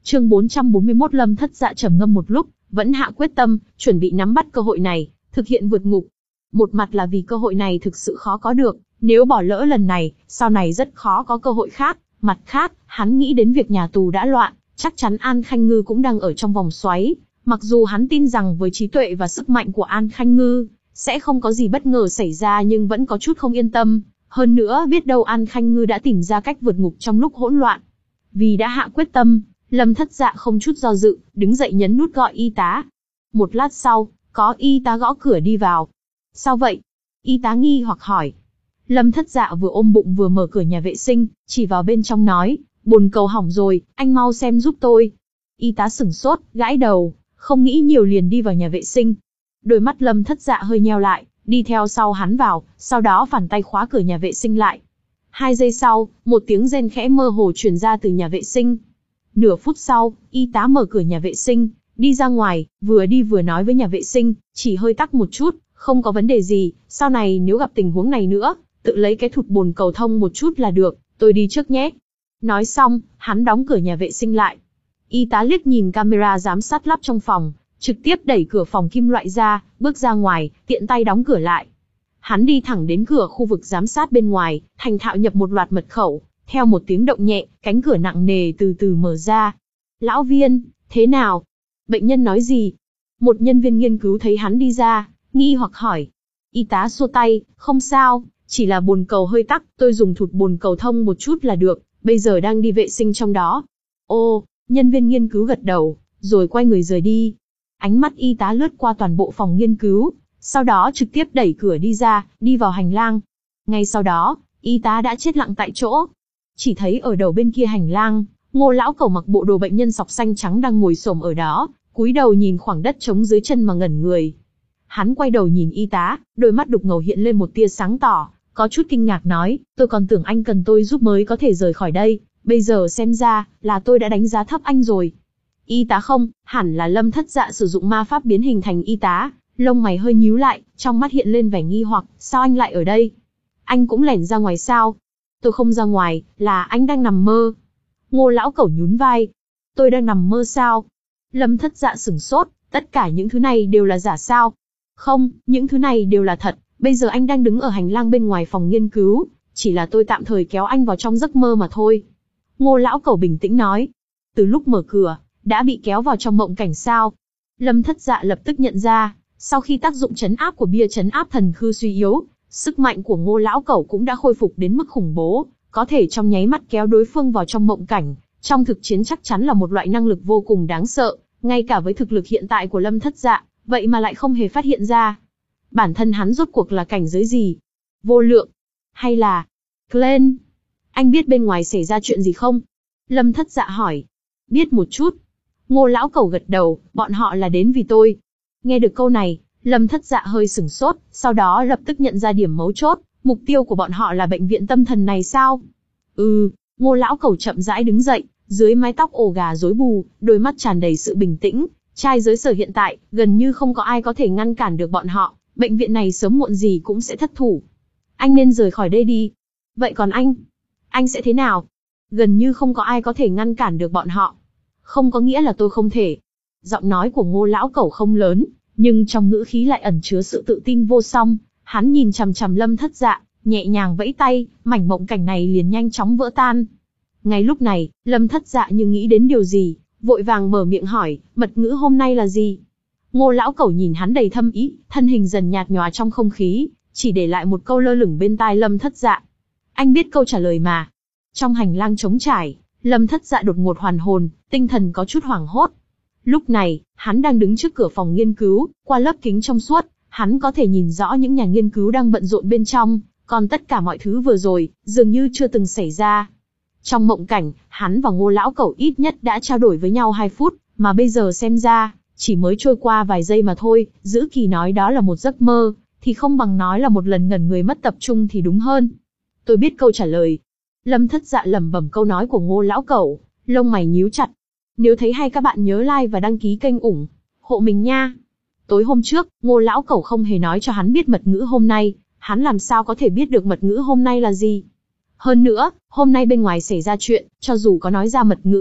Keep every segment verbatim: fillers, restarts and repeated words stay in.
Chương bốn trăm bốn mươi mốt Lâm Thất Dạ trầm ngâm một lúc, vẫn hạ quyết tâm, chuẩn bị nắm bắt cơ hội này, thực hiện vượt ngục. Một mặt là vì cơ hội này thực sự khó có được, nếu bỏ lỡ lần này, sau này rất khó có cơ hội khác. Mặt khác, hắn nghĩ đến việc nhà tù đã loạn, chắc chắn An Khanh Ngư cũng đang ở trong vòng xoáy. Mặc dù hắn tin rằng với trí tuệ và sức mạnh của An Khanh Ngư, sẽ không có gì bất ngờ xảy ra, nhưng vẫn có chút không yên tâm. Hơn nữa biết đâu An Khanh Ngư đã tìm ra cách vượt ngục trong lúc hỗn loạn. Vì đã hạ quyết tâm, Lâm Thất Dạ không chút do dự, đứng dậy nhấn nút gọi y tá. Một lát sau, có y tá gõ cửa đi vào. Sao vậy? Y tá nghi hoặc hỏi. Lâm Thất Dạ vừa ôm bụng vừa mở cửa nhà vệ sinh, chỉ vào bên trong nói, bồn cầu hỏng rồi, anh mau xem giúp tôi. Y tá sửng sốt, gãi đầu, không nghĩ nhiều liền đi vào nhà vệ sinh. Đôi mắt Lâm Thất Dạ hơi nheo lại, đi theo sau hắn vào, sau đó phản tay khóa cửa nhà vệ sinh lại. Hai giây sau, một tiếng rên khẽ mơ hồ truyền ra từ nhà vệ sinh. Nửa phút sau, y tá mở cửa nhà vệ sinh, đi ra ngoài, vừa đi vừa nói với nhà vệ sinh, chỉ hơi tắc một chút, không có vấn đề gì, sau này nếu gặp tình huống này nữa, tự lấy cái thụt bồn cầu thông một chút là được, tôi đi trước nhé. Nói xong, hắn đóng cửa nhà vệ sinh lại. Y tá liếc nhìn camera giám sát lắp trong phòng, trực tiếp đẩy cửa phòng kim loại ra, bước ra ngoài, tiện tay đóng cửa lại. Hắn đi thẳng đến cửa khu vực giám sát bên ngoài, thành thạo nhập một loạt mật khẩu, theo một tiếng động nhẹ, cánh cửa nặng nề từ từ mở ra. Lão Viên, thế nào? Bệnh nhân nói gì? Một nhân viên nghiên cứu thấy hắn đi ra, nghi hoặc hỏi. Y tá xua tay, không sao, chỉ là bồn cầu hơi tắc, tôi dùng thụt bồn cầu thông một chút là được, bây giờ đang đi vệ sinh trong đó. Ô, nhân viên nghiên cứu gật đầu, rồi quay người rời đi. Ánh mắt y tá lướt qua toàn bộ phòng nghiên cứu, sau đó trực tiếp đẩy cửa đi ra, đi vào hành lang. Ngay sau đó, y tá đã chết lặng tại chỗ. Chỉ thấy ở đầu bên kia hành lang, Ngô lão cẩu mặc bộ đồ bệnh nhân sọc xanh trắng đang ngồi xổm ở đó, cúi đầu nhìn khoảng đất trống dưới chân mà ngẩn người. Hắn quay đầu nhìn y tá, đôi mắt đục ngầu hiện lên một tia sáng tỏ, có chút kinh ngạc nói, tôi còn tưởng anh cần tôi giúp mới có thể rời khỏi đây, bây giờ xem ra, là tôi đã đánh giá thấp anh rồi. Y tá không, hẳn là Lâm Thất Dạ sử dụng ma pháp biến hình thành y tá, lông mày hơi nhíu lại, trong mắt hiện lên vẻ nghi hoặc, sao anh lại ở đây? Anh cũng lẻn ra ngoài sao? Tôi không ra ngoài, là anh đang nằm mơ. Ngô lão cẩu nhún vai. Tôi đang nằm mơ sao? Lâm Thất Dạ sửng sốt, tất cả những thứ này đều là giả sao? Không, những thứ này đều là thật, bây giờ anh đang đứng ở hành lang bên ngoài phòng nghiên cứu, chỉ là tôi tạm thời kéo anh vào trong giấc mơ mà thôi. Ngô lão cẩu bình tĩnh nói. Từ lúc mở cửa, đã bị kéo vào trong mộng cảnh sao? Lâm Thất Dạ lập tức nhận ra, sau khi tác dụng trấn áp của bia trấn áp thần khư suy yếu, sức mạnh của Ngô lão cẩu cũng đã khôi phục đến mức khủng bố, có thể trong nháy mắt kéo đối phương vào trong mộng cảnh, trong thực chiến chắc chắn là một loại năng lực vô cùng đáng sợ, ngay cả với thực lực hiện tại của Lâm Thất Dạ, vậy mà lại không hề phát hiện ra. Bản thân hắn rốt cuộc là cảnh giới gì? Vô lượng? Hay là Glenn? Anh biết bên ngoài xảy ra chuyện gì không? Lâm Thất Dạ hỏi. Biết một chút. Ngô lão cẩu gật đầu, bọn họ là đến vì tôi. Nghe được câu này, Lâm Thất Dạ hơi sửng sốt, sau đó lập tức nhận ra điểm mấu chốt, mục tiêu của bọn họ là bệnh viện tâm thần này sao? Ừ, Ngô lão cẩu chậm rãi đứng dậy, dưới mái tóc ổ gà rối bù, đôi mắt tràn đầy sự bình tĩnh, trai giới sở hiện tại, gần như không có ai có thể ngăn cản được bọn họ, bệnh viện này sớm muộn gì cũng sẽ thất thủ. Anh nên rời khỏi đây đi. Vậy còn anh? Anh sẽ thế nào? Gần như không có ai có thể ngăn cản được bọn họ. Không có nghĩa là tôi không thể. Giọng nói của Ngô lão cẩu không lớn, nhưng trong ngữ khí lại ẩn chứa sự tự tin vô song. Hắn nhìn chằm chằm Lâm Thất Dạ, nhẹ nhàng vẫy tay, mảnh mộng cảnh này liền nhanh chóng vỡ tan. Ngay lúc này, Lâm Thất Dạ như nghĩ đến điều gì, vội vàng mở miệng hỏi, mật ngữ hôm nay là gì? Ngô lão cẩu nhìn hắn đầy thâm ý, thân hình dần nhạt nhòa trong không khí, chỉ để lại một câu lơ lửng bên tai Lâm Thất Dạ. Anh biết câu trả lời mà. Trong hành lang trống trải, Lâm Thất Dạ đột ngột hoàn hồn, tinh thần có chút hoảng hốt. Lúc này, hắn đang đứng trước cửa phòng nghiên cứu, qua lớp kính trong suốt, hắn có thể nhìn rõ những nhà nghiên cứu đang bận rộn bên trong, còn tất cả mọi thứ vừa rồi, dường như chưa từng xảy ra. Trong mộng cảnh, hắn và Ngô lão cẩu ít nhất đã trao đổi với nhau hai phút, mà bây giờ xem ra, chỉ mới trôi qua vài giây mà thôi, giữ kỳ nói đó là một giấc mơ, thì không bằng nói là một lần ngẩn người mất tập trung thì đúng hơn. Tôi biết câu trả lời. Lâm Thất Dạ lẩm bẩm câu nói của Ngô lão cẩu, lông mày nhíu chặt. Nếu thấy hay các bạn nhớ like và đăng ký kênh ủng hộ mình nha. Tối hôm trước, Ngô lão cẩu không hề nói cho hắn biết mật ngữ hôm nay, hắn làm sao có thể biết được mật ngữ hôm nay là gì? Hơn nữa, hôm nay bên ngoài xảy ra chuyện, cho dù có nói ra mật ngữ,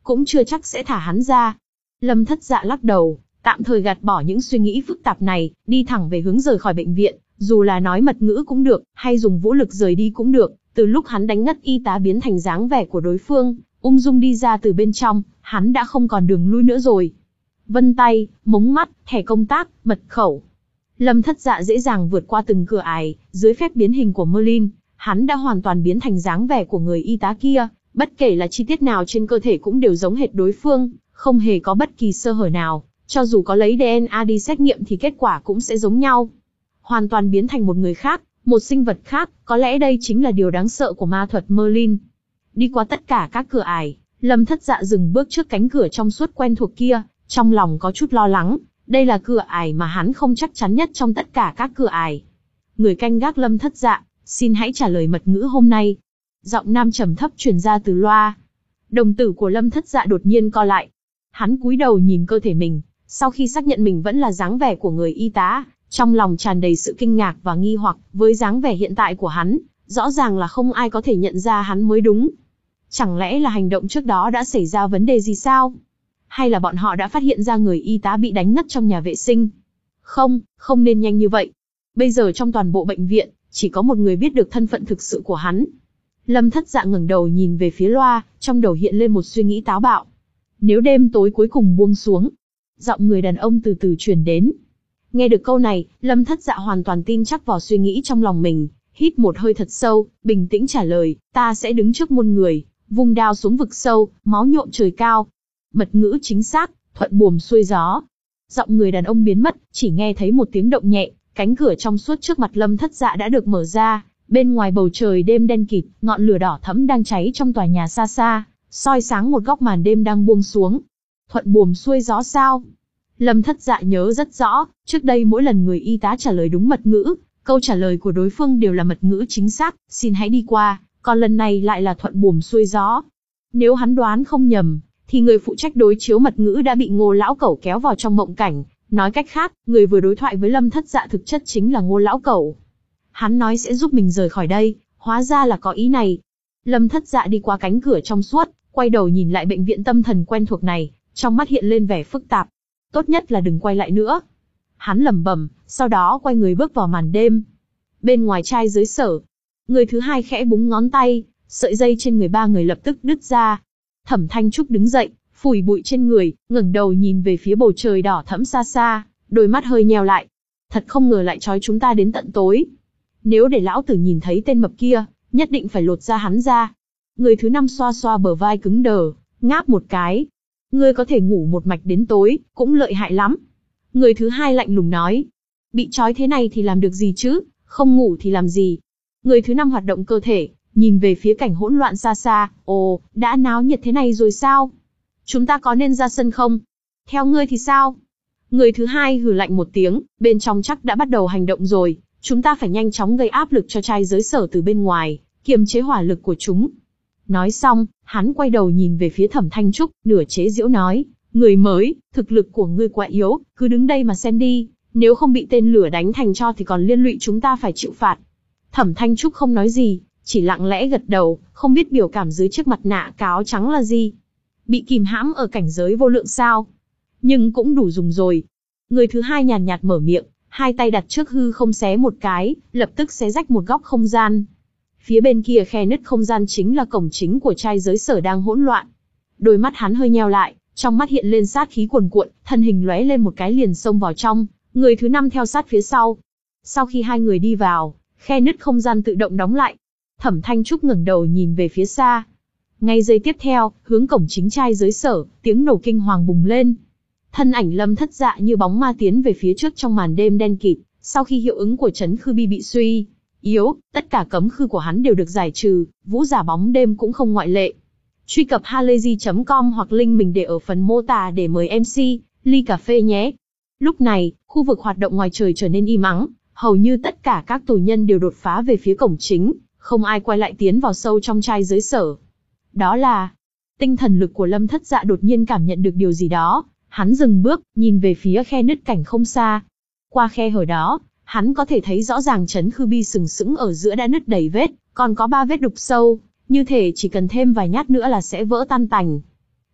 cũng chưa chắc sẽ thả hắn ra. Lâm Thất Dạ lắc đầu, tạm thời gạt bỏ những suy nghĩ phức tạp này, đi thẳng về hướng rời khỏi bệnh viện, dù là nói mật ngữ cũng được, hay dùng vũ lực rời đi cũng được. Từ lúc hắn đánh ngất y tá biến thành dáng vẻ của đối phương, ung dung đi ra từ bên trong, hắn đã không còn đường lui nữa rồi. Vân tay, mống mắt, thẻ công tác, mật khẩu. Lâm Thất Dạ dễ dàng vượt qua từng cửa ải, dưới phép biến hình của Merlin, hắn đã hoàn toàn biến thành dáng vẻ của người y tá kia, bất kể là chi tiết nào trên cơ thể cũng đều giống hệt đối phương, không hề có bất kỳ sơ hở nào, cho dù có lấy đê en a đi xét nghiệm thì kết quả cũng sẽ giống nhau. Hoàn toàn biến thành một người khác, một sinh vật khác, có lẽ đây chính là điều đáng sợ của ma thuật Merlin. Đi qua tất cả các cửa ải, Lâm Thất Dạ dừng bước trước cánh cửa trong suốt quen thuộc kia, trong lòng có chút lo lắng, đây là cửa ải mà hắn không chắc chắn nhất trong tất cả các cửa ải. Người canh gác Lâm Thất Dạ, xin hãy trả lời mật ngữ hôm nay. Giọng nam trầm thấp truyền ra từ loa. Đồng tử của Lâm Thất Dạ đột nhiên co lại. Hắn cúi đầu nhìn cơ thể mình, sau khi xác nhận mình vẫn là dáng vẻ của người y tá, trong lòng tràn đầy sự kinh ngạc và nghi hoặc, với dáng vẻ hiện tại của hắn, rõ ràng là không ai có thể nhận ra hắn mới đúng. Chẳng lẽ là hành động trước đó đã xảy ra vấn đề gì sao? Hay là bọn họ đã phát hiện ra người y tá bị đánh ngất trong nhà vệ sinh? Không, không nên nhanh như vậy. Bây giờ trong toàn bộ bệnh viện, chỉ có một người biết được thân phận thực sự của hắn. Lâm Thất Dạ ngẩng đầu nhìn về phía loa, trong đầu hiện lên một suy nghĩ táo bạo. Nếu đêm tối cuối cùng buông xuống, giọng người đàn ông từ từ truyền đến. Nghe được câu này, Lâm Thất Dạ hoàn toàn tin chắc vào suy nghĩ trong lòng mình, hít một hơi thật sâu, bình tĩnh trả lời, ta sẽ đứng trước muôn người, vung đao xuống vực sâu, máu nhuộm trời cao. Mật ngữ chính xác, thuận buồm xuôi gió. Giọng người đàn ông biến mất, chỉ nghe thấy một tiếng động nhẹ, cánh cửa trong suốt trước mặt Lâm Thất Dạ đã được mở ra, bên ngoài bầu trời đêm đen kịt, ngọn lửa đỏ thẫm đang cháy trong tòa nhà xa xa, soi sáng một góc màn đêm đang buông xuống. Thuận buồm xuôi gió sao? Lâm Thất Dạ nhớ rất rõ, trước đây mỗi lần người y tá trả lời đúng mật ngữ, câu trả lời của đối phương đều là mật ngữ chính xác, xin hãy đi qua, còn lần này lại là thuận buồm xuôi gió. Nếu hắn đoán không nhầm, thì người phụ trách đối chiếu mật ngữ đã bị Ngô lão cẩu kéo vào trong mộng cảnh, nói cách khác, người vừa đối thoại với Lâm Thất Dạ thực chất chính là Ngô lão cẩu. Hắn nói sẽ giúp mình rời khỏi đây, hóa ra là có ý này. Lâm Thất Dạ đi qua cánh cửa trong suốt, quay đầu nhìn lại bệnh viện tâm thần quen thuộc này, trong mắt hiện lên vẻ phức tạp. Tốt nhất là đừng quay lại nữa. Hắn lẩm bẩm, sau đó quay người bước vào màn đêm. Bên ngoài trai dưới sở, người thứ hai khẽ búng ngón tay, sợi dây trên người ba người lập tức đứt ra. Thẩm Thanh Trúc đứng dậy, phủi bụi trên người, ngẩng đầu nhìn về phía bầu trời đỏ thẫm xa xa, đôi mắt hơi nheo lại. Thật không ngờ lại trói chúng ta đến tận tối. Nếu để lão tử nhìn thấy tên mập kia, nhất định phải lột da hắn ra. Người thứ năm xoa xoa bờ vai cứng đờ, ngáp một cái. Ngươi có thể ngủ một mạch đến tối, cũng lợi hại lắm. Người thứ hai lạnh lùng nói. Bị trói thế này thì làm được gì chứ, không ngủ thì làm gì. Người thứ năm hoạt động cơ thể, nhìn về phía cảnh hỗn loạn xa xa, ồ, đã náo nhiệt thế này rồi sao? Chúng ta có nên ra sân không? Theo ngươi thì sao? Người thứ hai hừ lạnh một tiếng, bên trong chắc đã bắt đầu hành động rồi, chúng ta phải nhanh chóng gây áp lực cho trai giới sở từ bên ngoài, kiềm chế hỏa lực của chúng. Nói xong, hắn quay đầu nhìn về phía Thẩm Thanh Trúc, nửa chế giễu nói, người mới, thực lực của ngươi quá yếu, cứ đứng đây mà xem đi, nếu không bị tên lửa đánh thành tro thì còn liên lụy chúng ta phải chịu phạt. Thẩm Thanh Trúc không nói gì, chỉ lặng lẽ gật đầu, không biết biểu cảm dưới chiếc mặt nạ cáo trắng là gì. Bị kìm hãm ở cảnh giới vô lượng sao? Nhưng cũng đủ dùng rồi. Người thứ hai nhàn nhạt mở miệng, hai tay đặt trước hư không xé một cái, lập tức xé rách một góc không gian. Phía bên kia khe nứt không gian chính là cổng chính của trai giới sở đang hỗn loạn. Đôi mắt hắn hơi nheo lại, trong mắt hiện lên sát khí cuồn cuộn, thân hình lóe lên một cái liền xông vào trong, người thứ năm theo sát phía sau. Sau khi hai người đi vào, khe nứt không gian tự động đóng lại. Thẩm Thanh Trúc ngẩng đầu nhìn về phía xa. Ngay giây tiếp theo, hướng cổng chính trai giới sở, tiếng nổ kinh hoàng bùng lên. Thân ảnh Lâm Thất Dạ như bóng ma tiến về phía trước trong màn đêm đen kịt, sau khi hiệu ứng của trấn khư bi bị suy yếu, tất cả cấm khư của hắn đều được giải trừ, vũ giả bóng đêm cũng không ngoại lệ. Truy cập halayzi chấm com hoặc link mình để ở phần mô tả để mời em xê, ly cà phê nhé. Lúc này, khu vực hoạt động ngoài trời trở nên im ắng, hầu như tất cả các tù nhân đều đột phá về phía cổng chính, không ai quay lại tiến vào sâu trong trai giới sở. Đó là, tinh thần lực của Lâm Thất Dạ đột nhiên cảm nhận được điều gì đó, hắn dừng bước, nhìn về phía khe nứt cảnh không xa. Qua khe hở đó, hắn có thể thấy rõ ràng trấn khư bi sừng sững ở giữa đã nứt đầy vết, còn có ba vết đục sâu, như thể chỉ cần thêm vài nhát nữa là sẽ vỡ tan tành.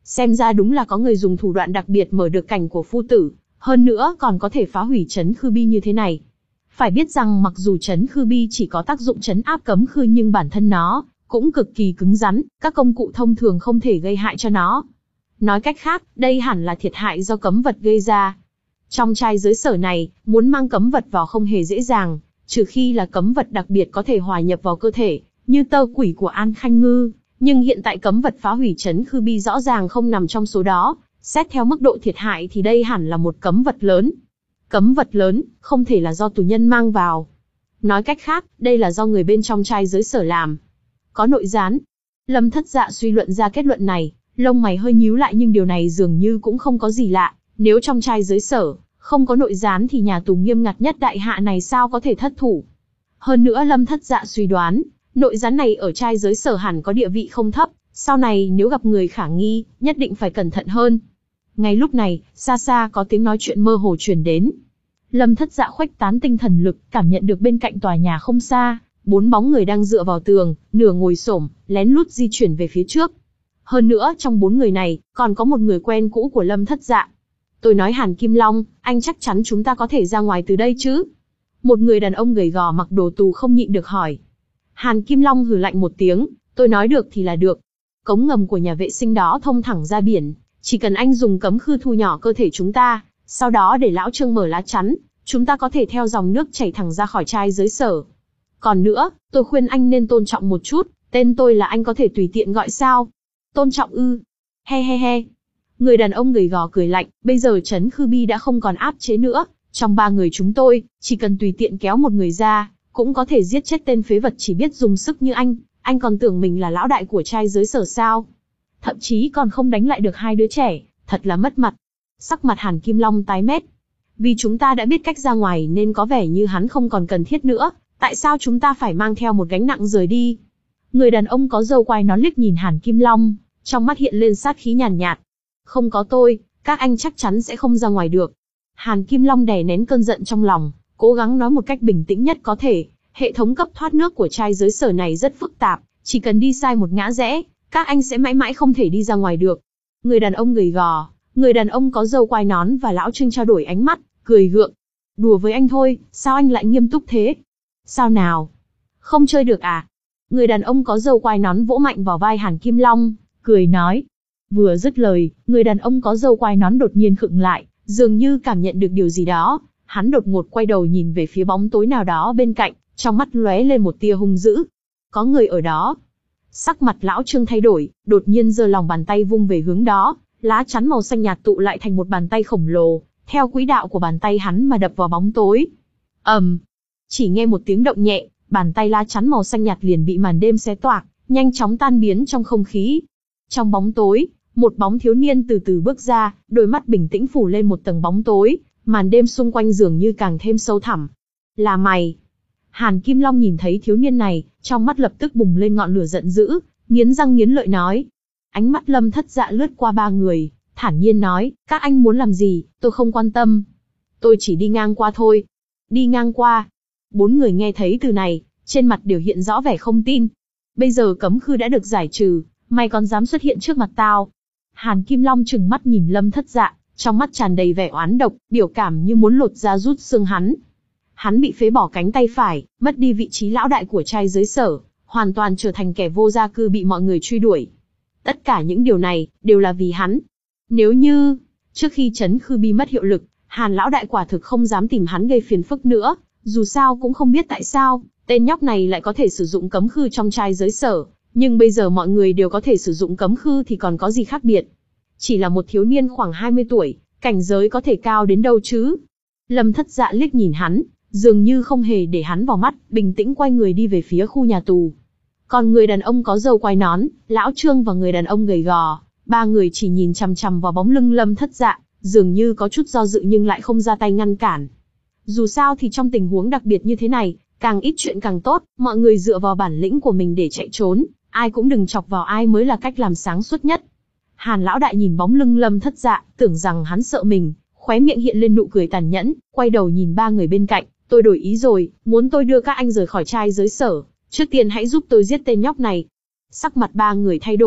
Xem ra đúng là có người dùng thủ đoạn đặc biệt mở được cảnh của phu tử, hơn nữa còn có thể phá hủy trấn khư bi như thế này. Phải biết rằng mặc dù trấn khư bi chỉ có tác dụng trấn áp cấm khư nhưng bản thân nó cũng cực kỳ cứng rắn, các công cụ thông thường không thể gây hại cho nó. Nói cách khác, đây hẳn là thiệt hại do cấm vật gây ra. Trong trai giới sở này, muốn mang cấm vật vào không hề dễ dàng, trừ khi là cấm vật đặc biệt có thể hòa nhập vào cơ thể, như tơ quỷ của An Khanh Ngư. Nhưng hiện tại cấm vật phá hủy trấn khư bi rõ ràng không nằm trong số đó, xét theo mức độ thiệt hại thì đây hẳn là một cấm vật lớn. Cấm vật lớn, không thể là do tù nhân mang vào. Nói cách khác, đây là do người bên trong trai giới sở làm. Có nội gián. Lâm Thất Dạ suy luận ra kết luận này, lông mày hơi nhíu lại nhưng điều này dường như cũng không có gì lạ. Nếu trong trai giới sở không có nội gián thì nhà tù nghiêm ngặt nhất đại hạ này sao có thể thất thủ. Hơn nữa Lâm Thất Dạ suy đoán, nội gián này ở trai giới sở hẳn có địa vị không thấp, sau này nếu gặp người khả nghi, nhất định phải cẩn thận hơn. Ngay lúc này, xa xa có tiếng nói chuyện mơ hồ truyền đến. Lâm Thất Dạ khuếch tán tinh thần lực, cảm nhận được bên cạnh tòa nhà không xa, bốn bóng người đang dựa vào tường, nửa ngồi xổm, lén lút di chuyển về phía trước. Hơn nữa trong bốn người này, còn có một người quen cũ của Lâm Thất Dạ. Tôi nói Hàn Kim Long, anh chắc chắn chúng ta có thể ra ngoài từ đây chứ? Một người đàn ông gầy gò mặc đồ tù không nhịn được hỏi. Hàn Kim Long hừ lạnh một tiếng, tôi nói được thì là được. Cống ngầm của nhà vệ sinh đó thông thẳng ra biển, chỉ cần anh dùng cấm khư thu nhỏ cơ thể chúng ta, sau đó để lão Trương mở lá chắn, chúng ta có thể theo dòng nước chảy thẳng ra khỏi trai giới sở. Còn nữa, tôi khuyên anh nên tôn trọng một chút, tên tôi là anh có thể tùy tiện gọi sao? Tôn trọng ư? He he he. Người đàn ông gầy gò cười lạnh, bây giờ trấn khư bi đã không còn áp chế nữa, trong ba người chúng tôi, chỉ cần tùy tiện kéo một người ra, cũng có thể giết chết tên phế vật chỉ biết dùng sức như anh, anh còn tưởng mình là lão đại của trai giới sở sao? Thậm chí còn không đánh lại được hai đứa trẻ, thật là mất mặt. Sắc mặt Hàn Kim Long tái mét. Vì chúng ta đã biết cách ra ngoài nên có vẻ như hắn không còn cần thiết nữa, tại sao chúng ta phải mang theo một gánh nặng rời đi? Người đàn ông có râu quai nón liếc nhìn Hàn Kim Long, trong mắt hiện lên sát khí nhàn nhạt. Không có tôi, các anh chắc chắn sẽ không ra ngoài được. Hàn Kim Long đè nén cơn giận trong lòng, cố gắng nói một cách bình tĩnh nhất có thể. Hệ thống cấp thoát nước của trai giới sở này rất phức tạp, chỉ cần đi sai một ngã rẽ, các anh sẽ mãi mãi không thể đi ra ngoài được. Người đàn ông gầy gò, người đàn ông có râu quai nón và lão Trương trao đổi ánh mắt, cười gượng. Đùa với anh thôi, sao anh lại nghiêm túc thế? Sao nào? Không chơi được à? Người đàn ông có râu quai nón vỗ mạnh vào vai Hàn Kim Long, cười nói. Vừa dứt lời, người đàn ông có râu quai nón đột nhiên khựng lại, dường như cảm nhận được điều gì đó. Hắn đột ngột quay đầu nhìn về phía bóng tối nào đó bên cạnh, trong mắt lóe lên một tia hung dữ. Có người ở đó. Sắc mặt lão Trương thay đổi, đột nhiên giơ lòng bàn tay vung về hướng đó, lá chắn màu xanh nhạt tụ lại thành một bàn tay khổng lồ, theo quỹ đạo của bàn tay hắn mà đập vào bóng tối. ầm, um, chỉ nghe một tiếng động nhẹ, bàn tay lá chắn màu xanh nhạt liền bị màn đêm xé toạc, nhanh chóng tan biến trong không khí. Trong bóng tối, một bóng thiếu niên từ từ bước ra, đôi mắt bình tĩnh phủ lên một tầng bóng tối, màn đêm xung quanh dường như càng thêm sâu thẳm. Là mày? Hàn Kim Long nhìn thấy thiếu niên này, trong mắt lập tức bùng lên ngọn lửa giận dữ, nghiến răng nghiến lợi nói. Ánh mắt Lâm Thất Dạ lướt qua ba người, thản nhiên nói, các anh muốn làm gì, tôi không quan tâm. Tôi chỉ đi ngang qua thôi. Đi ngang qua. Bốn người nghe thấy từ này, trên mặt đều hiện rõ vẻ không tin. Bây giờ cấm khư đã được giải trừ, mày còn dám xuất hiện trước mặt tao? Hàn Kim Long trừng mắt nhìn Lâm Thất Dạ, trong mắt tràn đầy vẻ oán độc, biểu cảm như muốn lột da rút xương hắn. Hắn bị phế bỏ cánh tay phải, mất đi vị trí lão đại của trai giới sở, hoàn toàn trở thành kẻ vô gia cư bị mọi người truy đuổi. Tất cả những điều này, đều là vì hắn. Nếu như, trước khi trấn khư bi mất hiệu lực, Hàn lão đại quả thực không dám tìm hắn gây phiền phức nữa, dù sao cũng không biết tại sao, tên nhóc này lại có thể sử dụng cấm khư trong trai giới sở, nhưng bây giờ mọi người đều có thể sử dụng cấm khư thì còn có gì khác biệt. Chỉ là một thiếu niên khoảng hai mươi tuổi, cảnh giới có thể cao đến đâu chứ? Lâm Thất Dạ liếc nhìn hắn, dường như không hề để hắn vào mắt, bình tĩnh quay người đi về phía khu nhà tù. Còn người đàn ông có râu quai nón, lão Trương và người đàn ông gầy gò, ba người chỉ nhìn chằm chằm vào bóng lưng Lâm Thất Dạ, dường như có chút do dự nhưng lại không ra tay ngăn cản. Dù sao thì trong tình huống đặc biệt như thế này, càng ít chuyện càng tốt, mọi người dựa vào bản lĩnh của mình để chạy trốn, ai cũng đừng chọc vào ai mới là cách làm sáng suốt nhất. Hàn lão đại nhìn bóng lưng Lâm Thất Dạ, tưởng rằng hắn sợ mình, khóe miệng hiện lên nụ cười tàn nhẫn, quay đầu nhìn ba người bên cạnh, tôi đổi ý rồi, muốn tôi đưa các anh rời khỏi trai giới sở, trước tiên hãy giúp tôi giết tên nhóc này. Sắc mặt ba người thay đổi,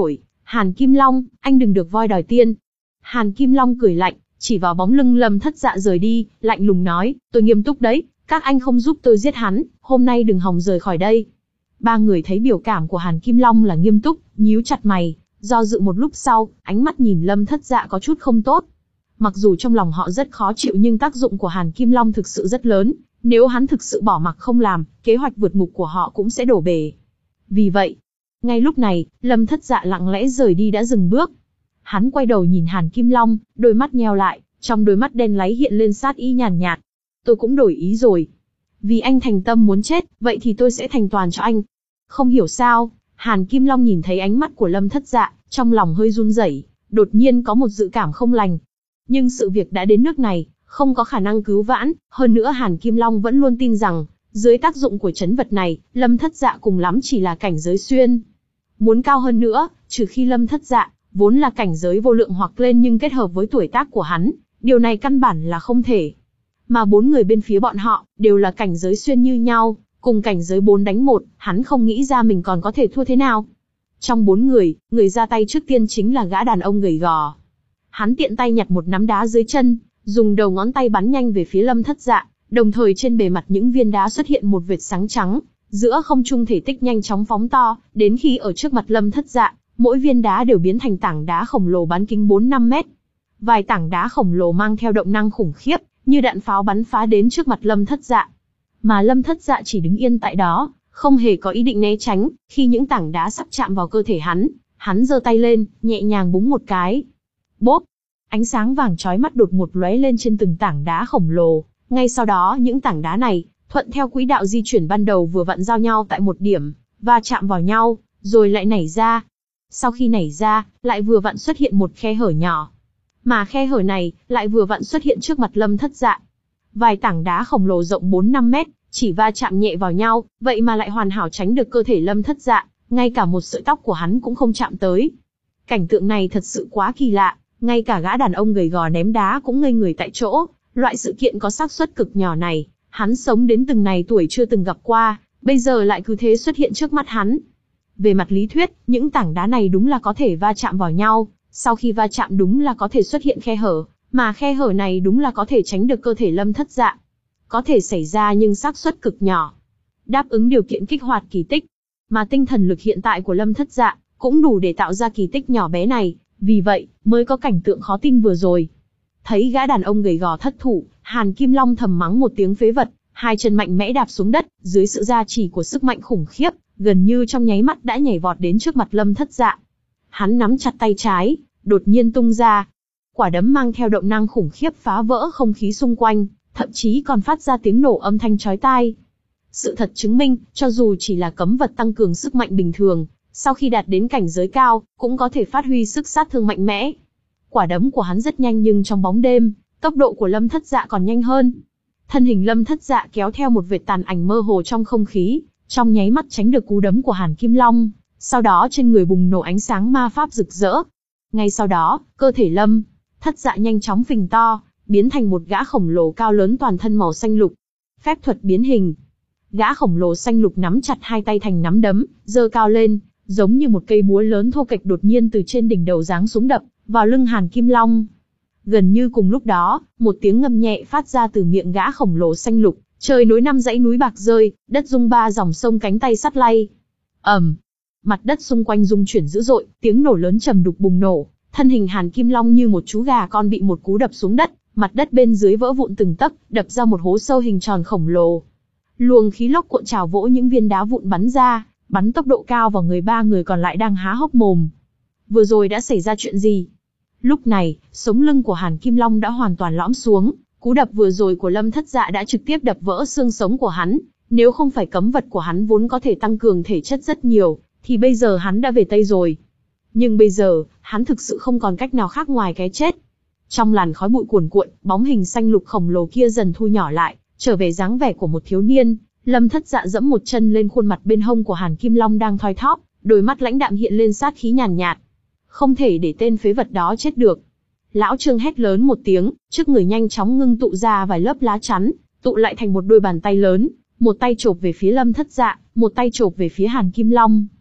Hàn Kim Long, anh đừng được voi đòi tiên. Hàn Kim Long cười lạnh, chỉ vào bóng lưng Lâm Thất Dạ rời đi, lạnh lùng nói, tôi nghiêm túc đấy, các anh không giúp tôi giết hắn, hôm nay đừng hòng rời khỏi đây. Ba người thấy biểu cảm của Hàn Kim Long là nghiêm túc, nhíu chặt mày, do dự một lúc sau, ánh mắt nhìn Lâm Thất Dạ có chút không tốt. Mặc dù trong lòng họ rất khó chịu nhưng tác dụng của Hàn Kim Long thực sự rất lớn, nếu hắn thực sự bỏ mặc không làm, kế hoạch vượt ngục của họ cũng sẽ đổ bể. Vì vậy, ngay lúc này, Lâm Thất Dạ lặng lẽ rời đi đã dừng bước. Hắn quay đầu nhìn Hàn Kim Long, đôi mắt nheo lại, trong đôi mắt đen láy hiện lên sát ý nhàn nhạt. Tôi cũng đổi ý rồi. Vì anh thành tâm muốn chết, vậy thì tôi sẽ thành toàn cho anh. Không hiểu sao, Hàn Kim Long nhìn thấy ánh mắt của Lâm Thất Dạ, trong lòng hơi run rẩy, đột nhiên có một dự cảm không lành. Nhưng sự việc đã đến nước này, không có khả năng cứu vãn, hơn nữa Hàn Kim Long vẫn luôn tin rằng, dưới tác dụng của chấn vật này, Lâm Thất Dạ cùng lắm chỉ là cảnh giới xuyên. Muốn cao hơn nữa, trừ khi Lâm Thất Dạ, vốn là cảnh giới vô lượng hoặc lên nhưng kết hợp với tuổi tác của hắn, điều này căn bản là không thể. Mà bốn người bên phía bọn họ, đều là cảnh giới xuyên như nhau, cùng cảnh giới bốn đánh một, hắn không nghĩ ra mình còn có thể thua thế nào. Trong bốn người, người ra tay trước tiên chính là gã đàn ông gầy gò. Hắn tiện tay nhặt một nắm đá dưới chân, dùng đầu ngón tay bắn nhanh về phía Lâm Thất Dạ, đồng thời trên bề mặt những viên đá xuất hiện một vệt sáng trắng, giữa không trung thể tích nhanh chóng phóng to, đến khi ở trước mặt Lâm Thất Dạ, mỗi viên đá đều biến thành tảng đá khổng lồ bán kính bốn năm mét. Vài tảng đá khổng lồ mang theo động năng khủng khiếp, như đạn pháo bắn phá đến trước mặt Lâm Thất Dạ. Mà Lâm Thất Dạ chỉ đứng yên tại đó, không hề có ý định né tránh, khi những tảng đá sắp chạm vào cơ thể hắn, hắn giơ tay lên, nhẹ nhàng búng một cái. Bốp! Ánh sáng vàng chói mắt đột ngột lóe lên trên từng tảng đá khổng lồ, ngay sau đó những tảng đá này, thuận theo quỹ đạo di chuyển ban đầu vừa vặn giao nhau tại một điểm, và chạm vào nhau, rồi lại nảy ra. Sau khi nảy ra, lại vừa vặn xuất hiện một khe hở nhỏ. Mà khe hở này, lại vừa vặn xuất hiện trước mặt Lâm Thất Dạ. Vài tảng đá khổng lồ rộng bốn năm mét, chỉ va chạm nhẹ vào nhau, vậy mà lại hoàn hảo tránh được cơ thể Lâm Thất Dạ, ngay cả một sợi tóc của hắn cũng không chạm tới. Cảnh tượng này thật sự quá kỳ lạ, ngay cả gã đàn ông gầy gò ném đá cũng ngây người tại chỗ, loại sự kiện có xác suất cực nhỏ này, hắn sống đến từng này tuổi chưa từng gặp qua, bây giờ lại cứ thế xuất hiện trước mắt hắn. Về mặt lý thuyết, những tảng đá này đúng là có thể va chạm vào nhau, sau khi va chạm đúng là có thể xuất hiện khe hở, mà khe hở này đúng là có thể tránh được cơ thể Lâm Thất Dạ. Có thể xảy ra nhưng xác suất cực nhỏ. Đáp ứng điều kiện kích hoạt kỳ tích, mà tinh thần lực hiện tại của Lâm Thất Dạ cũng đủ để tạo ra kỳ tích nhỏ bé này, vì vậy mới có cảnh tượng khó tin vừa rồi. Thấy gã đàn ông gầy gò thất thủ, Hàn Kim Long thầm mắng một tiếng phế vật, hai chân mạnh mẽ đạp xuống đất, dưới sự gia trì của sức mạnh khủng khiếp, gần như trong nháy mắt đã nhảy vọt đến trước mặt Lâm Thất Dạ. Hắn nắm chặt tay trái, đột nhiên tung ra. Quả đấm mang theo động năng khủng khiếp phá vỡ không khí xung quanh, thậm chí còn phát ra tiếng nổ âm thanh chói tai. Sự thật chứng minh, cho dù chỉ là cấm vật tăng cường sức mạnh bình thường, sau khi đạt đến cảnh giới cao, cũng có thể phát huy sức sát thương mạnh mẽ. Quả đấm của hắn rất nhanh nhưng trong bóng đêm, tốc độ của Lâm Thất Dạ còn nhanh hơn. Thân hình Lâm Thất Dạ kéo theo một vệt tàn ảnh mơ hồ trong không khí, trong nháy mắt tránh được cú đấm của Hàn Kim Long, sau đó trên người bùng nổ ánh sáng ma pháp rực rỡ. Ngay sau đó, cơ thể Lâm Thất Dạ nhanh chóng phình to, biến thành một gã khổng lồ cao lớn toàn thân màu xanh lục. Phép thuật biến hình. Gã khổng lồ xanh lục nắm chặt hai tay thành nắm đấm, giơ cao lên, giống như một cây búa lớn thô kệch đột nhiên từ trên đỉnh đầu giáng xuống đập vào lưng Hàn Kim Long. Gần như cùng lúc đó, một tiếng ngâm nhẹ phát ra từ miệng gã khổng lồ xanh lục, trời nối năm dãy núi bạc rơi, đất rung ba dòng sông cánh tay sắt lay. ầm, mặt đất xung quanh rung chuyển dữ dội, tiếng nổ lớn trầm đục bùng nổ, thân hình Hàn Kim Long như một chú gà con bị một cú đập xuống đất, mặt đất bên dưới vỡ vụn từng tấc, đập ra một hố sâu hình tròn khổng lồ. Luồng khí lốc cuộn trào vỗ những viên đá vụn bắn ra, bắn tốc độ cao vào người ba người còn lại đang há hốc mồm. Vừa rồi đã xảy ra chuyện gì? Lúc này, sống lưng của Hàn Kim Long đã hoàn toàn lõm xuống, cú đập vừa rồi của Lâm Thất Dạ đã trực tiếp đập vỡ xương sống của hắn, nếu không phải cấm vật của hắn vốn có thể tăng cường thể chất rất nhiều, thì bây giờ hắn đã về Tây rồi. Nhưng bây giờ, hắn thực sự không còn cách nào khác ngoài cái chết. Trong làn khói bụi cuồn cuộn, bóng hình xanh lục khổng lồ kia dần thu nhỏ lại, trở về dáng vẻ của một thiếu niên. Lâm Thất Dạ dẫm một chân lên khuôn mặt bên hông của Hàn Kim Long đang thoi thóp, đôi mắt lãnh đạm hiện lên sát khí nhàn nhạt. Không thể để tên phế vật đó chết được. Lão Trương hét lớn một tiếng, trước người nhanh chóng ngưng tụ ra vài lớp lá chắn, tụ lại thành một đôi bàn tay lớn, một tay chộp về phía Lâm Thất Dạ, một tay chộp về phía Hàn Kim Long.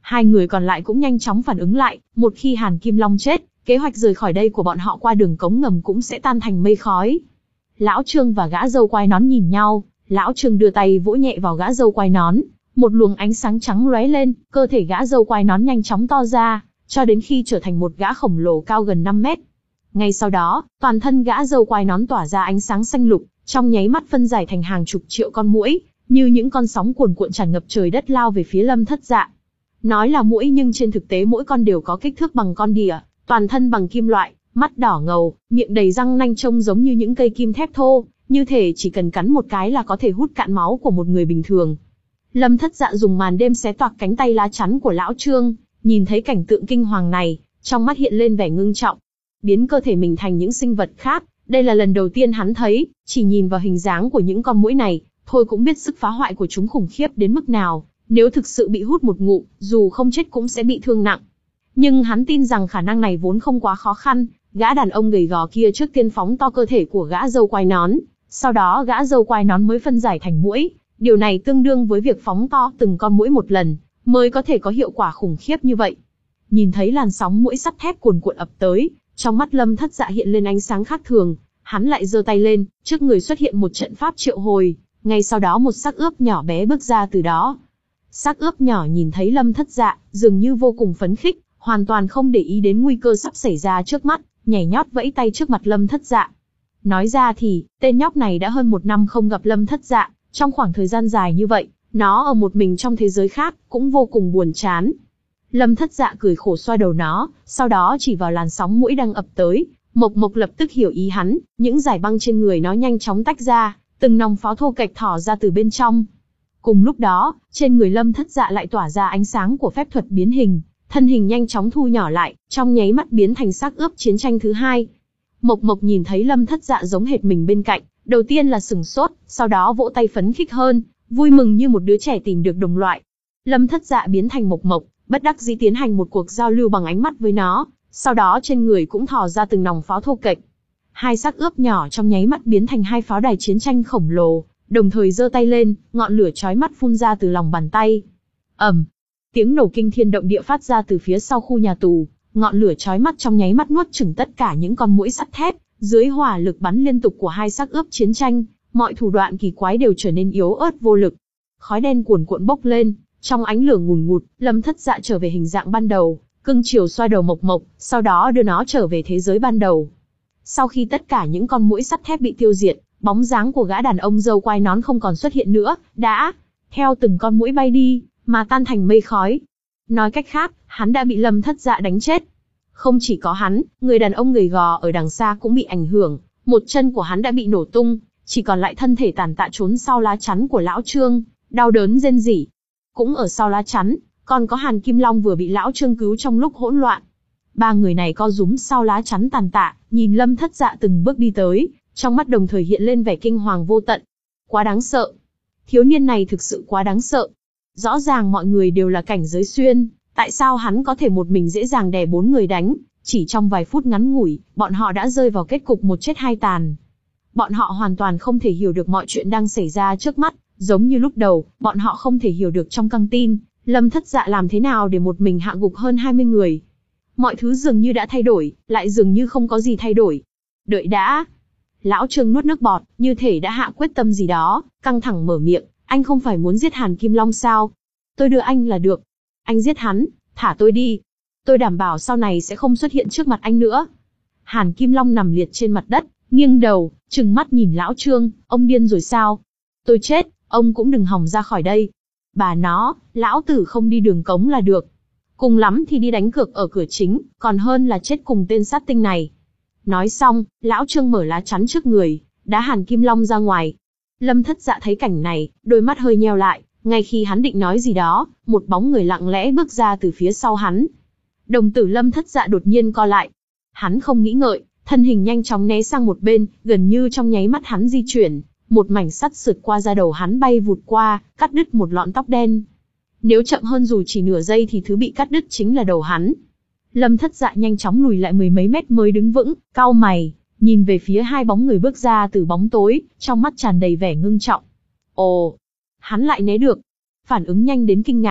Hai người còn lại cũng nhanh chóng phản ứng lại, một khi Hàn Kim Long chết, kế hoạch rời khỏi đây của bọn họ qua đường cống ngầm cũng sẽ tan thành mây khói. Lão Trương và gã râu quai nón nhìn nhau, Lão Trương đưa tay vỗ nhẹ vào gã râu quai nón, một luồng ánh sáng trắng lóe lên, cơ thể gã râu quai nón nhanh chóng to ra, cho đến khi trở thành một gã khổng lồ cao gần năm mét. Ngay sau đó, toàn thân gã râu quai nón tỏa ra ánh sáng xanh lục, trong nháy mắt phân giải thành hàng chục triệu con muỗi, như những con sóng cuồn cuộn tràn ngập trời đất lao về phía Lâm Thất Dạ. Nói là muỗi nhưng trên thực tế mỗi con đều có kích thước bằng con đỉa, toàn thân bằng kim loại, mắt đỏ ngầu, miệng đầy răng nanh trông giống như những cây kim thép thô, như thể chỉ cần cắn một cái là có thể hút cạn máu của một người bình thường. Lâm Thất Dạ dùng màn đêm xé toạc cánh tay lá chắn của Lão Trương, nhìn thấy cảnh tượng kinh hoàng này, trong mắt hiện lên vẻ ngưng trọng. Biến cơ thể mình thành những sinh vật khác, đây là lần đầu tiên hắn thấy, chỉ nhìn vào hình dáng của những con muỗi này, thôi cũng biết sức phá hoại của chúng khủng khiếp đến mức nào, nếu thực sự bị hút một ngụm, dù không chết cũng sẽ bị thương nặng. Nhưng hắn tin rằng khả năng này vốn không quá khó khăn, gã đàn ông gầy gò kia trước tiên phóng to cơ thể của gã râu quai nón, sau đó gã râu quai nón mới phân giải thành muỗi, điều này tương đương với việc phóng to từng con muỗi một lần, mới có thể có hiệu quả khủng khiếp như vậy. Nhìn thấy làn sóng muỗi sắt thép cuồn cuộn ập tới, trong mắt Lâm Thất Dạ hiện lên ánh sáng khác thường, hắn lại giơ tay lên, trước người xuất hiện một trận pháp triệu hồi, ngay sau đó một xác ướp nhỏ bé bước ra từ đó. Xác ướp nhỏ nhìn thấy Lâm Thất Dạ, dường như vô cùng phấn khích, hoàn toàn không để ý đến nguy cơ sắp xảy ra trước mắt, nhảy nhót vẫy tay trước mặt Lâm Thất Dạ. Nói ra thì, tên nhóc này đã hơn một năm không gặp Lâm Thất Dạ, trong khoảng thời gian dài như vậy, nó ở một mình trong thế giới khác, cũng vô cùng buồn chán. Lâm Thất Dạ cười khổ xoa đầu nó, sau đó chỉ vào làn sóng muỗi đang ập tới, Mộc Mộc lập tức hiểu ý hắn, những giải băng trên người nó nhanh chóng tách ra, từng nòng pháo thô kệch thỏ ra từ bên trong. Cùng lúc đó, trên người Lâm Thất Dạ lại tỏa ra ánh sáng của phép thuật biến hình, thân hình nhanh chóng thu nhỏ lại, trong nháy mắt biến thành xác ướp chiến tranh thứ hai. Mộc Mộc nhìn thấy Lâm Thất Dạ giống hệt mình bên cạnh, đầu tiên là sửng sốt, sau đó vỗ tay phấn khích hơn, vui mừng như một đứa trẻ tìm được đồng loại. Lâm Thất Dạ biến thành Mộc Mộc, bất đắc dĩ tiến hành một cuộc giao lưu bằng ánh mắt với nó, sau đó trên người cũng thò ra từng nòng pháo thô kệch. Hai xác ướp nhỏ trong nháy mắt biến thành hai pháo đài chiến tranh khổng lồ, đồng thời giơ tay lên, ngọn lửa chói mắt phun ra từ lòng bàn tay. Ầm, tiếng nổ kinh thiên động địa phát ra từ phía sau khu nhà tù, ngọn lửa chói mắt trong nháy mắt nuốt chửng tất cả những con muỗi sắt thép, dưới hỏa lực bắn liên tục của hai xác ướp chiến tranh, mọi thủ đoạn kỳ quái đều trở nên yếu ớt vô lực. Khói đen cuồn cuộn bốc lên, trong ánh lửa ngùn ngụt, Lâm Thất Dạ trở về hình dạng ban đầu, cưng chiều xoa đầu Mộc Mộc, sau đó đưa nó trở về thế giới ban đầu. Sau khi tất cả những con muỗi sắt thép bị tiêu diệt, bóng dáng của gã đàn ông râu quai nón không còn xuất hiện nữa, đã theo từng con muỗi bay đi, mà tan thành mây khói. Nói cách khác, hắn đã bị Lâm Thất Dạ đánh chết. Không chỉ có hắn, người đàn ông gầy gò ở đằng xa cũng bị ảnh hưởng, một chân của hắn đã bị nổ tung, chỉ còn lại thân thể tàn tạ trốn sau lá chắn của Lão Trương, đau đớn rên rỉ. Cũng ở sau lá chắn, còn có Hàn Kim Long vừa bị Lão Trương cứu trong lúc hỗn loạn. Ba người này co rúm sau lá chắn tàn tạ, nhìn Lâm Thất Dạ từng bước đi tới, trong mắt đồng thời hiện lên vẻ kinh hoàng vô tận. Quá đáng sợ. Thiếu niên này thực sự quá đáng sợ. Rõ ràng mọi người đều là cảnh giới xuyên, tại sao hắn có thể một mình dễ dàng đè bốn người đánh, chỉ trong vài phút ngắn ngủi, bọn họ đã rơi vào kết cục một chết hai tàn. Bọn họ hoàn toàn không thể hiểu được mọi chuyện đang xảy ra trước mắt, giống như lúc đầu, bọn họ không thể hiểu được trong căng tin, Lâm Thất Dạ làm thế nào để một mình hạ gục hơn hai mươi người. Mọi thứ dường như đã thay đổi, lại dường như không có gì thay đổi. Đợi đã. Lão Trương nuốt nước bọt, như thể đã hạ quyết tâm gì đó, căng thẳng mở miệng, anh không phải muốn giết Hàn Kim Long sao? Tôi đưa anh là được. Anh giết hắn, thả tôi đi. Tôi đảm bảo sau này sẽ không xuất hiện trước mặt anh nữa. Hàn Kim Long nằm liệt trên mặt đất, nghiêng đầu, trừng mắt nhìn Lão Trương, ông điên rồi sao? Tôi chết, ông cũng đừng hòng ra khỏi đây. Bà nó, lão tử không đi đường cống là được. Cùng lắm thì đi đánh cược ở cửa chính, còn hơn là chết cùng tên sát tinh này. Nói xong, Lão Trương mở lá chắn trước người, đá Hàn Kim Long ra ngoài. Lâm Thất Dạ thấy cảnh này, đôi mắt hơi nheo lại, ngay khi hắn định nói gì đó, một bóng người lặng lẽ bước ra từ phía sau hắn. Đồng tử Lâm Thất Dạ đột nhiên co lại. Hắn không nghĩ ngợi, thân hình nhanh chóng né sang một bên, gần như trong nháy mắt hắn di chuyển, một mảnh sắt sượt qua da đầu hắn bay vụt qua, cắt đứt một lọn tóc đen. Nếu chậm hơn dù chỉ nửa giây thì thứ bị cắt đứt chính là đầu hắn. Lâm Thất Dạ nhanh chóng lùi lại mười mấy mét mới đứng vững, cau mày, nhìn về phía hai bóng người bước ra từ bóng tối, trong mắt tràn đầy vẻ ngưng trọng. Ồ, hắn lại né được. Phản ứng nhanh đến kinh ngạc.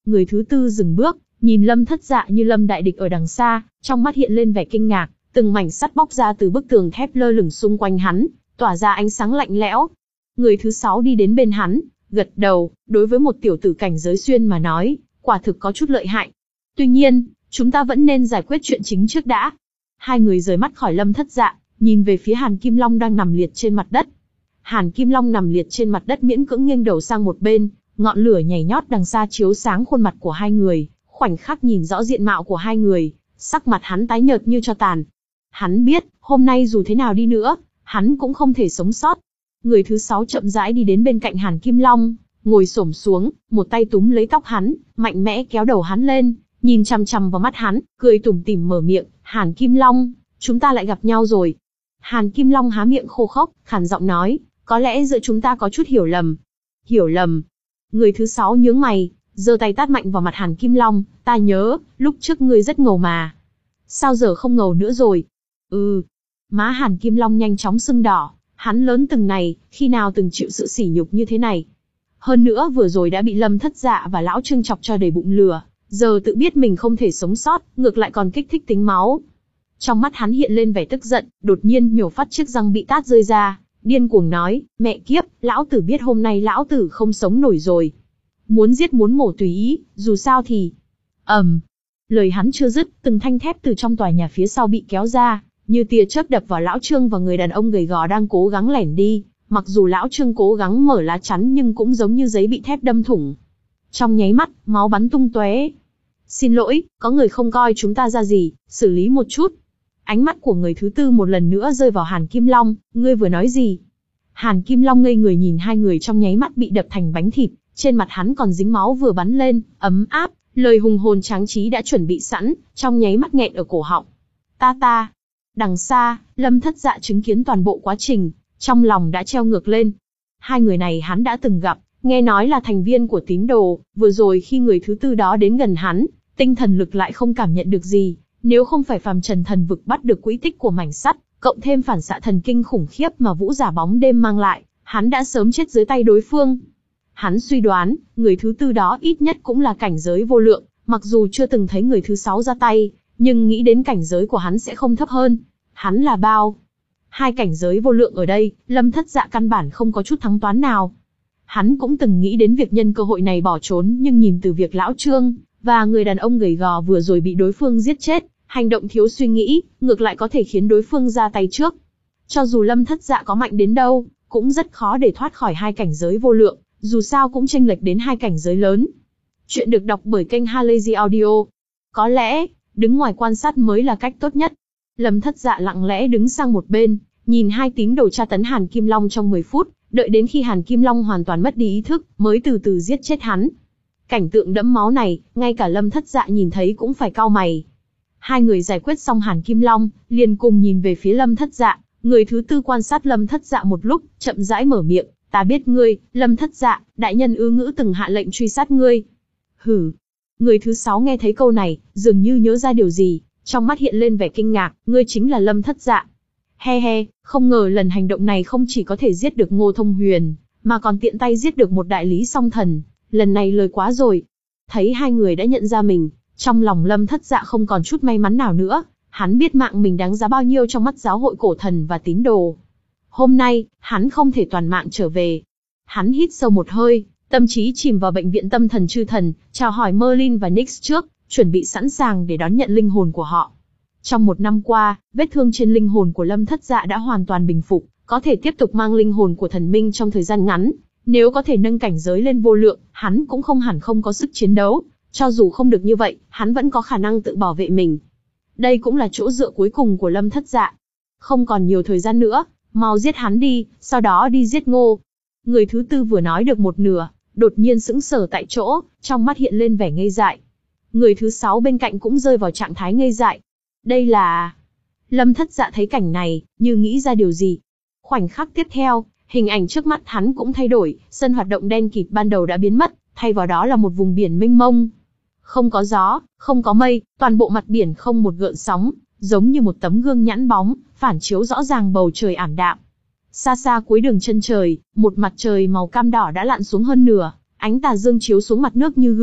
Người thứ tư dừng bước, nhìn Lâm Thất Dạ như lâm đại địch ở đằng xa, trong mắt hiện lên vẻ kinh ngạc, từng mảnh sắt bóc ra từ bức tường thép lơ lửng xung quanh hắn, tỏa ra ánh sáng lạnh lẽo. Người thứ sáu đi đến bên hắn, gật đầu, đối với một tiểu tử cảnh giới xuyên mà nói, quả thực có chút lợi hại. Tuy nhiên, chúng ta vẫn nên giải quyết chuyện chính trước đã. Hai người rời mắt khỏi Lâm Thất Dạ, nhìn về phía Hàn Kim Long đang nằm liệt trên mặt đất. Hàn Kim Long nằm liệt trên mặt đất miễn cưỡng nghiêng đầu sang một bên, ngọn lửa nhảy nhót đằng xa chiếu sáng khuôn mặt của hai người, khoảnh khắc nhìn rõ diện mạo của hai người, sắc mặt hắn tái nhợt như tro tàn. Hắn biết, hôm nay dù thế nào đi nữa, hắn cũng không thể sống sót. Người thứ sáu chậm rãi đi đến bên cạnh Hàn Kim Long, ngồi xổm xuống, một tay túm lấy tóc hắn, mạnh mẽ kéo đầu hắn lên, nhìn chằm chằm vào mắt hắn, cười tủm tỉm mở miệng, Hàn Kim Long, chúng ta lại gặp nhau rồi. Hàn Kim Long há miệng khô khốc, khàn giọng nói, có lẽ giữa chúng ta có chút hiểu lầm. Hiểu lầm? Người thứ sáu nhướng mày, giơ tay tát mạnh vào mặt Hàn Kim Long, ta nhớ, lúc trước ngươi rất ngầu mà. Sao giờ không ngầu nữa rồi? Ừ. Má Hàn Kim Long nhanh chóng sưng đỏ, hắn lớn từng này, khi nào từng chịu sự sỉ nhục như thế này. Hơn nữa vừa rồi đã bị Lâm Thất Dạ và Lão Trương chọc cho đầy bụng lửa, giờ tự biết mình không thể sống sót, ngược lại còn kích thích tính máu. Trong mắt hắn hiện lên vẻ tức giận, đột nhiên nhổ phát chiếc răng bị tát rơi ra, điên cuồng nói, mẹ kiếp, lão tử biết hôm nay lão tử không sống nổi rồi. Muốn giết muốn mổ tùy ý, dù sao thì... ầm, um. Lời hắn chưa dứt, từng thanh thép từ trong tòa nhà phía sau bị kéo ra, như tia chớp đập vào Lão Trương và người đàn ông gầy gò đang cố gắng lẻn đi. Mặc dù Lão Trương cố gắng mở lá chắn nhưng cũng giống như giấy bị thép đâm thủng. Trong nháy mắt, máu bắn tung tóe. Xin lỗi, có người không coi chúng ta ra gì, xử lý một chút. Ánh mắt của người thứ tư một lần nữa rơi vào Hàn Kim Long, ngươi vừa nói gì? Hàn Kim Long ngây người nhìn hai người trong nháy mắt bị đập thành bánh thịt, trên mặt hắn còn dính máu vừa bắn lên, ấm áp, lời hùng hồn tráng trí đã chuẩn bị sẵn, trong nháy mắt nghẹn ở cổ họng. Ta ta. Đằng xa, Lâm Thất Dạ chứng kiến toàn bộ quá trình, trong lòng đã treo ngược lên. Hai người này hắn đã từng gặp, nghe nói là thành viên của tín đồ, vừa rồi khi người thứ tư đó đến gần hắn, tinh thần lực lại không cảm nhận được gì, nếu không phải phàm trần thần vực bắt được quỹ tích của mảnh sắt, cộng thêm phản xạ thần kinh khủng khiếp mà vũ giả bóng đêm mang lại, hắn đã sớm chết dưới tay đối phương. Hắn suy đoán, người thứ tư đó ít nhất cũng là cảnh giới vô lượng, mặc dù chưa từng thấy người thứ sáu ra tay, nhưng nghĩ đến cảnh giới của hắn sẽ không thấp hơn. Hắn là bao? Hai cảnh giới vô lượng ở đây, Lâm Thất Dạ căn bản không có chút thắng toán nào. Hắn cũng từng nghĩ đến việc nhân cơ hội này bỏ trốn, nhưng nhìn từ việc Lão Trương và người đàn ông gầy gò vừa rồi bị đối phương giết chết, hành động thiếu suy nghĩ, ngược lại có thể khiến đối phương ra tay trước. Cho dù Lâm Thất Dạ có mạnh đến đâu, cũng rất khó để thoát khỏi hai cảnh giới vô lượng, dù sao cũng chênh lệch đến hai cảnh giới lớn. Chuyện được đọc bởi kênh Halazy Audio. Có lẽ, đứng ngoài quan sát mới là cách tốt nhất. Lâm Thất Dạ lặng lẽ đứng sang một bên, nhìn hai tín đồ tra tấn Hàn Kim Long trong mười phút, đợi đến khi Hàn Kim Long hoàn toàn mất đi ý thức, mới từ từ giết chết hắn. Cảnh tượng đẫm máu này, ngay cả Lâm Thất Dạ nhìn thấy cũng phải cau mày. Hai người giải quyết xong Hàn Kim Long, liền cùng nhìn về phía Lâm Thất Dạ, người thứ tư quan sát Lâm Thất Dạ một lúc, chậm rãi mở miệng, ta biết ngươi, Lâm Thất Dạ, đại nhân ư ngữ từng hạ lệnh truy sát ngươi. Hử. Người thứ sáu nghe thấy câu này, dường như nhớ ra điều gì, trong mắt hiện lên vẻ kinh ngạc, ngươi chính là Lâm Thất Dạ. He he, không ngờ lần hành động này không chỉ có thể giết được Ngô Thông Huyền, mà còn tiện tay giết được một đại lý song thần, lần này lời quá rồi. Thấy hai người đã nhận ra mình, trong lòng Lâm Thất Dạ không còn chút may mắn nào nữa, hắn biết mạng mình đáng giá bao nhiêu trong mắt giáo hội cổ thần và tín đồ. Hôm nay, hắn không thể toàn mạng trở về. Hắn hít sâu một hơi, tâm trí chìm vào bệnh viện tâm thần chư thần, chào hỏi Merlin và Nyx trước, chuẩn bị sẵn sàng để đón nhận linh hồn của họ. Trong một năm qua, vết thương trên linh hồn của Lâm Thất Dạ đã hoàn toàn bình phục, có thể tiếp tục mang linh hồn của thần minh trong thời gian ngắn. Nếu có thể nâng cảnh giới lên vô lượng, hắn cũng không hẳn không có sức chiến đấu. Cho dù không được như vậy, hắn vẫn có khả năng tự bảo vệ mình. Đây cũng là chỗ dựa cuối cùng của Lâm Thất Dạ. Không còn nhiều thời gian nữa, mau giết hắn đi, sau đó đi giết Ngô. Người thứ tư vừa nói được một nửa, đột nhiên sững sờ tại chỗ, trong mắt hiện lên vẻ ngây dại. Người thứ sáu bên cạnh cũng rơi vào trạng thái ngây dại. Đây là... Lâm Thất Dạ thấy cảnh này, như nghĩ ra điều gì. Khoảnh khắc tiếp theo, hình ảnh trước mắt hắn cũng thay đổi, sân hoạt động đen kịt ban đầu đã biến mất, thay vào đó là một vùng biển mênh mông. Không có gió, không có mây, toàn bộ mặt biển không một gợn sóng, giống như một tấm gương nhẵn bóng, phản chiếu rõ ràng bầu trời ảm đạm. Xa xa cuối đường chân trời, một mặt trời màu cam đỏ đã lặn xuống hơn nửa, ánh tà dương chiếu xuống mặt nước như gương,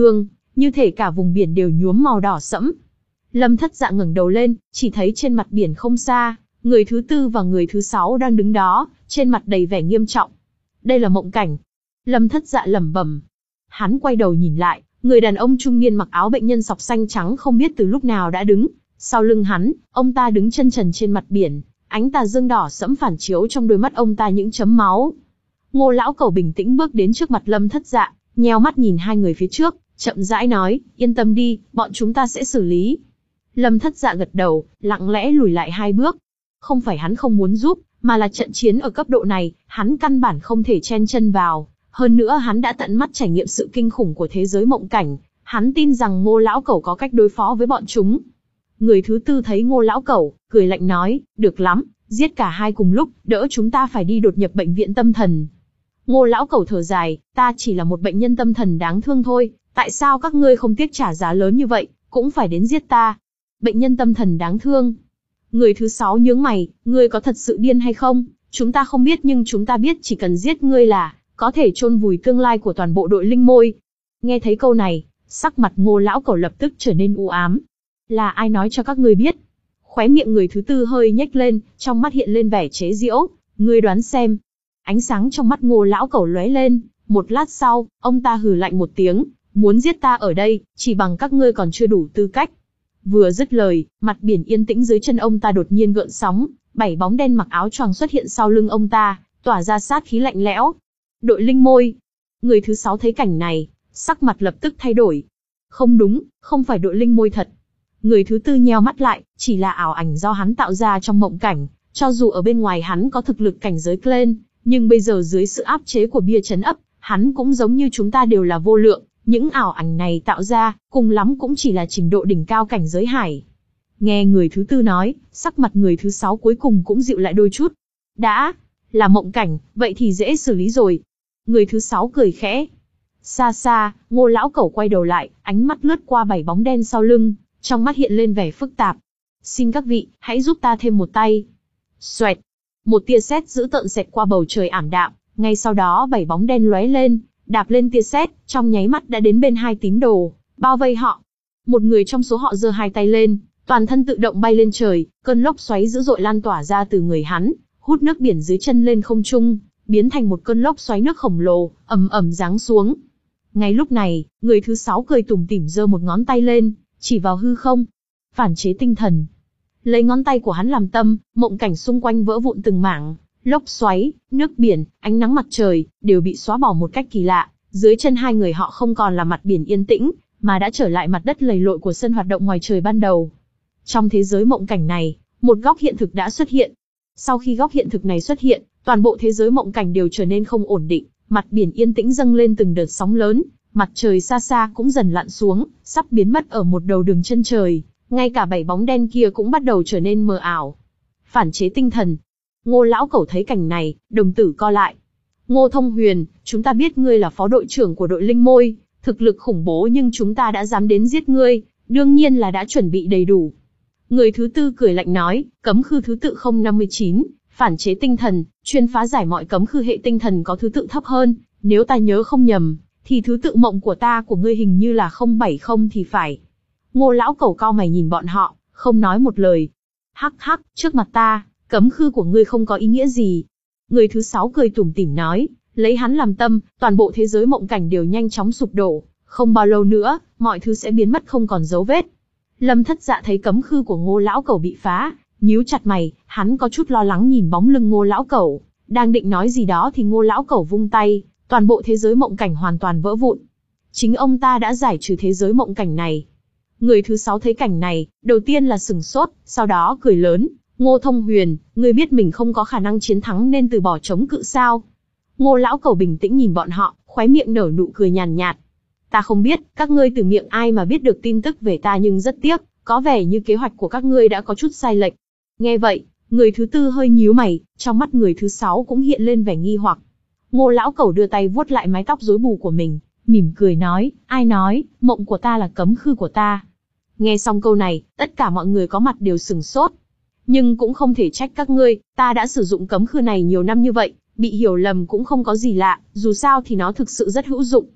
như thể cả vùng biển đều nhuốm màu đỏ sẫm. Lâm Thất Dạ ngẩng đầu lên, chỉ thấy trên mặt biển không xa, người thứ tư và người thứ sáu đang đứng đó, trên mặt đầy vẻ nghiêm trọng. Đây là mộng cảnh. Lâm Thất Dạ lẩm bẩm. Hắn quay đầu nhìn lại, người đàn ông trung niên mặc áo bệnh nhân sọc xanh trắng không biết từ lúc nào đã đứng. Sau lưng hắn, ông ta đứng chân trần trên mặt biển, ánh tà dương đỏ sẫm phản chiếu trong đôi mắt ông ta những chấm máu. Ngô lão cẩu bình tĩnh bước đến trước mặt Lâm Thất Dạ, nheo mắt nhìn hai người phía trước, chậm rãi nói, yên tâm đi, bọn chúng ta sẽ xử lý. Lâm Thất Dạ gật đầu, lặng lẽ lùi lại hai bước. Không phải hắn không muốn giúp, mà là trận chiến ở cấp độ này, hắn căn bản không thể chen chân vào. Hơn nữa hắn đã tận mắt trải nghiệm sự kinh khủng của thế giới mộng cảnh, hắn tin rằng Ngô lão cẩu có cách đối phó với bọn chúng. Người thứ tư thấy Ngô lão cẩu, cười lạnh nói, được lắm, giết cả hai cùng lúc, đỡ chúng ta phải đi đột nhập bệnh viện tâm thần. Ngô lão cẩu thở dài, ta chỉ là một bệnh nhân tâm thần đáng thương thôi, tại sao các ngươi không tiếc trả giá lớn như vậy, cũng phải đến giết ta? Bệnh nhân tâm thần đáng thương. Người thứ sáu nhướng mày, ngươi có thật sự điên hay không? Chúng ta không biết nhưng chúng ta biết chỉ cần giết ngươi là có thể chôn vùi tương lai của toàn bộ đội linh môi. Nghe thấy câu này, sắc mặt Ngô lão cẩu lập tức trở nên u ám. Là ai nói cho các ngươi biết? Khóe miệng người thứ tư hơi nhếch lên, trong mắt hiện lên vẻ chế giễu. Ngươi đoán xem. Ánh sáng trong mắt Ngô lão cẩu lóe lên. Một lát sau, ông ta hừ lạnh một tiếng, muốn giết ta ở đây, chỉ bằng các ngươi còn chưa đủ tư cách. Vừa dứt lời, mặt biển yên tĩnh dưới chân ông ta đột nhiên gợn sóng, bảy bóng đen mặc áo choàng xuất hiện sau lưng ông ta, tỏa ra sát khí lạnh lẽo. Đội linh môi. Người thứ sáu thấy cảnh này, sắc mặt lập tức thay đổi. Không đúng, không phải đội linh môi thật. Người thứ tư nheo mắt lại, chỉ là ảo ảnh do hắn tạo ra trong mộng cảnh, cho dù ở bên ngoài hắn có thực lực cảnh giới Clen, nhưng bây giờ dưới sự áp chế của bia trấn ấp, hắn cũng giống như chúng ta đều là vô lượng, những ảo ảnh này tạo ra, cùng lắm cũng chỉ là trình độ đỉnh cao cảnh giới hải. Nghe người thứ tư nói, sắc mặt người thứ sáu cuối cùng cũng dịu lại đôi chút. Đã là mộng cảnh, vậy thì dễ xử lý rồi. Người thứ sáu cười khẽ. Xa xa, Ngô lão cẩu quay đầu lại, ánh mắt lướt qua bảy bóng đen sau lưng, trong mắt hiện lên vẻ phức tạp. Xin các vị, hãy giúp ta thêm một tay. Xoẹt. Một tia sét dữ tợn xẹt qua bầu trời ảm đạm, ngay sau đó bảy bóng đen lóe lên, đạp lên tia sét, trong nháy mắt đã đến bên hai tín đồ, bao vây họ. Một người trong số họ giơ hai tay lên, toàn thân tự động bay lên trời, cơn lốc xoáy dữ dội lan tỏa ra từ người hắn, hút nước biển dưới chân lên không trung, biến thành một cơn lốc xoáy nước khổng lồ, ầm ầm giáng xuống. Ngay lúc này, người thứ sáu cười tủm tỉm giơ một ngón tay lên, chỉ vào hư không. Phản chế tinh thần. Lấy ngón tay của hắn làm tâm, mộng cảnh xung quanh vỡ vụn từng mảng, lốc xoáy, nước biển, ánh nắng mặt trời, đều bị xóa bỏ một cách kỳ lạ. Dưới chân hai người họ không còn là mặt biển yên tĩnh, mà đã trở lại mặt đất lầy lội của sân hoạt động ngoài trời ban đầu. Trong thế giới mộng cảnh này, một góc hiện thực đã xuất hiện. Sau khi góc hiện thực này xuất hiện, toàn bộ thế giới mộng cảnh đều trở nên không ổn định, mặt biển yên tĩnh dâng lên từng đợt sóng lớn, mặt trời xa xa cũng dần lặn xuống, sắp biến mất ở một đầu đường chân trời, ngay cả bảy bóng đen kia cũng bắt đầu trở nên mờ ảo. Phản chế tinh thần. Ngô lão cẩu thấy cảnh này, đồng tử co lại. Ngô Thông Huyền, chúng ta biết ngươi là phó đội trưởng của đội linh môi, thực lực khủng bố nhưng chúng ta đã dám đến giết ngươi, đương nhiên là đã chuẩn bị đầy đủ. Người thứ tư cười lạnh nói, cấm khư thứ tự không năm mươi chín, phản chế tinh thần, chuyên phá giải mọi cấm khư hệ tinh thần có thứ tự thấp hơn, nếu ta nhớ không nhầm, thì thứ tự mộng của ta của ngươi hình như là không bảy không thì phải. Ngô lão cẩu cau mày nhìn bọn họ, không nói một lời. Hắc hắc, trước mặt ta, cấm khư của ngươi không có ý nghĩa gì. Người thứ sáu cười tủm tỉm nói, lấy hắn làm tâm, toàn bộ thế giới mộng cảnh đều nhanh chóng sụp đổ, không bao lâu nữa, mọi thứ sẽ biến mất không còn dấu vết. Lâm Thất Dạ thấy cấm khư của Ngô lão cẩu bị phá, nhíu chặt mày, hắn có chút lo lắng nhìn bóng lưng Ngô lão cẩu, đang định nói gì đó thì Ngô lão cẩu vung tay, toàn bộ thế giới mộng cảnh hoàn toàn vỡ vụn. Chính ông ta đã giải trừ thế giới mộng cảnh này. Người thứ sáu thấy cảnh này, đầu tiên là sừng sốt, sau đó cười lớn, Ngô Thông Huyền, ngươi biết mình không có khả năng chiến thắng nên từ bỏ chống cự sao? Ngô lão cẩu bình tĩnh nhìn bọn họ, khóe miệng nở nụ cười nhàn nhạt. Ta không biết, các ngươi từ miệng ai mà biết được tin tức về ta nhưng rất tiếc, có vẻ như kế hoạch của các ngươi đã có chút sai lệch. Nghe vậy, người thứ tư hơi nhíu mày, trong mắt người thứ sáu cũng hiện lên vẻ nghi hoặc. Ngô lão cẩu đưa tay vuốt lại mái tóc rối bù của mình, mỉm cười nói, ai nói, mộng của ta là cấm khư của ta. Nghe xong câu này, tất cả mọi người có mặt đều sừng sốt. Nhưng cũng không thể trách các ngươi, ta đã sử dụng cấm khư này nhiều năm như vậy, bị hiểu lầm cũng không có gì lạ, dù sao thì nó thực sự rất hữu dụng.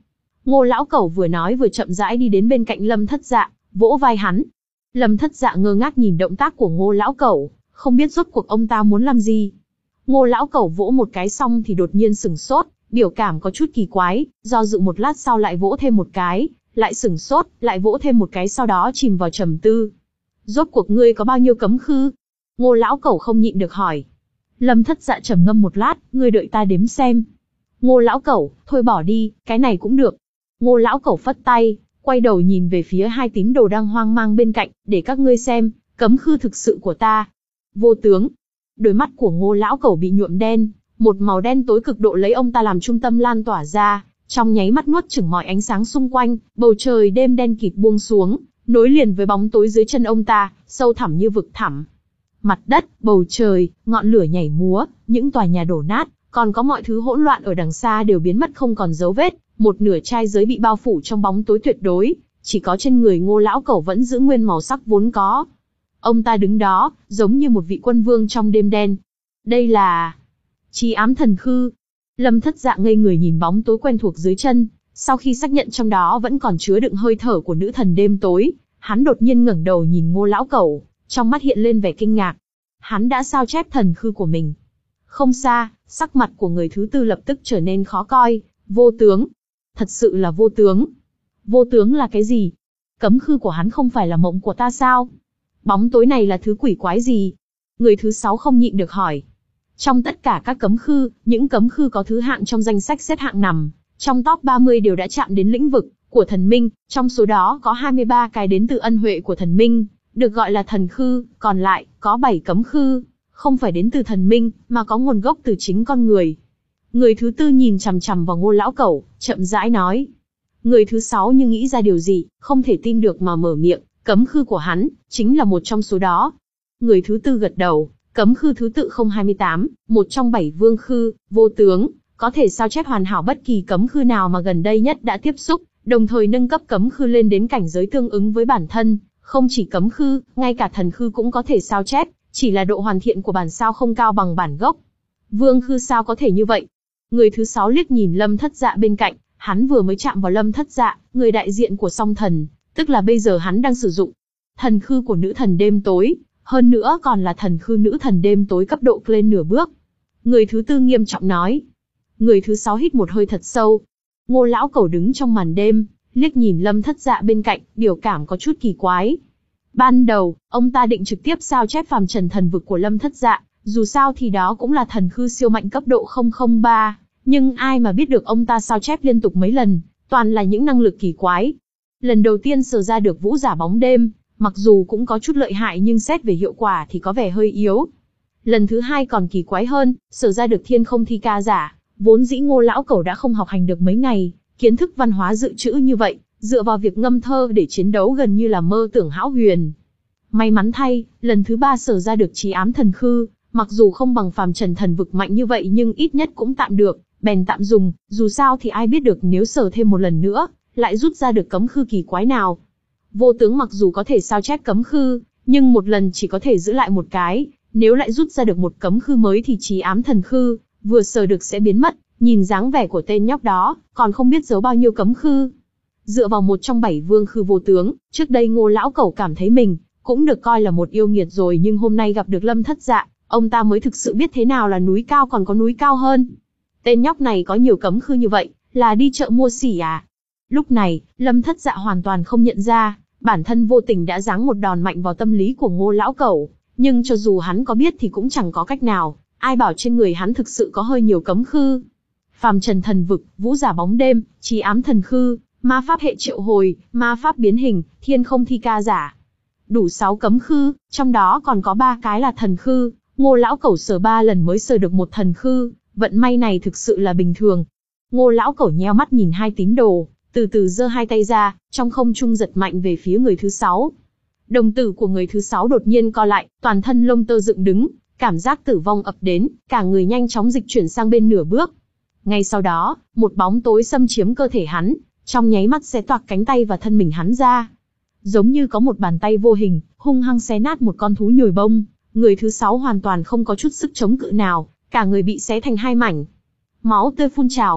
Ngô lão cẩu vừa nói vừa chậm rãi đi đến bên cạnh Lâm Thất Dạ, vỗ vai hắn. Lâm Thất Dạ ngơ ngác nhìn động tác của Ngô lão cẩu, không biết rốt cuộc ông ta muốn làm gì. Ngô lão cẩu vỗ một cái xong thì đột nhiên sửng sốt, biểu cảm có chút kỳ quái, do dự một lát sau lại vỗ thêm một cái, lại sửng sốt, lại vỗ thêm một cái sau đó chìm vào trầm tư. Rốt cuộc ngươi có bao nhiêu cấm khư? Ngô lão cẩu không nhịn được hỏi. Lâm Thất Dạ trầm ngâm một lát, ngươi đợi ta đếm xem. Ngô lão cẩu, thôi bỏ đi, cái này cũng được. Ngô lão cẩu phất tay, quay đầu nhìn về phía hai tín đồ đang hoang mang bên cạnh, để các ngươi xem, cấm khư thực sự của ta. Vô tướng. Đôi mắt của Ngô lão cẩu bị nhuộm đen, một màu đen tối cực độ lấy ông ta làm trung tâm lan tỏa ra, trong nháy mắt nuốt chửng mọi ánh sáng xung quanh, bầu trời đêm đen kịt buông xuống, nối liền với bóng tối dưới chân ông ta, sâu thẳm như vực thẳm. Mặt đất, bầu trời, ngọn lửa nhảy múa, những tòa nhà đổ nát, còn có mọi thứ hỗn loạn ở đằng xa đều biến mất không còn dấu vết, một nửa trai giới bị bao phủ trong bóng tối tuyệt đối, chỉ có trên người Ngô lão cẩu vẫn giữ nguyên màu sắc vốn có. Ông ta đứng đó, giống như một vị quân vương trong đêm đen. Đây là Trì Ám Thần Khư. Lâm Thất Dạ ngây người nhìn bóng tối quen thuộc dưới chân, sau khi xác nhận trong đó vẫn còn chứa đựng hơi thở của nữ thần đêm tối, hắn đột nhiên ngẩng đầu nhìn Ngô lão cẩu, trong mắt hiện lên vẻ kinh ngạc. Hắn đã sao chép thần khư của mình. Không xa, sắc mặt của người thứ tư lập tức trở nên khó coi. Vô tướng. Thật sự là vô tướng. Vô tướng là cái gì? Cấm khư của hắn không phải là mộng của ta sao? Bóng tối này là thứ quỷ quái gì? Người thứ sáu không nhịn được hỏi. Trong tất cả các cấm khư, những cấm khư có thứ hạng trong danh sách xếp hạng nằm trong top ba mươi đều đã chạm đến lĩnh vực của thần minh, trong số đó có hai mươi ba cái đến từ ân huệ của thần minh, được gọi là thần khư, còn lại có bảy cấm khư, không phải đến từ thần minh, mà có nguồn gốc từ chính con người. Người thứ tư nhìn chằm chằm vào Ngô lão cẩu, chậm rãi nói. Người thứ sáu như nghĩ ra điều gì, không thể tin được mà mở miệng, cấm khư của hắn, chính là một trong số đó. Người thứ tư gật đầu, cấm khư thứ tự không hai tám, một trong bảy vương khư, vô tướng, có thể sao chép hoàn hảo bất kỳ cấm khư nào mà gần đây nhất đã tiếp xúc, đồng thời nâng cấp cấm khư lên đến cảnh giới tương ứng với bản thân. Không chỉ cấm khư, ngay cả thần khư cũng có thể sao chép, chỉ là độ hoàn thiện của bản sao không cao bằng bản gốc. Vương khư sao có thể như vậy? Người thứ sáu liếc nhìn Lâm Thất Dạ bên cạnh, hắn vừa mới chạm vào Lâm Thất Dạ, người đại diện của song thần, tức là bây giờ hắn đang sử dụng thần khư của nữ thần đêm tối, hơn nữa còn là thần khư nữ thần đêm tối cấp độ lên nửa bước. Người thứ tư nghiêm trọng nói. Người thứ sáu hít một hơi thật sâu. Ngô lão cẩu đứng trong màn đêm, liếc nhìn Lâm Thất Dạ bên cạnh, biểu cảm có chút kỳ quái. Ban đầu, ông ta định trực tiếp sao chép phàm trần thần vực của Lâm Thất Dạ, dù sao thì đó cũng là thần khư siêu mạnh cấp độ không không ba, nhưng ai mà biết được ông ta sao chép liên tục mấy lần, toàn là những năng lực kỳ quái. Lần đầu tiên sờ ra được vũ giả bóng đêm, mặc dù cũng có chút lợi hại nhưng xét về hiệu quả thì có vẻ hơi yếu. Lần thứ hai còn kỳ quái hơn, sờ ra được thiên không thi ca giả, vốn dĩ Ngô lão cẩu đã không học hành được mấy ngày, kiến thức văn hóa dự trữ như vậy, dựa vào việc ngâm thơ để chiến đấu gần như là mơ tưởng hão huyền. May mắn thay, lần thứ ba sở ra được Trì Ám Thần Khư, mặc dù không bằng phàm trần thần vực mạnh như vậy nhưng ít nhất cũng tạm được, bèn tạm dùng, dù sao thì ai biết được nếu sở thêm một lần nữa, lại rút ra được cấm khư kỳ quái nào. Vô tướng mặc dù có thể sao chép cấm khư, nhưng một lần chỉ có thể giữ lại một cái, nếu lại rút ra được một cấm khư mới thì Trì Ám Thần Khư, vừa sở được sẽ biến mất, nhìn dáng vẻ của tên nhóc đó, còn không biết giấu bao nhiêu cấm khư. Dựa vào một trong bảy vương khư vô tướng, trước đây Ngô lão cẩu cảm thấy mình cũng được coi là một yêu nghiệt rồi, nhưng hôm nay gặp được Lâm Thất Dạ, ông ta mới thực sự biết thế nào là núi cao còn có núi cao hơn. Tên nhóc này có nhiều cấm khư như vậy, là đi chợ mua xỉ à? Lúc này, Lâm Thất Dạ hoàn toàn không nhận ra, bản thân vô tình đã giáng một đòn mạnh vào tâm lý của Ngô lão cẩu, nhưng cho dù hắn có biết thì cũng chẳng có cách nào, ai bảo trên người hắn thực sự có hơi nhiều cấm khư. Phàm trần thần vực, vũ giả bóng đêm, Trì Ám Thần Khư, ma pháp hệ triệu hồi, ma pháp biến hình, thiên không thi ca giả. Đủ sáu cấm khư, trong đó còn có ba cái là thần khư, Ngô lão cẩu sờ ba lần mới sờ được một thần khư, vận may này thực sự là bình thường. Ngô lão cẩu nheo mắt nhìn hai tín đồ, từ từ giơ hai tay ra, trong không trung giật mạnh về phía người thứ sáu. Đồng tử của người thứ sáu đột nhiên co lại, toàn thân lông tơ dựng đứng, cảm giác tử vong ập đến, cả người nhanh chóng dịch chuyển sang bên nửa bước. Ngay sau đó, một bóng tối xâm chiếm cơ thể hắn, trong nháy mắt xé toạc cánh tay và thân mình hắn ra. Giống như có một bàn tay vô hình, hung hăng xé nát một con thú nhồi bông, người thứ sáu hoàn toàn không có chút sức chống cự nào, cả người bị xé thành hai mảnh. Máu tươi phun trào.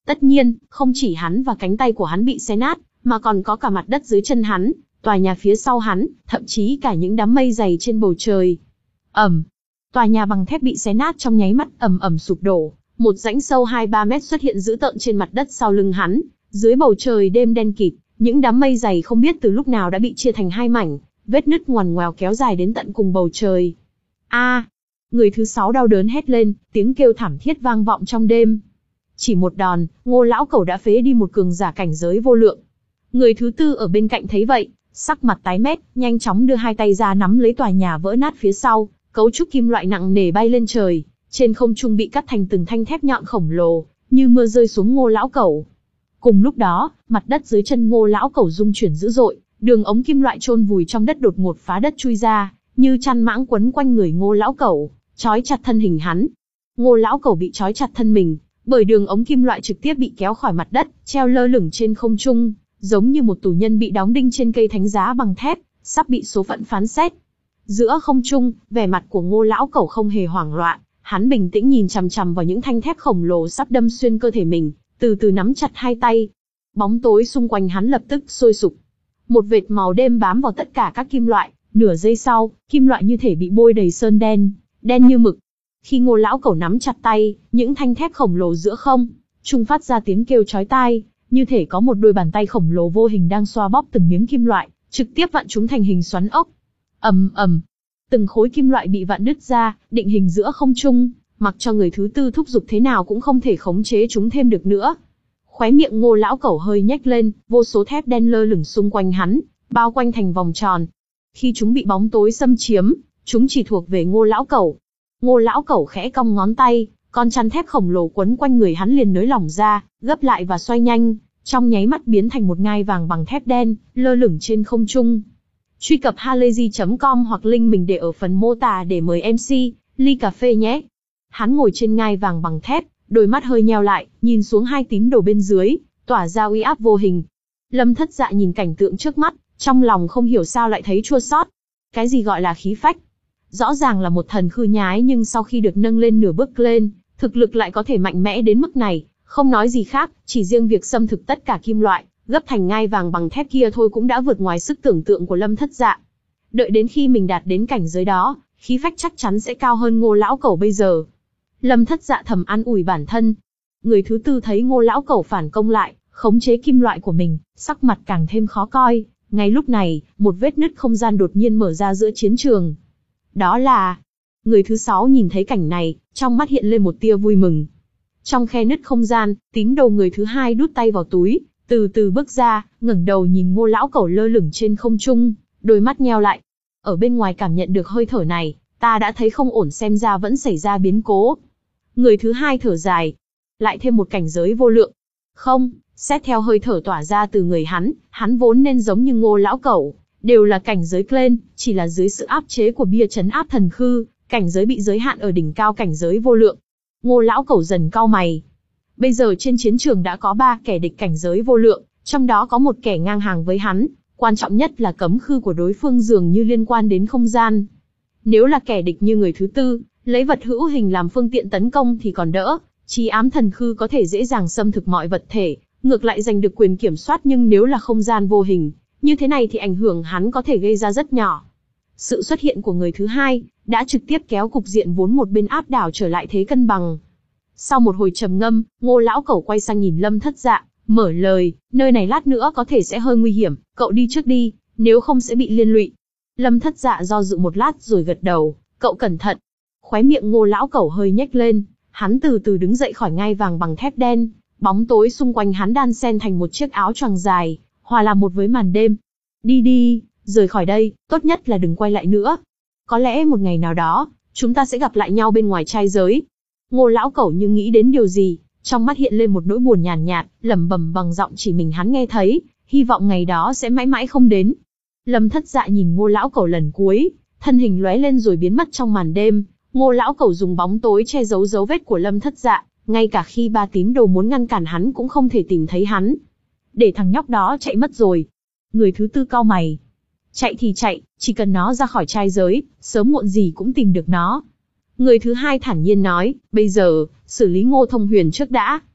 Tất nhiên, không chỉ hắn và cánh tay của hắn bị xé nát, mà còn có cả mặt đất dưới chân hắn, tòa nhà phía sau hắn, thậm chí cả những đám mây dày trên bầu trời. Ầm, tòa nhà bằng thép bị xé nát trong nháy mắt, ầm ầm sụp đổ, một rãnh sâu hai ba mét xuất hiện dữ tợn trên mặt đất sau lưng hắn, dưới bầu trời đêm đen kịt, những đám mây dày không biết từ lúc nào đã bị chia thành hai mảnh, vết nứt ngoằn ngoèo kéo dài đến tận cùng bầu trời. A! Người thứ sáu đau đớn hét lên, tiếng kêu thảm thiết vang vọng trong đêm. Chỉ một đòn, Ngô lão cẩu đã phế đi một cường giả cảnh giới vô lượng. Người thứ tư ở bên cạnh thấy vậy, sắc mặt tái mét, nhanh chóng đưa hai tay ra nắm lấy tòa nhà vỡ nát phía sau, cấu trúc kim loại nặng nề bay lên trời, trên không trung bị cắt thành từng thanh thép nhọn khổng lồ, như mưa rơi xuống Ngô lão cẩu. Cùng lúc đó, mặt đất dưới chân Ngô lão cẩu rung chuyển dữ dội, đường ống kim loại chôn vùi trong đất đột ngột phá đất chui ra, như chăn mãng quấn quanh người Ngô lão cẩu, trói chặt thân hình hắn. Ngô lão cẩu bị trói chặt thân mình, bởi đường ống kim loại trực tiếp bị kéo khỏi mặt đất, treo lơ lửng trên không trung, giống như một tù nhân bị đóng đinh trên cây thánh giá bằng thép, sắp bị số phận phán xét. Giữa không trung, vẻ mặt của Ngô lão cẩu không hề hoảng loạn, hắn bình tĩnh nhìn chằm chằm vào những thanh thép khổng lồ sắp đâm xuyên cơ thể mình, từ từ nắm chặt hai tay. Bóng tối xung quanh hắn lập tức sôi sục. Một vệt màu đêm bám vào tất cả các kim loại, nửa giây sau, kim loại như thể bị bôi đầy sơn đen, đen như mực. Khi Ngô lão cẩu nắm chặt tay, những thanh thép khổng lồ giữa không trung phát ra tiếng kêu chói tai, như thể có một đôi bàn tay khổng lồ vô hình đang xoa bóp từng miếng kim loại, trực tiếp vặn chúng thành hình xoắn ốc. Ầm ầm, từng khối kim loại bị vặn đứt ra, định hình giữa không trung, mặc cho người thứ tư thúc giục thế nào cũng không thể khống chế chúng thêm được nữa. Khóe miệng Ngô lão cẩu hơi nhếch lên, vô số thép đen lơ lửng xung quanh hắn, bao quanh thành vòng tròn. Khi chúng bị bóng tối xâm chiếm, chúng chỉ thuộc về Ngô lão cẩu. Ngô lão cẩu khẽ cong ngón tay, con chăn thép khổng lồ quấn quanh người hắn liền nới lỏng ra, gấp lại và xoay nhanh, trong nháy mắt biến thành một ngai vàng bằng thép đen, lơ lửng trên không trung. Truy cập halayzi chấm com hoặc link mình để ở phần mô tả để mời em xê, ly cà phê nhé. Hắn ngồi trên ngai vàng bằng thép, đôi mắt hơi nheo lại, nhìn xuống hai tín đồ bên dưới, tỏa ra uy áp vô hình. Lâm Thất Dạ nhìn cảnh tượng trước mắt, trong lòng không hiểu sao lại thấy chua xót. Cái gì gọi là khí phách? Rõ ràng là một thần khư nhái nhưng sau khi được nâng lên nửa bước lên, thực lực lại có thể mạnh mẽ đến mức này, không nói gì khác, chỉ riêng việc xâm thực tất cả kim loại, gấp thành ngai vàng bằng thép kia thôi cũng đã vượt ngoài sức tưởng tượng của Lâm Thất Dạ. Đợi đến khi mình đạt đến cảnh giới đó, khí phách chắc chắn sẽ cao hơn Ngô lão cẩu bây giờ. Lâm Thất Dạ thầm an ủi bản thân. Người thứ tư thấy Ngô lão cẩu phản công lại, khống chế kim loại của mình, sắc mặt càng thêm khó coi. Ngay lúc này, một vết nứt không gian đột nhiên mở ra giữa chiến trường. Đó là... Người thứ sáu nhìn thấy cảnh này, trong mắt hiện lên một tia vui mừng. Trong khe nứt không gian, tín đồ người thứ hai đút tay vào túi, từ từ bước ra, ngẩng đầu nhìn Ngô lão cẩu lơ lửng trên không trung, đôi mắt nheo lại. Ở bên ngoài cảm nhận được hơi thở này, ta đã thấy không ổn, xem ra vẫn xảy ra biến cố. Người thứ hai thở dài. Lại thêm một cảnh giới vô lượng. Không, xét theo hơi thở tỏa ra từ người hắn, hắn vốn nên giống như Ngô lão cẩu, đều là cảnh giới Clen, chỉ là dưới sự áp chế của bia trấn áp thần khư, cảnh giới bị giới hạn ở đỉnh cao cảnh giới vô lượng. Ngô lão cẩu dần cau mày. Bây giờ trên chiến trường đã có ba kẻ địch cảnh giới vô lượng, trong đó có một kẻ ngang hàng với hắn, quan trọng nhất là cấm khư của đối phương dường như liên quan đến không gian. Nếu là kẻ địch như người thứ tư, lấy vật hữu hình làm phương tiện tấn công thì còn đỡ, Trì ám thần khư có thể dễ dàng xâm thực mọi vật thể, ngược lại giành được quyền kiểm soát, nhưng nếu là không gian vô hình, như thế này thì ảnh hưởng hắn có thể gây ra rất nhỏ. Sự xuất hiện của người thứ hai đã trực tiếp kéo cục diện vốn một bên áp đảo trở lại thế cân bằng. Sau một hồi trầm ngâm, Ngô lão cẩu quay sang nhìn Lâm Thất Dạ, mở lời, nơi này lát nữa có thể sẽ hơi nguy hiểm, cậu đi trước đi, nếu không sẽ bị liên lụy. Lâm Thất Dạ do dự một lát rồi gật đầu, cậu cẩn thận. Khóe miệng Ngô lão cẩu hơi nhếch lên, hắn từ từ đứng dậy khỏi ngai vàng bằng thép đen, bóng tối xung quanh hắn đan xen thành một chiếc áo choàng dài, hòa làm một với màn đêm. Đi đi, rời khỏi đây, tốt nhất là đừng quay lại nữa. Có lẽ một ngày nào đó, chúng ta sẽ gặp lại nhau bên ngoài trai giới. Ngô lão cẩu như nghĩ đến điều gì, trong mắt hiện lên một nỗi buồn nhàn nhạt, nhạt, lẩm bẩm bằng giọng chỉ mình hắn nghe thấy, hy vọng ngày đó sẽ mãi mãi không đến. Lâm Thất Dạ nhìn Ngô lão cẩu lần cuối, thân hình lóe lên rồi biến mất trong màn đêm. Ngô lão cẩu dùng bóng tối che giấu dấu vết của Lâm Thất Dạ, ngay cả khi ba tín đồ muốn ngăn cản hắn cũng không thể tìm thấy hắn. Để thằng nhóc đó chạy mất rồi. Người thứ tư cau mày. Chạy thì chạy, chỉ cần nó ra khỏi trai giới, sớm muộn gì cũng tìm được nó. Người thứ hai thản nhiên nói, bây giờ, xử lý Ngô Thông Huyền trước đã.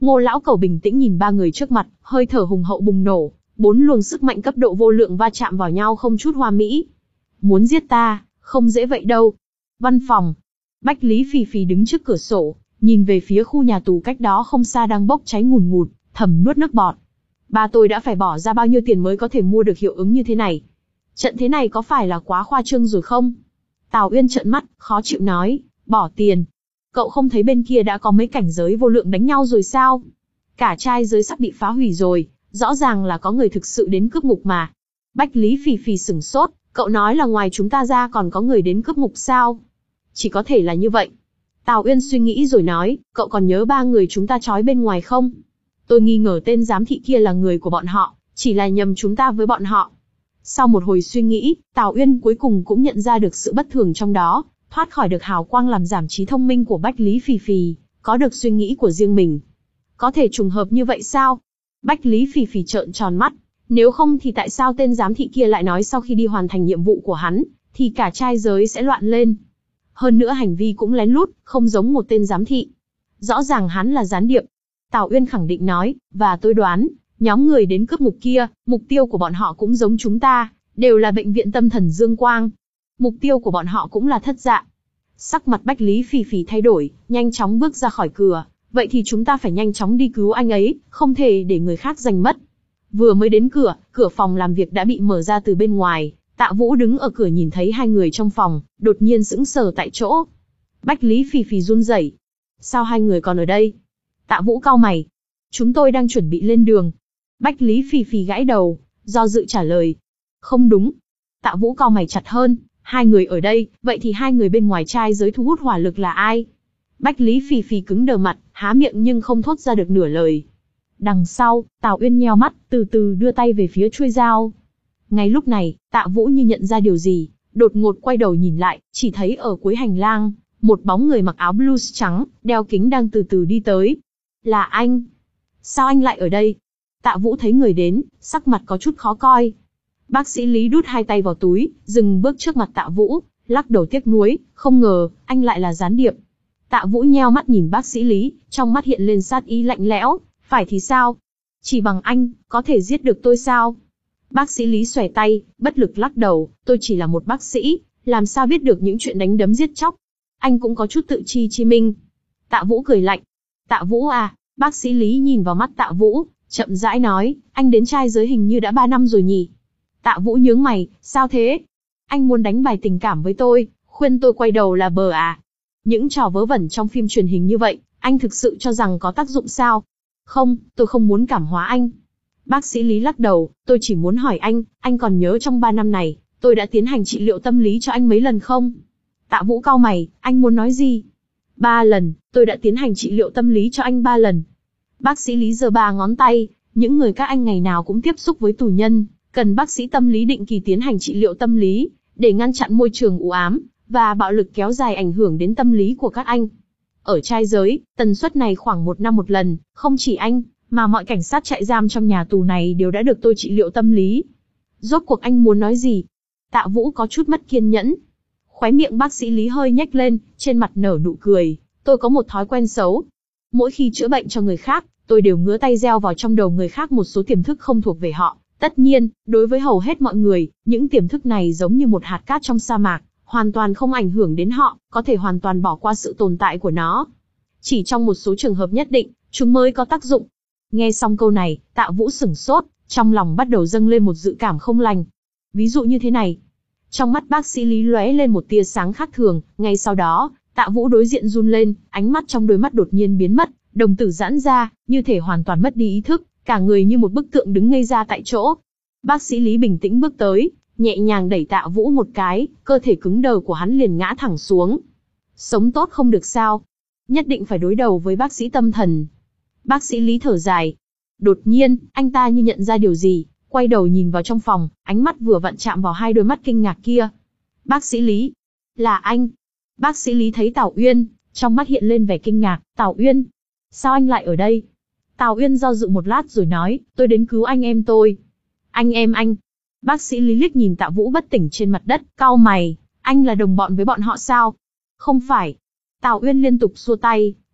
Ngô lão cầu bình tĩnh nhìn ba người trước mặt, hơi thở hùng hậu bùng nổ, bốn luồng sức mạnh cấp độ vô lượng va chạm vào nhau không chút hoa mỹ. Muốn giết ta, không dễ vậy đâu. Văn phòng. Bách Lý Phì Phì đứng trước cửa sổ, nhìn về phía khu nhà tù cách đó không xa đang bốc cháy ngùn ngụt, thầm nuốt nước bọt. Ba tôi đã phải bỏ ra bao nhiêu tiền mới có thể mua được hiệu ứng như thế này? Trận thế này có phải là quá khoa trương rồi không? Tào Uyên trợn mắt, khó chịu nói, bỏ tiền. Cậu không thấy bên kia đã có mấy cảnh giới vô lượng đánh nhau rồi sao? Cả trai giới sắp bị phá hủy rồi, rõ ràng là có người thực sự đến cướp ngục mà. Bách Lý Phì Phì sửng sốt, cậu nói là ngoài chúng ta ra còn có người đến cướp ngục sao? Chỉ có thể là như vậy. Tào Uyên suy nghĩ rồi nói, cậu còn nhớ ba người chúng ta trói bên ngoài không? Tôi nghi ngờ tên giám thị kia là người của bọn họ, chỉ là nhầm chúng ta với bọn họ. Sau một hồi suy nghĩ, Tào Uyên cuối cùng cũng nhận ra được sự bất thường trong đó, thoát khỏi được hào quang làm giảm trí thông minh của Bách Lý Phì Phì, có được suy nghĩ của riêng mình. Có thể trùng hợp như vậy sao? Bách Lý Phì Phì trợn tròn mắt, nếu không thì tại sao tên giám thị kia lại nói sau khi đi hoàn thành nhiệm vụ của hắn, thì cả trai giới sẽ loạn lên. Hơn nữa hành vi cũng lén lút, không giống một tên giám thị. Rõ ràng hắn là gián điệp. Tào Uyên khẳng định nói, và tôi đoán, nhóm người đến cướp ngục kia, mục tiêu của bọn họ cũng giống chúng ta, đều là bệnh viện tâm thần Dương Quang. Mục tiêu của bọn họ cũng là Thất Dạ. Sắc mặt Bách Lý Phì Phì thay đổi, nhanh chóng bước ra khỏi cửa. Vậy thì chúng ta phải nhanh chóng đi cứu anh ấy, không thể để người khác giành mất. Vừa mới đến cửa, cửa phòng làm việc đã bị mở ra từ bên ngoài. Tạ Vũ đứng ở cửa nhìn thấy hai người trong phòng, đột nhiên sững sờ tại chỗ. Bách Lý Phì Phì run rẩy. Sao hai người còn ở đây? Tạ Vũ cau mày. Chúng tôi đang chuẩn bị lên đường. Bách Lý Phì Phì gãi đầu, do dự trả lời. Không đúng. Tạ Vũ cau mày chặt hơn. Hai người ở đây, vậy thì hai người bên ngoài trai giới thu hút hỏa lực là ai? Bách Lý Phì Phì cứng đờ mặt, há miệng nhưng không thốt ra được nửa lời. Đằng sau, Tào Uyên nheo mắt, từ từ đưa tay về phía chuôi dao. Ngay lúc này, Tạ Vũ như nhận ra điều gì, đột ngột quay đầu nhìn lại, chỉ thấy ở cuối hành lang, một bóng người mặc áo blues trắng, đeo kính đang từ từ đi tới. Là anh. Sao anh lại ở đây? Tạ Vũ thấy người đến, sắc mặt có chút khó coi. Bác sĩ Lý đút hai tay vào túi, dừng bước trước mặt Tạ Vũ, lắc đầu tiếc nuối, không ngờ, anh lại là gián điệp. Tạ Vũ nheo mắt nhìn bác sĩ Lý, trong mắt hiện lên sát ý lạnh lẽo, phải thì sao? Chỉ bằng anh, có thể giết được tôi sao? Bác sĩ Lý xòe tay, bất lực lắc đầu, tôi chỉ là một bác sĩ, làm sao biết được những chuyện đánh đấm giết chóc? Anh cũng có chút tự chi chi minh. Tạ Vũ cười lạnh. Tạ Vũ à, bác sĩ Lý nhìn vào mắt Tạ Vũ, chậm rãi nói, anh đến trai giới hình như đã ba năm rồi nhỉ? Tạ Vũ nhướng mày, sao thế? Anh muốn đánh bài tình cảm với tôi, khuyên tôi quay đầu là bờ à? Những trò vớ vẩn trong phim truyền hình như vậy, anh thực sự cho rằng có tác dụng sao? Không, tôi không muốn cảm hóa anh. Bác sĩ Lý lắc đầu, tôi chỉ muốn hỏi anh, anh còn nhớ trong ba năm này, tôi đã tiến hành trị liệu tâm lý cho anh mấy lần không? Tạ Vũ cau mày, anh muốn nói gì? Ba lần, tôi đã tiến hành trị liệu tâm lý cho anh ba lần. Bác sĩ Lý giơ ba ngón tay, những người các anh ngày nào cũng tiếp xúc với tù nhân, cần bác sĩ tâm lý định kỳ tiến hành trị liệu tâm lý, để ngăn chặn môi trường u ám, và bạo lực kéo dài ảnh hưởng đến tâm lý của các anh. Ở trai giới, tần suất này khoảng một năm một lần, không chỉ anh, mà mọi cảnh sát trại giam trong nhà tù này đều đã được tôi trị liệu tâm lý. Rốt cuộc anh muốn nói gì? Tạ Vũ có chút mất kiên nhẫn. Khóe miệng bác sĩ Lý hơi nhếch lên, trên mặt nở nụ cười. Tôi có một thói quen xấu. Mỗi khi chữa bệnh cho người khác, tôi đều ngứa tay gieo vào trong đầu người khác một số tiềm thức không thuộc về họ. Tất nhiên, đối với hầu hết mọi người, những tiềm thức này giống như một hạt cát trong sa mạc, hoàn toàn không ảnh hưởng đến họ, có thể hoàn toàn bỏ qua sự tồn tại của nó. Chỉ trong một số trường hợp nhất định, chúng mới có tác dụng. Nghe xong câu này, Tạ Vũ sửng sốt, trong lòng bắt đầu dâng lên một dự cảm không lành. Ví dụ như thế này. Trong mắt bác sĩ Lý lóe lên một tia sáng khác thường, ngay sau đó, Tạ Vũ đối diện run lên, ánh mắt trong đôi mắt đột nhiên biến mất, đồng tử giãn ra, như thể hoàn toàn mất đi ý thức, cả người như một bức tượng đứng ngây ra tại chỗ. Bác sĩ Lý bình tĩnh bước tới, nhẹ nhàng đẩy Tạ Vũ một cái, cơ thể cứng đờ của hắn liền ngã thẳng xuống. Sống tốt không được sao? Nhất định phải đối đầu với bác sĩ tâm thần. Bác sĩ Lý thở dài. Đột nhiên, anh ta như nhận ra điều gì, quay đầu nhìn vào trong phòng, ánh mắt vừa vặn chạm vào hai đôi mắt kinh ngạc kia. Bác sĩ Lý, là anh. Bác sĩ Lý thấy Tào Uyên, trong mắt hiện lên vẻ kinh ngạc. Tào Uyên, sao anh lại ở đây? Tào Uyên do dự một lát rồi nói, tôi đến cứu anh em tôi. Anh em anh. Bác sĩ Lý liếc nhìn Tạ Vũ bất tỉnh trên mặt đất, cau mày, anh là đồng bọn với bọn họ sao? Không phải. Tào Uyên liên tục xua tay,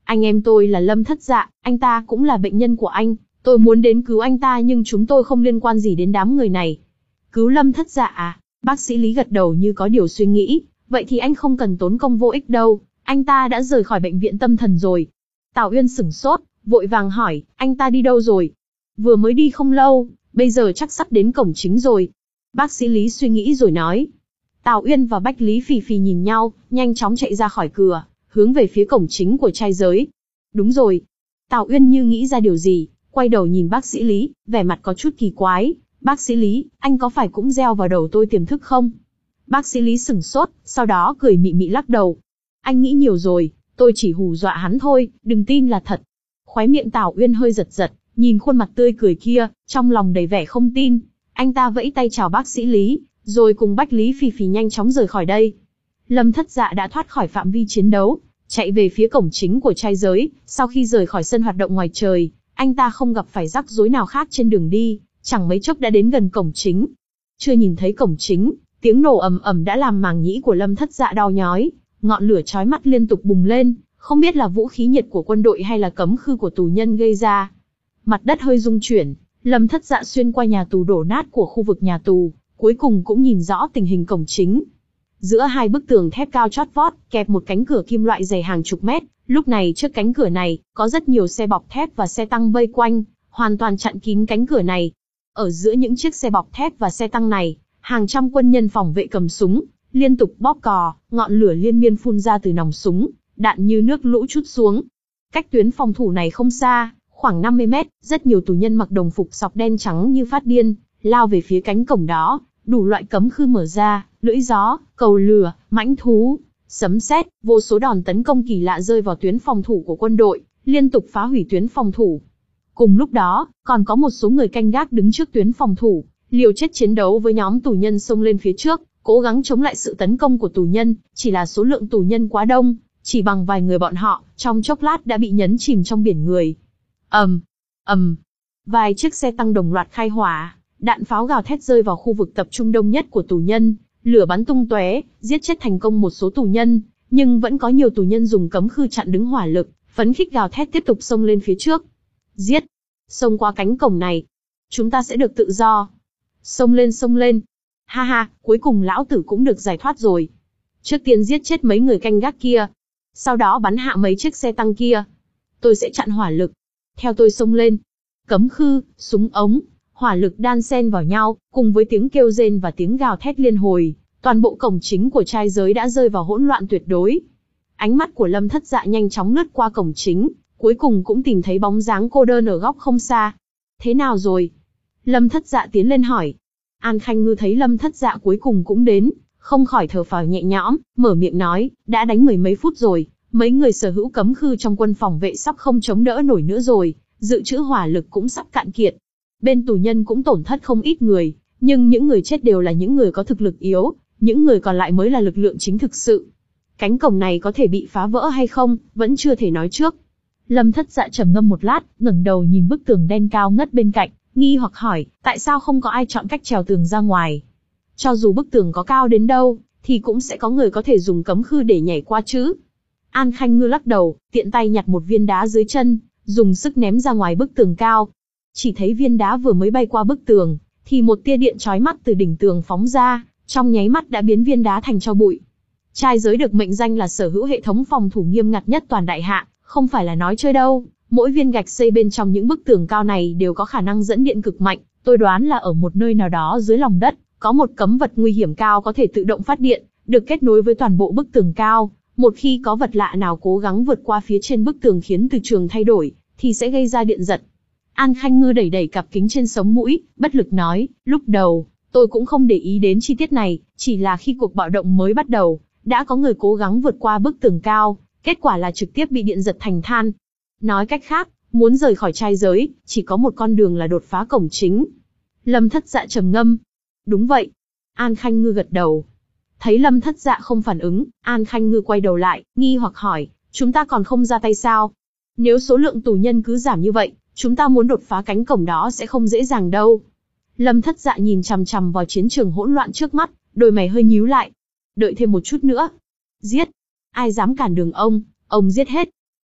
Anh em tôi là Lâm Thất Dạ, anh ta cũng là bệnh nhân của anh, tôi muốn đến cứu anh ta nhưng chúng tôi không liên quan gì đến đám người này. Cứu Lâm Thất Dạ à? Bác sĩ Lý gật đầu như có điều suy nghĩ, vậy thì anh không cần tốn công vô ích đâu, anh ta đã rời khỏi bệnh viện tâm thần rồi. Tào Uyên sửng sốt, vội vàng hỏi, anh ta đi đâu rồi? Vừa mới đi không lâu, bây giờ chắc sắp đến cổng chính rồi. Bác sĩ Lý suy nghĩ rồi nói. Tào Uyên và Bách Lý Phì Phì nhìn nhau, nhanh chóng chạy ra khỏi cửa, hướng về phía cổng chính của trai giới. Đúng rồi. Tào Uyên như nghĩ ra điều gì, quay đầu nhìn bác sĩ Lý, vẻ mặt có chút kỳ quái. Bác sĩ Lý, anh có phải cũng gieo vào đầu tôi tiềm thức không? Bác sĩ Lý sửng sốt, sau đó cười mị mị lắc đầu. Anh nghĩ nhiều rồi, tôi chỉ hù dọa hắn thôi, đừng tin là thật. Khóe miệng Tào Uyên hơi giật giật, nhìn khuôn mặt tươi cười kia, trong lòng đầy vẻ không tin. Anh ta vẫy tay chào bác sĩ Lý, rồi cùng Bách Lý Phì Phì nhanh chóng rời khỏi đây. Lâm Thất Dạ đã thoát khỏi phạm vi chiến đấu, chạy về phía cổng chính của trai giới. Sau khi rời khỏi sân hoạt động ngoài trời, anh ta không gặp phải rắc rối nào khác trên đường đi, chẳng mấy chốc đã đến gần cổng chính. Chưa nhìn thấy cổng chính, tiếng nổ ầm ầm đã làm màng nhĩ của Lâm Thất Dạ đau nhói, ngọn lửa chói mắt liên tục bùng lên, không biết là vũ khí nhiệt của quân đội hay là cấm khư của tù nhân gây ra. Mặt đất hơi rung chuyển, Lâm Thất Dạ xuyên qua nhà tù đổ nát của khu vực nhà tù, cuối cùng cũng nhìn rõ tình hình cổng chính. Giữa hai bức tường thép cao chót vót, kẹp một cánh cửa kim loại dày hàng chục mét, lúc này trước cánh cửa này, có rất nhiều xe bọc thép và xe tăng vây quanh, hoàn toàn chặn kín cánh cửa này. Ở giữa những chiếc xe bọc thép và xe tăng này, hàng trăm quân nhân phòng vệ cầm súng, liên tục bóp cò, ngọn lửa liên miên phun ra từ nòng súng, đạn như nước lũ trút xuống. Cách tuyến phòng thủ này không xa, khoảng năm mươi mét, rất nhiều tù nhân mặc đồng phục sọc đen trắng như phát điên, lao về phía cánh cổng đó, đủ loại cấm khư mở ra, lưỡi gió, cầu lửa, mãnh thú, sấm sét, vô số đòn tấn công kỳ lạ rơi vào tuyến phòng thủ của quân đội, liên tục phá hủy tuyến phòng thủ. Cùng lúc đó, còn có một số người canh gác đứng trước tuyến phòng thủ, liều chết chiến đấu với nhóm tù nhân xông lên phía trước, cố gắng chống lại sự tấn công của tù nhân, chỉ là số lượng tù nhân quá đông, chỉ bằng vài người bọn họ, trong chốc lát đã bị nhấn chìm trong biển người. Ầm, um, ầm, um. Vài chiếc xe tăng đồng loạt khai hỏa, đạn pháo gào thét rơi vào khu vực tập trung đông nhất của tù nhân, lửa bắn tung tóe, giết chết thành công một số tù nhân, nhưng vẫn có nhiều tù nhân dùng cấm khư chặn đứng hỏa lực, phấn khích gào thét tiếp tục xông lên phía trước. Giết! Xông qua cánh cổng này, chúng ta sẽ được tự do. Xông lên xông lên. Ha ha, cuối cùng lão tử cũng được giải thoát rồi. Trước tiên giết chết mấy người canh gác kia, sau đó bắn hạ mấy chiếc xe tăng kia. Tôi sẽ chặn hỏa lực. Theo tôi xông lên. Cấm khư, súng ống, hỏa lực đan xen vào nhau, cùng với tiếng kêu rên và tiếng gào thét liên hồi, toàn bộ cổng chính của trai giới đã rơi vào hỗn loạn tuyệt đối. Ánh mắt của Lâm Thất Dạ nhanh chóng lướt qua cổng chính, cuối cùng cũng tìm thấy bóng dáng cô đơn ở góc không xa. Thế nào rồi? Lâm Thất Dạ tiến lên hỏi. An Khanh Ngư thấy Lâm Thất Dạ cuối cùng cũng đến, không khỏi thở phào nhẹ nhõm, mở miệng nói, đã đánh mười mấy phút rồi, mấy người sở hữu cấm khư trong quân phòng vệ sắp không chống đỡ nổi nữa rồi, dự trữ hỏa lực cũng sắp cạn kiệt. Bên tù nhân cũng tổn thất không ít người, nhưng những người chết đều là những người có thực lực yếu, những người còn lại mới là lực lượng chính thực sự. Cánh cổng này có thể bị phá vỡ hay không, vẫn chưa thể nói trước. Lâm Thất Dạ trầm ngâm một lát, ngẩng đầu nhìn bức tường đen cao ngất bên cạnh, nghi hoặc hỏi, tại sao không có ai chọn cách trèo tường ra ngoài? Cho dù bức tường có cao đến đâu, thì cũng sẽ có người có thể dùng cấm khư để nhảy qua chứ. An Khanh Ngư lắc đầu, tiện tay nhặt một viên đá dưới chân, dùng sức ném ra ngoài bức tường cao. Chỉ thấy viên đá vừa mới bay qua bức tường, thì một tia điện chói mắt từ đỉnh tường phóng ra, trong nháy mắt đã biến viên đá thành tro bụi. Trai giới được mệnh danh là sở hữu hệ thống phòng thủ nghiêm ngặt nhất toàn đại hạ, không phải là nói chơi đâu. Mỗi viên gạch xây bên trong những bức tường cao này đều có khả năng dẫn điện cực mạnh. Tôi đoán là ở một nơi nào đó dưới lòng đất, có một cấm vật nguy hiểm cao có thể tự động phát điện, được kết nối với toàn bộ bức tường cao. Một khi có vật lạ nào cố gắng vượt qua phía trên bức tường khiến từ trường thay đổi, thì sẽ gây ra điện giật. An Khanh Ngư đẩy đẩy cặp kính trên sống mũi, bất lực nói, lúc đầu, tôi cũng không để ý đến chi tiết này, chỉ là khi cuộc bạo động mới bắt đầu, đã có người cố gắng vượt qua bức tường cao, kết quả là trực tiếp bị điện giật thành than. Nói cách khác, muốn rời khỏi trai giới, chỉ có một con đường là đột phá cổng chính. Lâm Thất Dạ trầm ngâm. Đúng vậy. An Khanh Ngư gật đầu. Thấy Lâm Thất Dạ không phản ứng, An Khanh Ngư quay đầu lại, nghi hoặc hỏi, chúng ta còn không ra tay sao? Nếu số lượng tù nhân cứ giảm như vậy, chúng ta muốn đột phá cánh cổng đó sẽ không dễ dàng đâu. Lâm Thất Dạ nhìn chằm chằm vào chiến trường hỗn loạn trước mắt, đôi mày hơi nhíu lại. Đợi thêm một chút nữa. Giết. Ai dám cản đường ông, ông giết hết.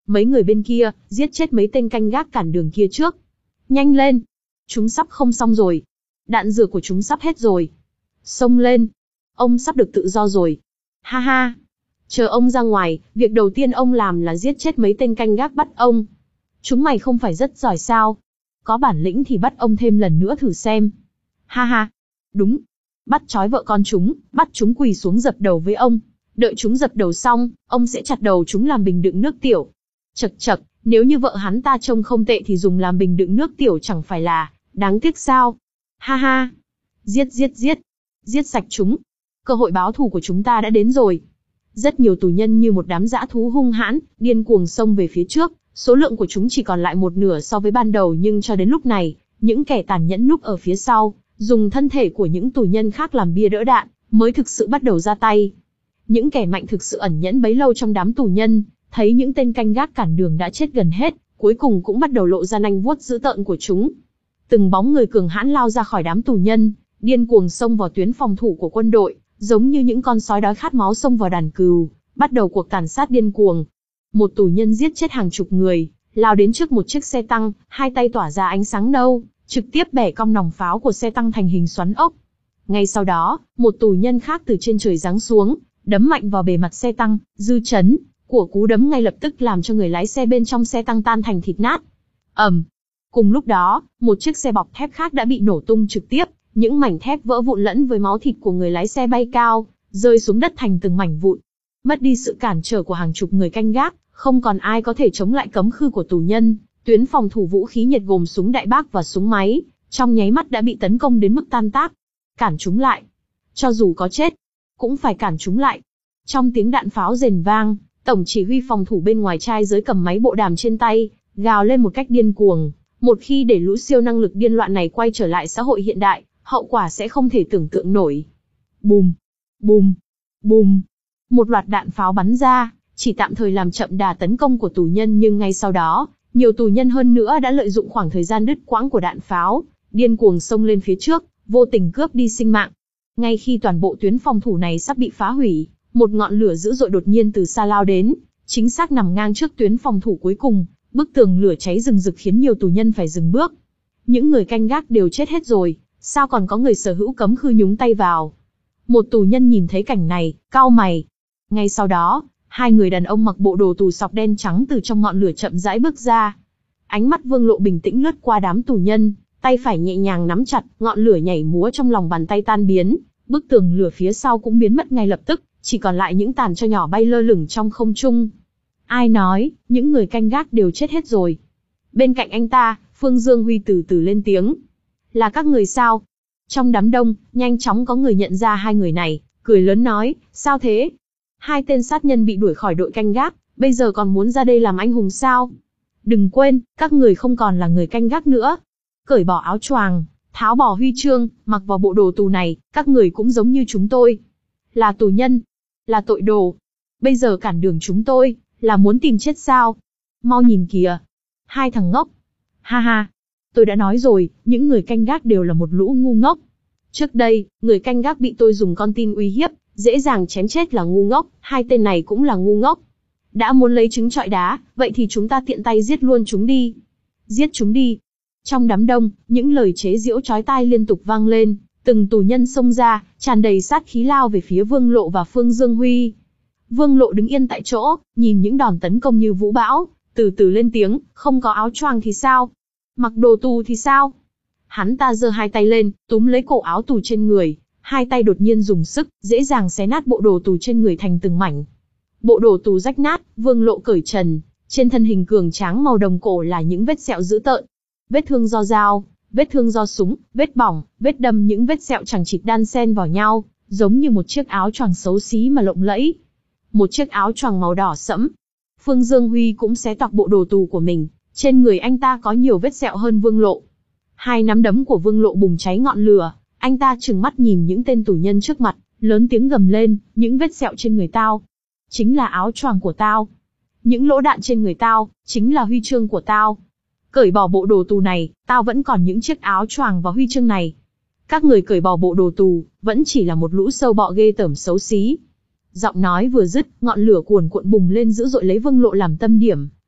Mấy người bên kia, giết chết mấy tên canh gác cản đường kia trước. Nhanh lên! Chúng sắp không xong rồi. Đạn dược của chúng sắp hết rồi. Xông lên! Ông sắp được tự do rồi. Ha ha! Chờ ông ra ngoài, việc đầu tiên ông làm là giết chết mấy tên canh gác bắt ông. Chúng mày không phải rất giỏi sao? Có bản lĩnh thì bắt ông thêm lần nữa thử xem. Ha ha! Đúng! Bắt trói vợ con chúng, bắt chúng quỳ xuống dập đầu với ông. Đợi chúng dập đầu xong, ông sẽ chặt đầu chúng làm bình đựng nước tiểu. Chậc chậc, nếu như vợ hắn ta trông không tệ thì dùng làm bình đựng nước tiểu chẳng phải là đáng tiếc sao? Ha ha! Giết giết giết! Giết sạch chúng! Cơ hội báo thù của chúng ta đã đến rồi. Rất nhiều tù nhân như một đám dã thú hung hãn, điên cuồng xông về phía trước. Số lượng của chúng chỉ còn lại một nửa so với ban đầu, nhưng cho đến lúc này, những kẻ tàn nhẫn núp ở phía sau, dùng thân thể của những tù nhân khác làm bia đỡ đạn, mới thực sự bắt đầu ra tay. Những kẻ mạnh thực sự ẩn nhẫn bấy lâu trong đám tù nhân, thấy những tên canh gác cản đường đã chết gần hết, cuối cùng cũng bắt đầu lộ ra nanh vuốt dữ tợn của chúng. Từng bóng người cường hãn lao ra khỏi đám tù nhân, điên cuồng xông vào tuyến phòng thủ của quân đội, giống như những con sói đói khát máu xông vào đàn cừu, bắt đầu cuộc tàn sát điên cuồng. Một tù nhân giết chết hàng chục người, lao đến trước một chiếc xe tăng, hai tay tỏa ra ánh sáng nâu, trực tiếp bẻ cong nòng pháo của xe tăng thành hình xoắn ốc. Ngay sau đó, một tù nhân khác từ trên trời giáng xuống, đấm mạnh vào bề mặt xe tăng, dư chấn của cú đấm ngay lập tức làm cho người lái xe bên trong xe tăng tan thành thịt nát. Ầm. Cùng lúc đó, một chiếc xe bọc thép khác đã bị nổ tung trực tiếp, những mảnh thép vỡ vụn lẫn với máu thịt của người lái xe bay cao, rơi xuống đất thành từng mảnh vụn. Mất đi sự cản trở của hàng chục người canh gác, không còn ai có thể chống lại cấm khư của tù nhân, tuyến phòng thủ vũ khí nhiệt gồm súng đại bác và súng máy, trong nháy mắt đã bị tấn công đến mức tan tác. Cản chúng lại. Cho dù có chết, cũng phải cản chúng lại. Trong tiếng đạn pháo rền vang, tổng chỉ huy phòng thủ bên ngoài trai giới cầm máy bộ đàm trên tay, gào lên một cách điên cuồng. Một khi để lũ siêu năng lực điên loạn này quay trở lại xã hội hiện đại, hậu quả sẽ không thể tưởng tượng nổi. Bùm, bùm, bùm. Một loạt đạn pháo bắn ra, chỉ tạm thời làm chậm đà tấn công của tù nhân, nhưng ngay sau đó, nhiều tù nhân hơn nữa đã lợi dụng khoảng thời gian đứt quãng của đạn pháo, điên cuồng xông lên phía trước, vô tình cướp đi sinh mạng. Ngay khi toàn bộ tuyến phòng thủ này sắp bị phá hủy, một ngọn lửa dữ dội đột nhiên từ xa lao đến, chính xác nằm ngang trước tuyến phòng thủ cuối cùng, bức tường lửa cháy rừng rực khiến nhiều tù nhân phải dừng bước. Những người canh gác đều chết hết rồi, sao còn có người sở hữu cấm khư nhúng tay vào? Một tù nhân nhìn thấy cảnh này, cau mày. Ngay sau đó, hai người đàn ông mặc bộ đồ tù sọc đen trắng từ trong ngọn lửa chậm rãi bước ra. Ánh mắt Vương Lộ bình tĩnh lướt qua đám tù nhân, tay phải nhẹ nhàng nắm chặt, ngọn lửa nhảy múa trong lòng bàn tay tan biến, bức tường lửa phía sau cũng biến mất ngay lập tức, chỉ còn lại những tàn tro nhỏ bay lơ lửng trong không trung. Ai nói, những người canh gác đều chết hết rồi. Bên cạnh anh ta, Phương Dương Huy từ từ lên tiếng. Là các người sao? Trong đám đông, nhanh chóng có người nhận ra hai người này, cười lớn nói, sao thế? Hai tên sát nhân bị đuổi khỏi đội canh gác, bây giờ còn muốn ra đây làm anh hùng sao? Đừng quên, các người không còn là người canh gác nữa. Cởi bỏ áo choàng, tháo bỏ huy chương, mặc vào bộ đồ tù này, các người cũng giống như chúng tôi. Là tù nhân, là tội đồ. Bây giờ cản đường chúng tôi, là muốn tìm chết sao? Mau nhìn kìa. Hai thằng ngốc. Ha ha. Tôi đã nói rồi, những người canh gác đều là một lũ ngu ngốc. Trước đây, người canh gác bị tôi dùng con tin uy hiếp, dễ dàng chém chết là ngu ngốc, hai tên này cũng là ngu ngốc. Đã muốn lấy trứng trọi đá, vậy thì chúng ta tiện tay giết luôn chúng đi. Giết chúng đi. Trong đám đông, những lời chế giễu chói tai liên tục vang lên, từng tù nhân xông ra, tràn đầy sát khí lao về phía Vương Lộ và Phương Dương Huy. Vương Lộ đứng yên tại chỗ, nhìn những đòn tấn công như vũ bão, từ từ lên tiếng, không có áo choàng thì sao? Mặc đồ tù thì sao? Hắn ta giơ hai tay lên, túm lấy cổ áo tù trên người, hai tay đột nhiên dùng sức, dễ dàng xé nát bộ đồ tù trên người thành từng mảnh. Bộ đồ tù rách nát, Vương Lộ cởi trần, trên thân hình cường tráng màu đồng cổ là những vết sẹo dữ tợn. Vết thương do dao, vết thương do súng, vết bỏng, vết đâm, những vết sẹo chằng chịt đan xen vào nhau, giống như một chiếc áo choàng xấu xí mà lộng lẫy. Một chiếc áo choàng màu đỏ sẫm. Phương Dương Huy cũng xé toạc bộ đồ tù của mình, trên người anh ta có nhiều vết sẹo hơn Vương Lộ. Hai nắm đấm của Vương Lộ bùng cháy ngọn lửa, anh ta trừng mắt nhìn những tên tù nhân trước mặt, lớn tiếng gầm lên, những vết sẹo trên người tao, chính là áo choàng của tao. Những lỗ đạn trên người tao, chính là huy chương của tao. Cởi bỏ bộ đồ tù này, tao vẫn còn những chiếc áo choàng và huy chương này. Các người cởi bỏ bộ đồ tù, vẫn chỉ là một lũ sâu bọ ghê tởm xấu xí. Giọng nói vừa dứt, ngọn lửa cuồn cuộn bùng lên dữ dội lấy Vương Lộ làm tâm điểm,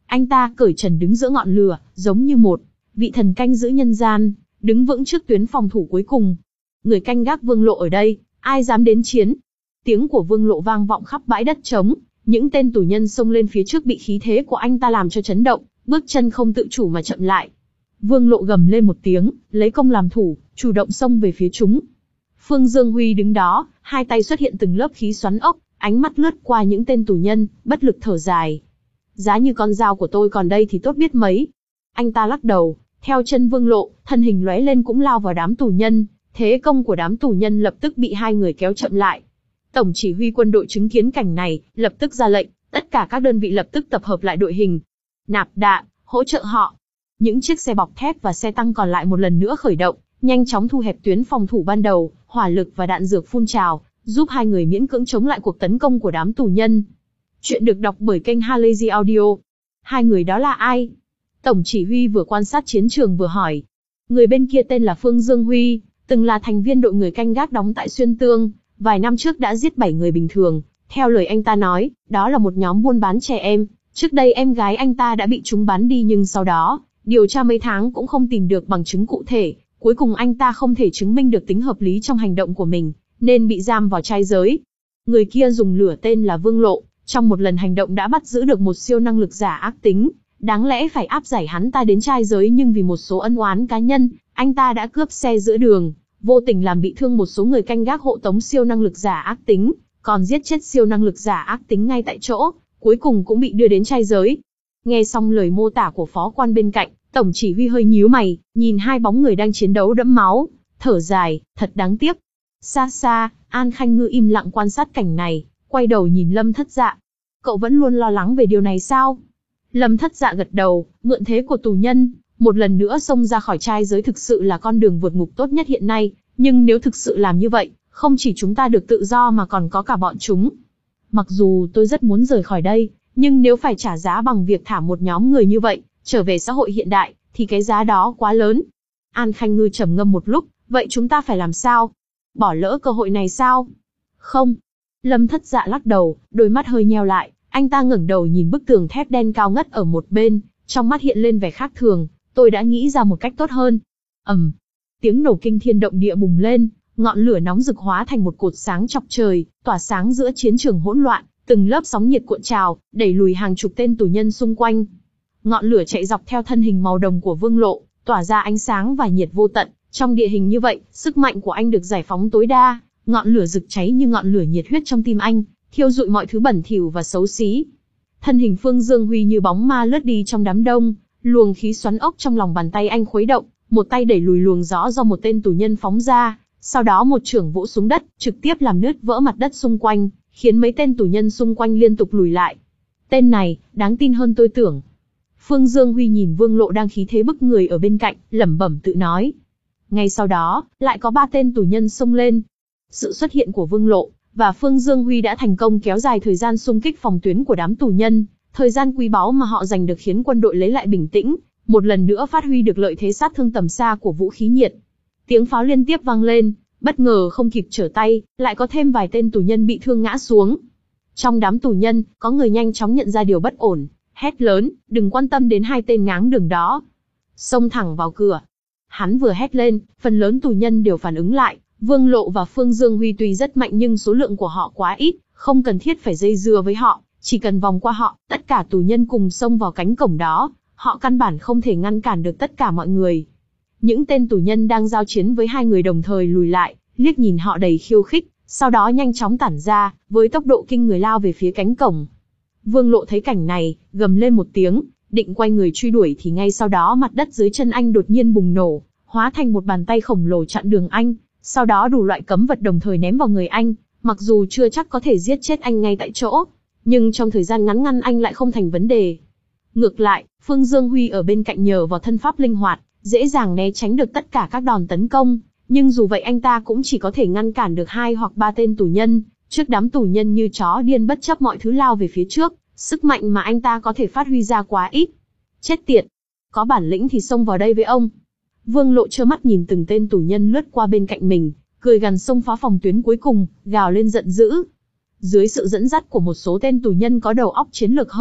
Anh ta cởi trần đứng giữa ngọn lửa, giống như một vị thần canh giữ nhân gian, đứng vững trước tuyến phòng thủ cuối cùng. Người canh gác Vương Lộ ở đây, ai dám đến chiến? Tiếng của Vương Lộ vang vọng khắp bãi đất trống, những tên tù nhân xông lên phía trước bị khí thế của anh ta làm cho chấn động, bước chân không tự chủ mà chậm lại. Vương Lộ gầm lên một tiếng, lấy công làm thủ, chủ động xông về phía chúng. Phương Dương Huy đứng đó, hai tay xuất hiện từng lớp khí xoắn ốc, ánh mắt lướt qua những tên tù nhân, bất lực thở dài. Giá như con dao của tôi còn đây thì tốt biết mấy. Anh ta lắc đầu, theo chân Vương Lộ, thân hình lóe lên cũng lao vào đám tù nhân, thế công của đám tù nhân lập tức bị hai người kéo chậm lại. Tổng chỉ huy quân đội chứng kiến cảnh này, lập tức ra lệnh, tất cả các đơn vị lập tức tập hợp lại đội hình. Nạp đạn, hỗ trợ họ. Những chiếc xe bọc thép và xe tăng còn lại một lần nữa khởi động, nhanh chóng thu hẹp tuyến phòng thủ ban đầu, hỏa lực và đạn dược phun trào, giúp hai người miễn cưỡng chống lại cuộc tấn công của đám tù nhân. Chuyện được đọc bởi kênh Halazy Audio. Hai người đó là ai? Tổng chỉ huy vừa quan sát chiến trường vừa hỏi. Người bên kia tên là Phương Dương Huy, từng là thành viên đội người canh gác đóng tại Xuyên Tương, vài năm trước đã giết bảy người bình thường. Theo lời anh ta nói, đó là một nhóm buôn bán trẻ em. Trước đây em gái anh ta đã bị chúng bán đi nhưng sau đó, điều tra mấy tháng cũng không tìm được bằng chứng cụ thể. Cuối cùng anh ta không thể chứng minh được tính hợp lý trong hành động của mình, nên bị giam vào trai giới. Người kia dùng lửa tên là Vương Lộ, trong một lần hành động đã bắt giữ được một siêu năng lực giả ác tính. Đáng lẽ phải áp giải hắn ta đến trai giới nhưng vì một số ân oán cá nhân, anh ta đã cướp xe giữa đường, vô tình làm bị thương một số người canh gác hộ tống siêu năng lực giả ác tính, còn giết chết siêu năng lực giả ác tính ngay tại chỗ, cuối cùng cũng bị đưa đến trai giới. Nghe xong lời mô tả của phó quan bên cạnh, tổng chỉ huy hơi nhíu mày, nhìn hai bóng người đang chiến đấu đẫm máu, thở dài, thật đáng tiếc. Xa xa, An Khanh Ngư im lặng quan sát cảnh này, quay đầu nhìn Lâm Thất Dạ. Cậu vẫn luôn lo lắng về điều này sao? Lâm Thất Dạ gật đầu, mượn thế của tù nhân, một lần nữa xông ra khỏi trai giới thực sự là con đường vượt ngục tốt nhất hiện nay, nhưng nếu thực sự làm như vậy, không chỉ chúng ta được tự do mà còn có cả bọn chúng. Mặc dù tôi rất muốn rời khỏi đây, nhưng nếu phải trả giá bằng việc thả một nhóm người như vậy, trở về xã hội hiện đại, thì cái giá đó quá lớn. An Khanh Ngư trầm ngâm một lúc, vậy chúng ta phải làm sao? Bỏ lỡ cơ hội này sao? Không. Lâm Thất Dạ lắc đầu, đôi mắt hơi nheo lại, anh ta ngẩng đầu nhìn bức tường thép đen cao ngất ở một bên, trong mắt hiện lên vẻ khác thường, tôi đã nghĩ ra một cách tốt hơn. Ầm. Tiếng nổ kinh thiên động địa bùng lên, ngọn lửa nóng rực hóa thành một cột sáng chọc trời, tỏa sáng giữa chiến trường hỗn loạn, từng lớp sóng nhiệt cuộn trào, đẩy lùi hàng chục tên tù nhân xung quanh. Ngọn lửa chạy dọc theo thân hình màu đồng của Vương Lộ, tỏa ra ánh sáng và nhiệt vô tận. Trong địa hình như vậy, sức mạnh của anh được giải phóng tối đa, ngọn lửa rực cháy như ngọn lửa nhiệt huyết trong tim anh, thiêu rụi mọi thứ bẩn thỉu và xấu xí. Thân hình Phương Dương Huy như bóng ma lướt đi trong đám đông, luồng khí xoắn ốc trong lòng bàn tay anh khuấy động, một tay đẩy lùi luồng gió do một tên tù nhân phóng ra, sau đó một chưởng vỗ xuống đất, trực tiếp làm nứt vỡ mặt đất xung quanh, khiến mấy tên tù nhân xung quanh liên tục lùi lại. Tên này, đáng tin hơn tôi tưởng. Phương Dương Huy nhìn Vương Lộ đang khí thế bức người ở bên cạnh, lẩm bẩm tự nói. Ngay sau đó, lại có ba tên tù nhân xông lên. Sự xuất hiện của Vương Lộ và Phương Dương Huy đã thành công kéo dài thời gian xung kích phòng tuyến của đám tù nhân. Thời gian quý báu mà họ giành được khiến quân đội lấy lại bình tĩnh, một lần nữa phát huy được lợi thế sát thương tầm xa của vũ khí nhiệt. Tiếng pháo liên tiếp vang lên, bất ngờ không kịp trở tay, lại có thêm vài tên tù nhân bị thương ngã xuống. Trong đám tù nhân, có người nhanh chóng nhận ra điều bất ổn, hét lớn, đừng quan tâm đến hai tên ngáng đường đó. Xông thẳng vào cửa. Hắn vừa hét lên, phần lớn tù nhân đều phản ứng lại. Vương Lộ và Phương Dương Huy tuy rất mạnh nhưng số lượng của họ quá ít, không cần thiết phải dây dưa với họ, chỉ cần vòng qua họ, tất cả tù nhân cùng xông vào cánh cổng đó, họ căn bản không thể ngăn cản được tất cả mọi người. Những tên tù nhân đang giao chiến với hai người đồng thời lùi lại, liếc nhìn họ đầy khiêu khích, sau đó nhanh chóng tản ra, với tốc độ kinh người lao về phía cánh cổng. Vương Lộ thấy cảnh này, gầm lên một tiếng, định quay người truy đuổi thì ngay sau đó mặt đất dưới chân anh đột nhiên bùng nổ, hóa thành một bàn tay khổng lồ chặn đường anh, sau đó đủ loại cấm vật đồng thời ném vào người anh, mặc dù chưa chắc có thể giết chết anh ngay tại chỗ, nhưng trong thời gian ngắn ngăn anh lại không thành vấn đề. Ngược lại, Phương Dương Huy ở bên cạnh nhờ vào thân pháp linh hoạt, dễ dàng né tránh được tất cả các đòn tấn công, nhưng dù vậy anh ta cũng chỉ có thể ngăn cản được hai hoặc ba tên tù nhân, trước đám tù nhân như chó điên bất chấp mọi thứ lao về phía trước, sức mạnh mà anh ta có thể phát huy ra quá ít. Chết tiệt! Có bản lĩnh thì xông vào đây với ông. Vương Lộ trơ mắt nhìn từng tên tù nhân lướt qua bên cạnh mình, cười gằn xông phá phòng tuyến cuối cùng, gào lên giận dữ. Dưới sự dẫn dắt của một số tên tù nhân có đầu óc chiến lược hơn,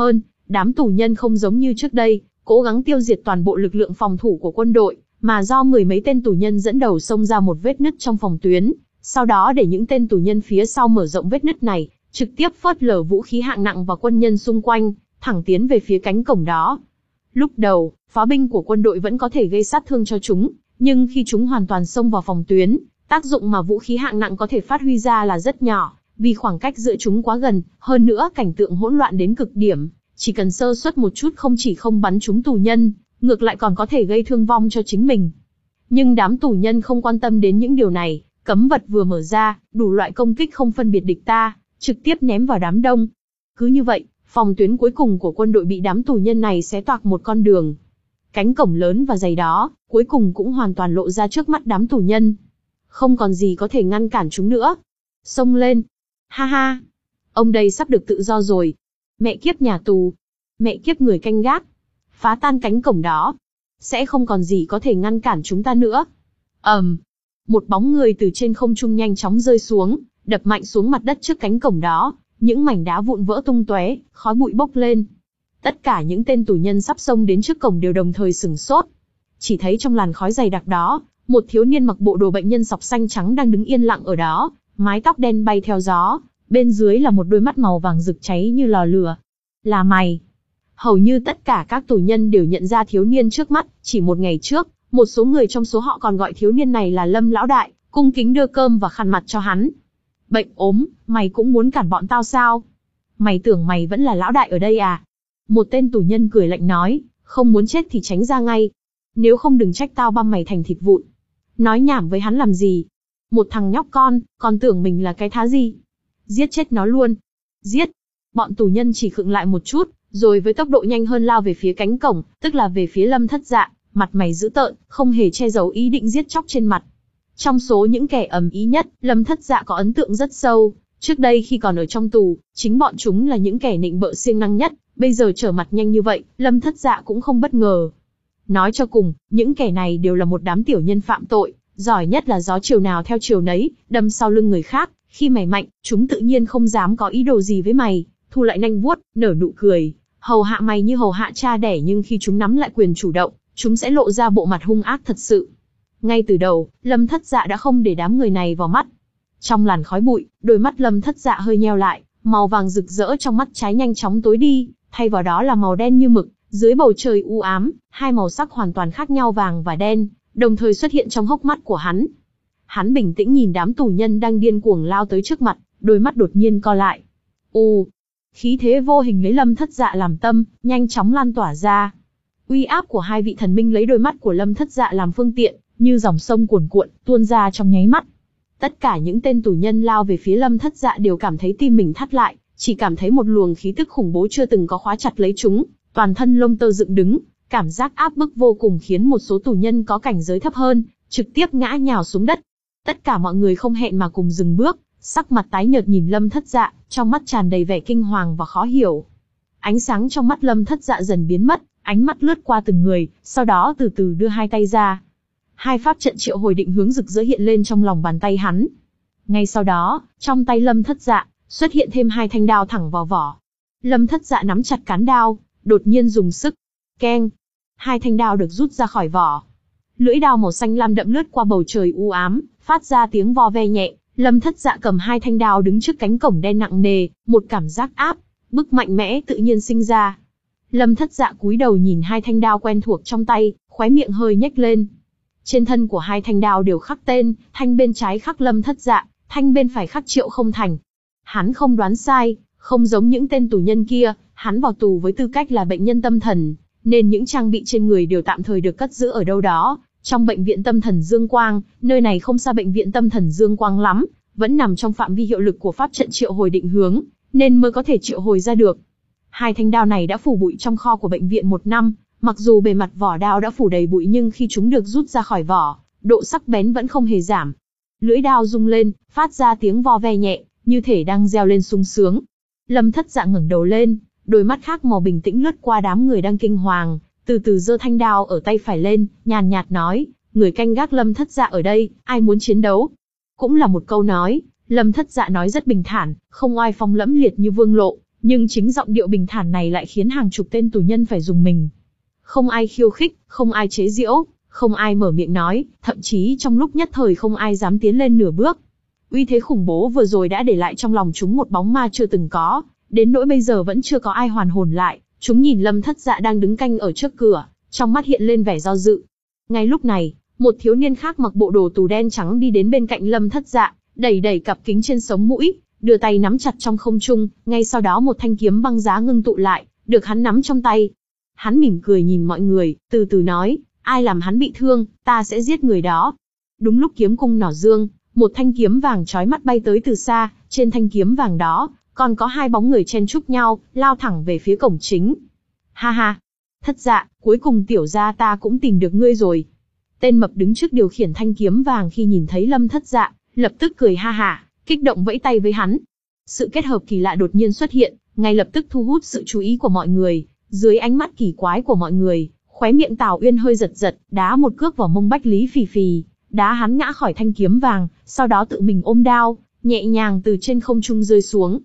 đám tù nhân không giống như trước đây, cố gắng tiêu diệt toàn bộ lực lượng phòng thủ của quân đội, mà do mười mấy tên tù nhân dẫn đầu xông ra một vết nứt trong phòng tuyến, sau đó để những tên tù nhân phía sau mở rộng vết nứt này, trực tiếp phớt lờ vũ khí hạng nặng và quân nhân xung quanh, thẳng tiến về phía cánh cổng đó. Lúc đầu, pháo binh của quân đội vẫn có thể gây sát thương cho chúng, nhưng khi chúng hoàn toàn xông vào phòng tuyến, tác dụng mà vũ khí hạng nặng có thể phát huy ra là rất nhỏ, vì khoảng cách giữa chúng quá gần, hơn nữa cảnh tượng hỗn loạn đến cực điểm, chỉ cần sơ suất một chút không chỉ không bắn trúng tù nhân, ngược lại còn có thể gây thương vong cho chính mình. Nhưng đám tù nhân không quan tâm đến những điều này, cấm vật vừa mở ra, đủ loại công kích không phân biệt địch ta, trực tiếp ném vào đám đông. Cứ như vậy, phòng tuyến cuối cùng của quân đội bị đám tù nhân này xé toạc một con đường. Cánh cổng lớn và dày đó, cuối cùng cũng hoàn toàn lộ ra trước mắt đám tù nhân. Không còn gì có thể ngăn cản chúng nữa. Xông lên. Ha ha. Ông đây sắp được tự do rồi. Mẹ kiếp nhà tù. Mẹ kiếp người canh gác. Phá tan cánh cổng đó. Sẽ không còn gì có thể ngăn cản chúng ta nữa. ầm, um, một bóng người từ trên không trung nhanh chóng rơi xuống, đập mạnh xuống mặt đất trước cánh cổng đó. Những mảnh đá vụn vỡ tung tóe, khói bụi bốc lên. Tất cả những tên tù nhân sắp xông đến trước cổng đều đồng thời sửng sốt. Chỉ thấy trong làn khói dày đặc đó, một thiếu niên mặc bộ đồ bệnh nhân sọc xanh trắng đang đứng yên lặng ở đó, mái tóc đen bay theo gió, bên dưới là một đôi mắt màu vàng rực cháy như lò lửa. Là mày? Hầu như tất cả các tù nhân đều nhận ra thiếu niên trước mắt, chỉ một ngày trước, một số người trong số họ còn gọi thiếu niên này là Lâm lão đại, cung kính đưa cơm và khăn mặt cho hắn. Bệnh ốm, mày cũng muốn cản bọn tao sao? Mày tưởng mày vẫn là lão đại ở đây à? Một tên tù nhân cười lạnh nói, không muốn chết thì tránh ra ngay. Nếu không đừng trách tao băm mày thành thịt vụn. Nói nhảm với hắn làm gì? Một thằng nhóc con, còn tưởng mình là cái thá gì? Giết chết nó luôn. Giết. Bọn tù nhân chỉ khựng lại một chút, rồi với tốc độ nhanh hơn lao về phía cánh cổng, tức là về phía Lâm Thất Dạ, mặt mày dữ tợn, không hề che giấu ý định giết chóc trên mặt. Trong số những kẻ ầm ĩ nhất, Lâm Thất Dạ có ấn tượng rất sâu. Trước đây khi còn ở trong tù, chính bọn chúng là những kẻ nịnh bợ siêng năng nhất, bây giờ trở mặt nhanh như vậy, Lâm Thất Dạ cũng không bất ngờ. Nói cho cùng, những kẻ này đều là một đám tiểu nhân phạm tội, giỏi nhất là gió chiều nào theo chiều nấy, đâm sau lưng người khác, khi mày mạnh, chúng tự nhiên không dám có ý đồ gì với mày, thu lại nanh vuốt, nở nụ cười, hầu hạ mày như hầu hạ cha đẻ, nhưng khi chúng nắm lại quyền chủ động, chúng sẽ lộ ra bộ mặt hung ác thật sự. Ngay từ đầu, Lâm Thất Dạ đã không để đám người này vào mắt. Trong làn khói bụi, đôi mắt Lâm Thất Dạ hơi nheo lại, màu vàng rực rỡ trong mắt trái nhanh chóng tối đi, thay vào đó là màu đen như mực. Dưới bầu trời u ám, hai màu sắc hoàn toàn khác nhau vàng và đen, đồng thời xuất hiện trong hốc mắt của hắn. Hắn bình tĩnh nhìn đám tù nhân đang điên cuồng lao tới trước mặt, đôi mắt đột nhiên co lại. U, khí thế vô hình lấy Lâm Thất Dạ làm tâm, nhanh chóng lan tỏa ra. Uy áp của hai vị thần minh lấy đôi mắt của Lâm Thất Dạ làm phương tiện, như dòng sông cuồn cuộn, tuôn ra trong nháy mắt. Tất cả những tên tù nhân lao về phía Lâm Thất Dạ đều cảm thấy tim mình thắt lại, chỉ cảm thấy một luồng khí tức khủng bố chưa từng có khóa chặt lấy chúng. Toàn thân lông tơ dựng đứng, cảm giác áp bức vô cùng khiến một số tù nhân có cảnh giới thấp hơn, trực tiếp ngã nhào xuống đất. Tất cả mọi người không hẹn mà cùng dừng bước, sắc mặt tái nhợt nhìn Lâm Thất Dạ, trong mắt tràn đầy vẻ kinh hoàng và khó hiểu. Ánh sáng trong mắt Lâm Thất Dạ dần biến mất, ánh mắt lướt qua từng người, sau đó từ từ đưa hai tay ra. Hai pháp trận triệu hồi định hướng rực rỡ hiện lên trong lòng bàn tay hắn. Ngay sau đó, trong tay Lâm Thất Dạ xuất hiện thêm hai thanh đao thẳng vào vỏ. Lâm Thất Dạ nắm chặt cán đao, đột nhiên dùng sức. Keng. Hai thanh đao được rút ra khỏi vỏ. Lưỡi đao màu xanh lam đậm lướt qua bầu trời u ám, phát ra tiếng vo ve nhẹ. Lâm Thất Dạ cầm hai thanh đao đứng trước cánh cổng đen nặng nề, một cảm giác áp bức mạnh mẽ tự nhiên sinh ra. Lâm Thất Dạ cúi đầu nhìn hai thanh đao quen thuộc trong tay, khóe miệng hơi nhếch lên. Trên thân của hai thanh đao đều khắc tên, thanh bên trái khắc Lâm Thất Dạ, thanh bên phải khắc Triệu Không Thành. Hắn không đoán sai, không giống những tên tù nhân kia, hắn vào tù với tư cách là bệnh nhân tâm thần, nên những trang bị trên người đều tạm thời được cất giữ ở đâu đó, trong bệnh viện tâm thần Dương Quang, nơi này không xa bệnh viện tâm thần Dương Quang lắm, vẫn nằm trong phạm vi hiệu lực của pháp trận triệu hồi định hướng, nên mới có thể triệu hồi ra được. Hai thanh đao này đã phủ bụi trong kho của bệnh viện một năm, mặc dù bề mặt vỏ đao đã phủ đầy bụi nhưng khi chúng được rút ra khỏi vỏ, độ sắc bén vẫn không hề giảm. Lưỡi đao rung lên, phát ra tiếng vo ve nhẹ, như thể đang reo lên sung sướng. Lâm Thất Dạ ngẩng đầu lên, đôi mắt khác màu bình tĩnh lướt qua đám người đang kinh hoàng, từ từ giơ thanh đao ở tay phải lên, nhàn nhạt nói, người canh gác Lâm Thất Dạ ở đây, ai muốn chiến đấu? Cũng là một câu nói, Lâm Thất Dạ nói rất bình thản, không oai phong lẫm liệt như Vương Lộ, Nhưng chính giọng điệu bình thản này lại khiến hàng chục tên tù nhân phải rùng mình. Không ai khiêu khích, không ai chế giễu, không ai mở miệng nói, thậm chí trong lúc nhất thời không ai dám tiến lên nửa bước. Uy thế khủng bố vừa rồi đã để lại trong lòng chúng một bóng ma chưa từng có, đến nỗi bây giờ vẫn chưa có ai hoàn hồn lại. Chúng nhìn Lâm Thất Dạ đang đứng canh ở trước cửa, trong mắt hiện lên vẻ do dự. Ngay lúc này, một thiếu niên khác mặc bộ đồ tù đen trắng đi đến bên cạnh Lâm Thất Dạ, đẩy đẩy cặp kính trên sống mũi, đưa tay nắm chặt trong không trung, ngay sau đó một thanh kiếm băng giá ngưng tụ lại, được hắn nắm trong tay. Hắn mỉm cười nhìn mọi người, từ từ nói, ai làm hắn bị thương, ta sẽ giết người đó. Đúng lúc kiếm cung nỏ dương, một thanh kiếm vàng chói mắt bay tới từ xa, trên thanh kiếm vàng đó, còn có hai bóng người chen chúc nhau, lao thẳng về phía cổng chính. Ha ha, Thất Dạ, cuối cùng tiểu gia ta cũng tìm được ngươi rồi. Tên mập đứng trước điều khiển thanh kiếm vàng khi nhìn thấy Lâm Thất Dạ, lập tức cười ha hả, kích động vẫy tay với hắn. Sự kết hợp kỳ lạ đột nhiên xuất hiện, ngay lập tức thu hút sự chú ý của mọi người. Dưới ánh mắt kỳ quái của mọi người, khóe miệng Tào Uyên hơi giật giật, đá một cước vào mông Bách Lý Phì Phì, đá hắn ngã khỏi thanh kiếm vàng, sau đó tự mình ôm đao, nhẹ nhàng từ trên không trung rơi xuống.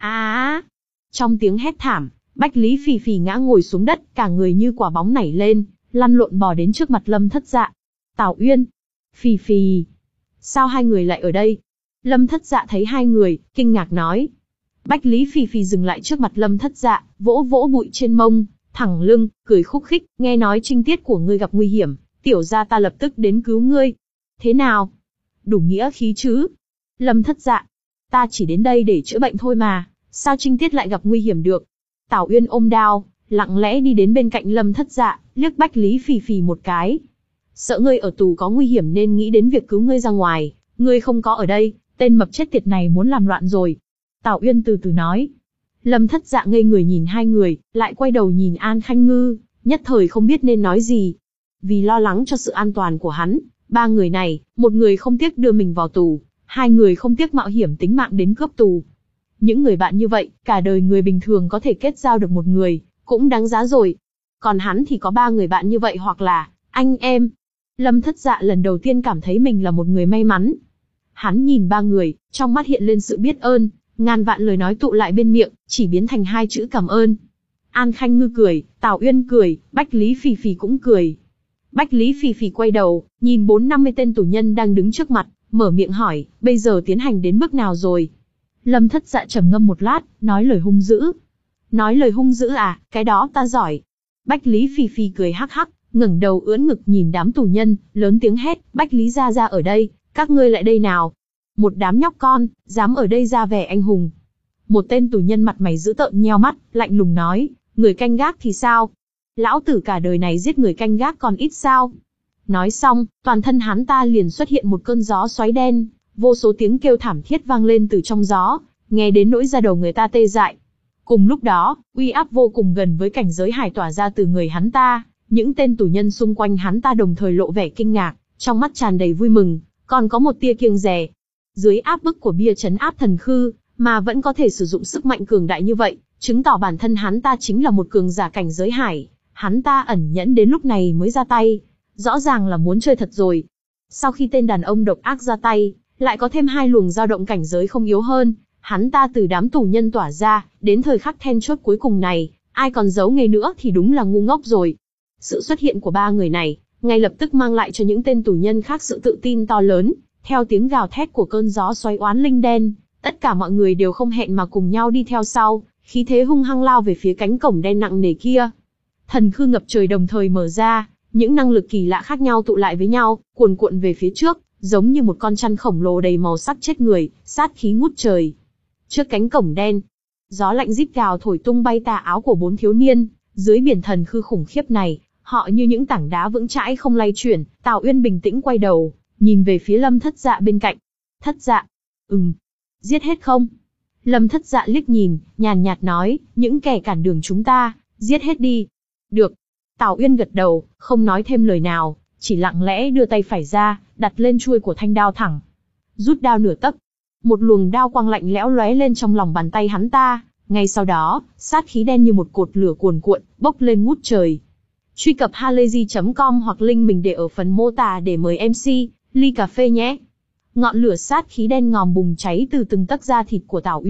Á! Trong tiếng hét thảm, Bách Lý Phì Phì ngã ngồi xuống đất, cả người như quả bóng nảy lên, lăn lộn bò đến trước mặt Lâm Thất Dạ. Tào Uyên, Phì Phì, sao hai người lại ở đây? Lâm Thất Dạ thấy hai người, kinh ngạc nói. Bách Lý Phì Phì dừng lại trước mặt Lâm Thất Dạ, vỗ vỗ bụi trên mông, thẳng lưng, cười khúc khích, nghe nói trinh tiết của ngươi gặp nguy hiểm, tiểu gia ta lập tức đến cứu ngươi. Thế nào? Đủ nghĩa khí chứ? Lâm Thất Dạ, ta chỉ đến đây để chữa bệnh thôi mà, sao trinh tiết lại gặp nguy hiểm được? Tào Uyên ôm đao, lặng lẽ đi đến bên cạnh Lâm Thất Dạ, liếc Bách Lý Phì Phì một cái. Sợ ngươi ở tù có nguy hiểm nên nghĩ đến việc cứu ngươi ra ngoài, ngươi không có ở đây, tên mập chết tiệt này muốn làm loạn rồi. Tào Uyên từ từ nói. Lâm Thất Dạ ngây người nhìn hai người, lại quay đầu nhìn An Khanh Ngư, nhất thời không biết nên nói gì. Vì lo lắng cho sự an toàn của hắn, ba người này, một người không tiếc đưa mình vào tù, hai người không tiếc mạo hiểm tính mạng đến cướp tù. Những người bạn như vậy, cả đời người bình thường có thể kết giao được một người, cũng đáng giá rồi. Còn hắn thì có ba người bạn như vậy hoặc là anh em. Lâm Thất Dạ lần đầu tiên cảm thấy mình là một người may mắn. Hắn nhìn ba người, trong mắt hiện lên sự biết ơn, ngàn vạn lời nói tụ lại bên miệng, chỉ biến thành hai chữ cảm ơn. An Khanh Ngư cười, Tào Uyên cười, Bách Lý Phì Phì cũng cười. Bách Lý Phì Phì quay đầu, nhìn bốn năm mươi tên tù nhân đang đứng trước mặt, mở miệng hỏi, bây giờ tiến hành đến bước nào rồi? Lâm Thất Dạ trầm ngâm một lát, nói lời hung dữ. Nói lời hung dữ à, cái đó ta giỏi. Bách Lý Phì Phì cười hắc hắc, ngẩng đầu ưỡn ngực nhìn đám tù nhân, lớn tiếng hét, Bách Lý gia gia ở đây, các ngươi lại đây nào. Một đám nhóc con, dám ở đây ra vẻ anh hùng. Một tên tù nhân mặt mày dữ tợn nheo mắt, lạnh lùng nói, người canh gác thì sao? Lão tử cả đời này giết người canh gác còn ít sao? Nói xong, toàn thân hắn ta liền xuất hiện một cơn gió xoáy đen, vô số tiếng kêu thảm thiết vang lên từ trong gió, nghe đến nỗi da đầu người ta tê dại. Cùng lúc đó, uy áp vô cùng gần với cảnh giới hải tỏa ra từ người hắn ta, những tên tù nhân xung quanh hắn ta đồng thời lộ vẻ kinh ngạc, trong mắt tràn đầy vui mừng, còn có một tia kiêng dè. Dưới áp bức của bia trấn áp thần khư, mà vẫn có thể sử dụng sức mạnh cường đại như vậy, chứng tỏ bản thân hắn ta chính là một cường giả cảnh giới hải. Hắn ta ẩn nhẫn đến lúc này mới ra tay, rõ ràng là muốn chơi thật rồi. Sau khi tên đàn ông độc ác ra tay, lại có thêm hai luồng dao động cảnh giới không yếu hơn, hắn ta từ đám tù nhân tỏa ra, đến thời khắc then chốt cuối cùng này, ai còn giấu nghề nữa thì đúng là ngu ngốc rồi. Sự xuất hiện của ba người này, ngay lập tức mang lại cho những tên tù nhân khác sự tự tin to lớn. Theo tiếng gào thét của cơn gió xoáy oán linh đen, tất cả mọi người đều không hẹn mà cùng nhau đi theo sau, khí thế hung hăng lao về phía cánh cổng đen nặng nề kia. Thần khư ngập trời đồng thời mở ra, những năng lực kỳ lạ khác nhau tụ lại với nhau, cuồn cuộn về phía trước, giống như một con chăn khổng lồ đầy màu sắc chết người, sát khí ngút trời. Trước cánh cổng đen, gió lạnh rít gào thổi tung bay tà áo của bốn thiếu niên, dưới biển thần khư khủng khiếp này, họ như những tảng đá vững chãi không lay chuyển. Tào Uyên bình tĩnh quay đầu, nhìn về phía Lâm Thất Dạ bên cạnh. Thất Dạ, ừm, giết hết không? Lâm Thất Dạ liếc nhìn, nhàn nhạt nói, những kẻ cản đường chúng ta, giết hết đi. Được. Tào Uyên gật đầu, không nói thêm lời nào, chỉ lặng lẽ đưa tay phải ra, đặt lên chuôi của thanh đao thẳng. Rút đao nửa tấc. Một luồng đao quang lạnh lẽo lóe lên trong lòng bàn tay hắn ta, ngay sau đó, sát khí đen như một cột lửa cuồn cuộn, bốc lên ngút trời. Truy cập halayzi chấm com hoặc link mình để ở phần mô tả để mời em xê, ly cà phê nhé. Ngọn lửa sát khí đen ngòm bùng cháy từ từng tấc da thịt của Tào Uyên,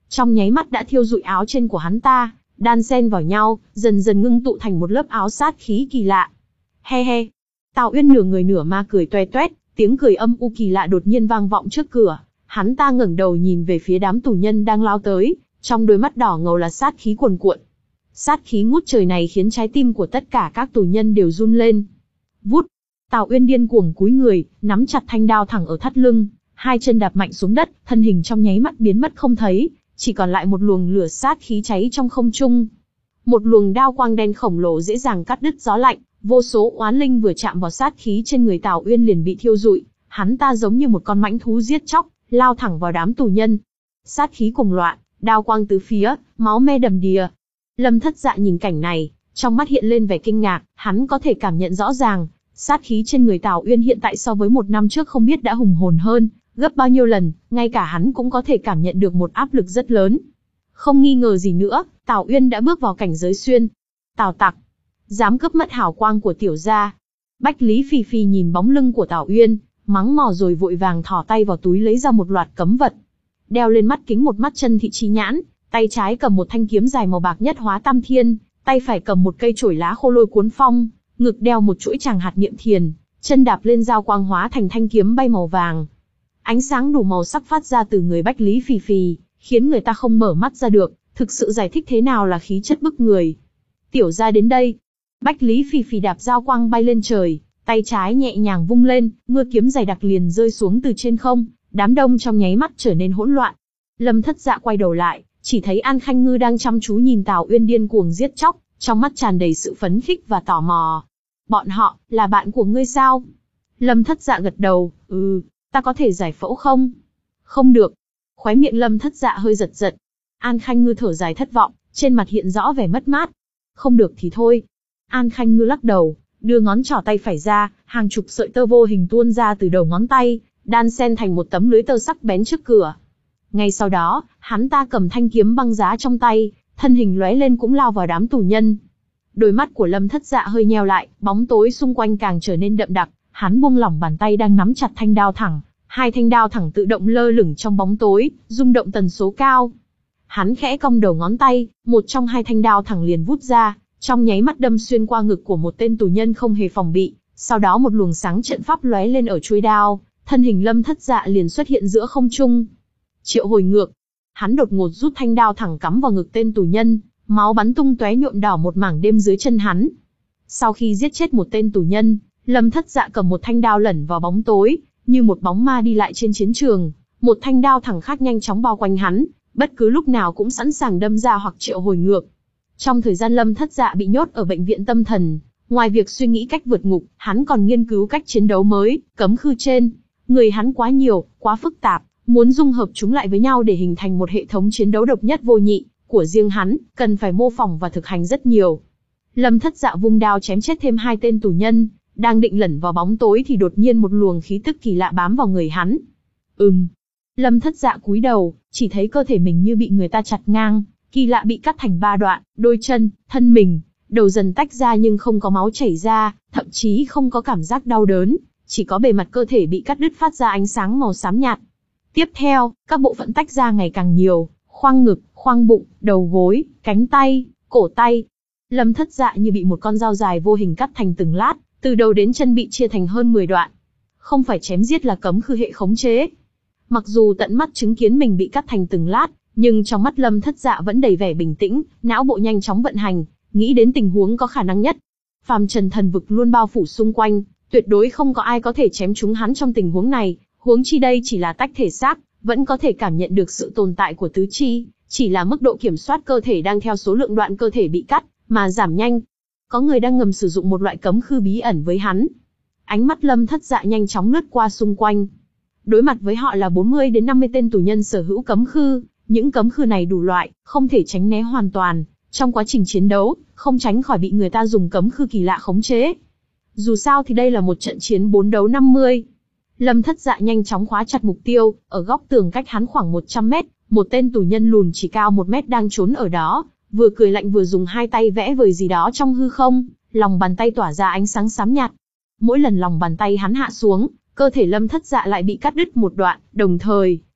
trong nháy mắt đã thiêu rụi áo trên của hắn ta, đan xen vào nhau, dần dần ngưng tụ thành một lớp áo sát khí kỳ lạ. He he. Tào Uyên nửa người nửa ma cười toe toét, tiếng cười âm u kỳ lạ đột nhiên vang vọng trước cửa. Hắn ta ngẩng đầu nhìn về phía đám tù nhân đang lao tới, trong đôi mắt đỏ ngầu là sát khí cuồn cuộn. Sát khí ngút trời này khiến trái tim của tất cả các tù nhân đều run lên. Vút. Tào Uyên điên cuồng cúi người, nắm chặt thanh đao thẳng ở thắt lưng, hai chân đạp mạnh xuống đất, thân hình trong nháy mắt biến mất không thấy, chỉ còn lại một luồng lửa sát khí cháy trong không trung. Một luồng đao quang đen khổng lồ dễ dàng cắt đứt gió lạnh, vô số oán linh vừa chạm vào sát khí trên người Tào Uyên liền bị thiêu rụi, hắn ta giống như một con mãnh thú giết chóc, lao thẳng vào đám tù nhân. Sát khí cuồng loạn, đao quang tứ phía, máu me đầm đìa. Lâm Thất Dạ nhìn cảnh này, trong mắt hiện lên vẻ kinh ngạc, hắn có thể cảm nhận rõ ràng, sát khí trên người Tào Uyên hiện tại so với một năm trước không biết đã hùng hồn hơn, gấp bao nhiêu lần, ngay cả hắn cũng có thể cảm nhận được một áp lực rất lớn. Không nghi ngờ gì nữa, Tào Uyên đã bước vào cảnh giới xuyên. Tào tặc, dám cướp mất hào quang của tiểu gia. Bách Lý Phi Phi nhìn bóng lưng của Tào Uyên, mắng mỏ rồi vội vàng thò tay vào túi lấy ra một loạt cấm vật. Đeo lên mắt kính một mắt chân thị chi nhãn, tay trái cầm một thanh kiếm dài màu bạc nhất hóa tam thiên, tay phải cầm một cây chổi lá khô lôi cuốn phong, ngực đeo một chuỗi tràng hạt niệm thiền, chân đạp lên dao quang hóa thành thanh kiếm bay màu vàng. Ánh sáng đủ màu sắc phát ra từ người Bách Lý Phi Phi, khiến người ta không mở mắt ra được, thực sự giải thích thế nào là khí chất bức người. Tiểu gia đến đây. Bách Lý Phi Phi đạp dao quang bay lên trời, tay trái nhẹ nhàng vung lên, mưa kiếm dày đặc liền rơi xuống từ trên không, đám đông trong nháy mắt trở nên hỗn loạn. Lâm Thất Dạ quay đầu lại, chỉ thấy An Khanh Ngư đang chăm chú nhìn Tào Uyên điên cuồng giết chóc, trong mắt tràn đầy sự phấn khích và tò mò. Bọn họ, là bạn của ngươi sao? Lâm Thất Dạ gật đầu, ừ, ta có thể giải phẫu không? Không được. Khóe miệng Lâm Thất Dạ hơi giật giật. An Khanh Ngư thở dài thất vọng, trên mặt hiện rõ vẻ mất mát. Không được thì thôi. An Khanh Ngư lắc đầu, đưa ngón trỏ tay phải ra, hàng chục sợi tơ vô hình tuôn ra từ đầu ngón tay, đan xen thành một tấm lưới tơ sắc bén trước cửa. Ngay sau đó, hắn ta cầm thanh kiếm băng giá trong tay, thân hình lóe lên cũng lao vào đám tù nhân. Đôi mắt của Lâm Thất Dạ hơi nheo lại, bóng tối xung quanh càng trở nên đậm đặc, hắn buông lỏng bàn tay đang nắm chặt thanh đao thẳng, hai thanh đao thẳng tự động lơ lửng trong bóng tối, rung động tần số cao. Hắn khẽ cong đầu ngón tay, một trong hai thanh đao thẳng liền vút ra, trong nháy mắt đâm xuyên qua ngực của một tên tù nhân không hề phòng bị, sau đó một luồng sáng trận pháp lóe lên ở chuôi đao, thân hình Lâm Thất Dạ liền xuất hiện giữa không trung. Triệu hồi ngược. Hắn đột ngột rút thanh đao thẳng cắm vào ngực tên tù nhân, máu bắn tung tóe nhuộm đỏ một mảng đêm dưới chân hắn. Sau khi giết chết một tên tù nhân, Lâm Thất Dạ cầm một thanh đao lẩn vào bóng tối, như một bóng ma đi lại trên chiến trường, một thanh đao thẳng khác nhanh chóng bao quanh hắn, bất cứ lúc nào cũng sẵn sàng đâm ra hoặc triệu hồi ngược. Trong thời gian Lâm Thất Dạ bị nhốt ở bệnh viện tâm thần, ngoài việc suy nghĩ cách vượt ngục, hắn còn nghiên cứu cách chiến đấu mới, cấm khư trên. Người hắn quá nhiều, quá phức tạp, muốn dung hợp chúng lại với nhau để hình thành một hệ thống chiến đấu độc nhất vô nhị, của riêng hắn, cần phải mô phỏng và thực hành rất nhiều. Lâm Thất Dạ vung đao chém chết thêm hai tên tù nhân, đang định lẩn vào bóng tối thì đột nhiên một luồng khí tức kỳ lạ bám vào người hắn. Ừm. Lâm Thất Dạ cúi đầu, chỉ thấy cơ thể mình như bị người ta chặt ngang, kỳ lạ bị cắt thành ba đoạn, đôi chân, thân mình, đầu dần tách ra nhưng không có máu chảy ra, thậm chí không có cảm giác đau đớn, chỉ có bề mặt cơ thể bị cắt đứt phát ra ánh sáng màu xám nhạt. Tiếp theo, các bộ phận tách ra ngày càng nhiều, khoang ngực, khoang bụng, đầu gối, cánh tay, cổ tay. Lâm Thất Dạ như bị một con dao dài vô hình cắt thành từng lát, từ đầu đến chân bị chia thành hơn mười đoạn. Không phải chém giết là cấm khư hệ khống chế. Mặc dù tận mắt chứng kiến mình bị cắt thành từng lát, nhưng trong mắt Lâm Thất Dạ vẫn đầy vẻ bình tĩnh, não bộ nhanh chóng vận hành, nghĩ đến tình huống có khả năng nhất. Phàm trần thần vực luôn bao phủ xung quanh, tuyệt đối không có ai có thể chém trúng hắn trong tình huống này, huống chi đây chỉ là tách thể xác, vẫn có thể cảm nhận được sự tồn tại của tứ chi, chỉ là mức độ kiểm soát cơ thể đang theo số lượng đoạn cơ thể bị cắt, mà giảm nhanh. Có người đang ngầm sử dụng một loại cấm khư bí ẩn với hắn. Ánh mắt Lâm Thất Dạ nhanh chóng lướt qua xung quanh. Đối mặt với họ là bốn mươi đến năm mươi tên tù nhân sở hữu cấm khư, những cấm khư này đủ loại, không thể tránh né hoàn toàn. Trong quá trình chiến đấu, không tránh khỏi bị người ta dùng cấm khư kỳ lạ khống chế. Dù sao thì đây là một trận chiến bốn đấu năm mươi. Lâm Thất Dạ nhanh chóng khóa chặt mục tiêu, ở góc tường cách hắn khoảng một trăm mét, một tên tù nhân lùn chỉ cao một mét đang trốn ở đó, vừa cười lạnh vừa dùng hai tay vẽ vời gì đó trong hư không, lòng bàn tay tỏa ra ánh sáng xám nhạt. Mỗi lần lòng bàn tay hắn hạ xuống, cơ thể Lâm Thất Dạ lại bị cắt đứt một đoạn, đồng thời,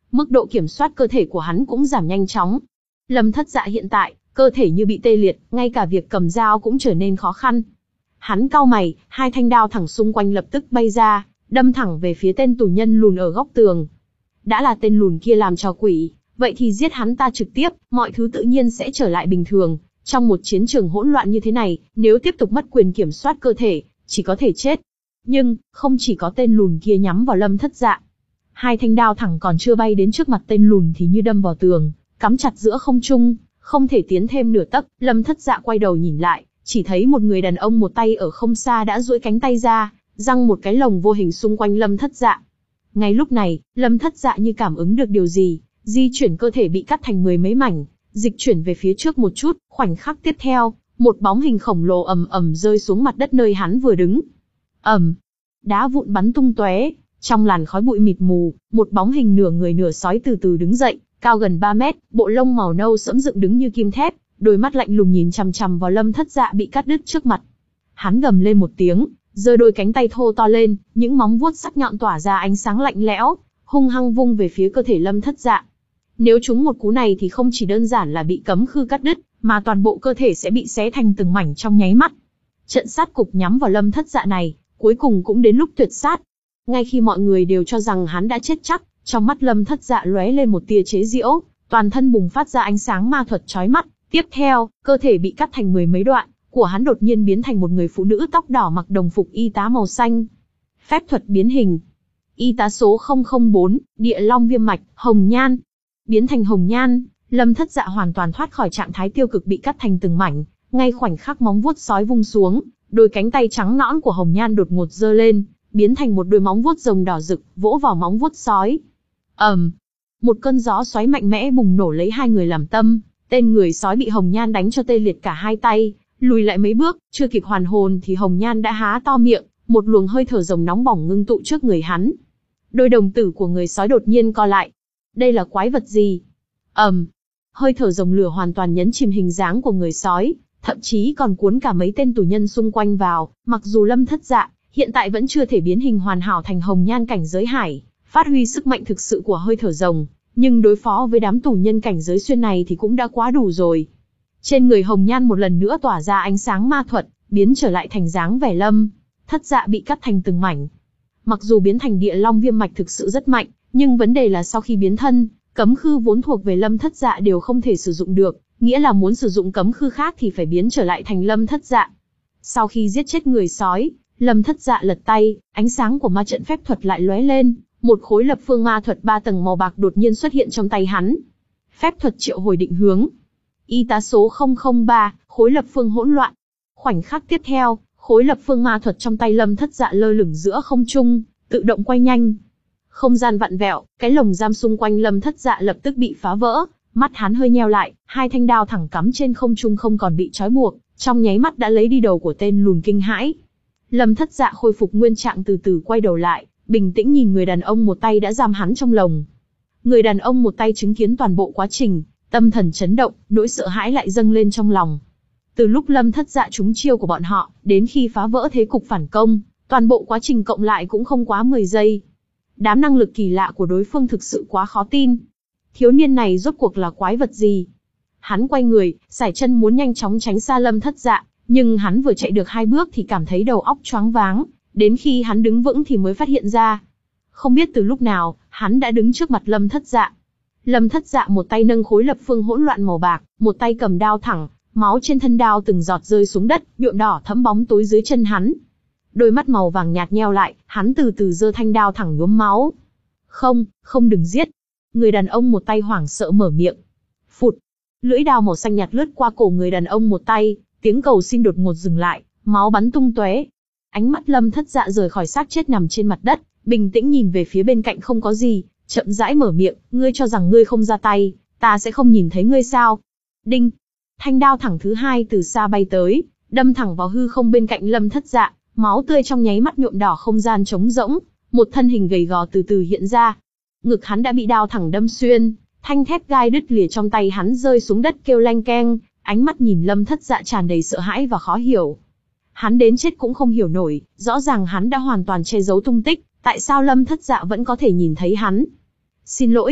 mức độ kiểm soát cơ thể của hắn cũng giảm nhanh chóng. Lâm Thất Dạ hiện tại, cơ thể như bị tê liệt, ngay cả việc cầm dao cũng trở nên khó khăn. Hắn cau mày, hai thanh đao thẳng xung quanh lập tức bay ra, đâm thẳng về phía tên tù nhân lùn ở góc tường. Đã là tên lùn kia làm trò quỷ, vậy thì giết hắn ta trực tiếp, mọi thứ tự nhiên sẽ trở lại bình thường. Trong một chiến trường hỗn loạn như thế này, nếu tiếp tục mất quyền kiểm soát cơ thể, chỉ có thể chết. Nhưng, không chỉ có tên lùn kia nhắm vào Lâm Thất Dạ. Hai thanh đao thẳng còn chưa bay đến trước mặt tên lùn thì như đâm vào tường, cắm chặt giữa không trung, không thể tiến thêm nửa tấc. Lâm Thất Dạ quay đầu nhìn lại, chỉ thấy một người đàn ông một tay ở không xa đã duỗi cánh tay ra, giăng một cái lồng vô hình xung quanh Lâm Thất Dạ. Ngay lúc này, Lâm Thất Dạ như cảm ứng được điều gì, di chuyển cơ thể bị cắt thành mười mấy mảnh, dịch chuyển về phía trước một chút, khoảnh khắc tiếp theo, một bóng hình khổng lồ ầm ầm rơi xuống mặt đất nơi hắn vừa đứng. Ầm, đá vụn bắn tung tóe, trong làn khói bụi mịt mù, một bóng hình nửa người nửa sói từ từ đứng dậy, cao gần ba mét, bộ lông màu nâu sẫm dựng đứng như kim thép, đôi mắt lạnh lùng nhìn chằm chằm vào Lâm Thất Dạ bị cắt đứt trước mặt. Hắn gầm lên một tiếng, giơ đôi cánh tay thô to lên, những móng vuốt sắc nhọn tỏa ra ánh sáng lạnh lẽo, hung hăng vung về phía cơ thể Lâm Thất Dạ. Nếu trúng một cú này thì không chỉ đơn giản là bị cấm khư cắt đứt, mà toàn bộ cơ thể sẽ bị xé thành từng mảnh trong nháy mắt. Trận sát cục nhắm vào Lâm Thất Dạ này, cuối cùng cũng đến lúc tuyệt sát. Ngay khi mọi người đều cho rằng hắn đã chết chắc, trong mắt Lâm Thất Dạ lóe lên một tia chế giễu, toàn thân bùng phát ra ánh sáng ma thuật chói mắt. Tiếp theo, cơ thể bị cắt thành mười mấy đoạn, của hắn đột nhiên biến thành một người phụ nữ tóc đỏ mặc đồng phục y tá màu xanh. Phép thuật biến hình. Y tá số không không bốn, Địa Long Viêm Mạch, Hồng Nhan. Biến thành hồng nhan, Lâm Thất Dạ hoàn toàn thoát khỏi trạng thái tiêu cực bị cắt thành từng mảnh, ngay khoảnh khắc móng vuốt sói vung xuống, đôi cánh tay trắng nõn của hồng nhan đột ngột giơ lên, biến thành một đôi móng vuốt rồng đỏ rực, vỗ vào móng vuốt sói. Ầm, um, một cơn gió xoáy mạnh mẽ bùng nổ lấy hai người làm tâm, tên người sói bị hồng nhan đánh cho tê liệt cả hai tay, lùi lại mấy bước, chưa kịp hoàn hồn thì hồng nhan đã há to miệng, một luồng hơi thở rồng nóng bỏng ngưng tụ trước người hắn. Đôi đồng tử của người sói đột nhiên co lại. Đây là quái vật gì? Ầm, um, hơi thở rồng lửa hoàn toàn nhấn chìm hình dáng của người sói, thậm chí còn cuốn cả mấy tên tù nhân xung quanh vào. Mặc dù Lâm Thất Dạ hiện tại vẫn chưa thể biến hình hoàn hảo thành hồng nhan cảnh giới hải, phát huy sức mạnh thực sự của hơi thở rồng, nhưng đối phó với đám tù nhân cảnh giới xuyên này thì cũng đã quá đủ rồi. Trên người hồng nhan một lần nữa tỏa ra ánh sáng ma thuật, biến trở lại thành dáng vẻ Lâm Thất Dạ bị cắt thành từng mảnh. Mặc dù biến thành Địa Long Viêm Mạch thực sự rất mạnh, nhưng vấn đề là sau khi biến thân, cấm khư vốn thuộc về Lâm Thất Dạ đều không thể sử dụng được, nghĩa là muốn sử dụng cấm khư khác thì phải biến trở lại thành Lâm Thất Dạ. Sau khi giết chết người sói, Lâm Thất Dạ lật tay, ánh sáng của ma trận phép thuật lại lóe lên, một khối lập phương ma thuật ba tầng màu bạc đột nhiên xuất hiện trong tay hắn. Phép thuật triệu hồi định hướng. Y tá số không không ba, khối lập phương hỗn loạn. Khoảnh khắc tiếp theo, khối lập phương ma thuật trong tay Lâm Thất Dạ lơ lửng giữa không trung, tự động quay nhanh. Không gian vặn vẹo, cái lồng giam xung quanh Lâm Thất Dạ lập tức bị phá vỡ, mắt hắn hơi nheo lại, hai thanh đao thẳng cắm trên không trung không còn bị trói buộc, trong nháy mắt đã lấy đi đầu của tên lùn kinh hãi. Lâm Thất Dạ khôi phục nguyên trạng từ từ quay đầu lại, bình tĩnh nhìn người đàn ông một tay đã giam hắn trong lồng. Người đàn ông một tay chứng kiến toàn bộ quá trình, tâm thần chấn động, nỗi sợ hãi lại dâng lên trong lòng. Từ lúc Lâm Thất Dạ trúng chiêu của bọn họ, đến khi phá vỡ thế cục phản công, toàn bộ quá trình cộng lại cũng không quá mười giây. Đám năng lực kỳ lạ của đối phương thực sự quá khó tin. Thiếu niên này rốt cuộc là quái vật gì? Hắn quay người, sải chân muốn nhanh chóng tránh xa Lâm Thất Dạ, nhưng hắn vừa chạy được hai bước thì cảm thấy đầu óc choáng váng, đến khi hắn đứng vững thì mới phát hiện ra. Không biết từ lúc nào, hắn đã đứng trước mặt Lâm Thất Dạ. Lâm Thất Dạ một tay nâng khối lập phương hỗn loạn màu bạc, một tay cầm đao thẳng, máu trên thân đao từng giọt rơi xuống đất, nhuộm đỏ thấm bóng tối dưới chân hắn. Đôi mắt màu vàng nhạt nheo lại, hắn từ từ giơ thanh đao thẳng nhuốm máu. Không, không đừng giết. Người đàn ông một tay hoảng sợ mở miệng. Phụt, lưỡi đao màu xanh nhạt lướt qua cổ người đàn ông một tay, tiếng cầu xin đột ngột dừng lại, máu bắn tung tóe. Ánh mắt Lâm Thất Dạ rời khỏi xác chết nằm trên mặt đất, bình tĩnh nhìn về phía bên cạnh không có gì, chậm rãi mở miệng, ngươi cho rằng ngươi không ra tay, ta sẽ không nhìn thấy ngươi sao? Đinh, thanh đao thẳng thứ hai từ xa bay tới, đâm thẳng vào hư không bên cạnh Lâm Thất Dạ, máu tươi trong nháy mắt nhuộm đỏ không gian trống rỗng, một thân hình gầy gò từ từ hiện ra. Ngực hắn đã bị đao thẳng đâm xuyên, thanh thép gai đứt lìa trong tay hắn rơi xuống đất kêu leng keng, ánh mắt nhìn Lâm Thất Dạ tràn đầy sợ hãi và khó hiểu. Hắn đến chết cũng không hiểu nổi, rõ ràng hắn đã hoàn toàn che giấu tung tích, tại sao Lâm Thất Dạ vẫn có thể nhìn thấy hắn? Xin lỗi.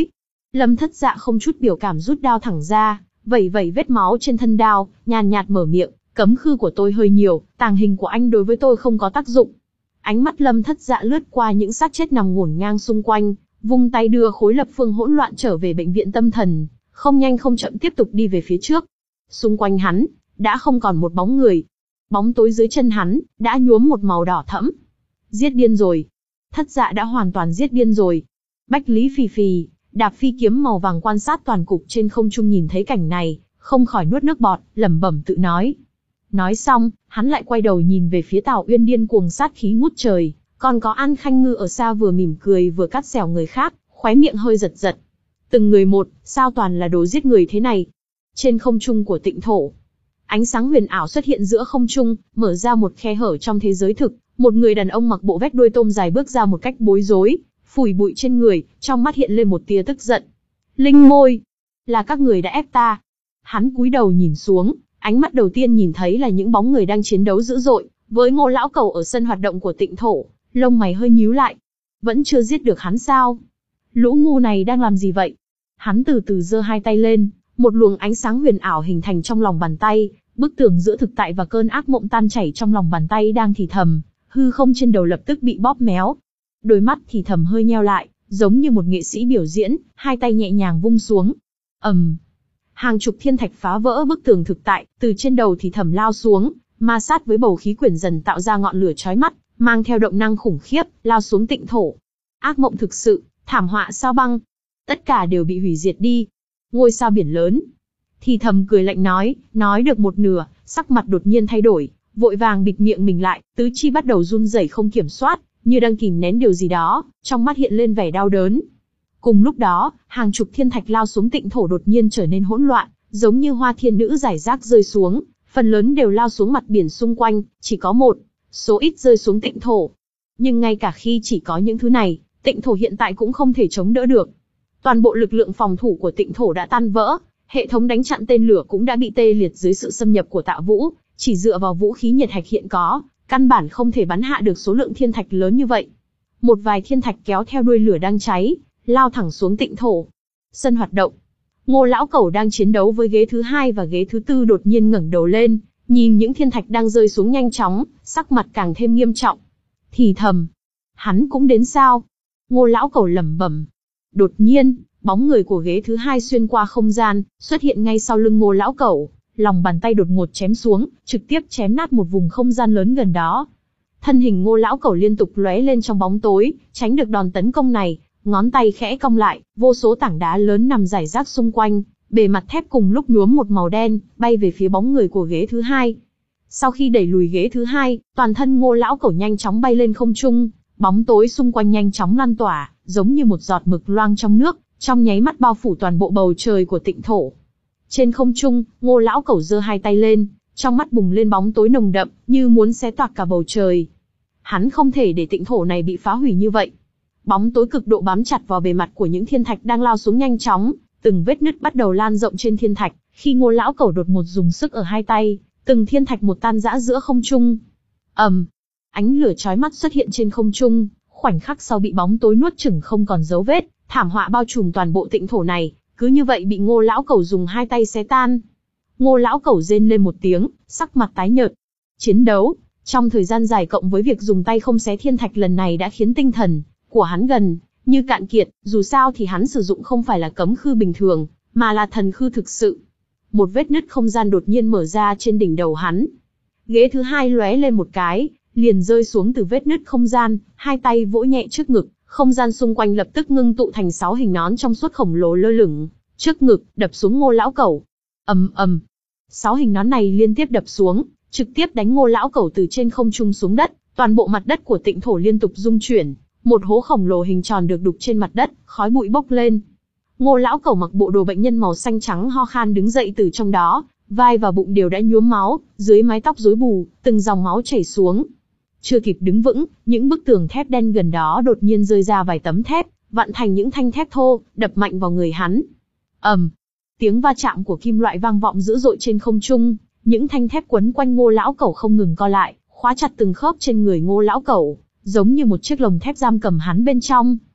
Lâm Thất Dạ không chút biểu cảm rút đao thẳng ra, vẩy vẩy vết máu trên thân đao, nhàn nhạt mở miệng, cấm khư của tôi hơi nhiều, tàng hình của anh đối với tôi không có tác dụng. Ánh mắt Lâm Thất Dạ lướt qua những xác chết nằm ngổn ngang xung quanh, vung tay đưa khối lập phương hỗn loạn trở về bệnh viện tâm thần, không nhanh không chậm tiếp tục đi về phía trước. Xung quanh hắn, đã không còn một bóng người. Bóng tối dưới chân hắn, đã nhuốm một màu đỏ thẫm. Giết điên rồi. Thất Dạ đã hoàn toàn giết điên rồi. Bách Lý phì phì, đạp phi kiếm màu vàng quan sát toàn cục trên không trung nhìn thấy cảnh này, không khỏi nuốt nước bọt, lẩm bẩm tự nói. Nói xong, hắn lại quay đầu nhìn về phía Tào Uyên điên cuồng sát khí ngút trời, còn có An Khanh Ngư ở xa vừa mỉm cười vừa cắt xẻo người khác, khóe miệng hơi giật giật. Từng người một, sao toàn là đồ giết người thế này? Trên không trung của Tịnh Thổ, ánh sáng huyền ảo xuất hiện giữa không trung, mở ra một khe hở trong thế giới thực, một người đàn ông mặc bộ vest đuôi tôm dài bước ra một cách bối rối, phủi bụi trên người, trong mắt hiện lên một tia tức giận. Linh môi, là các người đã ép ta. Hắn cúi đầu nhìn xuống, ánh mắt đầu tiên nhìn thấy là những bóng người đang chiến đấu dữ dội, với Ngô lão cẩu ở sân hoạt động của Tịnh Thổ, lông mày hơi nhíu lại. Vẫn chưa giết được hắn sao? Lũ ngu này đang làm gì vậy? Hắn từ từ giơ hai tay lên, một luồng ánh sáng huyền ảo hình thành trong lòng bàn tay, bức tường giữa thực tại và cơn ác mộng tan chảy trong lòng bàn tay đang thì thầm, hư không trên đầu lập tức bị bóp méo. Đôi mắt thì thầm hơi nheo lại, giống như một nghệ sĩ biểu diễn, hai tay nhẹ nhàng vung xuống. ầm, um, hàng chục thiên thạch phá vỡ bức tường thực tại, từ trên đầu thì thầm lao xuống, ma sát với bầu khí quyển dần tạo ra ngọn lửa chói mắt, mang theo động năng khủng khiếp, lao xuống Tịnh Thổ. Ác mộng thực sự, thảm họa sao băng, tất cả đều bị hủy diệt đi. Ngôi sao biển lớn, thì thầm cười lạnh nói, nói được một nửa, sắc mặt đột nhiên thay đổi, vội vàng bịt miệng mình lại, tứ chi bắt đầu run rẩy không kiểm soát, như đang kìm nén điều gì đó, trong mắt hiện lên vẻ đau đớn. Cùng lúc đó, hàng chục thiên thạch lao xuống Tịnh Thổ đột nhiên trở nên hỗn loạn, giống như hoa thiên nữ rải rác rơi xuống, phần lớn đều lao xuống mặt biển xung quanh, chỉ có một số ít rơi xuống Tịnh Thổ. Nhưng ngay cả khi chỉ có những thứ này, Tịnh Thổ hiện tại cũng không thể chống đỡ được. Toàn bộ lực lượng phòng thủ của Tịnh Thổ đã tan vỡ, hệ thống đánh chặn tên lửa cũng đã bị tê liệt dưới sự xâm nhập của Tạ Vũ, chỉ dựa vào vũ khí nhiệt hạch hiện có, căn bản không thể bắn hạ được số lượng thiên thạch lớn như vậy. Một vài thiên thạch kéo theo đuôi lửa đang cháy, lao thẳng xuống Tịnh Thổ. Sân hoạt động, Ngô lão cẩu đang chiến đấu với ghế thứ hai và ghế thứ tư đột nhiên ngẩng đầu lên, nhìn những thiên thạch đang rơi xuống nhanh chóng, sắc mặt càng thêm nghiêm trọng. Thì thầm, hắn cũng đến sao? Ngô lão cẩu lẩm bẩm. Đột nhiên, bóng người của ghế thứ hai xuyên qua không gian, xuất hiện ngay sau lưng Ngô lão cẩu, lòng bàn tay đột ngột chém xuống, trực tiếp chém nát một vùng không gian lớn gần đó. Thân hình Ngô lão cẩu liên tục lóe lên trong bóng tối, tránh được đòn tấn công này, ngón tay khẽ cong lại, vô số tảng đá lớn nằm rải rác xung quanh, bề mặt thép cùng lúc nhuốm một màu đen, bay về phía bóng người của ghế thứ hai. Sau khi đẩy lùi ghế thứ hai, toàn thân Ngô lão cẩu nhanh chóng bay lên không trung, bóng tối xung quanh nhanh chóng lan tỏa, giống như một giọt mực loang trong nước, trong nháy mắt bao phủ toàn bộ bầu trời của Tịnh Thổ. Trên không trung, Ngô lão cẩu giơ hai tay lên, trong mắt bùng lên bóng tối nồng đậm, như muốn xé toạc cả bầu trời. Hắn không thể để Tịnh Thổ này bị phá hủy như vậy. Bóng tối cực độ bám chặt vào bề mặt của những thiên thạch đang lao xuống nhanh chóng, từng vết nứt bắt đầu lan rộng trên thiên thạch, khi Ngô lão cẩu đột ngột dùng sức ở hai tay, từng thiên thạch một tan rã giữa không trung. ầm, um, ánh lửa chói mắt xuất hiện trên không trung, khoảnh khắc sau bị bóng tối nuốt chửng không còn dấu vết, thảm họa bao trùm toàn bộ Tịnh Thổ này, cứ như vậy bị Ngô lão cẩu dùng hai tay xé tan. Ngô lão cẩu rên lên một tiếng, sắc mặt tái nhợt. Chiến đấu, trong thời gian dài cộng với việc dùng tay không xé thiên thạch lần này đã khiến tinh thần của hắn gần như cạn kiệt, dù sao thì hắn sử dụng không phải là cấm khư bình thường, mà là thần khư thực sự. Một vết nứt không gian đột nhiên mở ra trên đỉnh đầu hắn. Ghế thứ hai lóe lên một cái, liền rơi xuống từ vết nứt không gian, hai tay vỗ nhẹ trước ngực, không gian xung quanh lập tức ngưng tụ thành sáu hình nón trong suốt khổng lồ lơ lửng trước ngực, đập xuống Ngô lão cẩu. ầm ầm, sáu hình nón này liên tiếp đập xuống, trực tiếp đánh Ngô lão cẩu từ trên không trung xuống đất, toàn bộ mặt đất của Tịnh Thổ liên tục rung chuyển, một hố khổng lồ hình tròn được đục trên mặt đất, khói bụi bốc lên. Ngô lão cẩu mặc bộ đồ bệnh nhân màu xanh trắng ho khan đứng dậy từ trong đó, vai và bụng đều đã nhuốm máu, dưới mái tóc rối bù, từng dòng máu chảy xuống. Chưa kịp đứng vững, những bức tường thép đen gần đó đột nhiên rơi ra vài tấm thép, vặn thành những thanh thép thô, đập mạnh vào người hắn. ầm, um, tiếng va chạm của kim loại vang vọng dữ dội trên không trung, những thanh thép quấn quanh Ngô lão cẩu không ngừng co lại, khóa chặt từng khớp trên người Ngô lão cẩu, giống như một chiếc lồng thép giam cầm hắn bên trong.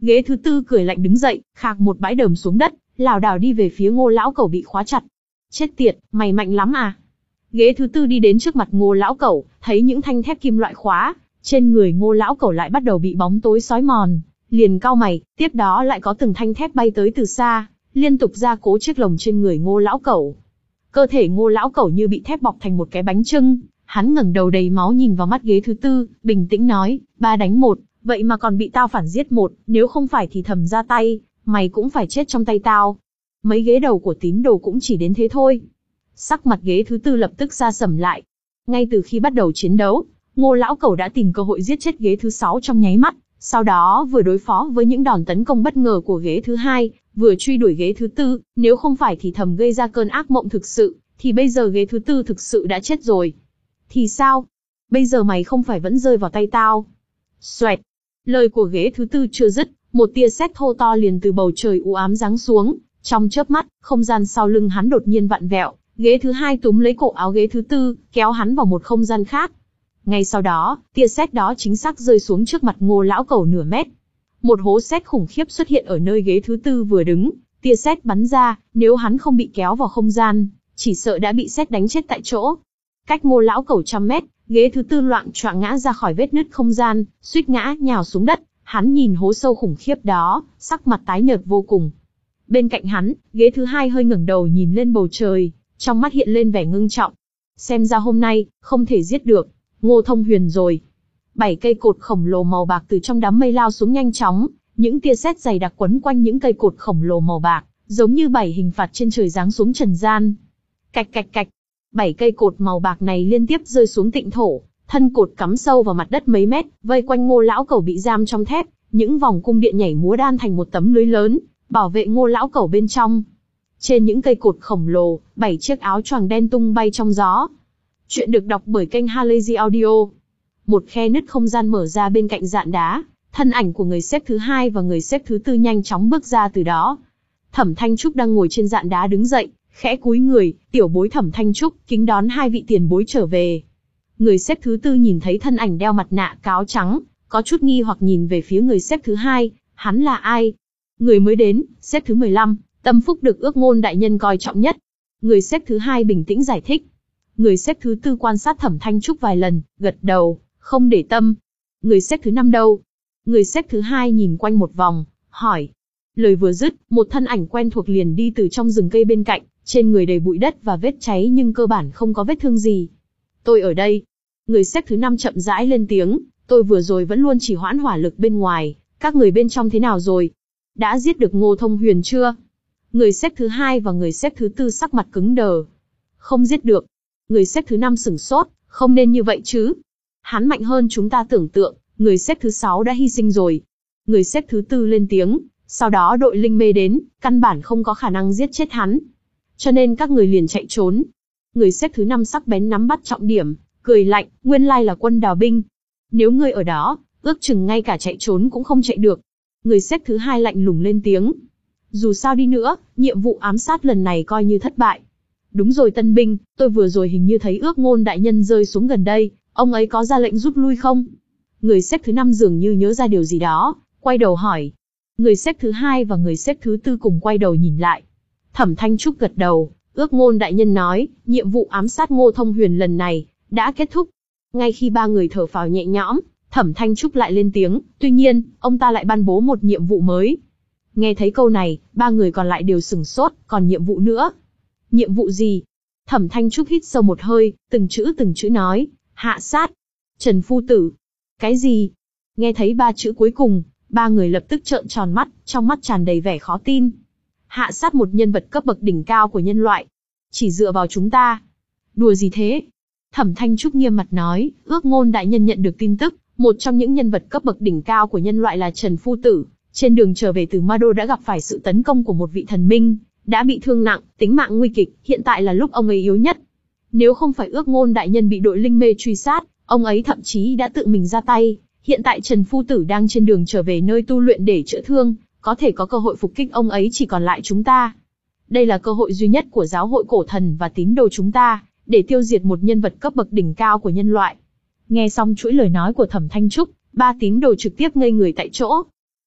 Ghế thứ tư cười lạnh đứng dậy, khạc một bãi đờm xuống đất, lảo đảo đi về phía Ngô lão cẩu bị khóa chặt. Chết tiệt, mày mạnh lắm à? Ghế thứ tư đi đến trước mặt Ngô lão cẩu, thấy những thanh thép kim loại khóa, trên người Ngô lão cẩu lại bắt đầu bị bóng tối xói mòn, liền cau mày, tiếp đó lại có từng thanh thép bay tới từ xa, liên tục gia cố chiếc lồng trên người Ngô lão cẩu. Cơ thể Ngô lão cẩu như bị thép bọc thành một cái bánh chưng, hắn ngẩng đầu đầy máu nhìn vào mắt ghế thứ tư, bình tĩnh nói, ba đánh một, vậy mà còn bị tao phản giết một, nếu không phải thì thầm ra tay, mày cũng phải chết trong tay tao. Mấy ghế đầu của tín đồ cũng chỉ đến thế thôi. Sắc mặt ghế thứ tư lập tức sa sầm lại. Ngay từ khi bắt đầu chiến đấu, Ngô lão cẩu đã tìm cơ hội giết chết ghế thứ sáu trong nháy mắt, sau đó vừa đối phó với những đòn tấn công bất ngờ của ghế thứ hai, vừa truy đuổi ghế thứ tư, nếu không phải thì thầm gây ra cơn ác mộng thực sự, thì bây giờ ghế thứ tư thực sự đã chết rồi. Thì sao? Bây giờ mày không phải vẫn rơi vào tay tao? Xoẹt. Lời của ghế thứ tư chưa dứt, một tia sét thô to liền từ bầu trời u ám giáng xuống, trong chớp mắt, không gian sau lưng hắn đột nhiên vặn vẹo, ghế thứ hai túm lấy cổ áo ghế thứ tư, kéo hắn vào một không gian khác. Ngay sau đó, tia sét đó chính xác rơi xuống trước mặt Ngô lão cẩu nửa mét. Một hố sét khủng khiếp xuất hiện ở nơi ghế thứ tư vừa đứng, tia sét bắn ra, nếu hắn không bị kéo vào không gian, chỉ sợ đã bị sét đánh chết tại chỗ. Cách Ngô lão cẩu trăm mét, ghế thứ tư loạng choạng ngã ra khỏi vết nứt không gian, suýt ngã nhào xuống đất. Hắn nhìn hố sâu khủng khiếp đó, sắc mặt tái nhợt vô cùng. Bên cạnh hắn, ghế thứ hai hơi ngẩng đầu nhìn lên bầu trời, trong mắt hiện lên vẻ ngưng trọng. Xem ra hôm nay, không thể giết được Ngô Thông Huyền rồi. Bảy cây cột khổng lồ màu bạc từ trong đám mây lao xuống nhanh chóng, những tia sét dày đặc quấn quanh những cây cột khổng lồ màu bạc, giống như bảy hình phạt trên trời giáng xuống trần gian. Cạch cạch cạch, bảy cây cột màu bạc này liên tiếp rơi xuống tịnh thổ, thân cột cắm sâu vào mặt đất mấy mét, vây quanh Ngô lão cẩu bị giam trong thép, những vòng cung điện nhảy múa đan thành một tấm lưới lớn, bảo vệ Ngô lão cẩu bên trong. Trên những cây cột khổng lồ, bảy chiếc áo choàng đen tung bay trong gió. Chuyện được đọc bởi kênh Halazy Audio. Một khe nứt không gian mở ra bên cạnh dạn đá, thân ảnh của người xếp thứ hai và người xếp thứ tư nhanh chóng bước ra từ đó. Thẩm Thanh Trúc đang ngồi trên dạn đá đứng dậy, khẽ cúi người, tiểu bối Thẩm Thanh Trúc kính đón hai vị tiền bối trở về. Người xếp thứ tư nhìn thấy thân ảnh đeo mặt nạ cáo trắng, có chút nghi hoặc nhìn về phía người xếp thứ hai, hắn là ai? Người mới đến, xếp thứ mười lăm, tâm phúc được Ước Ngôn đại nhân coi trọng nhất. Người xếp thứ hai bình tĩnh giải thích. Người xếp thứ tư quan sát Thẩm Thanh Trúc vài lần, gật đầu, không để tâm. Người xếp thứ năm đâu? Người xếp thứ hai nhìn quanh một vòng, hỏi. Lời vừa dứt, một thân ảnh quen thuộc liền đi từ trong rừng cây bên cạnh, trên người đầy bụi đất và vết cháy nhưng cơ bản không có vết thương gì. Tôi ở đây. Người xếp thứ năm chậm rãi lên tiếng, tôi vừa rồi vẫn luôn chỉ hoãn hỏa lực bên ngoài, các người bên trong thế nào rồi? Đã giết được Ngô Thông Huyền chưa? Người xếp thứ hai và người xếp thứ tư sắc mặt cứng đờ. Không giết được. Người xếp thứ năm sửng sốt, không nên như vậy chứ. Hắn mạnh hơn chúng ta tưởng tượng, người xếp thứ sáu đã hy sinh rồi. Người xếp thứ tư lên tiếng, sau đó đội linh mê đến, căn bản không có khả năng giết chết hắn. Cho nên các người liền chạy trốn. Người xếp thứ năm sắc bén nắm bắt trọng điểm, cười lạnh, nguyên lai là quân đào binh. Nếu ngươi ở đó, ước chừng ngay cả chạy trốn cũng không chạy được. Người xếp thứ hai lạnh lùng lên tiếng. Dù sao đi nữa, nhiệm vụ ám sát lần này coi như thất bại. Đúng rồi tân binh, tôi vừa rồi hình như thấy Ước Ngôn đại nhân rơi xuống gần đây, ông ấy có ra lệnh rút lui không? Người xếp thứ năm dường như nhớ ra điều gì đó, quay đầu hỏi. Người xếp thứ hai và người xếp thứ tư cùng quay đầu nhìn lại. Thẩm Thanh Trúc gật đầu, Ước Ngôn đại nhân nói, nhiệm vụ ám sát Ngô Thông Huyền lần này đã kết thúc. Ngay khi ba người thở phào nhẹ nhõm, Thẩm Thanh Trúc lại lên tiếng, tuy nhiên, ông ta lại ban bố một nhiệm vụ mới. Nghe thấy câu này, ba người còn lại đều sửng sốt, còn nhiệm vụ nữa. Nhiệm vụ gì? Thẩm Thanh Trúc hít sâu một hơi, từng chữ từng chữ nói, hạ sát. Trần Phu Tử. Cái gì? Nghe thấy ba chữ cuối cùng, ba người lập tức trợn tròn mắt, trong mắt tràn đầy vẻ khó tin. Hạ sát một nhân vật cấp bậc đỉnh cao của nhân loại. Chỉ dựa vào chúng ta. Đùa gì thế? Thẩm Thanh Trúc nghiêm mặt nói, Ước Ngôn đại nhân nhận được tin tức, một trong những nhân vật cấp bậc đỉnh cao của nhân loại là Trần Phu Tử, trên đường trở về từ Ma Đô đã gặp phải sự tấn công của một vị thần minh, đã bị thương nặng, tính mạng nguy kịch, hiện tại là lúc ông ấy yếu nhất. Nếu không phải Ước Ngôn đại nhân bị đội linh mê truy sát, ông ấy thậm chí đã tự mình ra tay, hiện tại Trần Phu Tử đang trên đường trở về nơi tu luyện để chữa thương, có thể có cơ hội phục kích ông ấy chỉ còn lại chúng ta. Đây là cơ hội duy nhất của giáo hội cổ thần và tín đồ chúng ta, để tiêu diệt một nhân vật cấp bậc đỉnh cao của nhân loại. Nghe xong chuỗi lời nói của Thẩm Thanh Trúc, ba tín đồ trực tiếp ngây người tại chỗ.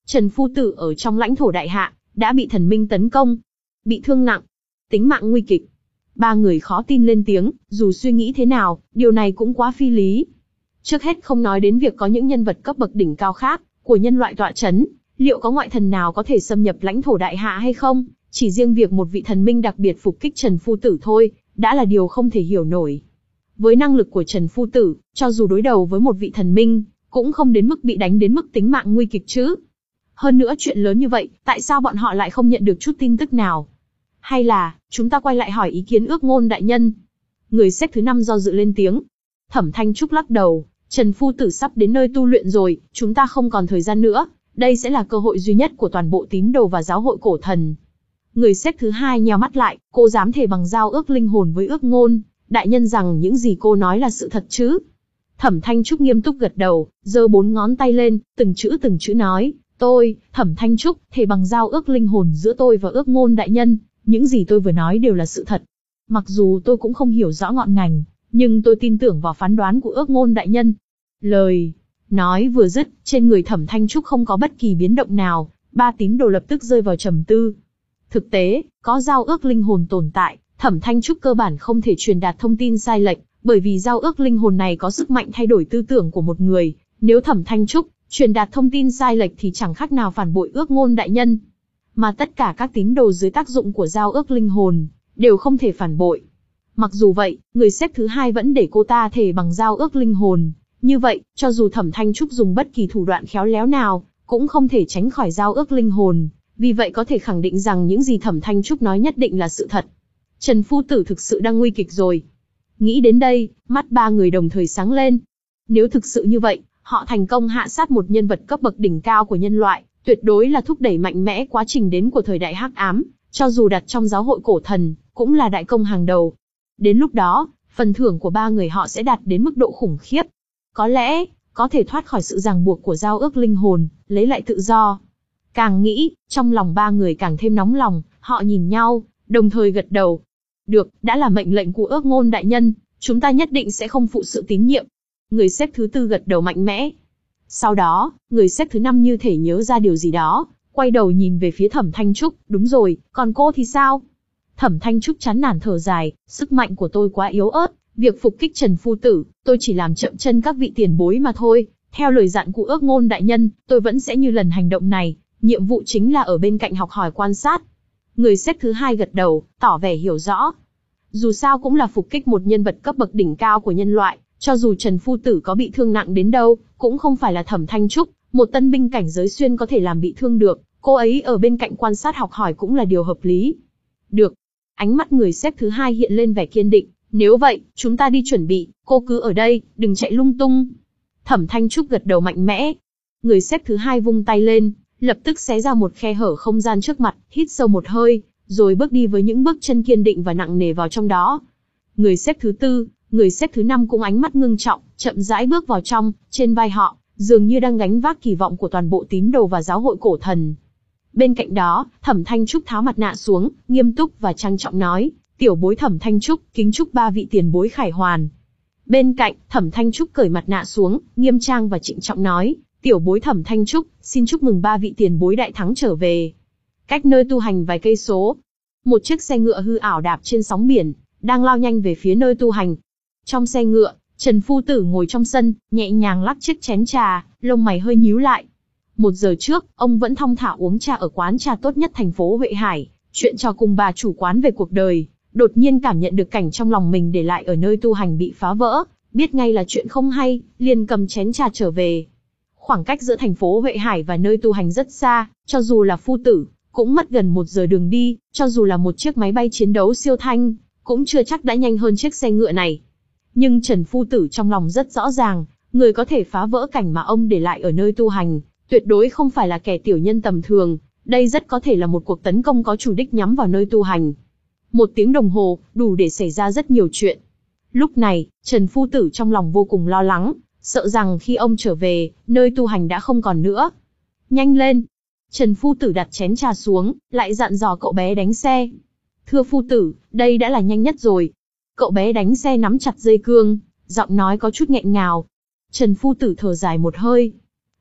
Trần Phu Tử ở trong lãnh thổ Đại Hạ, đã bị thần minh tấn công, bị thương nặng, tính mạng nguy kịch. Ba người khó tin lên tiếng, dù suy nghĩ thế nào, điều này cũng quá phi lý. Trước hết không nói đến việc có những nhân vật cấp bậc đỉnh cao khác, của nhân loại tọa chấn, liệu có ngoại thần nào có thể xâm nhập lãnh thổ Đại Hạ hay không? Chỉ riêng việc một vị thần minh đặc biệt phục kích Trần Phu Tử thôi, đã là điều không thể hiểu nổi. Với năng lực của Trần Phu Tử, cho dù đối đầu với một vị thần minh, cũng không đến mức bị đánh đến mức tính mạng nguy kịch chứ. Hơn nữa chuyện lớn như vậy, tại sao bọn họ lại không nhận được chút tin tức nào? Hay là, chúng ta quay lại hỏi ý kiến Ước Ngôn đại nhân? Người xếp thứ năm do dự lên tiếng. Thẩm Thanh Trúc lắc đầu, Trần Phu Tử sắp đến nơi tu luyện rồi, chúng ta không còn thời gian nữa, đây sẽ là cơ hội duy nhất của toàn bộ tín đồ và giáo hội cổ thần. Người xếp thứ hai nheo mắt lại, cô dám thề bằng giao ước linh hồn với Ước Ngôn đại nhân rằng những gì cô nói là sự thật chứ? Thẩm Thanh Trúc nghiêm túc gật đầu, giơ bốn ngón tay lên, từng chữ từng chữ nói, tôi, Thẩm Thanh Trúc, thề bằng giao ước linh hồn giữa tôi và Ước Ngôn đại nhân, những gì tôi vừa nói đều là sự thật. Mặc dù tôi cũng không hiểu rõ ngọn ngành, nhưng tôi tin tưởng vào phán đoán của Ước Ngôn đại nhân. Lời nói vừa dứt, trên người Thẩm Thanh Trúc không có bất kỳ biến động nào, ba tín đồ lập tức rơi vào trầm tư. Thực tế, có giao ước linh hồn tồn tại, Thẩm Thanh Trúc cơ bản không thể truyền đạt thông tin sai lệch, bởi vì giao ước linh hồn này có sức mạnh thay đổi tư tưởng của một người. Nếu Thẩm Thanh Trúc truyền đạt thông tin sai lệch thì chẳng khác nào phản bội Ước Ngôn đại nhân. Mà tất cả các tín đồ dưới tác dụng của giao ước linh hồn đều không thể phản bội. Mặc dù vậy, người xếp thứ hai vẫn để cô ta thề bằng giao ước linh hồn. Như vậy, cho dù Thẩm Thanh Trúc dùng bất kỳ thủ đoạn khéo léo nào, cũng không thể tránh khỏi giao ước linh hồn. Vì vậy có thể khẳng định rằng những gì Thẩm Thanh Trúc nói nhất định là sự thật. Trần Phu Tử thực sự đang nguy kịch rồi. Nghĩ đến đây, mắt ba người đồng thời sáng lên. Nếu thực sự như vậy, họ thành công hạ sát một nhân vật cấp bậc đỉnh cao của nhân loại, tuyệt đối là thúc đẩy mạnh mẽ quá trình đến của thời đại hắc ám, cho dù đặt trong giáo hội cổ thần, cũng là đại công hàng đầu. Đến lúc đó, phần thưởng của ba người họ sẽ đạt đến mức độ khủng khiếp. Có lẽ, có thể thoát khỏi sự ràng buộc của giao ước linh hồn, lấy lại tự do. Càng nghĩ, trong lòng ba người càng thêm nóng lòng, họ nhìn nhau, đồng thời gật đầu. Được, đã là mệnh lệnh của Ước Ngôn đại nhân, chúng ta nhất định sẽ không phụ sự tín nhiệm. Người xếp thứ tư gật đầu mạnh mẽ. Sau đó, người xếp thứ năm như thể nhớ ra điều gì đó, quay đầu nhìn về phía Thẩm Thanh Trúc, đúng rồi, còn cô thì sao? Thẩm Thanh Trúc chán nản thở dài, sức mạnh của tôi quá yếu ớt, việc phục kích Trần Phu Tử, tôi chỉ làm chậm chân các vị tiền bối mà thôi. Theo lời dặn của Ước Ngôn đại nhân, tôi vẫn sẽ như lần hành động này, nhiệm vụ chính là ở bên cạnh học hỏi quan sát. Người xếp thứ hai gật đầu, tỏ vẻ hiểu rõ. Dù sao cũng là phục kích một nhân vật cấp bậc đỉnh cao của nhân loại, cho dù Trần Phu Tử có bị thương nặng đến đâu, cũng không phải là Thẩm Thanh Trúc, một tân binh cảnh giới xuyên có thể làm bị thương được, cô ấy ở bên cạnh quan sát học hỏi cũng là điều hợp lý. Được. Ánh mắt người xếp thứ hai hiện lên vẻ kiên định, nếu vậy, chúng ta đi chuẩn bị, cô cứ ở đây, đừng chạy lung tung. Thẩm Thanh Trúc gật đầu mạnh mẽ. Người xếp thứ hai vung tay lên, lập tức xé ra một khe hở không gian trước mặt, hít sâu một hơi, rồi bước đi với những bước chân kiên định và nặng nề vào trong đó. Người xếp thứ tư, người xếp thứ năm cũng ánh mắt ngưng trọng, chậm rãi bước vào trong, trên vai họ, dường như đang gánh vác kỳ vọng của toàn bộ tín đồ và giáo hội cổ thần. Bên cạnh đó, Thẩm Thanh Trúc tháo mặt nạ xuống, nghiêm túc và trang trọng nói, tiểu bối Thẩm Thanh Trúc, kính chúc ba vị tiền bối khải hoàn. Bên cạnh, Thẩm Thanh Trúc cởi mặt nạ xuống, nghiêm trang và trịnh trọng nói, tiểu bối Thẩm Thanh Trúc, xin chúc mừng ba vị tiền bối đại thắng trở về. Cách nơi tu hành vài cây số, một chiếc xe ngựa hư ảo đạp trên sóng biển, đang lao nhanh về phía nơi tu hành. Trong xe ngựa, Trần Phu Tử ngồi trong sân, nhẹ nhàng lắc chiếc chén trà, lông mày hơi nhíu lại. Một giờ trước, ông vẫn thong thả uống trà ở quán trà tốt nhất thành phố Huệ Hải, chuyện trò cùng bà chủ quán về cuộc đời. Đột nhiên cảm nhận được cảnh trong lòng mình để lại ở nơi tu hành bị phá vỡ, biết ngay là chuyện không hay, liền cầm chén trà trở về. Khoảng cách giữa thành phố Huệ Hải và nơi tu hành rất xa, cho dù là Phu Tử, cũng mất gần một giờ đường đi, cho dù là một chiếc máy bay chiến đấu siêu thanh, cũng chưa chắc đã nhanh hơn chiếc xe ngựa này. Nhưng Trần Phu Tử trong lòng rất rõ ràng, người có thể phá vỡ cảnh mà ông để lại ở nơi tu hành, tuyệt đối không phải là kẻ tiểu nhân tầm thường, đây rất có thể là một cuộc tấn công có chủ đích nhắm vào nơi tu hành. Một tiếng đồng hồ, đủ để xảy ra rất nhiều chuyện. Lúc này, Trần Phu Tử trong lòng vô cùng lo lắng, sợ rằng khi ông trở về, nơi tu hành đã không còn nữa. Nhanh lên! Trần Phu Tử đặt chén trà xuống, lại dặn dò cậu bé đánh xe. Thưa Phu Tử, đây đã là nhanh nhất rồi. Cậu bé đánh xe nắm chặt dây cương, giọng nói có chút nghẹn ngào. Trần Phu Tử thở dài một hơi.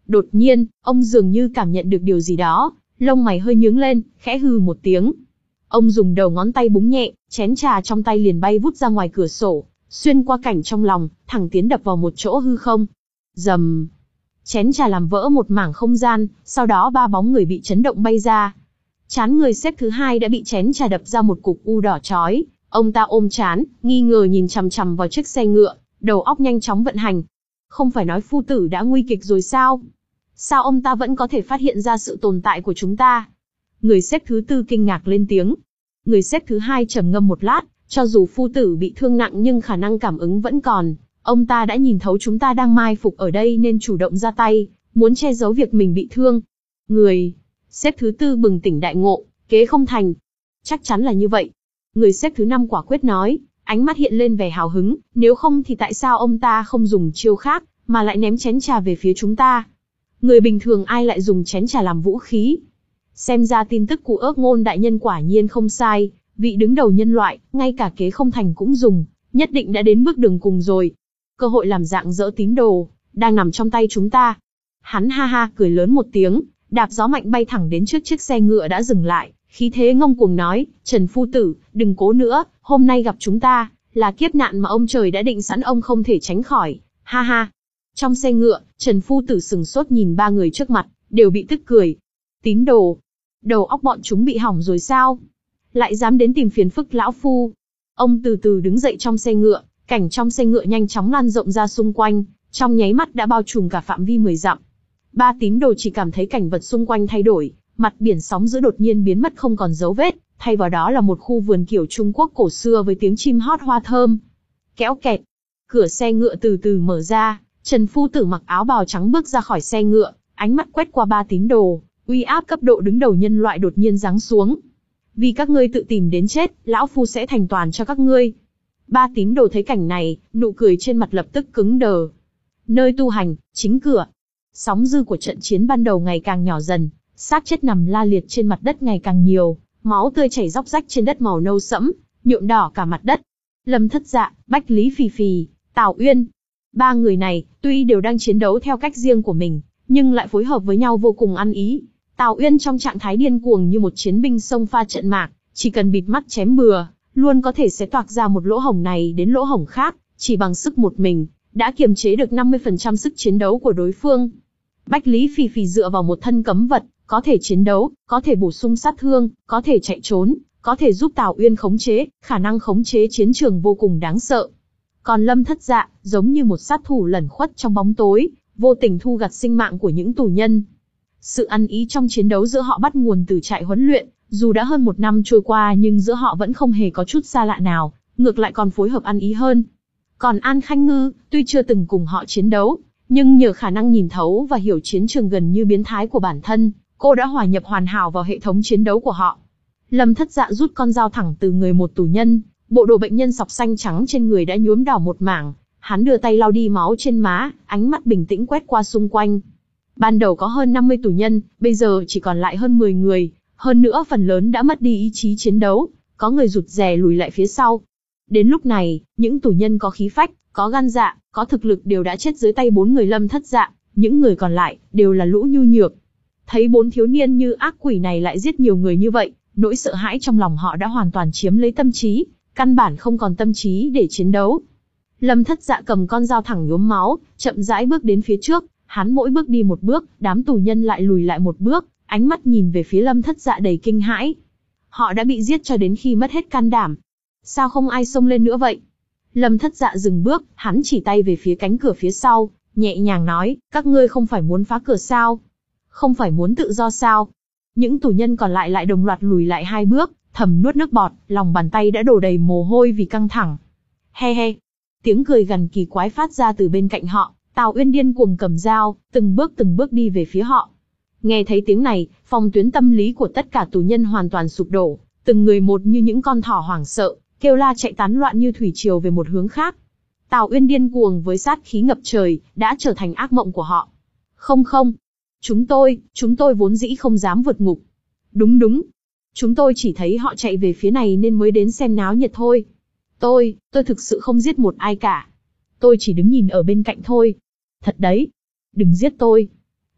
Đột nhiên, ông dường như cảm nhận được điều gì đó, lông mày hơi nhướng lên, khẽ hừ một tiếng. Ông dùng đầu ngón tay búng nhẹ, chén trà trong tay liền bay vút ra ngoài cửa sổ, xuyên qua cảnh trong lòng, thẳng tiến đập vào một chỗ hư không. Rầm. Chén trà làm vỡ một mảng không gian, sau đó ba bóng người bị chấn động bay ra. Trán người xếp thứ hai đã bị chén trà đập ra một cục u đỏ chói, ông ta ôm trán, nghi ngờ nhìn chằm chằm vào chiếc xe ngựa, đầu óc nhanh chóng vận hành. Không phải nói phu tử đã nguy kịch rồi sao? Sao ông ta vẫn có thể phát hiện ra sự tồn tại của chúng ta? Người xếp thứ tư kinh ngạc lên tiếng. Người xếp thứ hai trầm ngâm một lát, cho dù phu tử bị thương nặng nhưng khả năng cảm ứng vẫn còn. Ông ta đã nhìn thấu chúng ta đang mai phục ở đây nên chủ động ra tay, muốn che giấu việc mình bị thương. Người xếp thứ tư bừng tỉnh đại ngộ, kế không thành. Chắc chắn là như vậy. Người xếp thứ năm quả quyết nói, ánh mắt hiện lên vẻ hào hứng, nếu không thì tại sao ông ta không dùng chiêu khác, mà lại ném chén trà về phía chúng ta? Người bình thường ai lại dùng chén trà làm vũ khí? Xem ra tin tức của ước ngôn đại nhân quả nhiên không sai, vị đứng đầu nhân loại, ngay cả kế không thành cũng dùng, nhất định đã đến bước đường cùng rồi. Cơ hội làm dạng dỡ tín đồ, đang nằm trong tay chúng ta. Hắn ha ha cười lớn một tiếng, đạp gió mạnh bay thẳng đến trước chiếc xe ngựa đã dừng lại, khí thế ngông cuồng nói, Trần phu tử, đừng cố nữa, hôm nay gặp chúng ta, là kiếp nạn mà ông trời đã định sẵn ông không thể tránh khỏi, ha ha. Trong xe ngựa, Trần phu tử sừng sốt nhìn ba người trước mặt, đều bị tức cười. Tín đồ, đầu óc bọn chúng bị hỏng rồi sao? Lại dám đến tìm phiền phức lão phu. Ông từ từ đứng dậy trong xe ngựa, cảnh trong xe ngựa nhanh chóng lan rộng ra xung quanh, trong nháy mắt đã bao trùm cả phạm vi mười dặm. Ba tín đồ chỉ cảm thấy cảnh vật xung quanh thay đổi, mặt biển sóng dữ đột nhiên biến mất không còn dấu vết, thay vào đó là một khu vườn kiểu Trung Quốc cổ xưa với tiếng chim hót hoa thơm. Kéo kẹt, cửa xe ngựa từ từ mở ra, Trần phu tử mặc áo bào trắng bước ra khỏi xe ngựa, ánh mắt quét qua ba tín đồ, uy áp cấp độ đứng đầu nhân loại đột nhiên giáng xuống. Vì các ngươi tự tìm đến chết, lão phu sẽ thành toàn cho các ngươi. Ba tín đồ thấy cảnh này, nụ cười trên mặt lập tức cứng đờ. Nơi tu hành, chính cửa. Sóng dư của trận chiến ban đầu ngày càng nhỏ dần, xác chết nằm la liệt trên mặt đất ngày càng nhiều, máu tươi chảy róc rách trên đất màu nâu sẫm, nhuộm đỏ cả mặt đất. Lâm Thất Dạ, Bách Lý Phì Phì, Tào Uyên. Ba người này, tuy đều đang chiến đấu theo cách riêng của mình, nhưng lại phối hợp với nhau vô cùng ăn ý. Tào Uyên trong trạng thái điên cuồng như một chiến binh xông pha trận mạc, chỉ cần bịt mắt chém bừa, luôn có thể xé toạc ra một lỗ hổng này đến lỗ hổng khác, chỉ bằng sức một mình, đã kiềm chế được năm mươi phần trăm sức chiến đấu của đối phương. Bách Lý Phì Phì dựa vào một thân cấm vật, có thể chiến đấu, có thể bổ sung sát thương, có thể chạy trốn, có thể giúp Tào Uyên khống chế, khả năng khống chế chiến trường vô cùng đáng sợ. Còn Lâm Thất Dạ, giống như một sát thủ lẩn khuất trong bóng tối, vô tình thu gặt sinh mạng của những tù nhân. Sự ăn ý trong chiến đấu giữa họ bắt nguồn từ trại huấn luyện, dù đã hơn một năm trôi qua nhưng giữa họ vẫn không hề có chút xa lạ nào, ngược lại còn phối hợp ăn ý hơn. Còn An Khanh Ngư, tuy chưa từng cùng họ chiến đấu, nhưng nhờ khả năng nhìn thấu và hiểu chiến trường gần như biến thái của bản thân, cô đã hòa nhập hoàn hảo vào hệ thống chiến đấu của họ. Lâm Thất Dạ rút con dao thẳng từ người một tù nhân, bộ đồ bệnh nhân sọc xanh trắng trên người đã nhuốm đỏ một mảng, hắn đưa tay lau đi máu trên má, ánh mắt bình tĩnh quét qua xung quanh. Ban đầu có hơn năm mươi tù nhân, bây giờ chỉ còn lại hơn mười người, hơn nữa phần lớn đã mất đi ý chí chiến đấu, có người rụt rè lùi lại phía sau. Đến lúc này, những tù nhân có khí phách, có gan dạ, có thực lực đều đã chết dưới tay bốn người Lâm Thất Dạ, những người còn lại đều là lũ nhu nhược. Thấy bốn thiếu niên như ác quỷ này lại giết nhiều người như vậy, nỗi sợ hãi trong lòng họ đã hoàn toàn chiếm lấy tâm trí, căn bản không còn tâm trí để chiến đấu. Lâm Thất Dạ cầm con dao thẳng nhuốm máu, chậm rãi bước đến phía trước, hắn mỗi bước đi một bước, đám tù nhân lại lùi lại một bước, ánh mắt nhìn về phía Lâm Thất Dạ đầy kinh hãi. Họ đã bị giết cho đến khi mất hết can đảm. Sao không ai xông lên nữa vậy? Lâm Thất Dạ dừng bước, hắn chỉ tay về phía cánh cửa phía sau, nhẹ nhàng nói, các ngươi không phải muốn phá cửa sao? Không phải muốn tự do sao? Những tù nhân còn lại lại đồng loạt lùi lại hai bước, thầm nuốt nước bọt, lòng bàn tay đã đổ đầy mồ hôi vì căng thẳng. He he. Tiếng cười gằn kỳ quái phát ra từ bên cạnh họ, Tào Uyên điên cuồng cầm dao, từng bước từng bước đi về phía họ. Nghe thấy tiếng này, phòng tuyến tâm lý của tất cả tù nhân hoàn toàn sụp đổ, từng người một như những con thỏ hoảng sợ, kêu la chạy tán loạn như thủy triều về một hướng khác. Tào Uyên điên cuồng với sát khí ngập trời, đã trở thành ác mộng của họ. Không không, chúng tôi, chúng tôi vốn dĩ không dám vượt ngục. Đúng đúng, chúng tôi chỉ thấy họ chạy về phía này nên mới đến xem náo nhiệt thôi. Tôi, tôi thực sự không giết một ai cả. Tôi chỉ đứng nhìn ở bên cạnh thôi. Thật đấy, đừng giết tôi.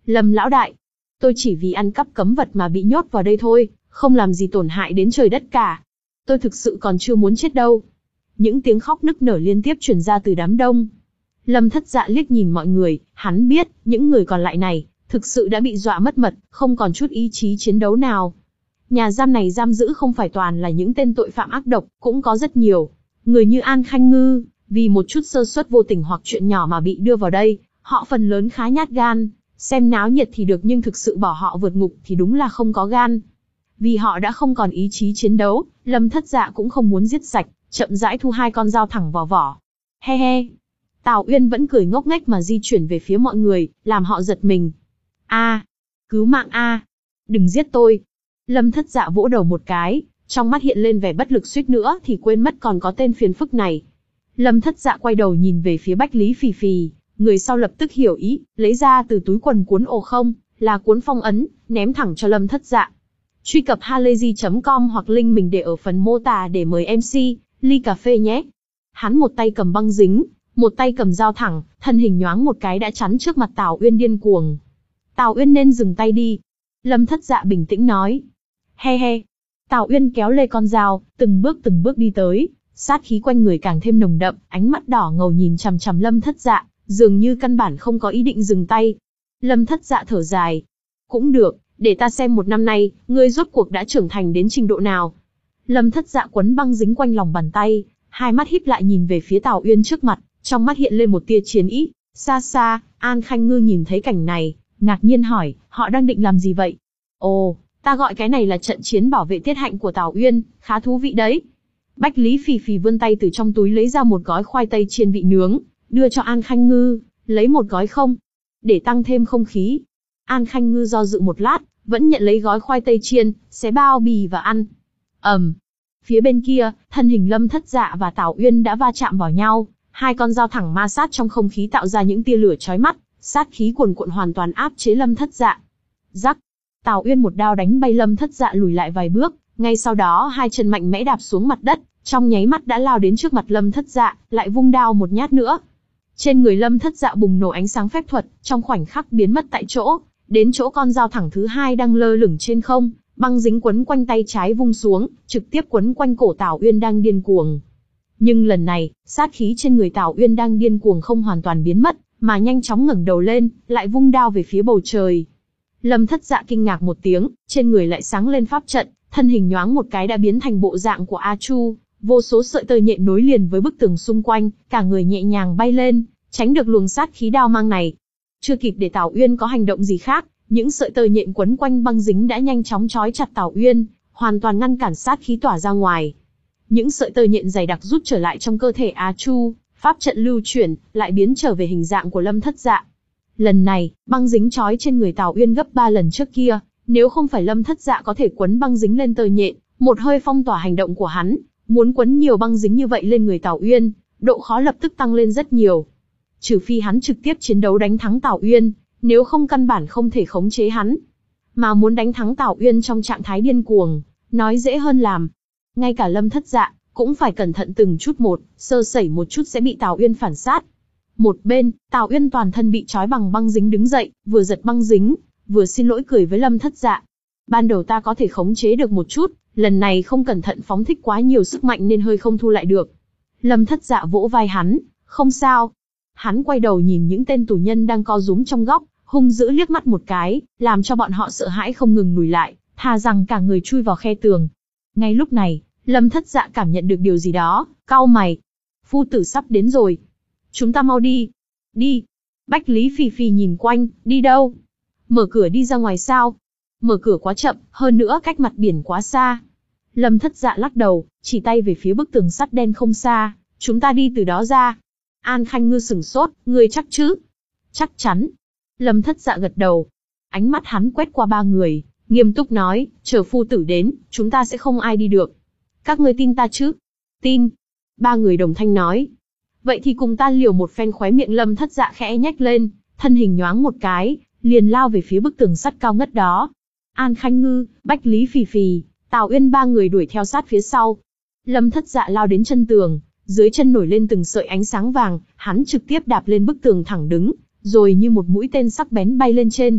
Lâm lão đại, tôi chỉ vì ăn cắp cấm vật mà bị nhốt vào đây thôi, không làm gì tổn hại đến trời đất cả. Tôi thực sự còn chưa muốn chết đâu. Những tiếng khóc nức nở liên tiếp truyền ra từ đám đông. Lâm Thất Dạ liếc nhìn mọi người, hắn biết, những người còn lại này, thực sự đã bị dọa mất mật, không còn chút ý chí chiến đấu nào. Nhà giam này giam giữ không phải toàn là những tên tội phạm ác độc, cũng có rất nhiều. Người như An Khanh Ngư, vì một chút sơ suất vô tình hoặc chuyện nhỏ mà bị đưa vào đây, họ phần lớn khá nhát gan. Xem náo nhiệt thì được nhưng thực sự bỏ họ vượt ngục thì đúng là không có gan. Vì họ đã không còn ý chí chiến đấu, Lâm Thất Dạ cũng không muốn giết sạch, chậm rãi thu hai con dao thẳng vào vỏ. He he. Tào Uyên vẫn cười ngốc nghếch mà di chuyển về phía mọi người, làm họ giật mình. A, cứu mạng a, đừng giết tôi. Lâm Thất Dạ vỗ đầu một cái, trong mắt hiện lên vẻ bất lực, suýt nữa thì quên mất còn có tên phiền phức này. Lâm Thất Dạ quay đầu nhìn về phía Bách Lý Phì Phì, người sau lập tức hiểu ý, lấy ra từ túi quần cuốn ồ không, là cuốn phong ấn, ném thẳng cho Lâm Thất Dạ. Truy cập halayzi chấm com hoặc link mình để ở phần mô tả để mời em xê, ly cà phê nhé. Hắn một tay cầm băng dính, một tay cầm dao thẳng, thân hình nhoáng một cái đã chắn trước mặt Tào Uyên điên cuồng. Tào Uyên nên dừng tay đi. Lâm Thất Dạ bình tĩnh nói. He he. Tào Uyên kéo lê con dao, từng bước từng bước đi tới, sát khí quanh người càng thêm nồng đậm, ánh mắt đỏ ngầu nhìn chằm chằm Lâm Thất Dạ, dường như căn bản không có ý định dừng tay. Lâm Thất Dạ thở dài. Cũng được, để ta xem một năm nay, ngươi rốt cuộc đã trưởng thành đến trình độ nào. Lâm Thất Dạ quấn băng dính quanh lòng bàn tay, hai mắt híp lại nhìn về phía Tào Uyên trước mặt, trong mắt hiện lên một tia chiến ý. Xa xa, An Khanh Ngư nhìn thấy cảnh này, ngạc nhiên hỏi, họ đang định làm gì vậy? Ồ, ta gọi cái này là trận chiến bảo vệ tiết hạnh của Tào Uyên, khá thú vị đấy. Bách Lý Phì Phì vươn tay từ trong túi lấy ra một gói khoai tây chiên vị nướng, đưa cho An Khanh Ngư, lấy một gói không? Để tăng thêm không khí. An Khanh Ngư do dự một lát, vẫn nhận lấy gói khoai tây chiên, xé bao bì và ăn. ầm, um. Phía bên kia, thân hình Lâm Thất Dạ và Tào Uyên đã va chạm vào nhau, hai con dao thẳng ma sát trong không khí tạo ra những tia lửa chói mắt, sát khí cuồn cuộn hoàn toàn áp chế Lâm Thất Dạ. Rắc, Tào Uyên một đao đánh bay Lâm Thất Dạ lùi lại vài bước, ngay sau đó hai chân mạnh mẽ đạp xuống mặt đất, trong nháy mắt đã lao đến trước mặt Lâm Thất Dạ, lại vung đao một nhát nữa. Trên người Lâm Thất Dạ bùng nổ ánh sáng phép thuật, trong khoảnh khắc biến mất tại chỗ, đến chỗ con dao thẳng thứ hai đang lơ lửng trên không, băng dính quấn quanh tay trái vung xuống, trực tiếp quấn quanh cổ Tào Uyên đang điên cuồng. Nhưng lần này, sát khí trên người Tào Uyên đang điên cuồng không hoàn toàn biến mất, mà nhanh chóng ngẩng đầu lên, lại vung đao về phía bầu trời. Lâm Thất Dạ kinh ngạc một tiếng, trên người lại sáng lên pháp trận, thân hình nhoáng một cái đã biến thành bộ dạng của A Chu, vô số sợi tơ nhện nối liền với bức tường xung quanh, cả người nhẹ nhàng bay lên, tránh được luồng sát khí đao mang này. Chưa kịp để Tào Uyên có hành động gì khác, những sợi tơ nhện quấn quanh băng dính đã nhanh chóng trói chặt Tào Uyên, hoàn toàn ngăn cản sát khí tỏa ra ngoài. Những sợi tơ nhện dày đặc rút trở lại trong cơ thể A Chu, pháp trận lưu chuyển, lại biến trở về hình dạng của Lâm Thất Dạ. Lần này, băng dính trói trên người Tào Uyên gấp ba lần trước kia, nếu không phải Lâm Thất Dạ có thể quấn băng dính lên tơ nhện, một hơi phong tỏa hành động của hắn, muốn quấn nhiều băng dính như vậy lên người Tào Uyên, độ khó lập tức tăng lên rất nhiều. Trừ phi hắn trực tiếp chiến đấu đánh thắng Tào Uyên, nếu không căn bản không thể khống chế hắn. Mà muốn đánh thắng Tào Uyên trong trạng thái điên cuồng, nói dễ hơn làm. Ngay cả Lâm Thất Dạ cũng phải cẩn thận từng chút một, sơ sẩy một chút sẽ bị Tào Uyên phản sát. Một bên, Tào Uyên toàn thân bị trói bằng băng dính đứng dậy, vừa giật băng dính, vừa xin lỗi cười với Lâm Thất Dạ. Ban đầu ta có thể khống chế được một chút, lần này không cẩn thận phóng thích quá nhiều sức mạnh nên hơi không thu lại được. Lâm Thất Dạ vỗ vai hắn, không sao. Hắn quay đầu nhìn những tên tù nhân đang co rúm trong góc, hung dữ liếc mắt một cái, làm cho bọn họ sợ hãi không ngừng lùi lại, thà rằng cả người chui vào khe tường. Ngay lúc này, Lâm Thất Dạ cảm nhận được điều gì đó, cau mày. Phu tử sắp đến rồi. Chúng ta mau đi. Đi. Bách Lý Phì Phì nhìn quanh, đi đâu? Mở cửa đi ra ngoài sao? Mở cửa quá chậm, hơn nữa cách mặt biển quá xa. Lâm Thất Dạ lắc đầu, chỉ tay về phía bức tường sắt đen không xa, chúng ta đi từ đó ra. An Khanh Ngư sửng sốt, ngươi chắc chứ? Chắc chắn. Lâm Thất Dạ gật đầu. Ánh mắt hắn quét qua ba người, nghiêm túc nói, chờ phu tử đến, chúng ta sẽ không ai đi được. Các ngươi tin ta chứ? Tin. Ba người đồng thanh nói. Vậy thì cùng ta liều một phen. Khóe miệng Lâm Thất Dạ khẽ nhếch lên, thân hình nhoáng một cái, liền lao về phía bức tường sắt cao ngất đó. An Khanh Ngư, Bách Lý Phì Phì, Tào Uyên ba người đuổi theo sát phía sau. Lâm Thất Dạ lao đến chân tường, dưới chân nổi lên từng sợi ánh sáng vàng, hắn trực tiếp đạp lên bức tường thẳng đứng, rồi như một mũi tên sắc bén bay lên trên.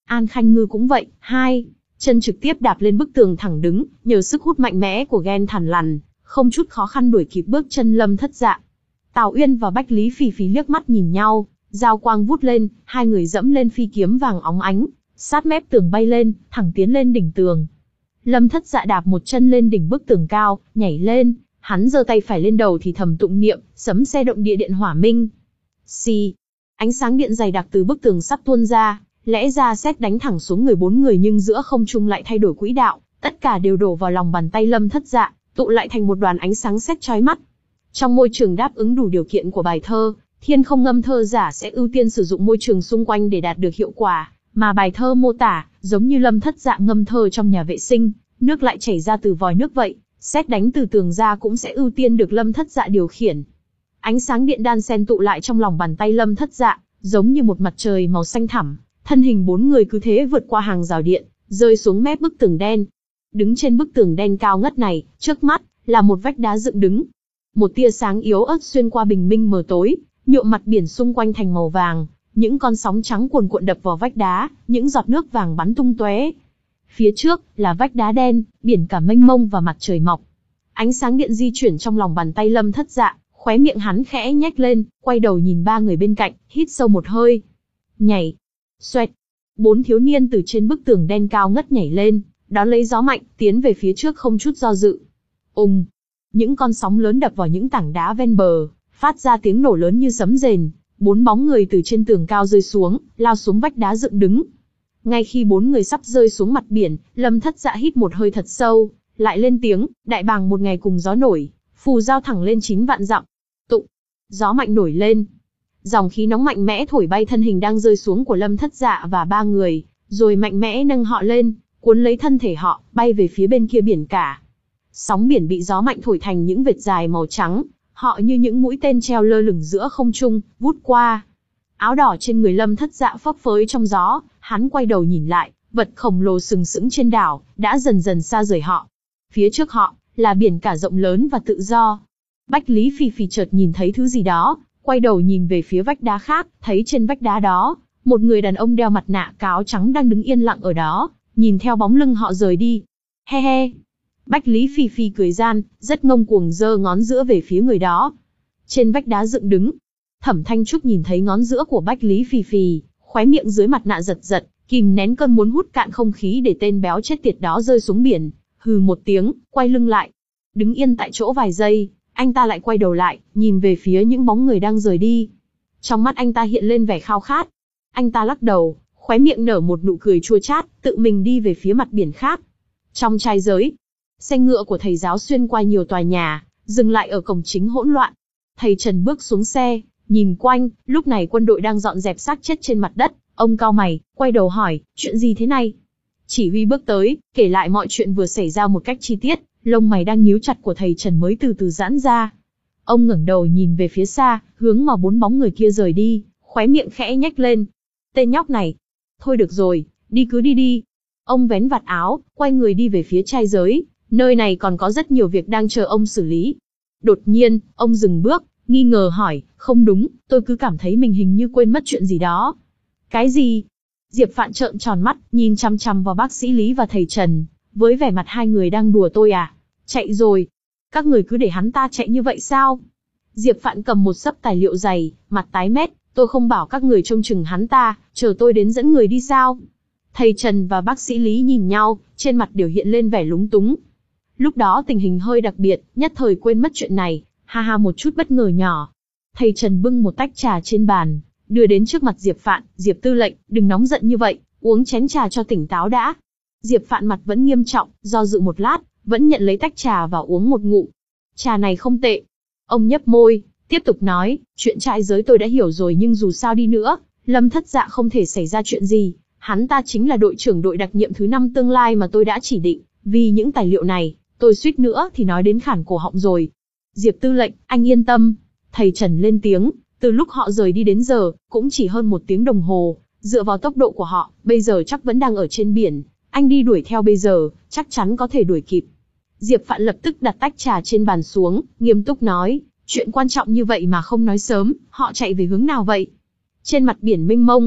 An Khanh Ngư cũng vậy, hai chân trực tiếp đạp lên bức tường thẳng đứng, nhờ sức hút mạnh mẽ của ghen thằn lằn, không chút khó khăn đuổi kịp bước chân Lâm Thất Dạ. Tào Uyên và Bách Lý Phỉ Phỉ liếc mắt nhìn nhau, giao quang vút lên, hai người dẫm lên phi kiếm vàng óng ánh, sát mép tường bay lên, thẳng tiến lên đỉnh tường. Lâm Thất Dạ đạp một chân lên đỉnh bức tường cao, nhảy lên, hắn giơ tay phải lên đầu thì thầm tụng niệm, sấm sét động địa điện hỏa minh. Xì, ánh sáng điện dày đặc từ bức tường sắp tuôn ra, lẽ ra sét đánh thẳng xuống người bốn người nhưng giữa không trung lại thay đổi quỹ đạo, tất cả đều đổ vào lòng bàn tay Lâm Thất Dạ, tụ lại thành một đoàn ánh sáng sét chói mắt. Trong môi trường đáp ứng đủ điều kiện của bài thơ, Thiên Không ngâm thơ giả sẽ ưu tiên sử dụng môi trường xung quanh để đạt được hiệu quả, mà bài thơ mô tả, giống như Lâm Thất Dạ ngâm thơ trong nhà vệ sinh, nước lại chảy ra từ vòi nước vậy, sét đánh từ tường ra cũng sẽ ưu tiên được Lâm Thất Dạ điều khiển. Ánh sáng điện đan xen tụ lại trong lòng bàn tay Lâm Thất Dạ, giống như một mặt trời màu xanh thẳm, thân hình bốn người cứ thế vượt qua hàng rào điện, rơi xuống mép bức tường đen. Đứng trên bức tường đen cao ngất này, trước mắt là một vách đá dựng đứng. Một tia sáng yếu ớt xuyên qua bình minh mờ tối, nhuộm mặt biển xung quanh thành màu vàng, những con sóng trắng cuồn cuộn đập vào vách đá, những giọt nước vàng bắn tung tóe. Phía trước là vách đá đen, biển cả mênh mông và mặt trời mọc. Ánh sáng điện di chuyển trong lòng bàn tay Lâm Thất Dạ, khóe miệng hắn khẽ nhếch lên, quay đầu nhìn ba người bên cạnh, hít sâu một hơi. Nhảy, xoẹt, bốn thiếu niên từ trên bức tường đen cao ngất nhảy lên, đón lấy gió mạnh, tiến về phía trước không chút do dự. Ùng, những con sóng lớn đập vào những tảng đá ven bờ, phát ra tiếng nổ lớn như sấm rền. Bốn bóng người từ trên tường cao rơi xuống, lao xuống vách đá dựng đứng. Ngay khi bốn người sắp rơi xuống mặt biển, Lâm Thất Dạ hít một hơi thật sâu, lại lên tiếng, đại bàng một ngày cùng gió nổi, phù giao thẳng lên chín vạn dặm. Tụng, gió mạnh nổi lên. Dòng khí nóng mạnh mẽ thổi bay thân hình đang rơi xuống của Lâm Thất Dạ và ba người, rồi mạnh mẽ nâng họ lên, cuốn lấy thân thể họ, bay về phía bên kia biển cả. Sóng biển bị gió mạnh thổi thành những vệt dài màu trắng, họ như những mũi tên treo lơ lửng giữa không trung, vút qua. Áo đỏ trên người Lâm Thất Dạ phấp phới trong gió, hắn quay đầu nhìn lại, vật khổng lồ sừng sững trên đảo, đã dần dần xa rời họ. Phía trước họ, là biển cả rộng lớn và tự do. Bách Lý Phỉ Phỉ chợt nhìn thấy thứ gì đó, quay đầu nhìn về phía vách đá khác, thấy trên vách đá đó, một người đàn ông đeo mặt nạ cáo trắng đang đứng yên lặng ở đó, nhìn theo bóng lưng họ rời đi. He he. Bách Lý Phỉ Phỉ cười gian, rất ngông cuồng giơ ngón giữa về phía người đó. Trên vách đá dựng đứng, Thẩm Thanh Trúc nhìn thấy ngón giữa của Bách Lý Phỉ Phỉ, khóe miệng dưới mặt nạ giật giật, kìm nén cơn muốn hút cạn không khí để tên béo chết tiệt đó rơi xuống biển, hừ một tiếng, quay lưng lại. Đứng yên tại chỗ vài giây, anh ta lại quay đầu lại, nhìn về phía những bóng người đang rời đi. Trong mắt anh ta hiện lên vẻ khao khát. Anh ta lắc đầu, khóe miệng nở một nụ cười chua chát, tự mình đi về phía mặt biển khác. Trong trai giới, xe ngựa của thầy giáo xuyên qua nhiều tòa nhà, dừng lại ở cổng chính hỗn loạn. Thầy Trần bước xuống xe, nhìn quanh, lúc này quân đội đang dọn dẹp xác chết trên mặt đất. Ông cau mày, quay đầu hỏi, chuyện gì thế này? Chỉ huy bước tới, kể lại mọi chuyện vừa xảy ra một cách chi tiết, lông mày đang nhíu chặt của thầy Trần mới từ từ giãn ra. Ông ngẩng đầu nhìn về phía xa, hướng mà bốn bóng người kia rời đi, khóe miệng khẽ nhếch lên. Tên nhóc này. Thôi được rồi, đi cứ đi đi. Ông vén vạt áo, quay người đi về phía trai giới, nơi này còn có rất nhiều việc đang chờ ông xử lý. Đột nhiên, ông dừng bước, nghi ngờ hỏi, không đúng, tôi cứ cảm thấy mình hình như quên mất chuyện gì đó. Cái gì? Diệp Phạn trợn tròn mắt, nhìn chăm chăm vào bác sĩ Lý và thầy Trần, với vẻ mặt hai người đang đùa tôi à? Chạy rồi. Các người cứ để hắn ta chạy như vậy sao? Diệp Phạn cầm một xấp tài liệu dày, mặt tái mét, tôi không bảo các người trông chừng hắn ta, chờ tôi đến dẫn người đi sao? Thầy Trần và bác sĩ Lý nhìn nhau, trên mặt đều hiện lên vẻ lúng túng. Lúc đó tình hình hơi đặc biệt, nhất thời quên mất chuyện này, ha ha một chút bất ngờ nhỏ. Thầy Trần bưng một tách trà trên bàn, đưa đến trước mặt Diệp Phạn, Diệp tư lệnh, đừng nóng giận như vậy, uống chén trà cho tỉnh táo đã. Diệp Phạn mặt vẫn nghiêm trọng, do dự một lát, vẫn nhận lấy tách trà và uống một ngụm. Trà này không tệ. Ông nhấp môi, tiếp tục nói, chuyện trai giới tôi đã hiểu rồi nhưng dù sao đi nữa, Lâm Thất Dạ không thể xảy ra chuyện gì. Hắn ta chính là đội trưởng đội đặc nhiệm thứ năm tương lai mà tôi đã chỉ định, vì những tài liệu này, tôi suýt nữa thì nói đến khản cổ họng rồi. Diệp tư lệnh, anh yên tâm. Thầy Trần lên tiếng, từ lúc họ rời đi đến giờ, cũng chỉ hơn một tiếng đồng hồ, dựa vào tốc độ của họ, bây giờ chắc vẫn đang ở trên biển. Anh đi đuổi theo bây giờ, chắc chắn có thể đuổi kịp. Diệp Phạn lập tức đặt tách trà trên bàn xuống, nghiêm túc nói, chuyện quan trọng như vậy mà không nói sớm, họ chạy về hướng nào vậy? Trên mặt biển mênh mông.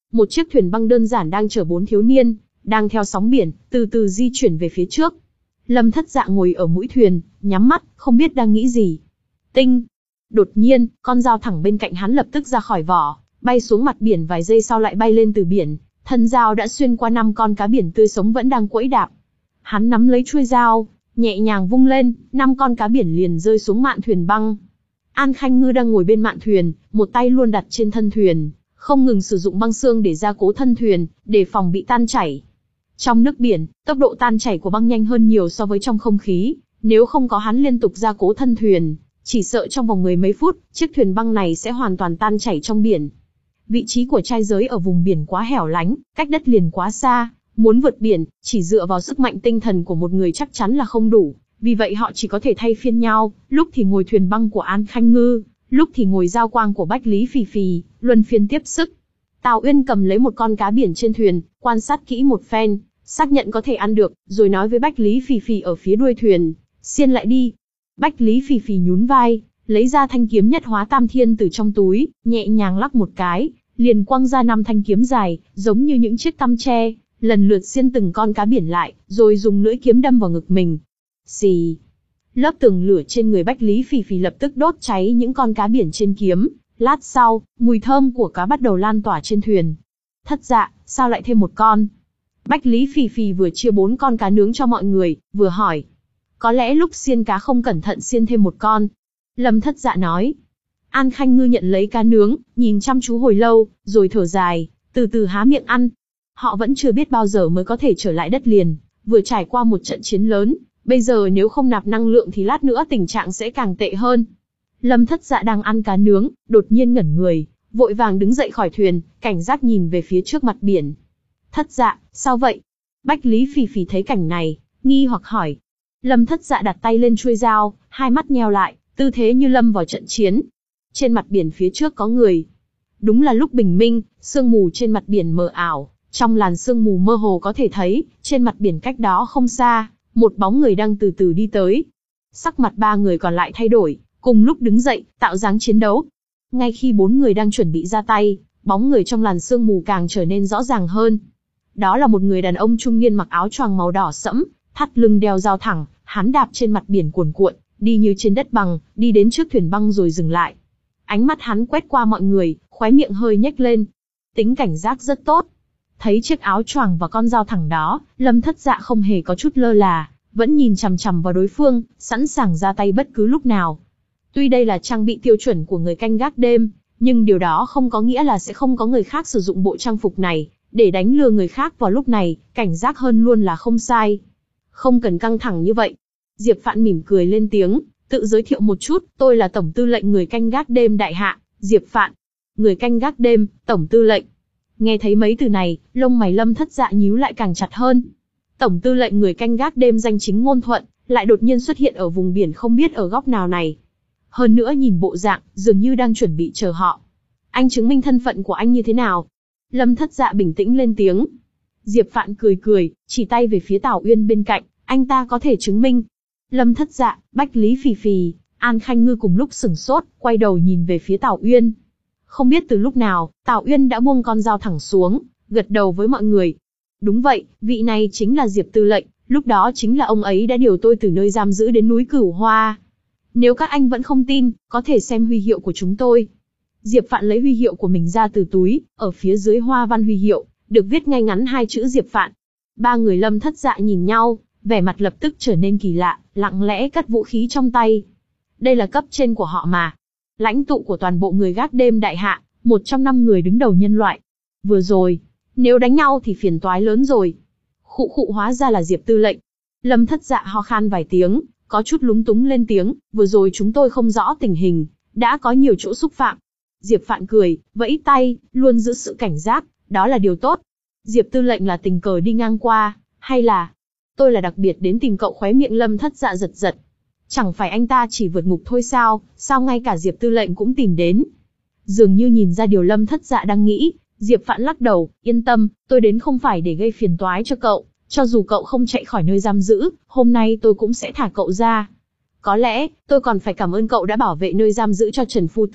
một chiếc thuyền băng đơn giản đang chở bốn thiếu niên, đang theo sóng biển, từ từ di chuyển về phía trước. Lâm Thất Dạ ngồi ở mũi thuyền, nhắm mắt, không biết đang nghĩ gì. Tinh! Đột nhiên, con dao thẳng bên cạnh hắn lập tức ra khỏi vỏ, bay xuống mặt biển, vài giây sau lại bay lên từ biển. Thân dao đã xuyên qua năm con cá biển tươi sống vẫn đang quẫy đạp. Hắn nắm lấy chuôi dao, nhẹ nhàng vung lên, năm con cá biển liền rơi xuống mạn thuyền băng. An Khanh Ngư đang ngồi bên mạn thuyền, một tay luôn đặt trên thân thuyền, không ngừng sử dụng băng xương để gia cố thân thuyền, để phòng bị tan chảy. Trong nước biển, tốc độ tan chảy của băng nhanh hơn nhiều so với trong không khí, nếu không có hắn liên tục gia cố thân thuyền, chỉ sợ trong vòng mười mấy phút, chiếc thuyền băng này sẽ hoàn toàn tan chảy trong biển. Vị trí của trai giới ở vùng biển quá hẻo lánh, cách đất liền quá xa, muốn vượt biển, chỉ dựa vào sức mạnh tinh thần của một người chắc chắn là không đủ, vì vậy họ chỉ có thể thay phiên nhau, lúc thì ngồi thuyền băng của An Khanh Ngư, lúc thì ngồi dao quang của Bách Lý Phì Phì, luân phiên tiếp sức. Tào Uyên cầm lấy một con cá biển trên thuyền, quan sát kỹ một phen, xác nhận có thể ăn được, rồi nói với Bách Lý Phì Phì ở phía đuôi thuyền, xiên lại đi. Bách Lý Phì Phì nhún vai, lấy ra thanh kiếm nhất hóa tam thiên từ trong túi, nhẹ nhàng lắc một cái, liền quăng ra năm thanh kiếm dài, giống như những chiếc tăm tre, lần lượt xiên từng con cá biển lại, rồi dùng lưỡi kiếm đâm vào ngực mình. Xì! Lớp tường lửa trên người Bách Lý Phì Phì lập tức đốt cháy những con cá biển trên kiếm. Lát sau, mùi thơm của cá bắt đầu lan tỏa trên thuyền. Thất Dạ, sao lại thêm một con? Bách Lý Phì Phì vừa chia bốn con cá nướng cho mọi người, vừa hỏi. Có lẽ lúc xiên cá không cẩn thận xiên thêm một con. Lâm Thất Dạ nói. An Khanh Ngư nhận lấy cá nướng, nhìn chăm chú hồi lâu, rồi thở dài, từ từ há miệng ăn. Họ vẫn chưa biết bao giờ mới có thể trở lại đất liền, vừa trải qua một trận chiến lớn, bây giờ nếu không nạp năng lượng thì lát nữa tình trạng sẽ càng tệ hơn. Lâm Thất Dạ đang ăn cá nướng, đột nhiên ngẩn người, vội vàng đứng dậy khỏi thuyền, cảnh giác nhìn về phía trước mặt biển. Thất Dạ, sao vậy? Bách Lý Phì Phì thấy cảnh này, nghi hoặc hỏi. Lâm Thất Dạ đặt tay lên chuôi dao, hai mắt nheo lại, tư thế như lâm vào trận chiến. Trên mặt biển phía trước có người. Đúng là lúc bình minh, sương mù trên mặt biển mờ ảo, trong làn sương mù mơ hồ có thể thấy, trên mặt biển cách đó không xa, một bóng người đang từ từ đi tới. Sắc mặt ba người còn lại thay đổi, cùng lúc đứng dậy, tạo dáng chiến đấu. Ngay khi bốn người đang chuẩn bị ra tay, bóng người trong làn sương mù càng trở nên rõ ràng hơn. Đó là một người đàn ông trung niên mặc áo choàng màu đỏ sẫm, thắt lưng đeo dao thẳng, hắn đạp trên mặt biển cuồn cuộn, đi như trên đất bằng, đi đến trước thuyền băng rồi dừng lại. Ánh mắt hắn quét qua mọi người, khóe miệng hơi nhếch lên. Tính cảnh giác rất tốt. Thấy chiếc áo choàng và con dao thẳng đó, Lâm Thất Dạ không hề có chút lơ là, vẫn nhìn chằm chằm vào đối phương, sẵn sàng ra tay bất cứ lúc nào. Tuy đây là trang bị tiêu chuẩn của người canh gác đêm, nhưng điều đó không có nghĩa là sẽ không có người khác sử dụng bộ trang phục này, để đánh lừa người khác vào lúc này, cảnh giác hơn luôn là không sai. Không cần căng thẳng như vậy. Diệp Phạn mỉm cười lên tiếng, tự giới thiệu một chút, tôi là Tổng Tư lệnh người canh gác đêm đại hạ, Diệp Phạn. Người canh gác đêm, Tổng Tư lệnh. Nghe thấy mấy từ này, lông mày Lâm Thất Dạ nhíu lại càng chặt hơn. Tổng Tư lệnh người canh gác đêm danh chính ngôn thuận, lại đột nhiên xuất hiện ở vùng biển không biết ở góc nào này. Hơn nữa nhìn bộ dạng, dường như đang chuẩn bị chờ họ. Anh chứng minh thân phận của anh như thế nào? Lâm Thất Dạ bình tĩnh lên tiếng. Diệp Phạn cười cười, chỉ tay về phía Tào Uyên bên cạnh, anh ta có thể chứng minh. Lâm Thất Dạ, Bách Lý Phì Phì, An Khanh Ngư cùng lúc sửng sốt, quay đầu nhìn về phía Tào Uyên. Không biết từ lúc nào, Tào Uyên đã buông con dao thẳng xuống, gật đầu với mọi người. Đúng vậy, vị này chính là Diệp Tư lệnh, lúc đó chính là ông ấy đã điều tôi từ nơi giam giữ đến núi Cửu Hoa. Nếu các anh vẫn không tin, có thể xem huy hiệu của chúng tôi. Diệp Phạn lấy huy hiệu của mình ra từ túi, ở phía dưới hoa văn huy hiệu, được viết ngay ngắn hai chữ Diệp Phạn. Ba người Lâm Thất Dạ nhìn nhau, vẻ mặt lập tức trở nên kỳ lạ, lặng lẽ cất vũ khí trong tay. Đây là cấp trên của họ mà. Lãnh tụ của toàn bộ người gác đêm đại hạ, một trong năm người đứng đầu nhân loại. Vừa rồi, nếu đánh nhau thì phiền toái lớn rồi. Khụ khụ, hóa ra là Diệp Tư lệnh. Lâm Thất Dạ ho khan vài tiếng, có chút lúng túng lên tiếng, vừa rồi chúng tôi không rõ tình hình, đã có nhiều chỗ xúc phạm. Diệp Phạn cười, vẫy tay, luôn giữ sự cảnh giác, đó là điều tốt. Diệp Tư lệnh là tình cờ đi ngang qua, hay là... Tôi là đặc biệt đến tìm cậu. Khóe miệng Lâm Thất Dạ giật giật. Chẳng phải anh ta chỉ vượt ngục thôi sao, sao ngay cả Diệp Tư lệnh cũng tìm đến. Dường như nhìn ra điều Lâm Thất Dạ đang nghĩ, Diệp Phạn lắc đầu, yên tâm, tôi đến không phải để gây phiền toái cho cậu, cho dù cậu không chạy khỏi nơi giam giữ, hôm nay tôi cũng sẽ thả cậu ra. Có lẽ, tôi còn phải cảm ơn cậu đã bảo vệ nơi giam giữ cho Trần Phu Tử,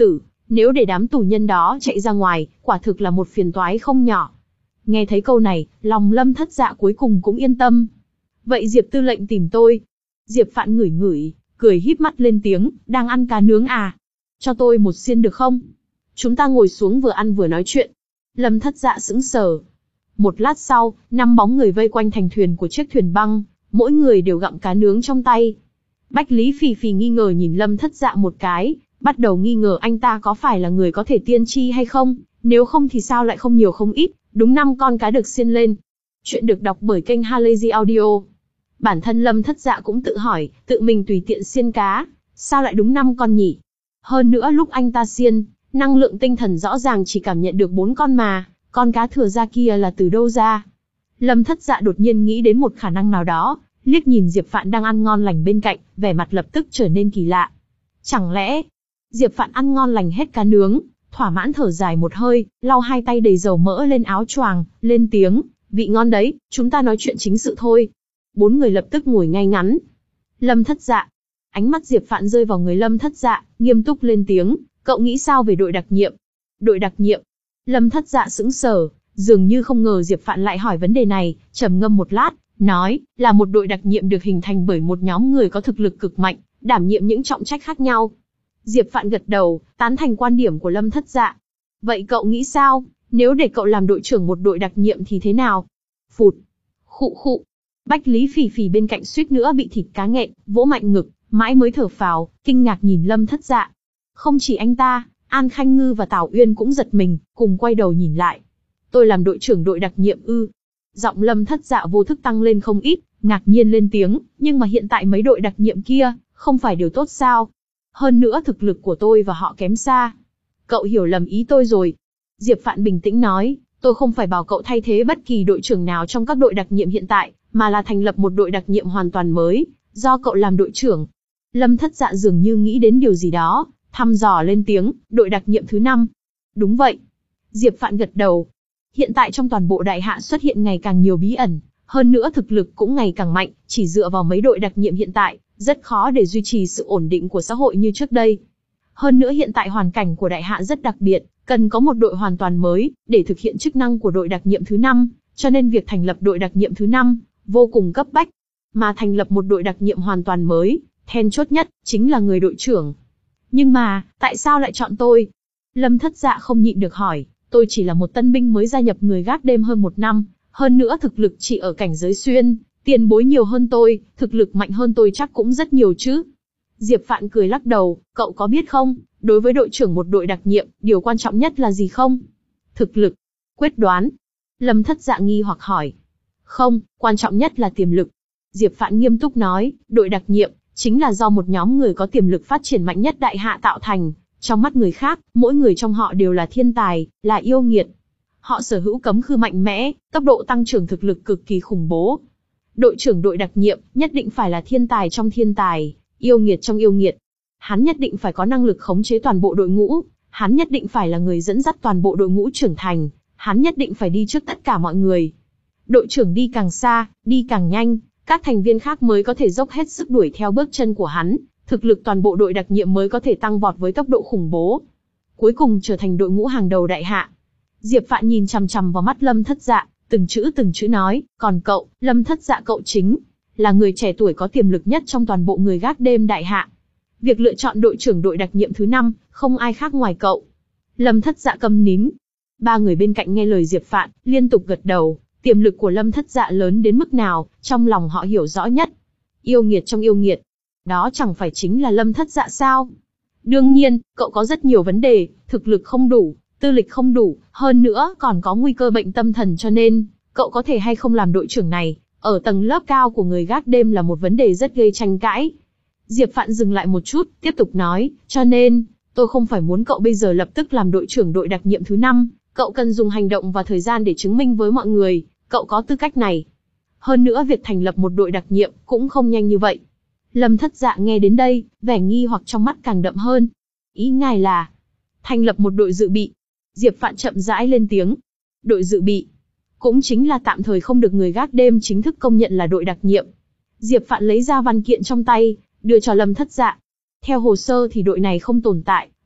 Nếu để đám tù nhân đó chạy ra ngoài, quả thực là một phiền toái không nhỏ. Nghe thấy câu này, lòng Lâm Thất Dạ cuối cùng cũng yên tâm. Vậy Diệp tư lệnh tìm tôi. Diệp Phạn ngửi ngửi, cười híp mắt lên tiếng, đang ăn cá nướng à? Cho tôi một xiên được không? Chúng ta ngồi xuống vừa ăn vừa nói chuyện. Lâm Thất Dạ sững sờ. Một lát sau, năm bóng người vây quanh thành thuyền của chiếc thuyền băng, mỗi người đều gặm cá nướng trong tay. Bách Lý Phì Phì nghi ngờ nhìn Lâm Thất Dạ một cái, bắt đầu nghi ngờ anh ta có phải là người có thể tiên tri hay không, nếu không thì sao lại không nhiều không ít, đúng năm con cá được xiên lên. Chuyện được đọc bởi kênh Halazy Audio. Bản thân Lâm Thất Dạ cũng tự hỏi, tự mình tùy tiện xiên cá, sao lại đúng năm con nhỉ? Hơn nữa lúc anh ta xiên, năng lượng tinh thần rõ ràng chỉ cảm nhận được bốn con mà, con cá thừa ra kia là từ đâu ra? Lâm Thất Dạ đột nhiên nghĩ đến một khả năng nào đó, liếc nhìn Diệp Phạn đang ăn ngon lành bên cạnh, vẻ mặt lập tức trở nên kỳ lạ. Chẳng lẽ, Diệp Phạn ăn ngon lành hết cá nướng, thỏa mãn thở dài một hơi, lau hai tay đầy dầu mỡ lên áo choàng, lên tiếng, vị ngon đấy, chúng ta nói chuyện chính sự thôi. Bốn người lập tức ngồi ngay ngắn. Lâm Thất Dạ. Ánh mắt Diệp Phạn rơi vào người Lâm Thất Dạ, nghiêm túc lên tiếng, cậu nghĩ sao về đội đặc nhiệm? Đội đặc nhiệm? Lâm Thất Dạ sững sờ, dường như không ngờ Diệp Phạn lại hỏi vấn đề này, trầm ngâm một lát, nói, là một đội đặc nhiệm được hình thành bởi một nhóm người có thực lực cực mạnh, đảm nhiệm những trọng trách khác nhau. Diệp Phạn gật đầu, tán thành quan điểm của Lâm Thất Dạ. Vậy cậu nghĩ sao, nếu để cậu làm đội trưởng một đội đặc nhiệm thì thế nào? Phụt. Khụ khụ. Bách Lý Phì Phì bên cạnh suýt nữa bị thịt cá nghẹn, vỗ mạnh ngực, mãi mới thở phào, kinh ngạc nhìn Lâm Thất Dạ. Không chỉ anh ta, An Khanh Ngư và Tào Uyên cũng giật mình, cùng quay đầu nhìn lại. Tôi làm đội trưởng đội đặc nhiệm ư? Giọng Lâm Thất Dạ vô thức tăng lên không ít, ngạc nhiên lên tiếng, nhưng mà hiện tại mấy đội đặc nhiệm kia, không phải điều tốt sao? Hơn nữa thực lực của tôi và họ kém xa. Cậu hiểu lầm ý tôi rồi. Diệp Phạn bình tĩnh nói, tôi không phải bảo cậu thay thế bất kỳ đội trưởng nào trong các đội đặc nhiệm hiện tại, mà là thành lập một đội đặc nhiệm hoàn toàn mới, do cậu làm đội trưởng. Lâm Thất Dạ dường như nghĩ đến điều gì đó, thăm dò lên tiếng, đội đặc nhiệm thứ năm. Đúng vậy. Diệp Phạn gật đầu. Hiện tại trong toàn bộ đại hạ xuất hiện ngày càng nhiều bí ẩn, hơn nữa thực lực cũng ngày càng mạnh, chỉ dựa vào mấy đội đặc nhiệm hiện tại, rất khó để duy trì sự ổn định của xã hội như trước đây. Hơn nữa hiện tại hoàn cảnh của đại hạ rất đặc biệt, cần có một đội hoàn toàn mới, để thực hiện chức năng của đội đặc nhiệm thứ năm, cho nên việc thành lập đội đặc nhiệm thứ năm, vô cùng cấp bách. Mà thành lập một đội đặc nhiệm hoàn toàn mới, then chốt nhất, chính là người đội trưởng. Nhưng mà, tại sao lại chọn tôi? Lâm Thất Dạ không nhịn được hỏi, tôi chỉ là một tân binh mới gia nhập người gác đêm hơn một năm, hơn nữa thực lực chỉ ở cảnh giới xuyên, tiền bối nhiều hơn tôi, thực lực mạnh hơn tôi chắc cũng rất nhiều chứ. Diệp Phạn cười lắc đầu, cậu có biết không, đối với đội trưởng một đội đặc nhiệm, điều quan trọng nhất là gì không? Thực lực, quyết đoán. Lâm Thất Dạ nghi hoặc hỏi. Không, quan trọng nhất là tiềm lực. Diệp Phạn nghiêm túc nói, đội đặc nhiệm, chính là do một nhóm người có tiềm lực phát triển mạnh nhất đại hạ tạo thành. Trong mắt người khác, mỗi người trong họ đều là thiên tài, là yêu nghiệt. Họ sở hữu cấm khư mạnh mẽ, tốc độ tăng trưởng thực lực cực kỳ khủng bố. Đội trưởng đội đặc nhiệm, nhất định phải là thiên tài trong thiên tài, yêu nghiệt trong yêu nghiệt. Hắn nhất định phải có năng lực khống chế toàn bộ đội ngũ, hắn nhất định phải là người dẫn dắt toàn bộ đội ngũ trưởng thành, hắn nhất định phải đi trước tất cả mọi người. Đội trưởng đi càng xa, đi càng nhanh, các thành viên khác mới có thể dốc hết sức đuổi theo bước chân của hắn, thực lực toàn bộ đội đặc nhiệm mới có thể tăng vọt với tốc độ khủng bố. Cuối cùng trở thành đội ngũ hàng đầu đại hạ. Diệp Phạn nhìn chằm chằm vào mắt Lâm Thất Dạ, từng chữ từng chữ nói, còn cậu, Lâm Thất Dạ cậu chính là người trẻ tuổi có tiềm lực nhất trong toàn bộ người gác đêm đại hạ. Việc lựa chọn đội trưởng đội đặc nhiệm thứ năm, không ai khác ngoài cậu. Lâm Thất Dạ câm nín. Ba người bên cạnh nghe lời Diệp Phạn, liên tục gật đầu, tiềm lực của Lâm Thất Dạ lớn đến mức nào, trong lòng họ hiểu rõ nhất. Yêu nghiệt trong yêu nghiệt. Đó chẳng phải chính là Lâm Thất Dạ sao? Đương nhiên, cậu có rất nhiều vấn đề, thực lực không đủ, tư lịch không đủ, hơn nữa còn có nguy cơ bệnh tâm thần cho nên, cậu có thể hay không làm đội trưởng này, ở tầng lớp cao của người gác đêm là một vấn đề rất gây tranh cãi. Diệp Phạn dừng lại một chút, tiếp tục nói, cho nên, tôi không phải muốn cậu bây giờ lập tức làm đội trưởng đội đặc nhiệm thứ năm, cậu cần dùng hành động và thời gian để chứng minh với mọi người, cậu có tư cách này. Hơn nữa việc thành lập một đội đặc nhiệm cũng không nhanh như vậy. Lâm Thất Dạ nghe đến đây, vẻ nghi hoặc trong mắt càng đậm hơn. Ý ngài là thành lập một đội dự bị. Diệp Phạn chậm rãi lên tiếng. Đội dự bị cũng chính là tạm thời không được người gác đêm chính thức công nhận là đội đặc nhiệm. Diệp Phạn lấy ra văn kiện trong tay, đưa cho Lâm Thất Dạ. Theo hồ sơ thì đội này không tồn tại,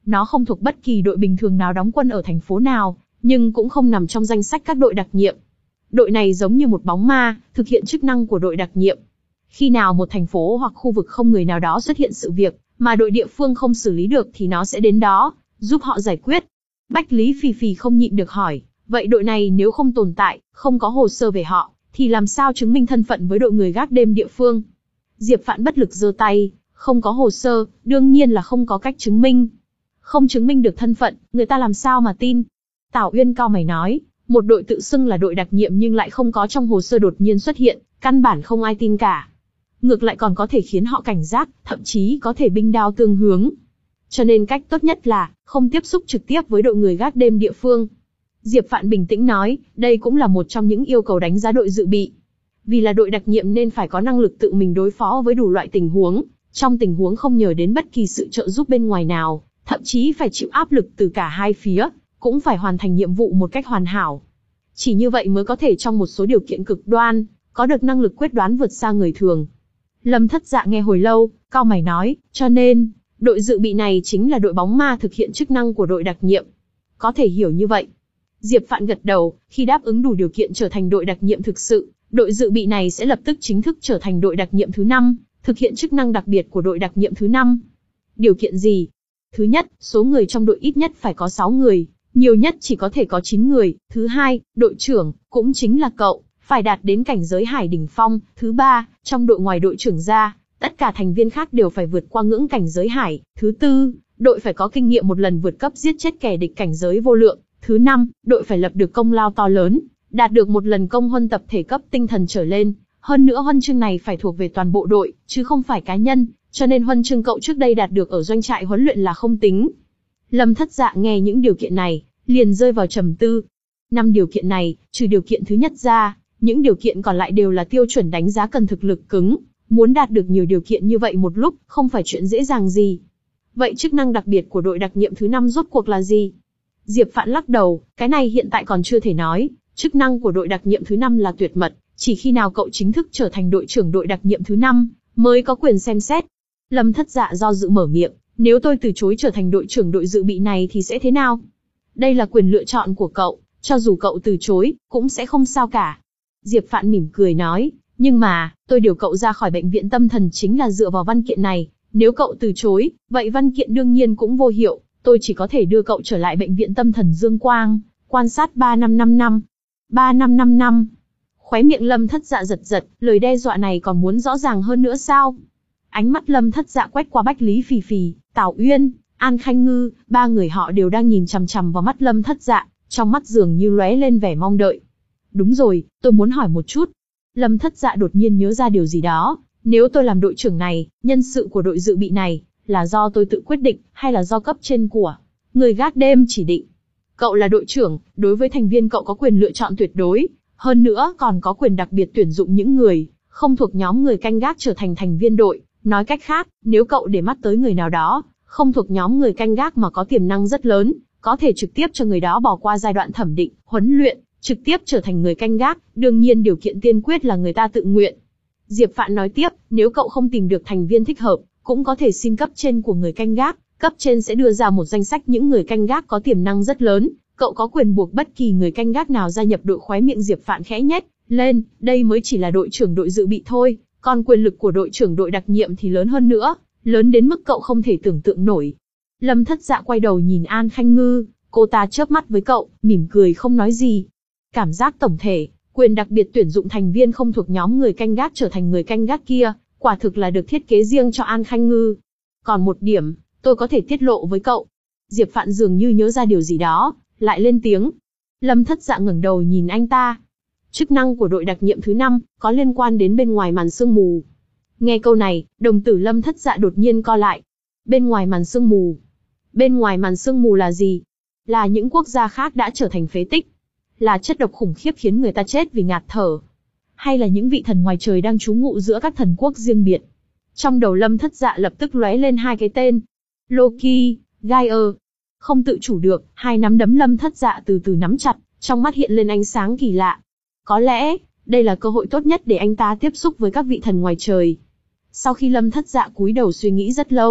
Nó không thuộc bất kỳ đội bình thường nào đóng quân ở thành phố nào, nhưng cũng không nằm trong danh sách các đội đặc nhiệm. Đội này giống như một bóng ma, thực hiện chức năng của đội đặc nhiệm. Khi nào một thành phố hoặc khu vực không người nào đó xuất hiện sự việc, mà đội địa phương không xử lý được thì nó sẽ đến đó, giúp họ giải quyết. Bách Lý Phì Phì không nhịn được hỏi, vậy đội này nếu không tồn tại, không có hồ sơ về họ, thì làm sao chứng minh thân phận với đội người gác đêm địa phương? Diệp Phạn bất lực giơ tay, không có hồ sơ, đương nhiên là không có cách chứng minh. Không chứng minh được thân phận, người ta làm sao mà tin? Tào Uyên cau mày nói, một đội tự xưng là đội đặc nhiệm nhưng lại không có trong hồ sơ đột nhiên xuất hiện, căn bản không ai tin cả. Ngược lại còn có thể khiến họ cảnh giác, thậm chí có thể binh đao tương hướng. Cho nên cách tốt nhất là không tiếp xúc trực tiếp với đội người gác đêm địa phương. Diệp Phạn bình tĩnh nói, đây cũng là một trong những yêu cầu đánh giá đội dự bị. Vì là đội đặc nhiệm nên phải có năng lực tự mình đối phó với đủ loại tình huống, trong tình huống không nhờ đến bất kỳ sự trợ giúp bên ngoài nào, thậm chí phải chịu áp lực từ cả hai phía, cũng phải hoàn thành nhiệm vụ một cách hoàn hảo. Chỉ như vậy mới có thể trong một số điều kiện cực đoan, có được năng lực quyết đoán vượt xa người thường. Lâm Thất Dạ nghe hồi lâu, cau mày nói, cho nên, đội dự bị này chính là đội bóng ma thực hiện chức năng của đội đặc nhiệm. Có thể hiểu như vậy. Diệp Phạn gật đầu, khi đáp ứng đủ điều kiện trở thành đội đặc nhiệm thực sự, đội dự bị này sẽ lập tức chính thức trở thành đội đặc nhiệm thứ năm, thực hiện chức năng đặc biệt của đội đặc nhiệm thứ năm. Điều kiện gì? Thứ nhất, số người trong đội ít nhất phải có sáu người, nhiều nhất chỉ có thể có chín người. Thứ hai, đội trưởng, cũng chính là cậu, phải đạt đến cảnh giới hải đỉnh phong. Thứ ba, trong đội ngoài đội trưởng ra, tất cả thành viên khác đều phải vượt qua ngưỡng cảnh giới hải. Thứ tư, đội phải có kinh nghiệm một lần vượt cấp giết chết kẻ địch cảnh giới vô lượng. Thứ năm, đội phải lập được công lao to lớn, đạt được một lần công huân tập thể cấp tinh thần trở lên. Hơn nữa huân chương này phải thuộc về toàn bộ đội, chứ không phải cá nhân, cho nên huân chương cậu trước đây đạt được ở doanh trại huấn luyện là không tính. Lâm Thất Dạ nghe những điều kiện này, liền rơi vào trầm tư. Năm điều kiện này, trừ điều kiện thứ nhất ra, những điều kiện còn lại đều là tiêu chuẩn đánh giá cần thực lực cứng. Muốn đạt được nhiều điều kiện như vậy một lúc, không phải chuyện dễ dàng gì. Vậy chức năng đặc biệt của đội đặc nhiệm thứ năm rốt cuộc là gì? Diệp Phạn lắc đầu, cái này hiện tại còn chưa thể nói. Chức năng của đội đặc nhiệm thứ năm là tuyệt mật, chỉ khi nào cậu chính thức trở thành đội trưởng đội đặc nhiệm thứ năm, mới có quyền xem xét. Lâm Thất Dạ do dự mở miệng, nếu tôi từ chối trở thành đội trưởng đội dự bị này thì sẽ thế nào? Đây là quyền lựa chọn của cậu, cho dù cậu từ chối, cũng sẽ không sao cả. Diệp Phạn mỉm cười nói, nhưng mà, tôi điều cậu ra khỏi bệnh viện tâm thần chính là dựa vào văn kiện này. Nếu cậu từ chối, vậy văn kiện đương nhiên cũng vô hiệu, tôi chỉ có thể đưa cậu trở lại bệnh viện tâm thần Dương Quang, quan sát ba năm năm năm. ba năm năm năm. Khóe miệng Lâm Thất Dạ giật giật, lời đe dọa này còn muốn rõ ràng hơn nữa sao? Ánh mắt Lâm Thất Dạ quét qua Bách Lý Phì Phì, Tào Uyên, An Khanh Ngư, ba người họ đều đang nhìn chằm chằm vào mắt Lâm Thất Dạ, trong mắt dường như lóe lên vẻ mong đợi. Đúng rồi, tôi muốn hỏi một chút. Lâm Thất Dạ đột nhiên nhớ ra điều gì đó, nếu tôi làm đội trưởng này, nhân sự của đội dự bị này, là do tôi tự quyết định, hay là do cấp trên của người gác đêm chỉ định? Cậu là đội trưởng, đối với thành viên cậu có quyền lựa chọn tuyệt đối, hơn nữa còn có quyền đặc biệt tuyển dụng những người không thuộc nhóm người canh gác trở thành thành viên đội. Nói cách khác, nếu cậu để mắt tới người nào đó, không thuộc nhóm người canh gác mà có tiềm năng rất lớn, có thể trực tiếp cho người đó bỏ qua giai đoạn thẩm định, huấn luyện, trực tiếp trở thành người canh gác, đương nhiên điều kiện tiên quyết là người ta tự nguyện. Diệp Phạn nói tiếp, nếu cậu không tìm được thành viên thích hợp, cũng có thể xin cấp trên của người canh gác, cấp trên sẽ đưa ra một danh sách những người canh gác có tiềm năng rất lớn, cậu có quyền buộc bất kỳ người canh gác nào gia nhập đội. Khóe miệng Diệp Phạn khẽ nhếch lên, đây mới chỉ là đội trưởng đội dự bị thôi, còn quyền lực của đội trưởng đội đặc nhiệm thì lớn hơn nữa, lớn đến mức cậu không thể tưởng tượng nổi. Lâm Thất Dạ quay đầu nhìn An Khanh Ngư, cô ta chớp mắt với cậu, mỉm cười không nói gì. Cảm giác tổng thể, quyền đặc biệt tuyển dụng thành viên không thuộc nhóm người canh gác trở thành người canh gác kia, quả thực là được thiết kế riêng cho An Khanh Ngư. Còn một điểm, tôi có thể tiết lộ với cậu. Diệp Phạn dường như nhớ ra điều gì đó, lại lên tiếng. Lâm Thất Dạ ngẩng đầu nhìn anh ta. Chức năng của đội đặc nhiệm thứ năm, có liên quan đến bên ngoài màn sương mù. Nghe câu này, đồng tử Lâm Thất Dạ đột nhiên co lại. Bên ngoài màn sương mù. Bên ngoài màn sương mù là gì? Là những quốc gia khác đã trở thành phế tích. Là chất độc khủng khiếp khiến người ta chết vì ngạt thở. Hay là những vị thần ngoài trời đang trú ngụ giữa các thần quốc riêng biệt? Trong đầu Lâm Thất Dạ lập tức lóe lên hai cái tên. Loki, Gaia. Không tự chủ được, hai nắm đấm Lâm Thất Dạ từ từ nắm chặt, trong mắt hiện lên ánh sáng kỳ lạ. Có lẽ, đây là cơ hội tốt nhất để anh ta tiếp xúc với các vị thần ngoài trời. Sau khi Lâm Thất Dạ cúi đầu suy nghĩ rất lâu,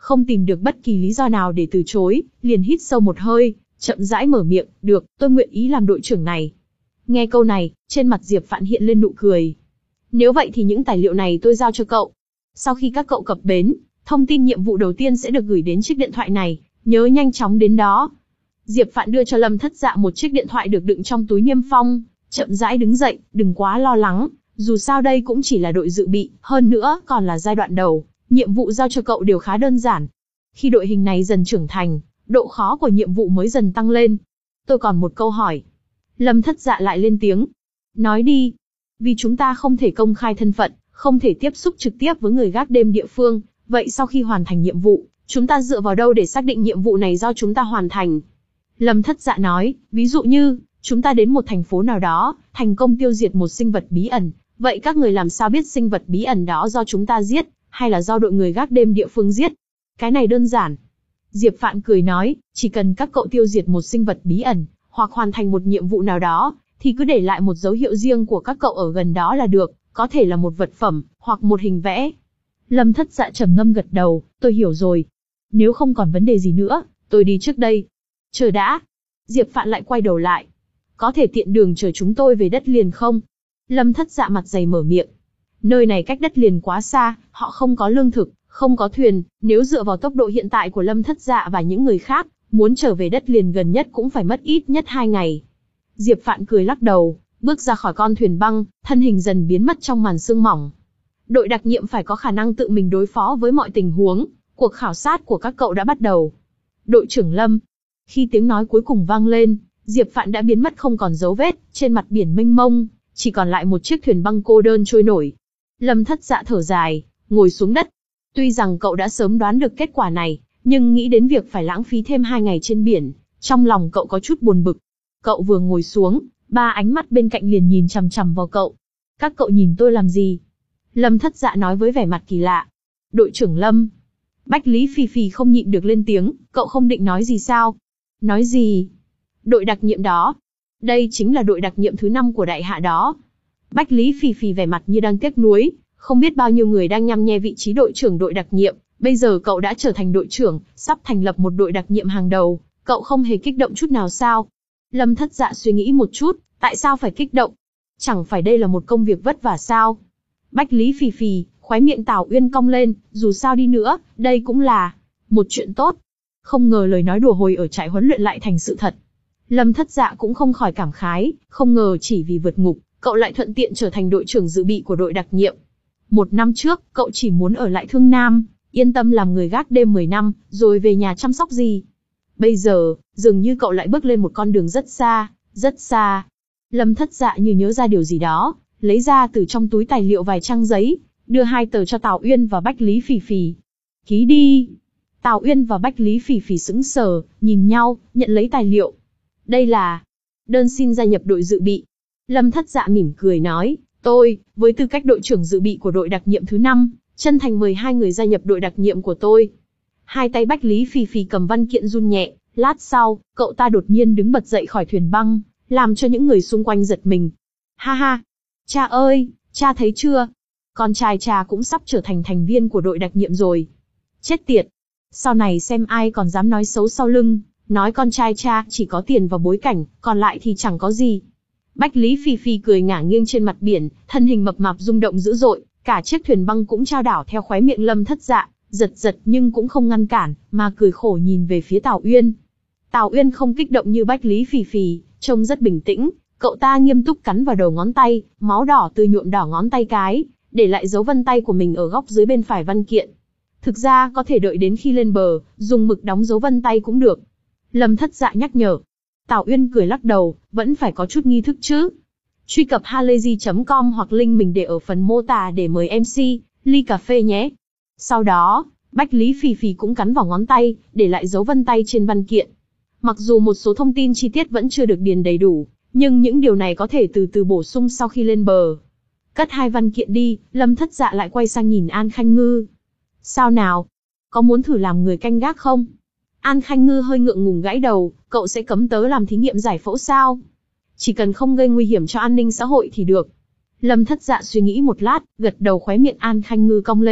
không tìm được bất kỳ lý do nào để từ chối, liền hít sâu một hơi, chậm rãi mở miệng, được, tôi nguyện ý làm đội trưởng này. Nghe câu này, trên mặt Diệp Phạn hiện lên nụ cười. Nếu vậy thì những tài liệu này tôi giao cho cậu. Sau khi các cậu cập bến, thông tin nhiệm vụ đầu tiên sẽ được gửi đến chiếc điện thoại này, nhớ nhanh chóng đến đó. Diệp Phạn đưa cho Lâm Thất Dạ một chiếc điện thoại được đựng trong túi niêm phong, chậm rãi đứng dậy, đừng quá lo lắng, dù sao đây cũng chỉ là đội dự bị, hơn nữa còn là giai đoạn đầu, nhiệm vụ giao cho cậu đều khá đơn giản. Khi đội hình này dần trưởng thành, độ khó của nhiệm vụ mới dần tăng lên. Tôi còn một câu hỏi. Lâm Thất Dạ lại lên tiếng. Nói đi. Vì chúng ta không thể công khai thân phận, không thể tiếp xúc trực tiếp với người gác đêm địa phương, vậy sau khi hoàn thành nhiệm vụ, chúng ta dựa vào đâu để xác định nhiệm vụ này do chúng ta hoàn thành? Lâm Thất Dạ nói, ví dụ như, chúng ta đến một thành phố nào đó, thành công tiêu diệt một sinh vật bí ẩn, vậy các người làm sao biết sinh vật bí ẩn đó do chúng ta giết, hay là do đội người gác đêm địa phương giết? Cái này đơn giản. Diệp Phạn cười nói, chỉ cần các cậu tiêu diệt một sinh vật bí ẩn, hoặc hoàn thành một nhiệm vụ nào đó, thì cứ để lại một dấu hiệu riêng của các cậu ở gần đó là được, có thể là một vật phẩm, hoặc một hình vẽ. Lâm Thất Dạ trầm ngâm gật đầu, tôi hiểu rồi. Nếu không còn vấn đề gì nữa, tôi đi trước đây. Chờ đã. Diệp Phạn lại quay đầu lại. Có thể tiện đường chở chúng tôi về đất liền không? Lâm Thất Dạ mặt dày mở miệng. Nơi này cách đất liền quá xa, họ không có lương thực, không có thuyền, nếu dựa vào tốc độ hiện tại của Lâm Thất Dạ và những người khác, muốn trở về đất liền gần nhất cũng phải mất ít nhất hai ngày. Diệp Phạn cười lắc đầu, bước ra khỏi con thuyền băng, thân hình dần biến mất trong màn sương mỏng. Đội đặc nhiệm phải có khả năng tự mình đối phó với mọi tình huống, cuộc khảo sát của các cậu đã bắt đầu. Đội trưởng Lâm. Khi tiếng nói cuối cùng vang lên, Diệp Phạn đã biến mất không còn dấu vết, trên mặt biển mênh mông, chỉ còn lại một chiếc thuyền băng cô đơn trôi nổi. Lâm Thất Dạ thở dài, ngồi xuống đất. Tuy rằng cậu đã sớm đoán được kết quả này, nhưng nghĩ đến việc phải lãng phí thêm hai ngày trên biển, trong lòng cậu có chút buồn bực. Cậu vừa ngồi xuống, ba ánh mắt bên cạnh liền nhìn chằm chằm vào cậu. Các cậu nhìn tôi làm gì? Lâm Thất Dạ nói với vẻ mặt kỳ lạ. Đội trưởng Lâm. Bách Lý Phì Phì không nhịn được lên tiếng, cậu không định nói gì sao? Nói gì? Đội đặc nhiệm đó. Đây chính là đội đặc nhiệm thứ năm của đại hạ đó. Bách Lý Phì Phì vẻ mặt như đang tiếc nuối, không biết bao nhiêu người đang nhăm nhe vị trí đội trưởng đội đặc nhiệm, bây giờ cậu đã trở thành đội trưởng, sắp thành lập một đội đặc nhiệm hàng đầu, cậu không hề kích động chút nào sao? Lâm Thất Dạ suy nghĩ một chút, tại sao phải kích động? Chẳng phải đây là một công việc vất vả sao? Bách Lý Phì Phì, khóe miệng Tào Uyên cong lên, dù sao đi nữa, đây cũng là một chuyện tốt. Không ngờ lời nói đùa hồi ở trại huấn luyện lại thành sự thật. Lâm Thất Dạ cũng không khỏi cảm khái, không ngờ chỉ vì vượt ngục, cậu lại thuận tiện trở thành đội trưởng dự bị của đội đặc nhiệm. Một năm trước, cậu chỉ muốn ở lại Thương Nam, yên tâm làm người gác đêm mười năm, rồi về nhà chăm sóc gì. Bây giờ, dường như cậu lại bước lên một con đường rất xa, rất xa. Lâm Thất Dạ như nhớ ra điều gì đó, lấy ra từ trong túi tài liệu vài trang giấy, đưa hai tờ cho Tào Uyên và Bách Lý Phì Phì. Ký đi. Tào Uyên và Bách Lý Phì Phì sững sờ, nhìn nhau, nhận lấy tài liệu. Đây là đơn xin gia nhập đội dự bị. Lâm Thất Dạ mỉm cười nói, tôi, với tư cách đội trưởng dự bị của đội đặc nhiệm thứ năm, chân thành mời hai người gia nhập đội đặc nhiệm của tôi. Hai tay Bách Lý Phì Phì cầm văn kiện run nhẹ, lát sau, cậu ta đột nhiên đứng bật dậy khỏi thuyền băng, làm cho những người xung quanh giật mình. Ha ha! Cha ơi, cha thấy chưa? Con trai cha cũng sắp trở thành thành viên của đội đặc nhiệm rồi. Chết tiệt! Sau này xem ai còn dám nói xấu sau lưng, nói con trai cha chỉ có tiền và bối cảnh, còn lại thì chẳng có gì. Bách Lý Phì Phì cười ngả nghiêng trên mặt biển, thân hình mập mạp rung động dữ dội, cả chiếc thuyền băng cũng trao đảo theo khóe miệng Lâm Thất Dạ, giật giật nhưng cũng không ngăn cản, mà cười khổ nhìn về phía Tào Uyên. Tào Uyên không kích động như Bách Lý Phì Phì, trông rất bình tĩnh, cậu ta nghiêm túc cắn vào đầu ngón tay, máu đỏ tươi nhuộm đỏ ngón tay cái, để lại dấu vân tay của mình ở góc dưới bên phải văn kiện. Thực ra có thể đợi đến khi lên bờ, dùng mực đóng dấu vân tay cũng được. Lâm Thất Dạ nhắc nhở. Tào Uyên cười lắc đầu, vẫn phải có chút nghi thức chứ. Truy cập halayzi chấm com hoặc link mình để ở phần mô tả để mời em xê, ly cà phê nhé. Sau đó, Bách Lý Phì Phì cũng cắn vào ngón tay, để lại dấu vân tay trên văn kiện. Mặc dù một số thông tin chi tiết vẫn chưa được điền đầy đủ, nhưng những điều này có thể từ từ bổ sung sau khi lên bờ. Cất hai văn kiện đi, Lâm Thất Dạ lại quay sang nhìn An Khanh Ngư. Sao nào? Có muốn thử làm người canh gác không? An Khanh Ngư hơi ngượng ngùng gãi đầu, cậu sẽ cấm tớ làm thí nghiệm giải phẫu sao? Chỉ cần không gây nguy hiểm cho an ninh xã hội thì được. Lâm Thất Dạ suy nghĩ một lát, gật đầu, khóe miệng An Khanh Ngư cong lên,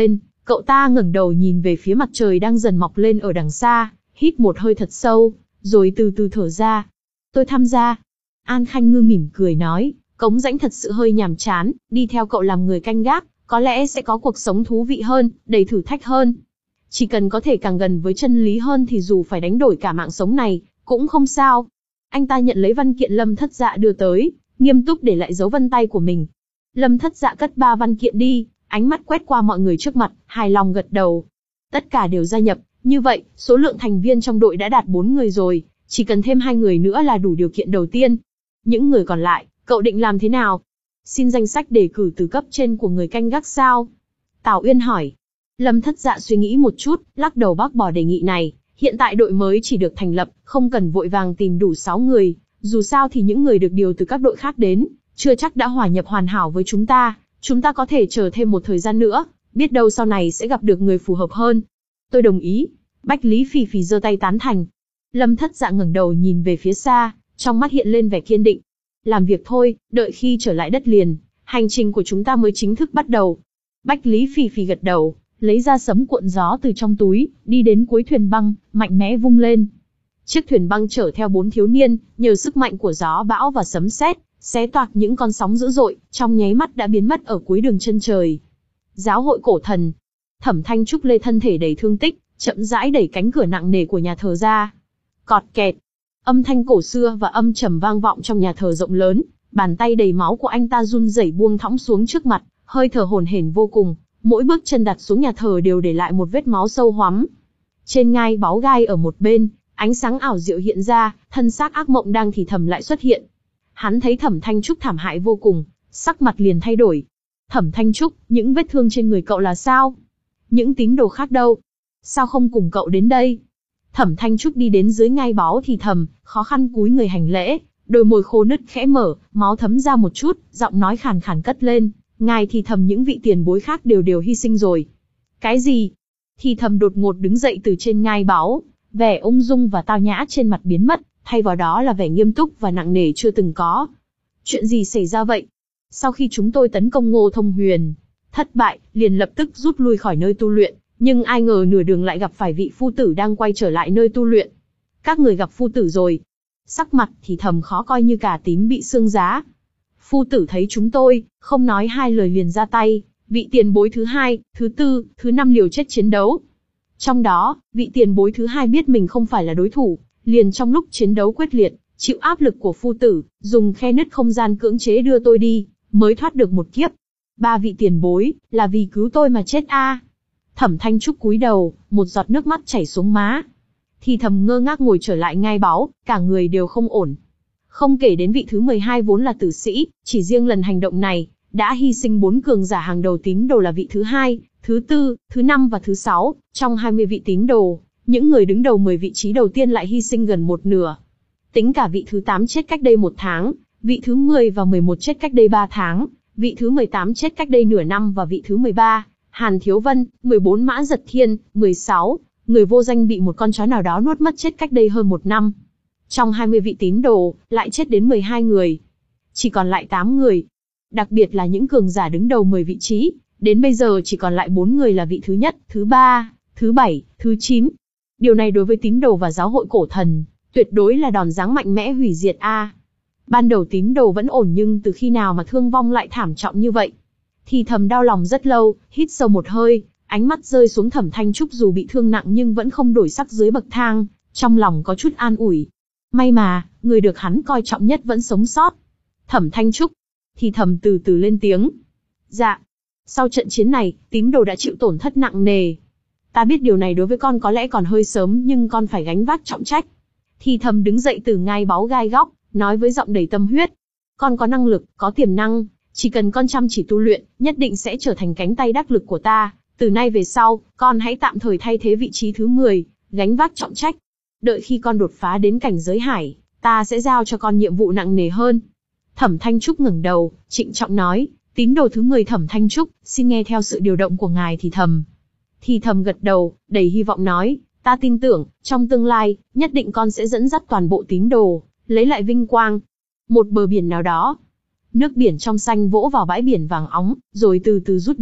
Cậu ta ngẩng đầu nhìn về phía mặt trời đang dần mọc lên ở đằng xa, hít một hơi thật sâu, rồi từ từ thở ra. Tôi tham gia. An Khanh Ngư mỉm cười nói, cống rãnh thật sự hơi nhàm chán, đi theo cậu làm người canh gác, có lẽ sẽ có cuộc sống thú vị hơn, đầy thử thách hơn. Chỉ cần có thể càng gần với chân lý hơn thì dù phải đánh đổi cả mạng sống này, cũng không sao. Anh ta nhận lấy văn kiện Lâm Thất Dạ đưa tới, nghiêm túc để lại dấu vân tay của mình. Lâm Thất Dạ cất ba văn kiện đi, ánh mắt quét qua mọi người trước mặt, hài lòng gật đầu. Tất cả đều gia nhập, như vậy, số lượng thành viên trong đội đã đạt bốn người rồi, chỉ cần thêm hai người nữa là đủ điều kiện đầu tiên. Những người còn lại, cậu định làm thế nào? Xin danh sách đề cử từ cấp trên của người canh gác sao? Tào Uyên hỏi. Lâm Thất Dạ suy nghĩ một chút, lắc đầu bác bỏ đề nghị này. Hiện tại đội mới chỉ được thành lập, không cần vội vàng tìm đủ sáu người. Dù sao thì những người được điều từ các đội khác đến, chưa chắc đã hòa nhập hoàn hảo với chúng ta. Chúng ta có thể chờ thêm một thời gian nữa, biết đâu sau này sẽ gặp được người phù hợp hơn. Tôi đồng ý. Bách Lý Phì Phì giơ tay tán thành. Lâm Thất Dạ ngẩng đầu nhìn về phía xa, trong mắt hiện lên vẻ kiên định. Làm việc thôi, đợi khi trở lại đất liền, hành trình của chúng ta mới chính thức bắt đầu. Bách Lý Phì Phì gật đầu, lấy ra sấm cuộn gió từ trong túi, đi đến cuối thuyền băng, mạnh mẽ vung lên. Chiếc thuyền băng chở theo bốn thiếu niên, nhờ sức mạnh của gió bão và sấm sét, xé toạc những con sóng dữ dội, trong nháy mắt đã biến mất ở cuối đường chân trời. Giáo hội cổ thần. Thẩm Thanh Trúc lê thân thể đầy thương tích, chậm rãi đẩy cánh cửa nặng nề của nhà thờ ra. Cọt kẹt. Âm thanh cổ xưa và âm trầm vang vọng trong nhà thờ rộng lớn, bàn tay đầy máu của anh ta run rẩy buông thõng xuống trước mặt, hơi thở hổn hển vô cùng, mỗi bước chân đặt xuống nhà thờ đều để lại một vết máu sâu hoắm. Trên ngai báu gai ở một bên, ánh sáng ảo diệu hiện ra, thân xác ác mộng đang thì thầm lại xuất hiện. Hắn thấy Thẩm Thanh Trúc thảm hại vô cùng, sắc mặt liền thay đổi. Thẩm Thanh Trúc, những vết thương trên người cậu là sao? Những tín đồ khác đâu? Sao không cùng cậu đến đây? Thẩm Thanh Trúc đi đến dưới ngai báu thì thầm, khó khăn cúi người hành lễ, đôi môi khô nứt khẽ mở, máu thấm ra một chút, giọng nói khàn khàn cất lên, ngài thì thầm những vị tiền bối khác đều đều hy sinh rồi. Cái gì? Thì thầm đột ngột đứng dậy từ trên ngai báu, vẻ ung dung và tao nhã trên mặt biến mất, thay vào đó là vẻ nghiêm túc và nặng nề chưa từng có. Chuyện gì xảy ra vậy? Sau khi chúng tôi tấn công Ngô Thông Huyền, thất bại, liền lập tức rút lui khỏi nơi tu luyện, nhưng ai ngờ nửa đường lại gặp phải vị phu tử đang quay trở lại nơi tu luyện. Các người gặp phu tử rồi. Sắc mặt thì thầm khó coi như cả tím bị xương giá. Phu tử thấy chúng tôi, không nói hai lời liền ra tay, vị tiền bối thứ hai, thứ tư, thứ năm liều chết chiến đấu. Trong đó, vị tiền bối thứ hai biết mình không phải là đối thủ, liền trong lúc chiến đấu quyết liệt, chịu áp lực của phu tử, dùng khe nứt không gian cưỡng chế đưa tôi đi, mới thoát được một kiếp. Ba vị tiền bối, là vì cứu tôi mà chết a. À. Thẩm Thanh Trúc cúi đầu, một giọt nước mắt chảy xuống má. Thì thầm ngơ ngác ngồi trở lại ngai báu, cả người đều không ổn. Không kể đến vị thứ mười hai vốn là tử sĩ, chỉ riêng lần hành động này, đã hy sinh bốn cường giả hàng đầu tín đồ là vị thứ hai, thứ tư, thứ năm và thứ sáu, trong hai mươi vị tín đồ, những người đứng đầu mười vị trí đầu tiên lại hy sinh gần một nửa. Tính cả vị thứ tám chết cách đây một tháng, vị thứ mười và mười một chết cách đây ba tháng, vị thứ mười tám chết cách đây nửa năm và vị thứ mười ba, Hàn Thiếu Vân, mười bốn Mã Giật Thiên, mười sáu, người vô danh bị một con chó nào đó nuốt mất chết cách đây hơn một năm. Trong hai mươi vị tín đồ, lại chết đến mười hai người. Chỉ còn lại tám người. Đặc biệt là những cường giả đứng đầu mười vị trí, đến bây giờ chỉ còn lại bốn người là vị thứ nhất, thứ ba, thứ bảy, thứ chín. Điều này đối với tín đồ và giáo hội cổ thần, tuyệt đối là đòn giáng mạnh mẽ hủy diệt a. À, ban đầu tín đồ vẫn ổn nhưng từ khi nào mà thương vong lại thảm trọng như vậy? Thì thầm đau lòng rất lâu, hít sâu một hơi, ánh mắt rơi xuống Thẩm Thanh Trúc dù bị thương nặng nhưng vẫn không đổi sắc dưới bậc thang, trong lòng có chút an ủi. May mà, người được hắn coi trọng nhất vẫn sống sót. Thẩm Thanh Trúc. Thì thầm từ từ lên tiếng. Dạ. Sau trận chiến này, tín đồ đã chịu tổn thất nặng nề. Ta biết điều này đối với con có lẽ còn hơi sớm nhưng con phải gánh vác trọng trách. Thì thầm đứng dậy từ ngai báu gai góc, nói với giọng đầy tâm huyết. Con có năng lực, có tiềm năng, chỉ cần con chăm chỉ tu luyện, nhất định sẽ trở thành cánh tay đắc lực của ta. Từ nay về sau, con hãy tạm thời thay thế vị trí thứ mười, gánh vác trọng trách. Đợi khi con đột phá đến cảnh giới hải, ta sẽ giao cho con nhiệm vụ nặng nề hơn. Thẩm Thanh Trúc ngẩng đầu, trịnh trọng nói, tín đồ thứ mười Thẩm Thanh Trúc, xin nghe theo sự điều động của ngài. Thì thầm. Thì thầm gật đầu, đầy hy vọng nói, ta tin tưởng, trong tương lai, nhất định con sẽ dẫn dắt toàn bộ tín đồ, lấy lại vinh quang. Một bờ biển nào đó, nước biển trong xanh vỗ vào bãi biển vàng óng, rồi từ từ rút đi,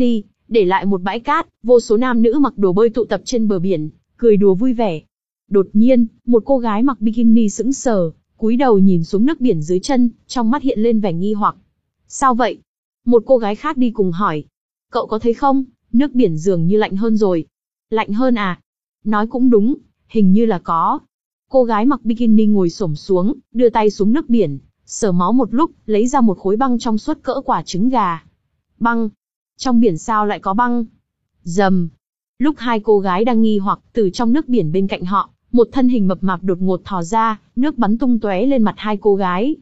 để lại một bãi cát, vô số nam nữ mặc đồ bơi tụ tập trên bờ biển, cười đùa vui vẻ. Đột nhiên, một cô gái mặc bikini sững sờ, cúi đầu nhìn xuống nước biển dưới chân, trong mắt hiện lên vẻ nghi hoặc. Sao vậy? Một cô gái khác đi cùng hỏi. Cậu có thấy không, nước biển dường như lạnh hơn rồi. Lạnh hơn à? Nói cũng đúng, hình như là có. Cô gái mặc bikini ngồi xổm xuống, đưa tay xuống nước biển, sờ máu một lúc, lấy ra một khối băng trong suốt cỡ quả trứng gà. Băng? Trong biển sao lại có băng? Rầm. Lúc hai cô gái đang nghi hoặc, từ trong nước biển bên cạnh họ, một thân hình mập mạp đột ngột thò ra, nước bắn tung tóe lên mặt hai cô gái.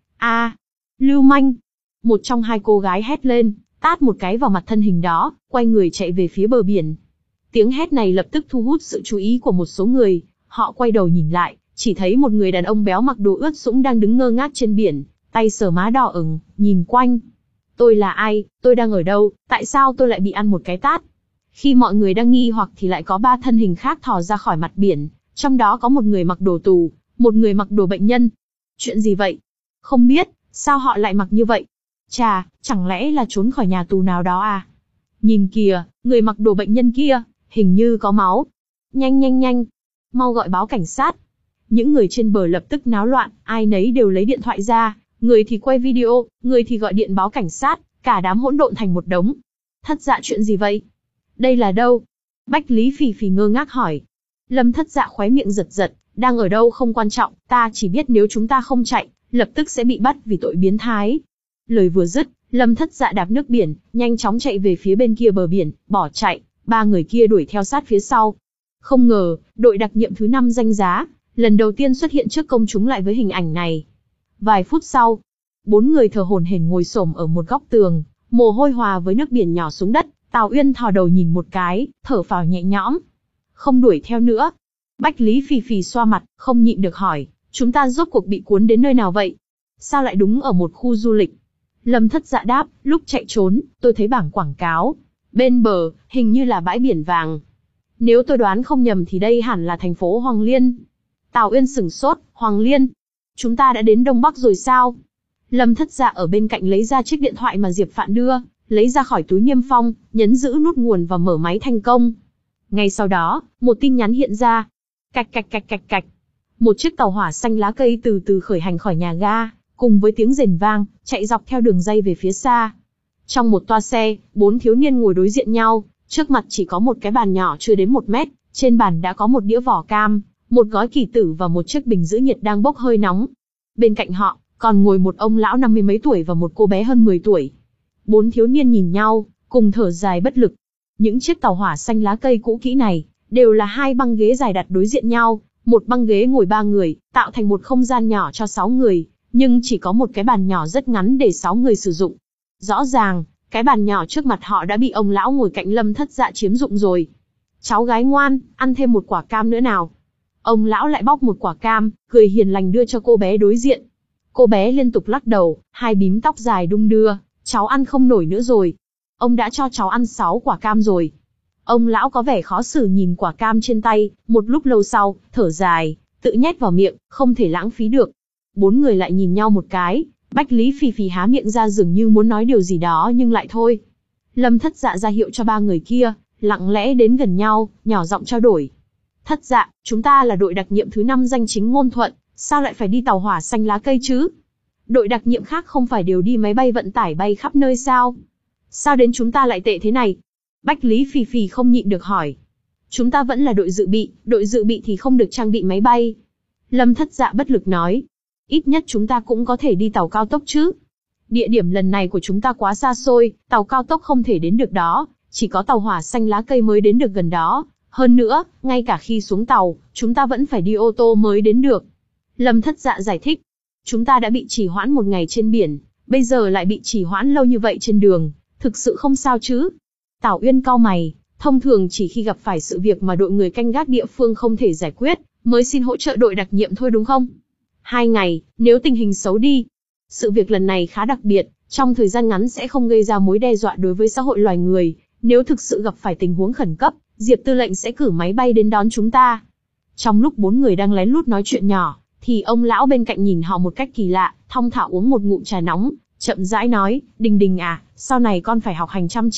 A, lưu manh! Một trong hai cô gái hét lên, tát một cái vào mặt thân hình đó, quay người chạy về phía bờ biển. Tiếng hét này lập tức thu hút sự chú ý của một số người, họ quay đầu nhìn lại, chỉ thấy một người đàn ông béo mặc đồ ướt sũng đang đứng ngơ ngác trên biển, tay sờ má đỏ ửng, nhìn quanh. Tôi là ai, tôi đang ở đâu, tại sao tôi lại bị ăn một cái tát? Khi mọi người đang nghi hoặc thì lại có ba thân hình khác thò ra khỏi mặt biển, trong đó có một người mặc đồ tù, một người mặc đồ bệnh nhân. Chuyện gì vậy? Không biết, sao họ lại mặc như vậy? Chà, chẳng lẽ là trốn khỏi nhà tù nào đó à? Nhìn kìa, người mặc đồ bệnh nhân kia, hình như có máu. Nhanh nhanh nhanh, mau gọi báo cảnh sát. Những người trên bờ lập tức náo loạn, ai nấy đều lấy điện thoại ra, người thì quay video, người thì gọi điện báo cảnh sát, cả đám hỗn độn thành một đống. Thất Dạ chuyện gì vậy? Đây là đâu? Bách Lý Phì Phì ngơ ngác hỏi. Lâm Thất Dạ khóe miệng giật giật, đang ở đâu không quan trọng, ta chỉ biết nếu chúng ta không chạy, lập tức sẽ bị bắt vì tội biến thái. Lời vừa dứt, Lâm Thất Dạ đạp nước biển, nhanh chóng chạy về phía bên kia bờ biển, bỏ chạy, ba người kia đuổi theo sát phía sau. Không ngờ, đội đặc nhiệm thứ năm danh giá, lần đầu tiên xuất hiện trước công chúng lại với hình ảnh này. Vài phút sau, bốn người thở hổn hển ngồi xổm ở một góc tường, mồ hôi hòa với nước biển nhỏ xuống đất, Tào Uyên thò đầu nhìn một cái, thở phào nhẹ nhõm. Không đuổi theo nữa. Bách Lý Phì Phì xoa mặt, không nhịn được hỏi, chúng ta rốt cuộc bị cuốn đến nơi nào vậy? Sao lại đúng ở một khu du lịch? Lâm Thất Dạ đáp, lúc chạy trốn, tôi thấy bảng quảng cáo. Bên bờ, hình như là bãi biển vàng. Nếu tôi đoán không nhầm thì đây hẳn là thành phố Hoàng Liên. Tào Uyên sửng sốt, Hoàng Liên? Chúng ta đã đến Đông Bắc rồi sao? Lâm Thất Dạ ở bên cạnh lấy ra chiếc điện thoại mà Diệp Phạn đưa, lấy ra khỏi túi niêm phong, nhấn giữ nút nguồn và mở máy thành công. Ngay sau đó, một tin nhắn hiện ra. Cạch cạch cạch cạch cạch. Một chiếc tàu hỏa xanh lá cây từ từ khởi hành khỏi nhà ga, cùng với tiếng rền vang, chạy dọc theo đường ray về phía xa. Trong một toa xe, bốn thiếu niên ngồi đối diện nhau, trước mặt chỉ có một cái bàn nhỏ chưa đến một mét, trên bàn đã có một đĩa vỏ cam, một gói kỳ tử và một chiếc bình giữ nhiệt đang bốc hơi nóng. Bên cạnh họ, còn ngồi một ông lão năm mươi mấy tuổi và một cô bé hơn mười tuổi. Bốn thiếu niên nhìn nhau, cùng thở dài bất lực. Những chiếc tàu hỏa xanh lá cây cũ kỹ này, đều là hai băng ghế dài đặt đối diện nhau, một băng ghế ngồi ba người, tạo thành một không gian nhỏ cho sáu người, nhưng chỉ có một cái bàn nhỏ rất ngắn để sáu người sử dụng. Rõ ràng, cái bàn nhỏ trước mặt họ đã bị ông lão ngồi cạnh Lâm Thất Dạ chiếm dụng rồi. Cháu gái ngoan, ăn thêm một quả cam nữa nào. Ông lão lại bóc một quả cam, cười hiền lành đưa cho cô bé đối diện. Cô bé liên tục lắc đầu, hai bím tóc dài đung đưa, cháu ăn không nổi nữa rồi. Ông đã cho cháu ăn sáu quả cam rồi. Ông lão có vẻ khó xử nhìn quả cam trên tay, một lúc lâu sau, thở dài, tự nhét vào miệng, không thể lãng phí được. Bốn người lại nhìn nhau một cái, Bách Lý Phì Phì há miệng ra dường như muốn nói điều gì đó nhưng lại thôi. Lâm Thất Dạ ra hiệu cho ba người kia, lặng lẽ đến gần nhau, nhỏ giọng trao đổi. Thất Dạ, chúng ta là đội đặc nhiệm thứ năm danh chính ngôn thuận, sao lại phải đi tàu hỏa xanh lá cây chứ? Đội đặc nhiệm khác không phải đều đi máy bay vận tải bay khắp nơi sao? Sao đến chúng ta lại tệ thế này? Bách Lý Phì Phì không nhịn được hỏi. Chúng ta vẫn là đội dự bị, đội dự bị thì không được trang bị máy bay. Lâm Thất Dạ bất lực nói. Ít nhất chúng ta cũng có thể đi tàu cao tốc chứ. Địa điểm lần này của chúng ta quá xa xôi, tàu cao tốc không thể đến được đó, chỉ có tàu hỏa xanh lá cây mới đến được gần đó. Hơn nữa, ngay cả khi xuống tàu, chúng ta vẫn phải đi ô tô mới đến được. Lâm Thất Dạ giải thích. Chúng ta đã bị trì hoãn một ngày trên biển, bây giờ lại bị trì hoãn lâu như vậy trên đường, thực sự không sao chứ. Tào Uyên cau mày, thông thường chỉ khi gặp phải sự việc mà đội người canh gác địa phương không thể giải quyết, mới xin hỗ trợ đội đặc nhiệm thôi đúng không? Hai ngày, nếu tình hình xấu đi. Sự việc lần này khá đặc biệt, trong thời gian ngắn sẽ không gây ra mối đe dọa đối với xã hội loài người. Nếu thực sự gặp phải tình huống khẩn cấp, Diệp Tư lệnh sẽ cử máy bay đến đón chúng ta. Trong lúc bốn người đang lén lút nói chuyện nhỏ, thì ông lão bên cạnh nhìn họ một cách kỳ lạ, thong thả uống một ngụm trà nóng, chậm rãi nói, Đình Đình à, sau này con phải học hành chăm chỉ,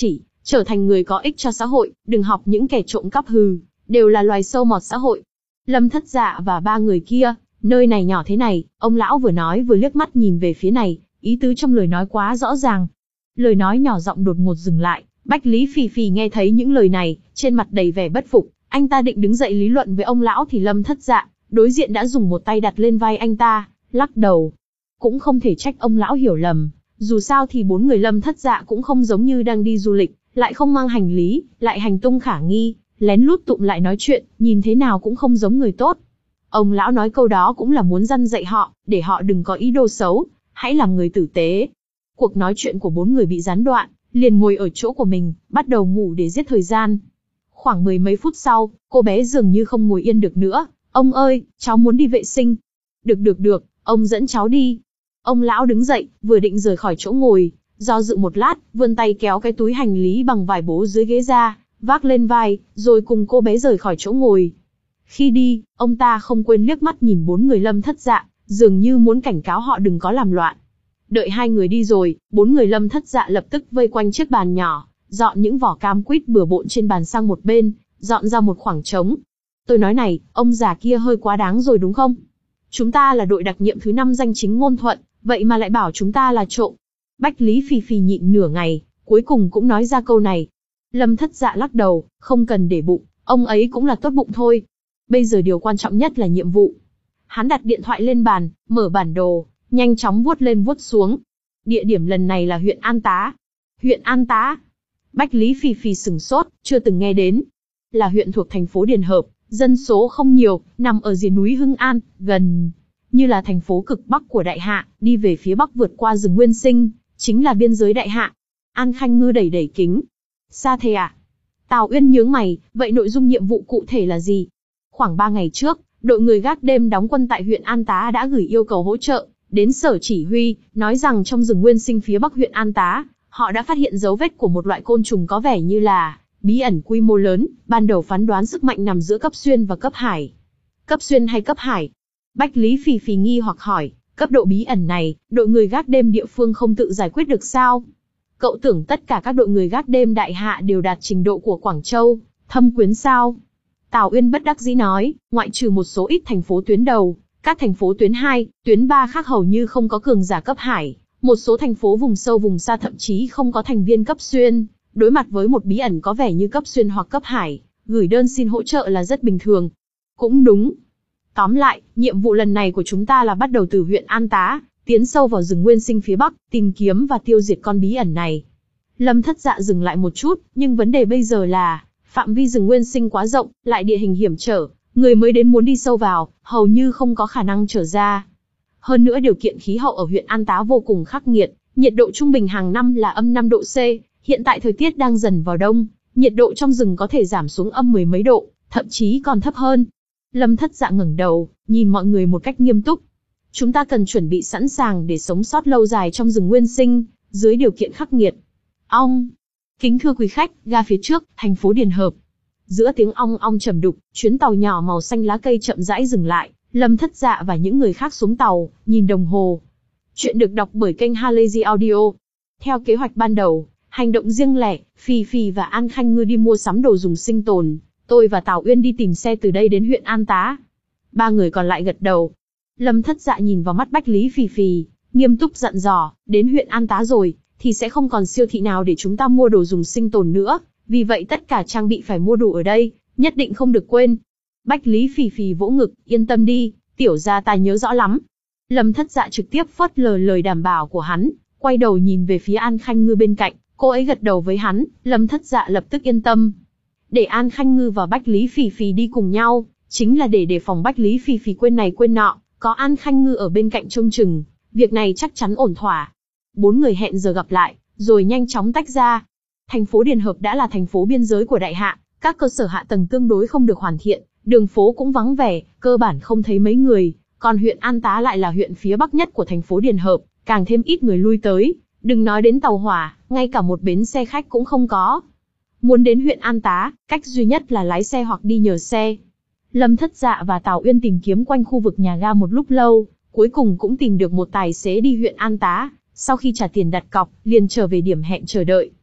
trở thành người có ích cho xã hội, đừng học những kẻ trộm cắp hừ, đều là loài sâu mọt xã hội. Lâm Thất Dạ và ba người kia, nơi này nhỏ thế này, ông lão vừa nói vừa liếc mắt nhìn về phía này, ý tứ trong lời nói quá rõ ràng. Lời nói nhỏ giọng đột ngột dừng lại, Bách Lý Phì Phì nghe thấy những lời này, trên mặt đầy vẻ bất phục, anh ta định đứng dậy lý luận với ông lão thì Lâm Thất Dạ, đối diện đã dùng một tay đặt lên vai anh ta, lắc đầu. Cũng không thể trách ông lão hiểu lầm, dù sao thì bốn người Lâm Thất Dạ cũng không giống như đang đi du lịch, lại không mang hành lý, lại hành tung khả nghi, lén lút tụm lại nói chuyện, nhìn thế nào cũng không giống người tốt. Ông lão nói câu đó cũng là muốn răn dạy họ, để họ đừng có ý đồ xấu, hãy làm người tử tế. Cuộc nói chuyện của bốn người bị gián đoạn, liền ngồi ở chỗ của mình, bắt đầu ngủ để giết thời gian. Khoảng mười mấy phút sau, cô bé dường như không ngồi yên được nữa. Ông ơi, cháu muốn đi vệ sinh. Được được được, ông dẫn cháu đi. Ông lão đứng dậy, vừa định rời khỏi chỗ ngồi, do dự một lát, vươn tay kéo cái túi hành lý bằng vải bố dưới ghế ra, vác lên vai, rồi cùng cô bé rời khỏi chỗ ngồi. Khi đi, ông ta không quên liếc mắt nhìn bốn người Lâm Thất Dạ, dường như muốn cảnh cáo họ đừng có làm loạn. Đợi hai người đi rồi, bốn người Lâm Thất Dạ lập tức vây quanh chiếc bàn nhỏ, dọn những vỏ cam quýt bừa bộn trên bàn sang một bên, dọn ra một khoảng trống. Tôi nói này, ông già kia hơi quá đáng rồi đúng không? Chúng ta là đội đặc nhiệm thứ năm danh chính ngôn thuận, vậy mà lại bảo chúng ta là trộm. Bách Lý Phì Phì nhịn nửa ngày, cuối cùng cũng nói ra câu này. Lâm Thất Dạ lắc đầu, không cần để bụng, ông ấy cũng là tốt bụng thôi. Bây giờ điều quan trọng nhất là nhiệm vụ. Hắn đặt điện thoại lên bàn, mở bản đồ, nhanh chóng vuốt lên vuốt xuống. Địa điểm lần này là huyện An Tá. Huyện An Tá? Bách Lý Phì Phì sửng sốt, chưa từng nghe đến. Là huyện thuộc thành phố Điền Hợp, dân số không nhiều, nằm ở rìa núi Hưng An, gần như là thành phố cực bắc của Đại Hạ, đi về phía bắc vượt qua rừng Nguyên Sinh, chính là biên giới Đại Hạ. An Khanh Ngư đẩy đẩy kính. Xa thế à? Tào Uyên nhướng mày, vậy nội dung nhiệm vụ cụ thể là gì? Khoảng ba ngày trước, đội người gác đêm đóng quân tại huyện An Tá đã gửi yêu cầu hỗ trợ đến sở chỉ huy, nói rằng trong rừng Nguyên Sinh phía bắc huyện An Tá, họ đã phát hiện dấu vết của một loại côn trùng có vẻ như là bí ẩn quy mô lớn, ban đầu phán đoán sức mạnh nằm giữa cấp xuyên và cấp hải. Cấp xuyên hay cấp hải? Bách Lý Phì Phì nghi hoặc hỏi, cấp độ bí ẩn này, đội người gác đêm địa phương không tự giải quyết được sao? Cậu tưởng tất cả các đội người gác đêm Đại Hạ đều đạt trình độ của Quảng Châu, Thâm Quyến sao? Tào Uyên bất đắc dĩ nói, ngoại trừ một số ít thành phố tuyến đầu, các thành phố tuyến hai, tuyến ba khác hầu như không có cường giả cấp hải, một số thành phố vùng sâu vùng xa thậm chí không có thành viên cấp xuyên, đối mặt với một bí ẩn có vẻ như cấp xuyên hoặc cấp hải, gửi đơn xin hỗ trợ là rất bình thường. Cũng đúng. Tóm lại, nhiệm vụ lần này của chúng ta là bắt đầu từ huyện An Tá, tiến sâu vào rừng Nguyên Sinh phía bắc, tìm kiếm và tiêu diệt con bí ẩn này. Lâm Thất Dạ dừng lại một chút, nhưng vấn đề bây giờ là, phạm vi rừng Nguyên Sinh quá rộng, lại địa hình hiểm trở, người mới đến muốn đi sâu vào, hầu như không có khả năng trở ra. Hơn nữa điều kiện khí hậu ở huyện An Tá vô cùng khắc nghiệt, nhiệt độ trung bình hàng năm là âm năm độ C, hiện tại thời tiết đang dần vào đông, nhiệt độ trong rừng có thể giảm xuống âm mười mấy độ, thậm chí còn thấp hơn. Lâm Thất Dạ ngẩng đầu, nhìn mọi người một cách nghiêm túc. Chúng ta cần chuẩn bị sẵn sàng để sống sót lâu dài trong rừng Nguyên Sinh, dưới điều kiện khắc nghiệt. Ong! Kính thưa quý khách, ga phía trước, thành phố Điền Hợp. Giữa tiếng ong ong trầm đục, chuyến tàu nhỏ màu xanh lá cây chậm rãi dừng lại. Lâm Thất Dạ và những người khác xuống tàu, nhìn đồng hồ. Chuyện được đọc bởi kênh Halazy Audio. Theo kế hoạch ban đầu, hành động riêng lẻ, Phì Phì và An Khanh Ngư đi mua sắm đồ dùng sinh tồn. Tôi và Tào Uyên đi tìm xe từ đây đến huyện An Tá. Ba người còn lại gật đầu. Lâm Thất Dạ nhìn vào mắt Bách Lý Phì Phì, nghiêm túc dặn dò, đến huyện An Tá rồi, thì sẽ không còn siêu thị nào để chúng ta mua đồ dùng sinh tồn nữa. Vì vậy tất cả trang bị phải mua đủ ở đây, nhất định không được quên. Bách Lý Phì Phì vỗ ngực, yên tâm đi, tiểu gia ta nhớ rõ lắm. Lâm Thất Dạ trực tiếp phớt lờ lời đảm bảo của hắn, quay đầu nhìn về phía An Khanh Ngư bên cạnh, cô ấy gật đầu với hắn, Lâm Thất Dạ lập tức yên tâm. Để An Khanh Ngư và Bách Lý Phì Phì đi cùng nhau, chính là để đề phòng Bách Lý Phì Phì quên này quên nọ, có An Khanh Ngư ở bên cạnh trông chừng, việc này chắc chắn ổn thỏa. Bốn người hẹn giờ gặp lại, rồi nhanh chóng tách ra. Thành phố Điền Hợp đã là thành phố biên giới của Đại Hạ, các cơ sở hạ tầng tương đối không được hoàn thiện, đường phố cũng vắng vẻ, cơ bản không thấy mấy người, còn huyện An Tá lại là huyện phía bắc nhất của thành phố Điền Hợp, càng thêm ít người lui tới, đừng nói đến tàu hỏa, ngay cả một bến xe khách cũng không có. Muốn đến huyện An Tá, cách duy nhất là lái xe hoặc đi nhờ xe. Lâm Thất Dạ và Tào Uyên tìm kiếm quanh khu vực nhà ga một lúc lâu, cuối cùng cũng tìm được một tài xế đi huyện An Tá, sau khi trả tiền đặt cọc, liền trở về điểm hẹn chờ đợi.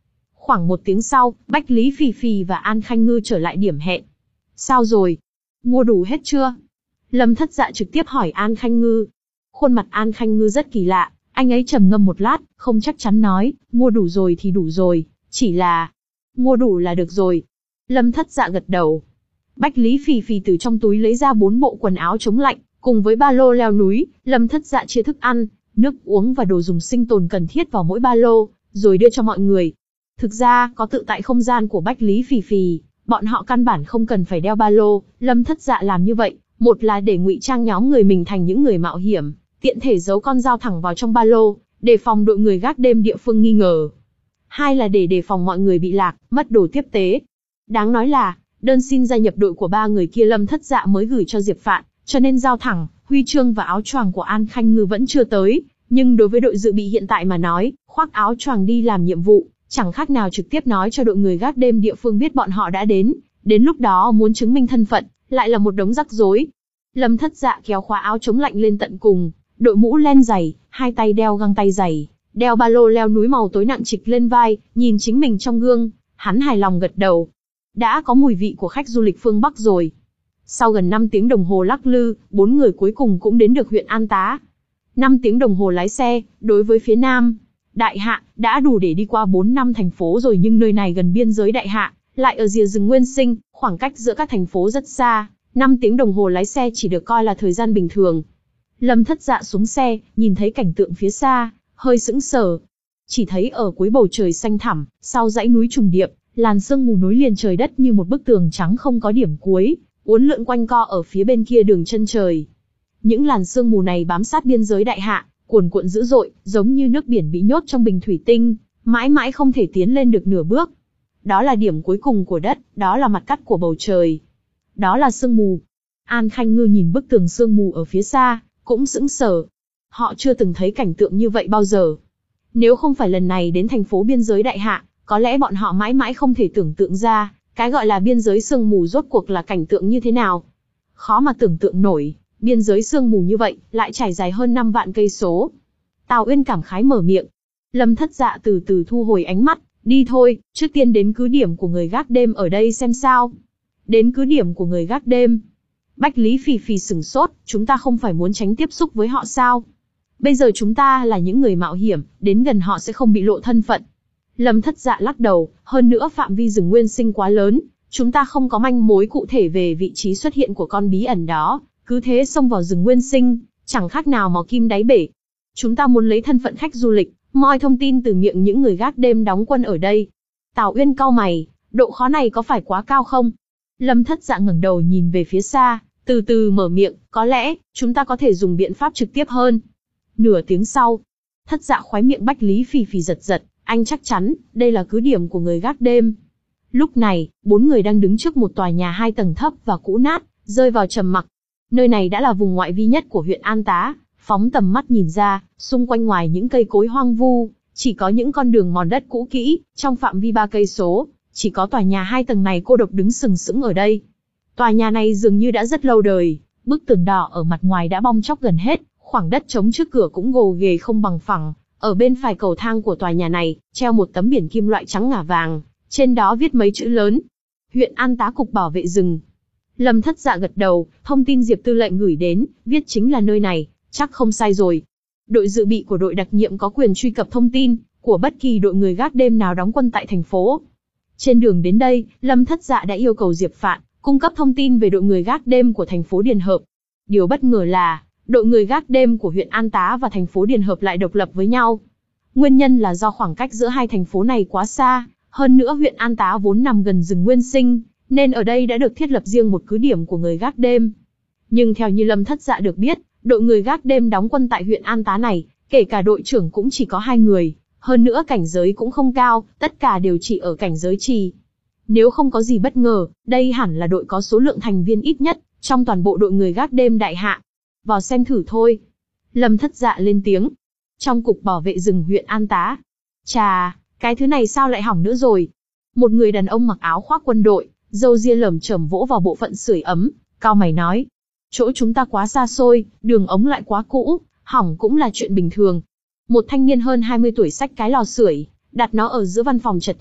Khoảng một tiếng sau, Bách Lý Phì Phì và An Khanh Ngư trở lại điểm hẹn. Sao rồi? Mua đủ hết chưa? Lâm Thất Dạ trực tiếp hỏi An Khanh Ngư. Khuôn mặt An Khanh Ngư rất kỳ lạ, anh ấy trầm ngâm một lát, không chắc chắn nói, mua đủ rồi thì đủ rồi, chỉ là... Mua đủ là được rồi. Lâm Thất Dạ gật đầu. Bách Lý Phì Phì từ trong túi lấy ra bốn bộ quần áo chống lạnh, cùng với ba lô leo núi. Lâm Thất Dạ chia thức ăn, nước uống và đồ dùng sinh tồn cần thiết vào mỗi ba lô, rồi đưa cho mọi người. Thực ra, có tự tại không gian của Bách Lý Phì Phì, bọn họ căn bản không cần phải đeo ba lô. Lâm Thất Dạ làm như vậy, một là để ngụy trang nhóm người mình thành những người mạo hiểm, tiện thể giấu con dao thẳng vào trong ba lô, đề phòng đội người gác đêm địa phương nghi ngờ. Hai là để đề phòng mọi người bị lạc, mất đồ tiếp tế. Đáng nói là, đơn xin gia nhập đội của ba người kia Lâm Thất Dạ mới gửi cho Diệp Phạn, cho nên dao thẳng, huy chương và áo choàng của An Khanh Ngư vẫn chưa tới. Nhưng đối với đội dự bị hiện tại mà nói, khoác áo choàng đi làm nhiệm vụ, chẳng khác nào trực tiếp nói cho đội người gác đêm địa phương biết bọn họ đã đến. Đến lúc đó muốn chứng minh thân phận, lại là một đống rắc rối. Lâm Thất Dạ kéo khóa áo chống lạnh lên tận cùng, đội mũ len dày, hai tay đeo găng tay dày, đeo ba lô leo núi màu tối nặng trịch lên vai, nhìn chính mình trong gương, hắn hài lòng gật đầu. Đã có mùi vị của khách du lịch phương Bắc rồi. Sau gần năm tiếng đồng hồ lắc lư, bốn người cuối cùng cũng đến được huyện An Tá. năm tiếng đồng hồ lái xe, đối với phía Nam, Đại Hạ, đã đủ để đi qua bốn năm thành phố rồi, nhưng nơi này gần biên giới Đại Hạ, lại ở rìa rừng Nguyên Sinh, khoảng cách giữa các thành phố rất xa, năm tiếng đồng hồ lái xe chỉ được coi là thời gian bình thường. Lâm Thất Dạ xuống xe, nhìn thấy cảnh tượng phía xa, hơi sững sờ. Chỉ thấy ở cuối bầu trời xanh thẳm, sau dãy núi trùng điệp, làn sương mù nối liền trời đất như một bức tường trắng không có điểm cuối, uốn lượn quanh co ở phía bên kia đường chân trời. Những làn sương mù này bám sát biên giới Đại Hạ, cuồn cuộn dữ dội, giống như nước biển bị nhốt trong bình thủy tinh, mãi mãi không thể tiến lên được nửa bước. Đó là điểm cuối cùng của đất, đó là mặt cắt của bầu trời. Đó là sương mù. An Khanh Ngư nhìn bức tường sương mù ở phía xa, cũng sững sờ. Họ chưa từng thấy cảnh tượng như vậy bao giờ. Nếu không phải lần này đến thành phố biên giới Đại Hạ, có lẽ bọn họ mãi mãi không thể tưởng tượng ra, cái gọi là biên giới sương mù rốt cuộc là cảnh tượng như thế nào. Khó mà tưởng tượng nổi, biên giới sương mù như vậy, lại trải dài hơn năm vạn cây số. Tào Uyên cảm khái mở miệng. Lâm Thất Dạ từ từ thu hồi ánh mắt, đi thôi, trước tiên đến cứ điểm của người gác đêm ở đây xem sao. Đến cứ điểm của người gác đêm. Bách Lý Phì Phì sửng sốt, chúng ta không phải muốn tránh tiếp xúc với họ sao? Bây giờ chúng ta là những người mạo hiểm, đến gần họ sẽ không bị lộ thân phận. Lâm Thất Dạ lắc đầu, hơn nữa phạm vi rừng Nguyên Sinh quá lớn, chúng ta không có manh mối cụ thể về vị trí xuất hiện của con bí ẩn đó, cứ thế xông vào rừng Nguyên Sinh, chẳng khác nào mò kim đáy bể. Chúng ta muốn lấy thân phận khách du lịch, moi thông tin từ miệng những người gác đêm đóng quân ở đây. Tào Uyên cau mày, độ khó này có phải quá cao không? Lâm Thất Dạ ngẩng đầu nhìn về phía xa, từ từ mở miệng, có lẽ, chúng ta có thể dùng biện pháp trực tiếp hơn. Nửa tiếng sau, Thất Dạ khóe miệng Bách Lý Phì Phì giật giật, anh chắc chắn, đây là cứ điểm của người gác đêm. Lúc này, bốn người đang đứng trước một tòa nhà hai tầng thấp và cũ nát, rơi vào trầm mặc. Nơi này đã là vùng ngoại vi nhất của huyện An Tá, phóng tầm mắt nhìn ra, xung quanh ngoài những cây cối hoang vu, chỉ có những con đường mòn đất cũ kỹ, trong phạm vi ba cây số, chỉ có tòa nhà hai tầng này cô độc đứng sừng sững ở đây. Tòa nhà này dường như đã rất lâu đời, bức tường đỏ ở mặt ngoài đã bong tróc gần hết, khoảng đất trống trước cửa cũng gồ ghề không bằng phẳng. Ở bên phải cầu thang của tòa nhà này, treo một tấm biển kim loại trắng ngà vàng, trên đó viết mấy chữ lớn. Huyện An Tá Cục Bảo vệ rừng. Lâm Thất Dạ gật đầu, thông tin Diệp Tư lệnh gửi đến, viết chính là nơi này, chắc không sai rồi. Đội dự bị của đội đặc nhiệm có quyền truy cập thông tin của bất kỳ đội người gác đêm nào đóng quân tại thành phố. Trên đường đến đây, Lâm Thất Dạ đã yêu cầu Diệp Phạn cung cấp thông tin về đội người gác đêm của thành phố Điền Hợp. Điều bất ngờ là, đội người gác đêm của huyện An Tá và thành phố Điền Hợp lại độc lập với nhau. Nguyên nhân là do khoảng cách giữa hai thành phố này quá xa, hơn nữa huyện An Tá vốn nằm gần rừng Nguyên Sinh, nên ở đây đã được thiết lập riêng một cứ điểm của người gác đêm. Nhưng theo như Lâm Thất Dạ được biết, đội người gác đêm đóng quân tại huyện An Tá này, kể cả đội trưởng cũng chỉ có hai người, hơn nữa cảnh giới cũng không cao, tất cả đều chỉ ở cảnh giới trì. Nếu không có gì bất ngờ, đây hẳn là đội có số lượng thành viên ít nhất trong toàn bộ đội người gác đêm Đại Hạ. Vào xem thử thôi. Lâm Thất Dạ lên tiếng. Trong cục bảo vệ rừng huyện An Tá. Chà, cái thứ này sao lại hỏng nữa rồi? Một người đàn ông mặc áo khoác quân đội, râu ria lởm chởm vỗ vào bộ phận sưởi ấm, cau mày nói. Chỗ chúng ta quá xa xôi, đường ống lại quá cũ, hỏng cũng là chuyện bình thường. Một thanh niên hơn hai mươi tuổi xách cái lò sưởi, đặt nó ở giữa văn phòng chật hẹp,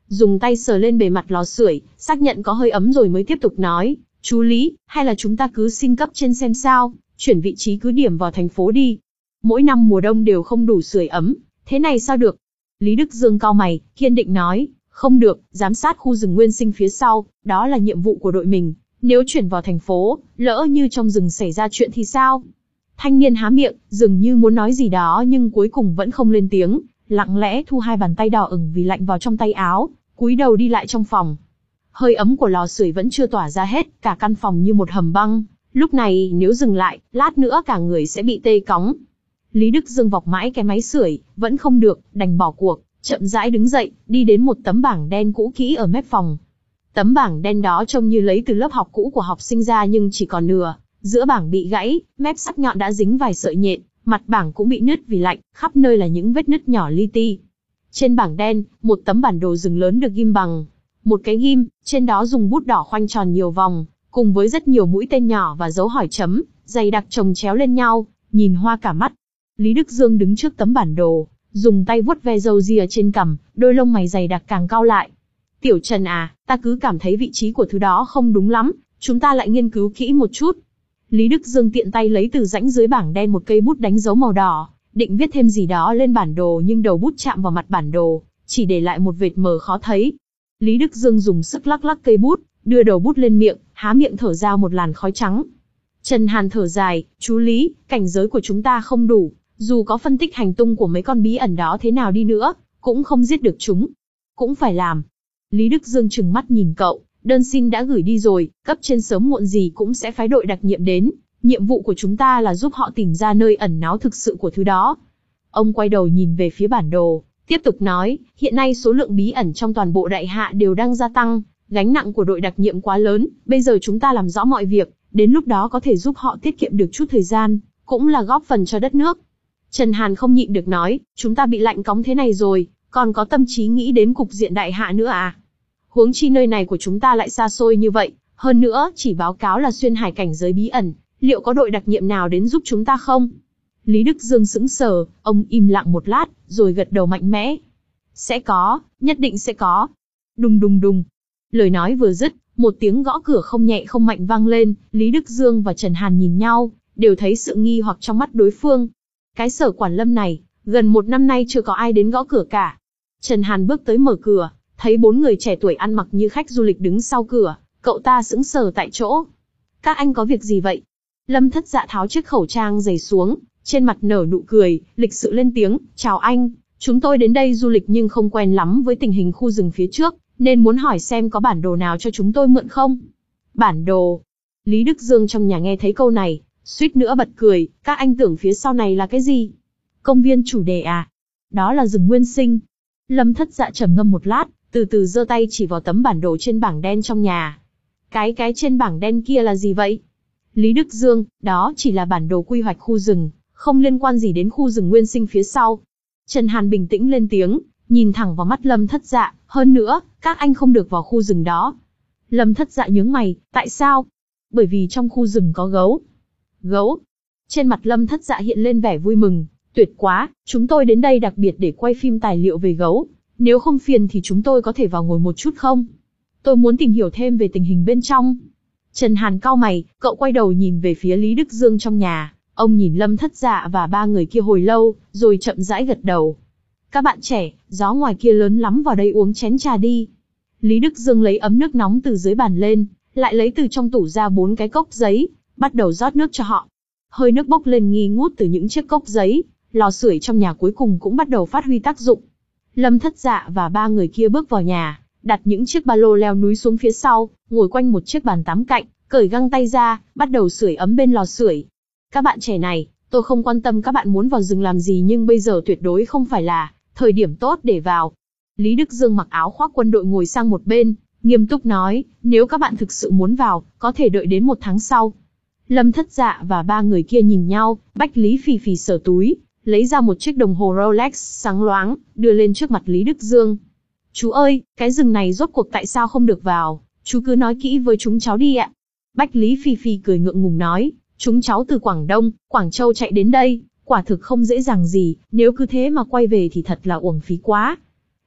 dùng tay sờ lên bề mặt lò sưởi, xác nhận có hơi ấm rồi mới tiếp tục nói, chú Lý, hay là chúng ta cứ xin cấp trên xem sao, chuyển vị trí cứ điểm vào thành phố đi. Mỗi năm mùa đông đều không đủ sưởi ấm, thế này sao được? Lý Đức Dương cau mày, kiên định nói, không được, giám sát khu rừng nguyên sinh phía sau, đó là nhiệm vụ của đội mình. Nếu chuyển vào thành phố, lỡ như trong rừng xảy ra chuyện thì sao? Thanh niên há miệng, dường như muốn nói gì đó nhưng cuối cùng vẫn không lên tiếng, lặng lẽ thu hai bàn tay đỏ ửng vì lạnh vào trong tay áo, cúi đầu đi lại trong phòng. Hơi ấm của lò sưởi vẫn chưa tỏa ra hết, cả căn phòng như một hầm băng. Lúc này nếu dừng lại, lát nữa cả người sẽ bị tê cóng. Lý Đức Dương vọc mãi cái máy sưởi, vẫn không được, đành bỏ cuộc, chậm rãi đứng dậy, đi đến một tấm bảng đen cũ kỹ ở mép phòng. Tấm bảng đen đó trông như lấy từ lớp học cũ của học sinh ra nhưng chỉ còn nửa, giữa bảng bị gãy, mép sắc nhọn đã dính vài sợi nhện, mặt bảng cũng bị nứt vì lạnh, khắp nơi là những vết nứt nhỏ li ti. Trên bảng đen, một tấm bản đồ rừng lớn được ghim bằng một cái ghim, trên đó dùng bút đỏ khoanh tròn nhiều vòng, cùng với rất nhiều mũi tên nhỏ và dấu hỏi chấm, dày đặc chồng chéo lên nhau, nhìn hoa cả mắt. Lý Đức Dương đứng trước tấm bản đồ, dùng tay vuốt ve râu ria trên cằm, đôi lông mày dày đặc càng cau lại. Tiểu Trần à, ta cứ cảm thấy vị trí của thứ đó không đúng lắm, chúng ta lại nghiên cứu kỹ một chút. Lý Đức Dương tiện tay lấy từ rãnh dưới bảng đen một cây bút đánh dấu màu đỏ, định viết thêm gì đó lên bản đồ nhưng đầu bút chạm vào mặt bản đồ, chỉ để lại một vệt mờ khó thấy. Lý Đức Dương dùng sức lắc lắc cây bút, đưa đầu bút lên miệng, há miệng thở ra một làn khói trắng. Trần Hàn thở dài, chú Lý, cảnh giới của chúng ta không đủ, dù có phân tích hành tung của mấy con bí ẩn đó thế nào đi nữa, cũng không giết được chúng. Cũng phải làm. Lý Đức Dương trừng mắt nhìn cậu, đơn xin đã gửi đi rồi, cấp trên sớm muộn gì cũng sẽ phái đội đặc nhiệm đến. Nhiệm vụ của chúng ta là giúp họ tìm ra nơi ẩn náu thực sự của thứ đó. Ông quay đầu nhìn về phía bản đồ, tiếp tục nói, hiện nay số lượng bí ẩn trong toàn bộ đại hạ đều đang gia tăng, gánh nặng của đội đặc nhiệm quá lớn, bây giờ chúng ta làm rõ mọi việc, đến lúc đó có thể giúp họ tiết kiệm được chút thời gian, cũng là góp phần cho đất nước. Trần Hàn không nhịn được nói, chúng ta bị lạnh cóng thế này rồi, còn có tâm trí nghĩ đến cục diện đại hạ nữa à? Huống chi nơi này của chúng ta lại xa xôi như vậy, hơn nữa chỉ báo cáo là xuyên hải cảnh giới bí ẩn, liệu có đội đặc nhiệm nào đến giúp chúng ta không? Lý Đức Dương sững sờ, ông im lặng một lát, rồi gật đầu mạnh mẽ. Sẽ có, nhất định sẽ có. Đùng đùng đùng. Lời nói vừa dứt, một tiếng gõ cửa không nhẹ không mạnh vang lên, Lý Đức Dương và Trần Hàn nhìn nhau, đều thấy sự nghi hoặc trong mắt đối phương. Cái Sở Quản Lâm này, gần một năm nay chưa có ai đến gõ cửa cả. Trần Hàn bước tới mở cửa, thấy bốn người trẻ tuổi ăn mặc như khách du lịch đứng sau cửa, cậu ta sững sờ tại chỗ. Các anh có việc gì vậy? Lâm Thất Dạ tháo chiếc khẩu trang dày xuống, trên mặt nở nụ cười, lịch sự lên tiếng, chào anh, chúng tôi đến đây du lịch nhưng không quen lắm với tình hình khu rừng phía trước, nên muốn hỏi xem có bản đồ nào cho chúng tôi mượn không? Bản đồ? Lý Đức Dương trong nhà nghe thấy câu này, suýt nữa bật cười, các anh tưởng phía sau này là cái gì? Công viên chủ đề à? Đó là rừng nguyên sinh. Lâm Thất Dạ trầm ngâm một lát, từ từ giơ tay chỉ vào tấm bản đồ trên bảng đen trong nhà. Cái cái trên bảng đen kia là gì vậy? Lý Đức Dương, đó chỉ là bản đồ quy hoạch khu rừng, không liên quan gì đến khu rừng nguyên sinh phía sau. Trần Hàn bình tĩnh lên tiếng, nhìn thẳng vào mắt Lâm Thất Dạ, hơn nữa, các anh không được vào khu rừng đó. Lâm Thất Dạ nhướng mày, tại sao? Bởi vì trong khu rừng có gấu. Gấu? Trên mặt Lâm Thất Dạ hiện lên vẻ vui mừng, tuyệt quá, chúng tôi đến đây đặc biệt để quay phim tài liệu về gấu. Nếu không phiền thì chúng tôi có thể vào ngồi một chút không? Tôi muốn tìm hiểu thêm về tình hình bên trong. Trần Hàn cau mày, cậu quay đầu nhìn về phía Lý Đức Dương trong nhà. Ông nhìn Lâm Thất Dạ và ba người kia hồi lâu, rồi chậm rãi gật đầu. Các bạn trẻ, gió ngoài kia lớn lắm, vào đây uống chén trà đi. Lý Đức Dương lấy ấm nước nóng từ dưới bàn lên, lại lấy từ trong tủ ra bốn cái cốc giấy, bắt đầu rót nước cho họ. Hơi nước bốc lên nghi ngút từ những chiếc cốc giấy, lò sưởi trong nhà cuối cùng cũng bắt đầu phát huy tác dụng. Lâm Thất Dạ và ba người kia bước vào nhà, đặt những chiếc ba lô leo núi xuống phía sau, ngồi quanh một chiếc bàn tắm cạnh, cởi găng tay ra, bắt đầu sưởi ấm bên lò sưởi. Các bạn trẻ này, tôi không quan tâm các bạn muốn vào rừng làm gì nhưng bây giờ tuyệt đối không phải là thời điểm tốt để vào. Lý Đức Dương mặc áo khoác quân đội ngồi sang một bên, nghiêm túc nói, nếu các bạn thực sự muốn vào, có thể đợi đến một tháng sau. Lâm Thất Dạ và ba người kia nhìn nhau, Bách Lý phì phì sờ túi, lấy ra một chiếc đồng hồ Rolex sáng loáng, đưa lên trước mặt Lý Đức Dương. Chú ơi, cái rừng này rốt cuộc tại sao không được vào, chú cứ nói kỹ với chúng cháu đi ạ. Bách Lý phì phì cười ngượng ngùng nói, chúng cháu từ Quảng Đông, Quảng Châu chạy đến đây, quả thực không dễ dàng gì, nếu cứ thế mà quay về thì thật là uổng phí quá.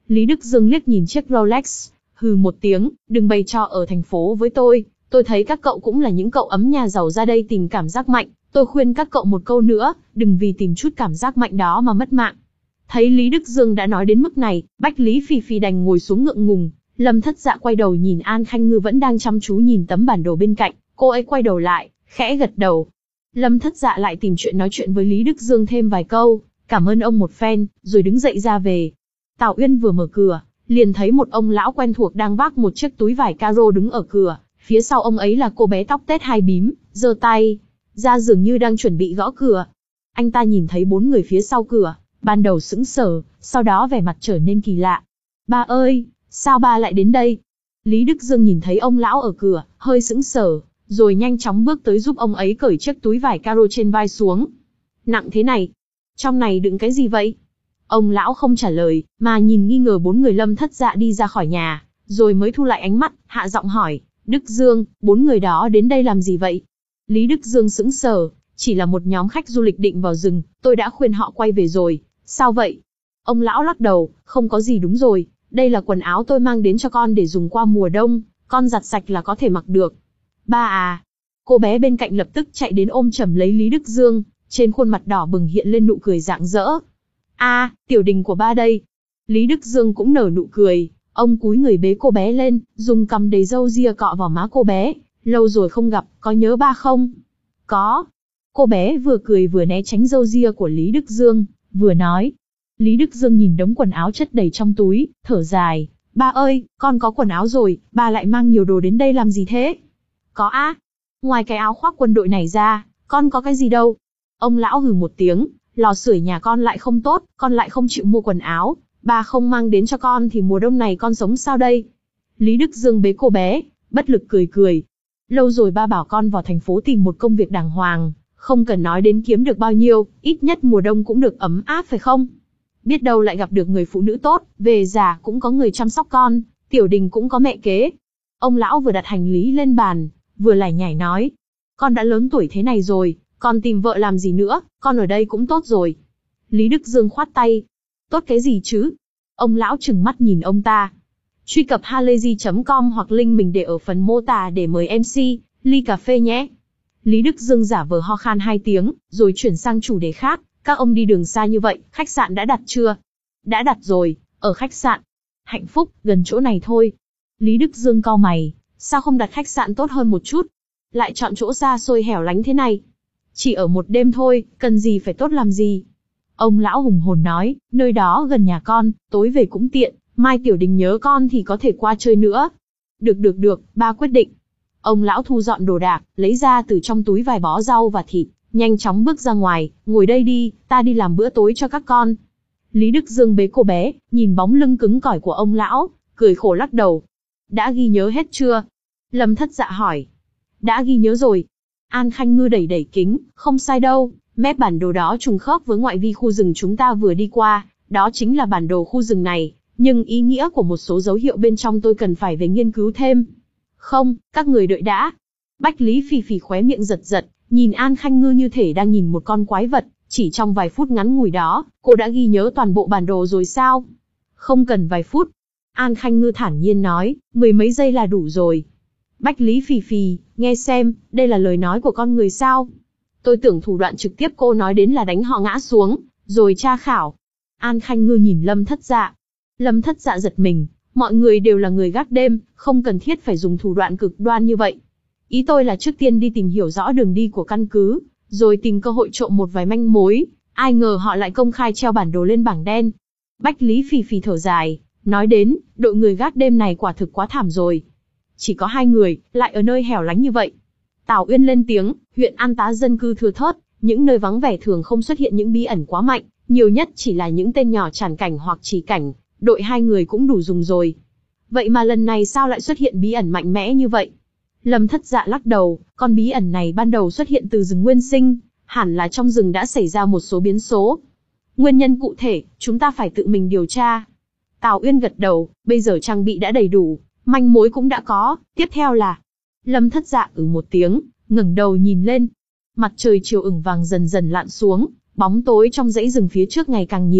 Lý Đức Dương liếc nhìn chiếc Rolex, hừ một tiếng, đừng bày trò ở thành phố với tôi, tôi thấy các cậu cũng là những cậu ấm nhà giàu ra đây tìm cảm giác mạnh, tôi khuyên các cậu một câu nữa, đừng vì tìm chút cảm giác mạnh đó mà mất mạng. Thấy Lý Đức Dương đã nói đến mức này, Bách Lý Phi Phi đành ngồi xuống ngượng ngùng. Lâm Thất Dạ quay đầu nhìn An Khanh Ngư vẫn đang chăm chú nhìn tấm bản đồ bên cạnh, cô ấy quay đầu lại, khẽ gật đầu. Lâm Thất Dạ lại tìm chuyện nói chuyện với Lý Đức Dương thêm vài câu, cảm ơn ông một phen, rồi đứng dậy ra về. Tào Uyên vừa mở cửa, liền thấy một ông lão quen thuộc đang vác một chiếc túi vải caro đứng ở cửa, phía sau ông ấy là cô bé tóc tết hai bím, giơ tay ra dường như đang chuẩn bị gõ cửa. Anh ta nhìn thấy bốn người phía sau cửa, ban đầu sững sờ, sau đó vẻ mặt trở nên kỳ lạ. Ba ơi, sao ba lại đến đây? Lý Đức Dương nhìn thấy ông lão ở cửa, hơi sững sờ, rồi nhanh chóng bước tới giúp ông ấy cởi chiếc túi vải caro trên vai xuống. Nặng thế này, trong này đựng cái gì vậy? Ông lão không trả lời, mà nhìn nghi ngờ bốn người Lâm Thất Dạ đi ra khỏi nhà, rồi mới thu lại ánh mắt, hạ giọng hỏi, Đức Dương, bốn người đó đến đây làm gì vậy? Lý Đức Dương sững sờ, chỉ là một nhóm khách du lịch định vào rừng, tôi đã khuyên họ quay về rồi, sao vậy? Ông lão lắc đầu, không có gì đúng rồi, đây là quần áo tôi mang đến cho con để dùng qua mùa đông, con giặt sạch là có thể mặc được. Ba à, cô bé bên cạnh lập tức chạy đến ôm chầm lấy Lý Đức Dương, trên khuôn mặt đỏ bừng hiện lên nụ cười rạng rỡ. A, à, tiểu đình của ba đây. Lý Đức Dương cũng nở nụ cười, ông cúi người bế cô bé lên, dùng cằm đầy râu ria cọ vào má cô bé, lâu rồi không gặp, có nhớ ba không? Có. Cô bé vừa cười vừa né tránh râu ria của Lý Đức Dương, vừa nói. Lý Đức Dương nhìn đống quần áo chất đầy trong túi, thở dài, ba ơi, con có quần áo rồi, ba lại mang nhiều đồ đến đây làm gì thế? Có á, ngoài cái áo khoác quân đội này ra, con có cái gì đâu? Ông lão hừ một tiếng, lò sưởi nhà con lại không tốt, con lại không chịu mua quần áo, ba không mang đến cho con thì mùa đông này con sống sao đây? Lý Đức Dương bế cô bé, bất lực cười cười. Lâu rồi ba bảo con vào thành phố tìm một công việc đàng hoàng, không cần nói đến kiếm được bao nhiêu, ít nhất mùa đông cũng được ấm áp phải không? Biết đâu lại gặp được người phụ nữ tốt, về già cũng có người chăm sóc con, tiểu đình cũng có mẹ kế. Ông lão vừa đặt hành lý lên bàn, vừa lải nhải nói. Con đã lớn tuổi thế này rồi, còn tìm vợ làm gì nữa, con ở đây cũng tốt rồi. Lý Đức Dương khoát tay. Tốt cái gì chứ? Ông lão trừng mắt nhìn ông ta. Truy cập halayzi chấm com hoặc link mình để ở phần mô tả để mời em xê, ly cà phê nhé. Lý Đức Dương giả vờ ho khan hai tiếng, rồi chuyển sang chủ đề khác. Các ông đi đường xa như vậy, khách sạn đã đặt chưa? Đã đặt rồi, ở khách sạn Hạnh Phúc, gần chỗ này thôi. Lý Đức Dương cau mày, sao không đặt khách sạn tốt hơn một chút? Lại chọn chỗ xa xôi hẻo lánh thế này? Chỉ ở một đêm thôi, cần gì phải tốt làm gì? Ông lão hùng hồn nói, nơi đó gần nhà con, tối về cũng tiện, mai tiểu đình nhớ con thì có thể qua chơi nữa. Được được được, ba quyết định. Ông lão thu dọn đồ đạc, lấy ra từ trong túi vài bó rau và thịt, nhanh chóng bước ra ngoài, ngồi đây đi, ta đi làm bữa tối cho các con. Lý Đức Dương bế cô bé, nhìn bóng lưng cứng cỏi của ông lão, cười khổ lắc đầu. Đã ghi nhớ hết chưa? Lâm Thất Dạ hỏi. Đã ghi nhớ rồi. An Khanh Ngư đẩy đẩy kính, không sai đâu, mép bản đồ đó trùng khớp với ngoại vi khu rừng chúng ta vừa đi qua, đó chính là bản đồ khu rừng này, nhưng ý nghĩa của một số dấu hiệu bên trong tôi cần phải về nghiên cứu thêm. Không, các người đợi đã. Bách Lý Phi Phi khóe miệng giật giật, nhìn An Khanh Ngư như thể đang nhìn một con quái vật, chỉ trong vài phút ngắn ngủi đó, cô đã ghi nhớ toàn bộ bản đồ rồi sao? Không cần vài phút. An Khanh Ngư thản nhiên nói, mười mấy giây là đủ rồi. Bách Lý Phi Phi, nghe xem, đây là lời nói của con người sao? Tôi tưởng thủ đoạn trực tiếp cô nói đến là đánh họ ngã xuống, rồi tra khảo. An Khanh Ngư nhìn Lâm Thất Dạ. Lâm Thất Dạ giật mình, mọi người đều là người gác đêm, không cần thiết phải dùng thủ đoạn cực đoan như vậy. Ý tôi là trước tiên đi tìm hiểu rõ đường đi của căn cứ, rồi tìm cơ hội trộm một vài manh mối, ai ngờ họ lại công khai treo bản đồ lên bảng đen. Bách Lý Phi Phi thở dài, nói đến, đội người gác đêm này quả thực quá thảm rồi. Chỉ có hai người, lại ở nơi hẻo lánh như vậy. Tào Uyên lên tiếng, huyện An Tá dân cư thưa thớt, những nơi vắng vẻ thường không xuất hiện những bí ẩn quá mạnh, nhiều nhất chỉ là những tên nhỏ tràn cảnh hoặc trì cảnh, đội hai người cũng đủ dùng rồi. Vậy mà lần này sao lại xuất hiện bí ẩn mạnh mẽ như vậy? Lâm Thất Dạ lắc đầu, con bí ẩn này ban đầu xuất hiện từ rừng nguyên sinh, hẳn là trong rừng đã xảy ra một số biến số. Nguyên nhân cụ thể, chúng ta phải tự mình điều tra. Tào Uyên gật đầu, bây giờ trang bị đã đầy đủ, manh mối cũng đã có, tiếp theo là... Lâm Thất Dạ ừ một tiếng, ngẩng đầu nhìn lên. Mặt trời chiều ửng vàng dần dần lặn xuống, bóng tối trong dãy rừng phía trước ngày càng nhiều,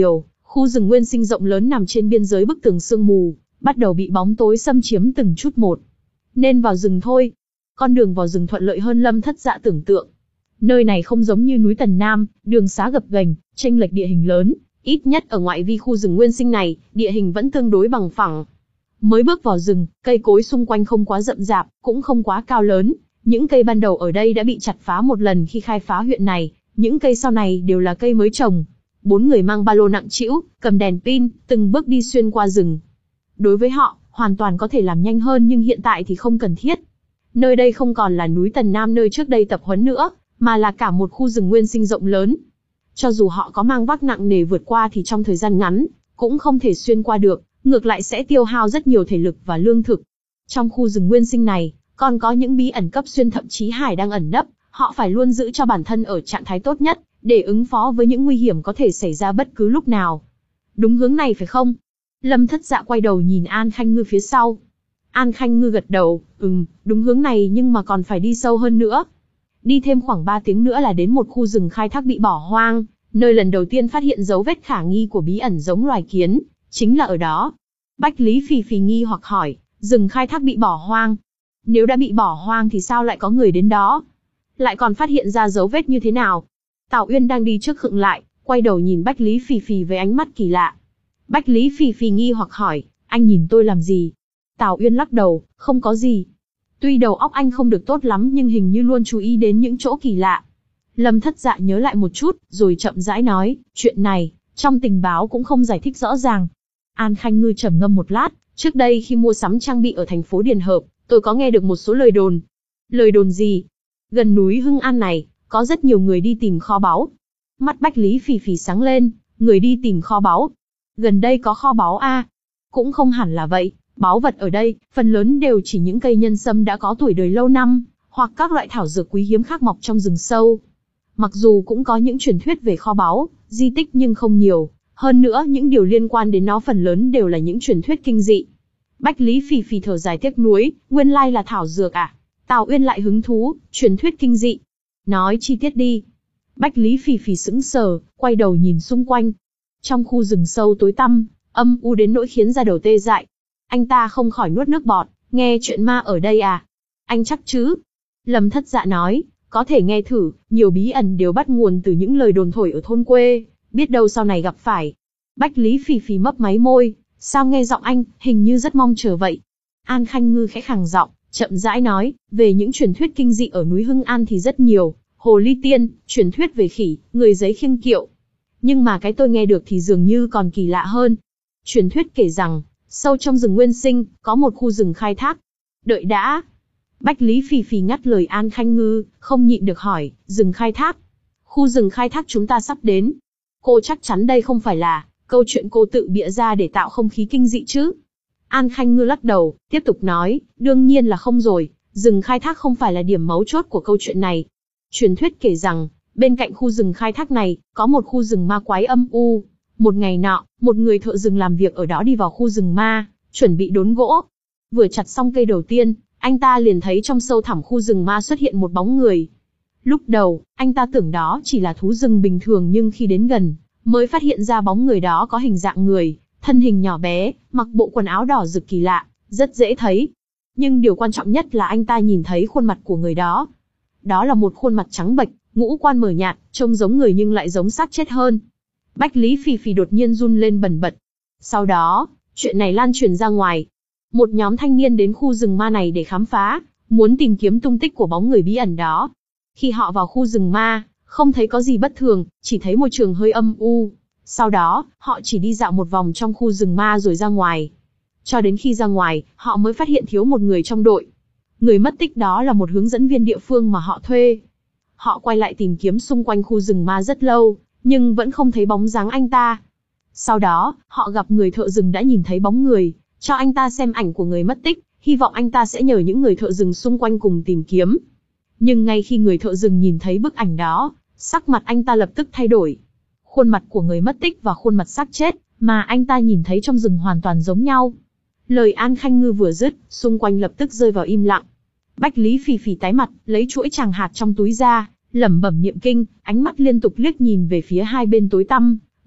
Khu rừng nguyên sinh rộng lớn nằm trên biên giới bức tường sương mù, bắt đầu bị bóng tối xâm chiếm từng chút một. Nên vào rừng thôi. Con đường vào rừng thuận lợi hơn Lâm Thất Dạ tưởng tượng. Nơi này không giống như núi Tần Nam, đường xá gập ghềnh, chênh lệch địa hình lớn, ít nhất ở ngoại vi khu rừng nguyên sinh này, địa hình vẫn tương đối bằng phẳng. Mới bước vào rừng, cây cối xung quanh không quá rậm rạp, cũng không quá cao lớn, những cây ban đầu ở đây đã bị chặt phá một lần khi khai phá huyện này, những cây sau này đều là cây mới trồng. Bốn người mang ba lô nặng trĩu, cầm đèn pin, từng bước đi xuyên qua rừng. Đối với họ, hoàn toàn có thể làm nhanh hơn nhưng hiện tại thì không cần thiết. Nơi đây không còn là núi Tần Nam nơi trước đây tập huấn nữa, mà là cả một khu rừng nguyên sinh rộng lớn. Cho dù họ có mang vác nặng nề vượt qua thì trong thời gian ngắn, cũng không thể xuyên qua được, ngược lại sẽ tiêu hao rất nhiều thể lực và lương thực. Trong khu rừng nguyên sinh này, còn có những bí ẩn cấp xuyên thậm chí hải đang ẩn nấp, họ phải luôn giữ cho bản thân ở trạng thái tốt nhất, để ứng phó với những nguy hiểm có thể xảy ra bất cứ lúc nào. Đúng hướng này phải không? Lâm Thất Dạ quay đầu nhìn An Khanh Ngư phía sau. An Khanh Ngư gật đầu, ừm, đúng hướng này nhưng mà còn phải đi sâu hơn nữa. Đi thêm khoảng ba tiếng nữa là đến một khu rừng khai thác bị bỏ hoang, nơi lần đầu tiên phát hiện dấu vết khả nghi của bí ẩn giống loài kiến, chính là ở đó. Bách Lý Phì Phì nghi hoặc hỏi, rừng khai thác bị bỏ hoang. Nếu đã bị bỏ hoang thì sao lại có người đến đó? Lại còn phát hiện ra dấu vết như thế nào? Tào Uyên đang đi trước khựng lại, quay đầu nhìn Bách Lý Phì Phì với ánh mắt kỳ lạ. Bách Lý Phì Phì nghi hoặc hỏi, anh nhìn tôi làm gì? Tào Uyên lắc đầu, không có gì. Tuy đầu óc anh không được tốt lắm nhưng hình như luôn chú ý đến những chỗ kỳ lạ. Lâm Thất Dạ nhớ lại một chút, rồi chậm rãi nói, chuyện này, trong tình báo cũng không giải thích rõ ràng. An Khanh Ngư trầm ngâm một lát, trước đây khi mua sắm trang bị ở thành phố Điền Hợp, tôi có nghe được một số lời đồn. Lời đồn gì? Gần núi Hưng An này, có rất nhiều người đi tìm kho báu. Mắt Bách Lý Phì Phì sáng lên, người đi tìm kho báu. Gần đây có kho báu a? Cũng không hẳn là vậy, báu vật ở đây, phần lớn đều chỉ những cây nhân sâm đã có tuổi đời lâu năm, hoặc các loại thảo dược quý hiếm khác mọc trong rừng sâu. Mặc dù cũng có những truyền thuyết về kho báu, di tích nhưng không nhiều, hơn nữa những điều liên quan đến nó phần lớn đều là những truyền thuyết kinh dị. Bách Lý Phì Phì thở dài tiếc nuối, nguyên lai là thảo dược à? Tào Uyên lại hứng thú, truyền thuyết kinh dị. Nói chi tiết đi. Bách Lý Phì Phì sững sờ, quay đầu nhìn xung quanh. Trong khu rừng sâu tối tăm, âm u đến nỗi khiến da đầu tê dại. Anh ta không khỏi nuốt nước bọt, nghe chuyện ma ở đây à? Anh chắc chứ? Lâm Thất Dạ nói, có thể nghe thử, nhiều bí ẩn đều bắt nguồn từ những lời đồn thổi ở thôn quê, biết đâu sau này gặp phải. Bách Lý Phì Phì mấp máy môi, sao nghe giọng anh, hình như rất mong chờ vậy. An Khanh Ngư khẽ khàng giọng, chậm rãi nói, về những truyền thuyết kinh dị ở núi Hưng An thì rất nhiều, hồ ly tiên, truyền thuyết về khỉ, người giấy khiêng kiệu. Nhưng mà cái tôi nghe được thì dường như còn kỳ lạ hơn. Truyền thuyết kể rằng, sâu trong rừng nguyên sinh, có một khu rừng khai thác. Đợi đã. Bách Lý Phì Phì ngắt lời An Khanh Ngư, không nhịn được hỏi, rừng khai thác. Khu rừng khai thác chúng ta sắp đến. Cô chắc chắn đây không phải là câu chuyện cô tự bịa ra để tạo không khí kinh dị chứ? An Khanh Ngư lắc đầu, tiếp tục nói, đương nhiên là không rồi, rừng khai thác không phải là điểm mấu chốt của câu chuyện này. Truyền thuyết kể rằng, bên cạnh khu rừng khai thác này, có một khu rừng ma quái âm u. Một ngày nọ, một người thợ rừng làm việc ở đó đi vào khu rừng ma, chuẩn bị đốn gỗ. Vừa chặt xong cây đầu tiên, anh ta liền thấy trong sâu thẳm khu rừng ma xuất hiện một bóng người. Lúc đầu, anh ta tưởng đó chỉ là thú rừng bình thường nhưng khi đến gần, mới phát hiện ra bóng người đó có hình dạng người, thân hình nhỏ bé, mặc bộ quần áo đỏ rực kỳ lạ, rất dễ thấy. Nhưng điều quan trọng nhất là anh ta nhìn thấy khuôn mặt của người đó. Đó là một khuôn mặt trắng bệch, ngũ quan mờ nhạt, trông giống người nhưng lại giống xác chết hơn. Bách Lý Phì Phì đột nhiên run lên bần bật. Sau đó, chuyện này lan truyền ra ngoài. Một nhóm thanh niên đến khu rừng ma này để khám phá, muốn tìm kiếm tung tích của bóng người bí ẩn đó. Khi họ vào khu rừng ma, không thấy có gì bất thường, chỉ thấy môi trường hơi âm u. Sau đó, họ chỉ đi dạo một vòng trong khu rừng ma rồi ra ngoài. Cho đến khi ra ngoài, họ mới phát hiện thiếu một người trong đội. Người mất tích đó là một hướng dẫn viên địa phương mà họ thuê. Họ quay lại tìm kiếm xung quanh khu rừng ma rất lâu, nhưng vẫn không thấy bóng dáng anh ta. Sau đó, họ gặp người thợ rừng đã nhìn thấy bóng người, cho anh ta xem ảnh của người mất tích, hy vọng anh ta sẽ nhờ những người thợ rừng xung quanh cùng tìm kiếm. Nhưng ngay khi người thợ rừng nhìn thấy bức ảnh đó, sắc mặt anh ta lập tức thay đổi. Khuôn mặt của người mất tích và khuôn mặt xác chết mà anh ta nhìn thấy trong rừng hoàn toàn giống nhau. Lời An Khanh Ngư vừa dứt, xung quanh lập tức rơi vào im lặng. Bách Lý Phì Phì tái mặt, lấy chuỗi tràng hạt trong túi ra, lẩm bẩm niệm kinh, ánh mắt liên tục liếc nhìn về phía hai bên tối tăm,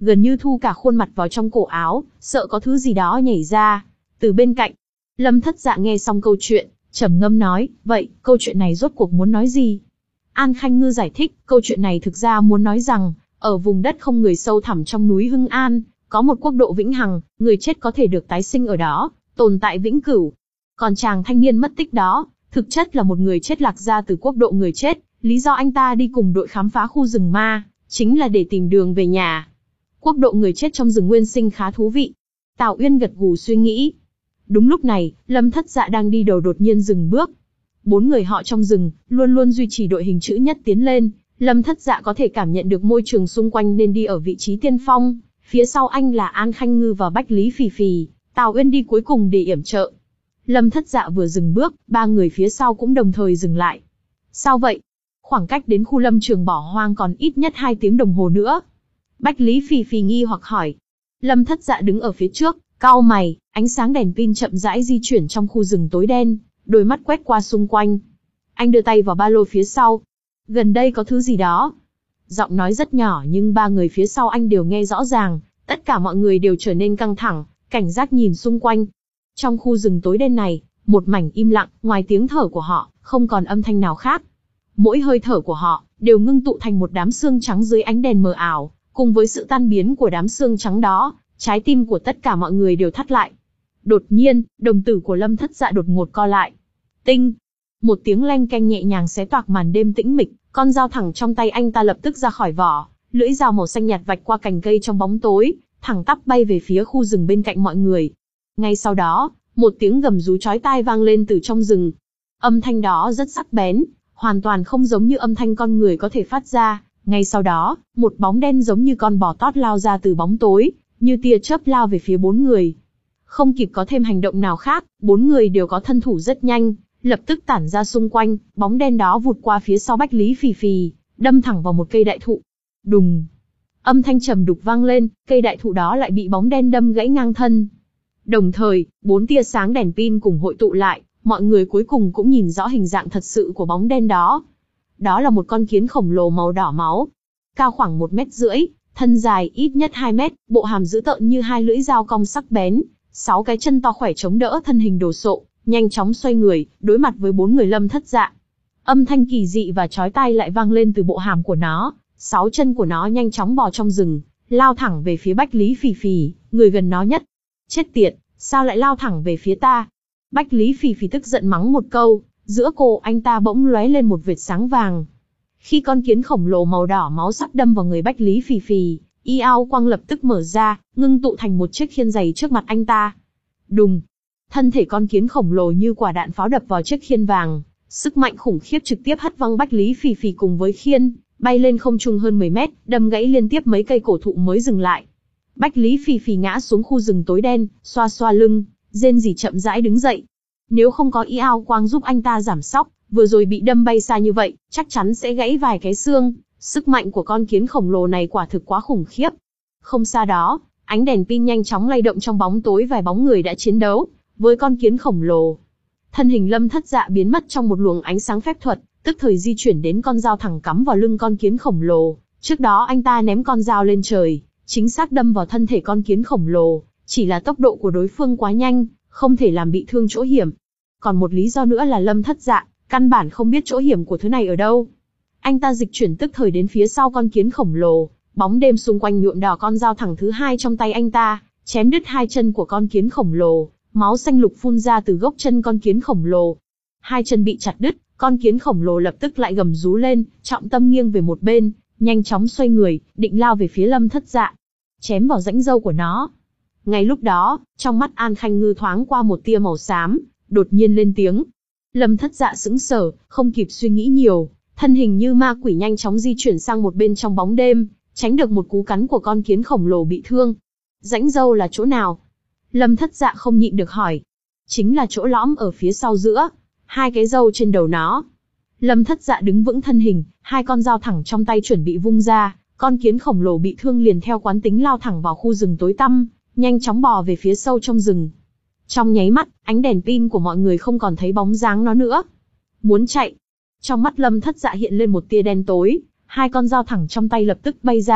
gần như thu cả khuôn mặt vào trong cổ áo, sợ có thứ gì đó nhảy ra. Từ bên cạnh, Lâm Thất Dạ nghe xong câu chuyện, trầm ngâm nói, vậy, câu chuyện này rốt cuộc muốn nói gì? An Khanh Ngư giải thích, câu chuyện này thực ra muốn nói rằng, ở vùng đất không người sâu thẳm trong núi Hưng An, có một quốc độ vĩnh hằng, người chết có thể được tái sinh ở đó, tồn tại vĩnh cửu. Còn chàng thanh niên mất tích đó, thực chất là một người chết lạc ra từ quốc độ người chết, lý do anh ta đi cùng đội khám phá khu rừng ma, chính là để tìm đường về nhà. Quốc độ người chết trong rừng nguyên sinh khá thú vị. Tào Uyên gật gù suy nghĩ. Đúng lúc này, Lâm Thất Dạ đang đi đầu đột nhiên dừng bước. Bốn người họ trong rừng, luôn luôn duy trì đội hình chữ nhất tiến lên. Lâm Thất Dạ có thể cảm nhận được môi trường xung quanh nên đi ở vị trí tiên phong. Phía sau anh là An Khanh Ngư và Bách Lý Phì Phì, Tào Uyên đi cuối cùng để yểm trợ. Lâm Thất Dạ vừa dừng bước, ba người phía sau cũng đồng thời dừng lại. Sao vậy? Khoảng cách đến khu lâm trường bỏ hoang còn ít nhất hai tiếng đồng hồ nữa. Bách Lý Phì Phì nghi hoặc hỏi. Lâm Thất Dạ đứng ở phía trước, cau mày, ánh sáng đèn pin chậm rãi di chuyển trong khu rừng tối đen, đôi mắt quét qua xung quanh. Anh đưa tay vào ba lô phía sau. Gần đây có thứ gì đó. Giọng nói rất nhỏ nhưng ba người phía sau anh đều nghe rõ ràng, tất cả mọi người đều trở nên căng thẳng, cảnh giác nhìn xung quanh. Trong khu rừng tối đen này, một mảnh im lặng, ngoài tiếng thở của họ, không còn âm thanh nào khác. Mỗi hơi thở của họ, đều ngưng tụ thành một đám xương trắng dưới ánh đèn mờ ảo, cùng với sự tan biến của đám xương trắng đó, trái tim của tất cả mọi người đều thắt lại. Đột nhiên, đồng tử của Lâm Thất Dạ đột ngột co lại. Tinh! Một tiếng leng keng nhẹ nhàng xé toạc màn đêm tĩnh mịch, con dao thẳng trong tay anh ta lập tức ra khỏi vỏ, lưỡi dao màu xanh nhạt vạch qua cành cây trong bóng tối, thẳng tắp bay về phía khu rừng bên cạnh mọi người. Ngay sau đó, một tiếng gầm rú chói tai vang lên từ trong rừng. Âm thanh đó rất sắc bén, hoàn toàn không giống như âm thanh con người có thể phát ra. Ngay sau đó, một bóng đen giống như con bò tót lao ra từ bóng tối, như tia chớp lao về phía bốn người. Không kịp có thêm hành động nào khác, bốn người đều có thân thủ rất nhanh, lập tức tản ra xung quanh, bóng đen đó vụt qua phía sau Bách Lý Phì Phì, đâm thẳng vào một cây đại thụ. Đùng! Âm thanh trầm đục vang lên, cây đại thụ đó lại bị bóng đen đâm gãy ngang thân. Đồng thời, bốn tia sáng đèn pin cùng hội tụ lại, mọi người cuối cùng cũng nhìn rõ hình dạng thật sự của bóng đen đó. Đó là một con kiến khổng lồ màu đỏ máu, cao khoảng một mét rưỡi, thân dài ít nhất hai mét, bộ hàm dữ tợn như hai lưỡi dao cong sắc bén, sáu cái chân to khỏe chống đỡ thân hình đồ sộ, nhanh chóng xoay người, đối mặt với bốn người Lâm Thất Dạ. Âm thanh kỳ dị và chói tai lại vang lên từ bộ hàm của nó, sáu chân của nó nhanh chóng bò trong rừng, lao thẳng về phía Bách Lý Phì Phì, người gần nó nhất. Chết tiệt, sao lại lao thẳng về phía ta? Bách Lý Phì Phì tức giận mắng một câu, giữa cổ anh ta bỗng lóe lên một vệt sáng vàng. Khi con kiến khổng lồ màu đỏ máu sắp đâm vào người Bách Lý Phì Phì, y áo quang lập tức mở ra, ngưng tụ thành một chiếc khiên giày trước mặt anh ta. Đùng! Thân thể con kiến khổng lồ như quả đạn pháo đập vào chiếc khiên vàng, sức mạnh khủng khiếp trực tiếp hất văng Bách Lý Phì Phì cùng với khiên, bay lên không trung hơn mười mét, đâm gãy liên tiếp mấy cây cổ thụ mới dừng lại. Bách Lý Phì Phì ngã xuống khu rừng tối đen, xoa xoa lưng, rên rỉ chậm rãi đứng dậy. Nếu không có y áo quang giúp anh ta giảm sóc, vừa rồi bị đâm bay xa như vậy, chắc chắn sẽ gãy vài cái xương. Sức mạnh của con kiến khổng lồ này quả thực quá khủng khiếp. Không xa đó, ánh đèn pin nhanh chóng lay động trong bóng tối, vài bóng người đã chiến đấu với con kiến khổng lồ. Thân hình Lâm Thất Dạ biến mất trong một luồng ánh sáng phép thuật, tức thời di chuyển đến con dao thẳng cắm vào lưng con kiến khổng lồ. Trước đó anh ta ném con dao lên trời, chính xác đâm vào thân thể con kiến khổng lồ, chỉ là tốc độ của đối phương quá nhanh, không thể làm bị thương chỗ hiểm. Còn một lý do nữa là Lâm Thất Dạ căn bản không biết chỗ hiểm của thứ này ở đâu. Anh ta dịch chuyển tức thời đến phía sau con kiến khổng lồ, bóng đêm xung quanh nhuộm đỏ con dao thẳng thứ hai trong tay anh ta, chém đứt hai chân của con kiến khổng lồ, máu xanh lục phun ra từ gốc chân con kiến khổng lồ. Hai chân bị chặt đứt, con kiến khổng lồ lập tức lại gầm rú lên, trọng tâm nghiêng về một bên, nhanh chóng xoay người, định lao về phía Lâm Thất Dạ, chém vào rãnh râu của nó. Ngay lúc đó, trong mắt An Khanh Ngư thoáng qua một tia màu xám, đột nhiên lên tiếng. Lâm Thất Dạ sững sờ, không kịp suy nghĩ nhiều, thân hình như ma quỷ nhanh chóng di chuyển sang một bên trong bóng đêm, tránh được một cú cắn của con kiến khổng lồ bị thương. Rãnh râu là chỗ nào? Lâm Thất Dạ không nhịn được hỏi. Chính là chỗ lõm ở phía sau giữa, hai cái râu trên đầu nó. Lâm Thất Dạ đứng vững thân hình, hai con dao thẳng trong tay chuẩn bị vung ra, con kiến khổng lồ bị thương liền theo quán tính lao thẳng vào khu rừng tối tăm, nhanh chóng bò về phía sâu trong rừng. Trong nháy mắt, ánh đèn pin của mọi người không còn thấy bóng dáng nó nữa. Muốn chạy. Trong mắt Lâm Thất Dạ hiện lên một tia đen tối, hai con dao thẳng trong tay lập tức bay ra,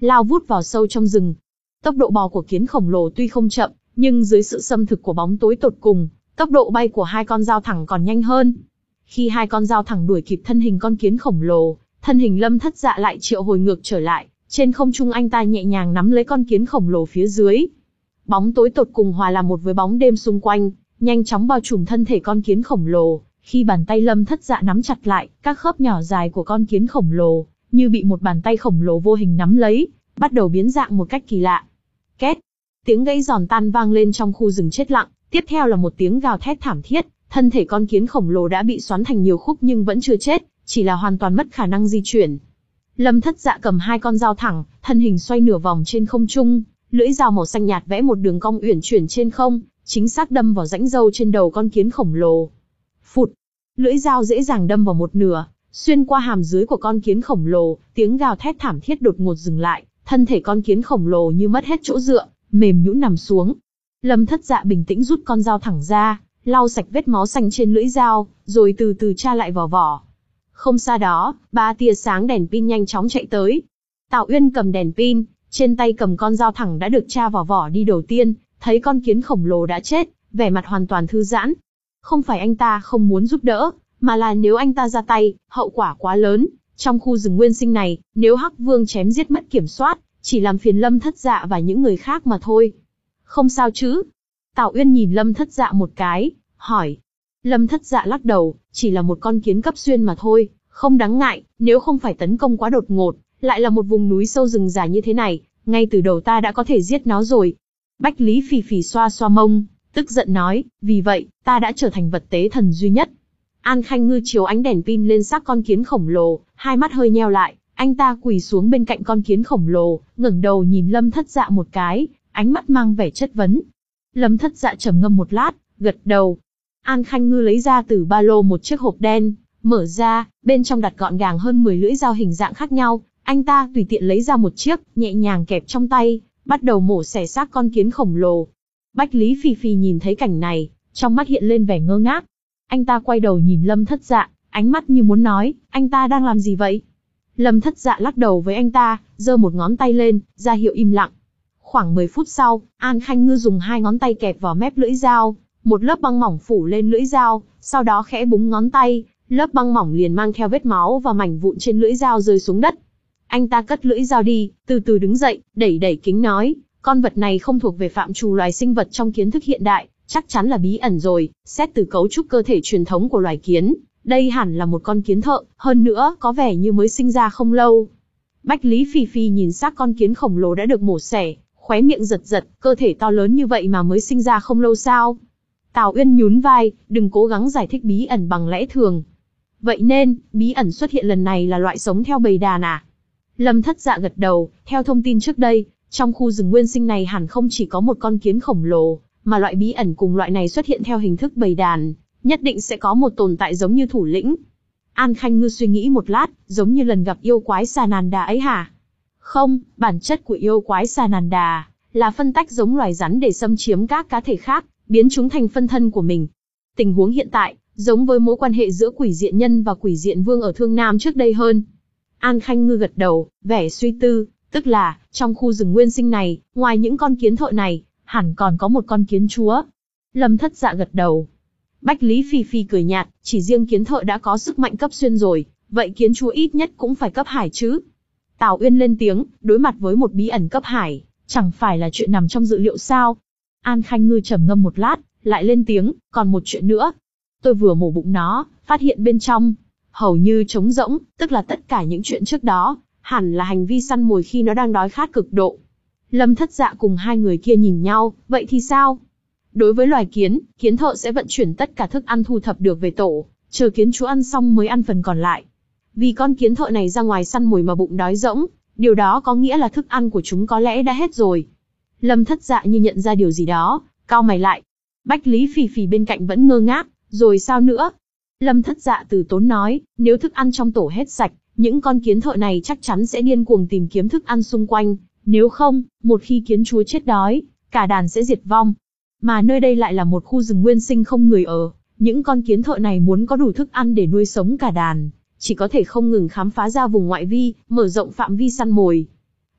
lao vút vào sâu trong rừng. Tốc độ bò của kiến khổng lồ tuy không chậm, nhưng dưới sự xâm thực của bóng tối tột cùng, tốc độ bay của hai con dao thẳng còn nhanh hơn. Khi hai con dao thẳng đuổi kịp thân hình con kiến khổng lồ, thân hình Lâm Thất Dạ lại triệu hồi ngược trở lại, trên không trung anh ta nhẹ nhàng nắm lấy con kiến khổng lồ phía dưới. Bóng tối tột cùng hòa làm một với bóng đêm xung quanh, nhanh chóng bao trùm thân thể con kiến khổng lồ. Khi bàn tay Lâm Thất Dạ nắm chặt lại, các khớp nhỏ dài của con kiến khổng lồ, như bị một bàn tay khổng lồ vô hình nắm lấy, bắt đầu biến dạng một cách kỳ lạ. Két, tiếng gãy giòn tan vang lên trong khu rừng chết lặng, tiếp theo là một tiếng gào thét thảm thiết, thân thể con kiến khổng lồ đã bị xoắn thành nhiều khúc nhưng vẫn chưa chết, chỉ là hoàn toàn mất khả năng di chuyển. Lâm Thất Dạ cầm hai con dao thẳng, thân hình xoay nửa vòng trên không trung, lưỡi dao màu xanh nhạt vẽ một đường cong uyển chuyển trên không, chính xác đâm vào rãnh râu trên đầu con kiến khổng lồ. Phụt, lưỡi dao dễ dàng đâm vào một nửa, xuyên qua hàm dưới của con kiến khổng lồ, tiếng gào thét thảm thiết đột ngột dừng lại, thân thể con kiến khổng lồ như mất hết chỗ dựa, mềm nhũn nằm xuống. Lâm Thất Dạ bình tĩnh rút con dao thẳng ra, lau sạch vết máu xanh trên lưỡi dao, rồi từ từ tra lại vào vỏ. Không xa đó, ba tia sáng đèn pin nhanh chóng chạy tới. Tào Uyên cầm đèn pin, trên tay cầm con dao thẳng đã được tra vào vỏ đi đầu tiên, thấy con kiến khổng lồ đã chết, vẻ mặt hoàn toàn thư giãn. Không phải anh ta không muốn giúp đỡ, mà là nếu anh ta ra tay, hậu quả quá lớn. Trong khu rừng nguyên sinh này, nếu Hắc Vương chém giết mất kiểm soát, chỉ làm phiền Lâm Thất Dạ và những người khác mà thôi. Không sao chứ? Tào Uyên nhìn Lâm Thất Dạ một cái, hỏi. Lâm Thất Dạ lắc đầu, chỉ là một con kiến cấp xuyên mà thôi, không đáng ngại, nếu không phải tấn công quá đột ngột, lại là một vùng núi sâu rừng già như thế này, ngay từ đầu ta đã có thể giết nó rồi. Bách Lý Phì Phì xoa xoa mông, tức giận nói, vì vậy, ta đã trở thành vật tế thần duy nhất. An Khanh Ngư chiếu ánh đèn pin lên xác con kiến khổng lồ, hai mắt hơi nheo lại, anh ta quỳ xuống bên cạnh con kiến khổng lồ, ngẩng đầu nhìn Lâm Thất Dạ một cái, ánh mắt mang vẻ chất vấn. Lâm Thất Dạ trầm ngâm một lát, gật đầu. An Khanh Ngư lấy ra từ ba lô một chiếc hộp đen, mở ra, bên trong đặt gọn gàng hơn mười lưỡi dao hình dạng khác nhau, anh ta tùy tiện lấy ra một chiếc, nhẹ nhàng kẹp trong tay, bắt đầu mổ xẻ xác con kiến khổng lồ. Bách Lý Phì Phì nhìn thấy cảnh này, trong mắt hiện lên vẻ ngơ ngác. Anh ta quay đầu nhìn Lâm Thất Dạ, ánh mắt như muốn nói, anh ta đang làm gì vậy? Lâm Thất Dạ lắc đầu với anh ta, giơ một ngón tay lên, ra hiệu im lặng. Khoảng mười phút sau, An Khanh Ngư dùng hai ngón tay kẹp vào mép lưỡi dao, một lớp băng mỏng phủ lên lưỡi dao, sau đó khẽ búng ngón tay, lớp băng mỏng liền mang theo vết máu và mảnh vụn trên lưỡi dao rơi xuống đất. Anh ta cất lưỡi dao đi, từ từ đứng dậy, đẩy đẩy kính nói, con vật này không thuộc về phạm trù loài sinh vật trong kiến thức hiện đại, chắc chắn là bí ẩn rồi, xét từ cấu trúc cơ thể truyền thống của loài kiến, đây hẳn là một con kiến thợ, hơn nữa có vẻ như mới sinh ra không lâu. Bách Lý Phì Phì nhìn xác con kiến khổng lồ đã được mổ xẻ, khóe miệng giật giật, cơ thể to lớn như vậy mà mới sinh ra không lâu sao? Tào Uyên nhún vai, đừng cố gắng giải thích bí ẩn bằng lẽ thường. Vậy nên, bí ẩn xuất hiện lần này là loại sống theo bầy đàn à? Lâm Thất Dạ gật đầu, theo thông tin trước đây, trong khu rừng nguyên sinh này hẳn không chỉ có một con kiến khổng lồ, mà loại bí ẩn cùng loại này xuất hiện theo hình thức bầy đàn, nhất định sẽ có một tồn tại giống như thủ lĩnh. An Khanh Ngư suy nghĩ một lát, giống như lần gặp yêu quái Sananda ấy hả? Không, bản chất của yêu quái Sananda là phân tách giống loài rắn để xâm chiếm các cá thể khác, biến chúng thành phân thân của mình. Tình huống hiện tại, giống với mối quan hệ giữa quỷ diện nhân và quỷ diện vương ở Thương Nam trước đây hơn. An Khanh Ngư gật đầu, vẻ suy tư, tức là, trong khu rừng nguyên sinh này, ngoài những con kiến thợ này, hẳn còn có một con kiến chúa. Lâm Thất Dạ gật đầu. Bách Lý Phì Phì cười nhạt, chỉ riêng kiến thợ đã có sức mạnh cấp xuyên rồi, vậy kiến chúa ít nhất cũng phải cấp hải chứ. Tào Uyên lên tiếng, đối mặt với một bí ẩn cấp hải, chẳng phải là chuyện nằm trong dự liệu sao? An Khanh Ngư trầm ngâm một lát, lại lên tiếng, còn một chuyện nữa. Tôi vừa mổ bụng nó, phát hiện bên trong hầu như trống rỗng, tức là tất cả những chuyện trước đó, hẳn là hành vi săn mồi khi nó đang đói khát cực độ. Lâm Thất Dạ cùng hai người kia nhìn nhau, vậy thì sao? Đối với loài kiến, kiến thợ sẽ vận chuyển tất cả thức ăn thu thập được về tổ, chờ kiến chúa ăn xong mới ăn phần còn lại. Vì con kiến thợ này ra ngoài săn mồi mà bụng đói rỗng, điều đó có nghĩa là thức ăn của chúng có lẽ đã hết rồi. Lâm Thất Dạ như nhận ra điều gì đó, cau mày lại. Bách Lý Phì Phì bên cạnh vẫn ngơ ngác, rồi sao nữa? Lâm Thất Dạ từ tốn nói, nếu thức ăn trong tổ hết sạch, những con kiến thợ này chắc chắn sẽ điên cuồng tìm kiếm thức ăn xung quanh, nếu không, một khi kiến chúa chết đói, cả đàn sẽ diệt vong. Mà nơi đây lại là một khu rừng nguyên sinh không người ở, những con kiến thợ này muốn có đủ thức ăn để nuôi sống cả đàn, chỉ có thể không ngừng khám phá ra vùng ngoại vi, mở rộng phạm vi săn mồi.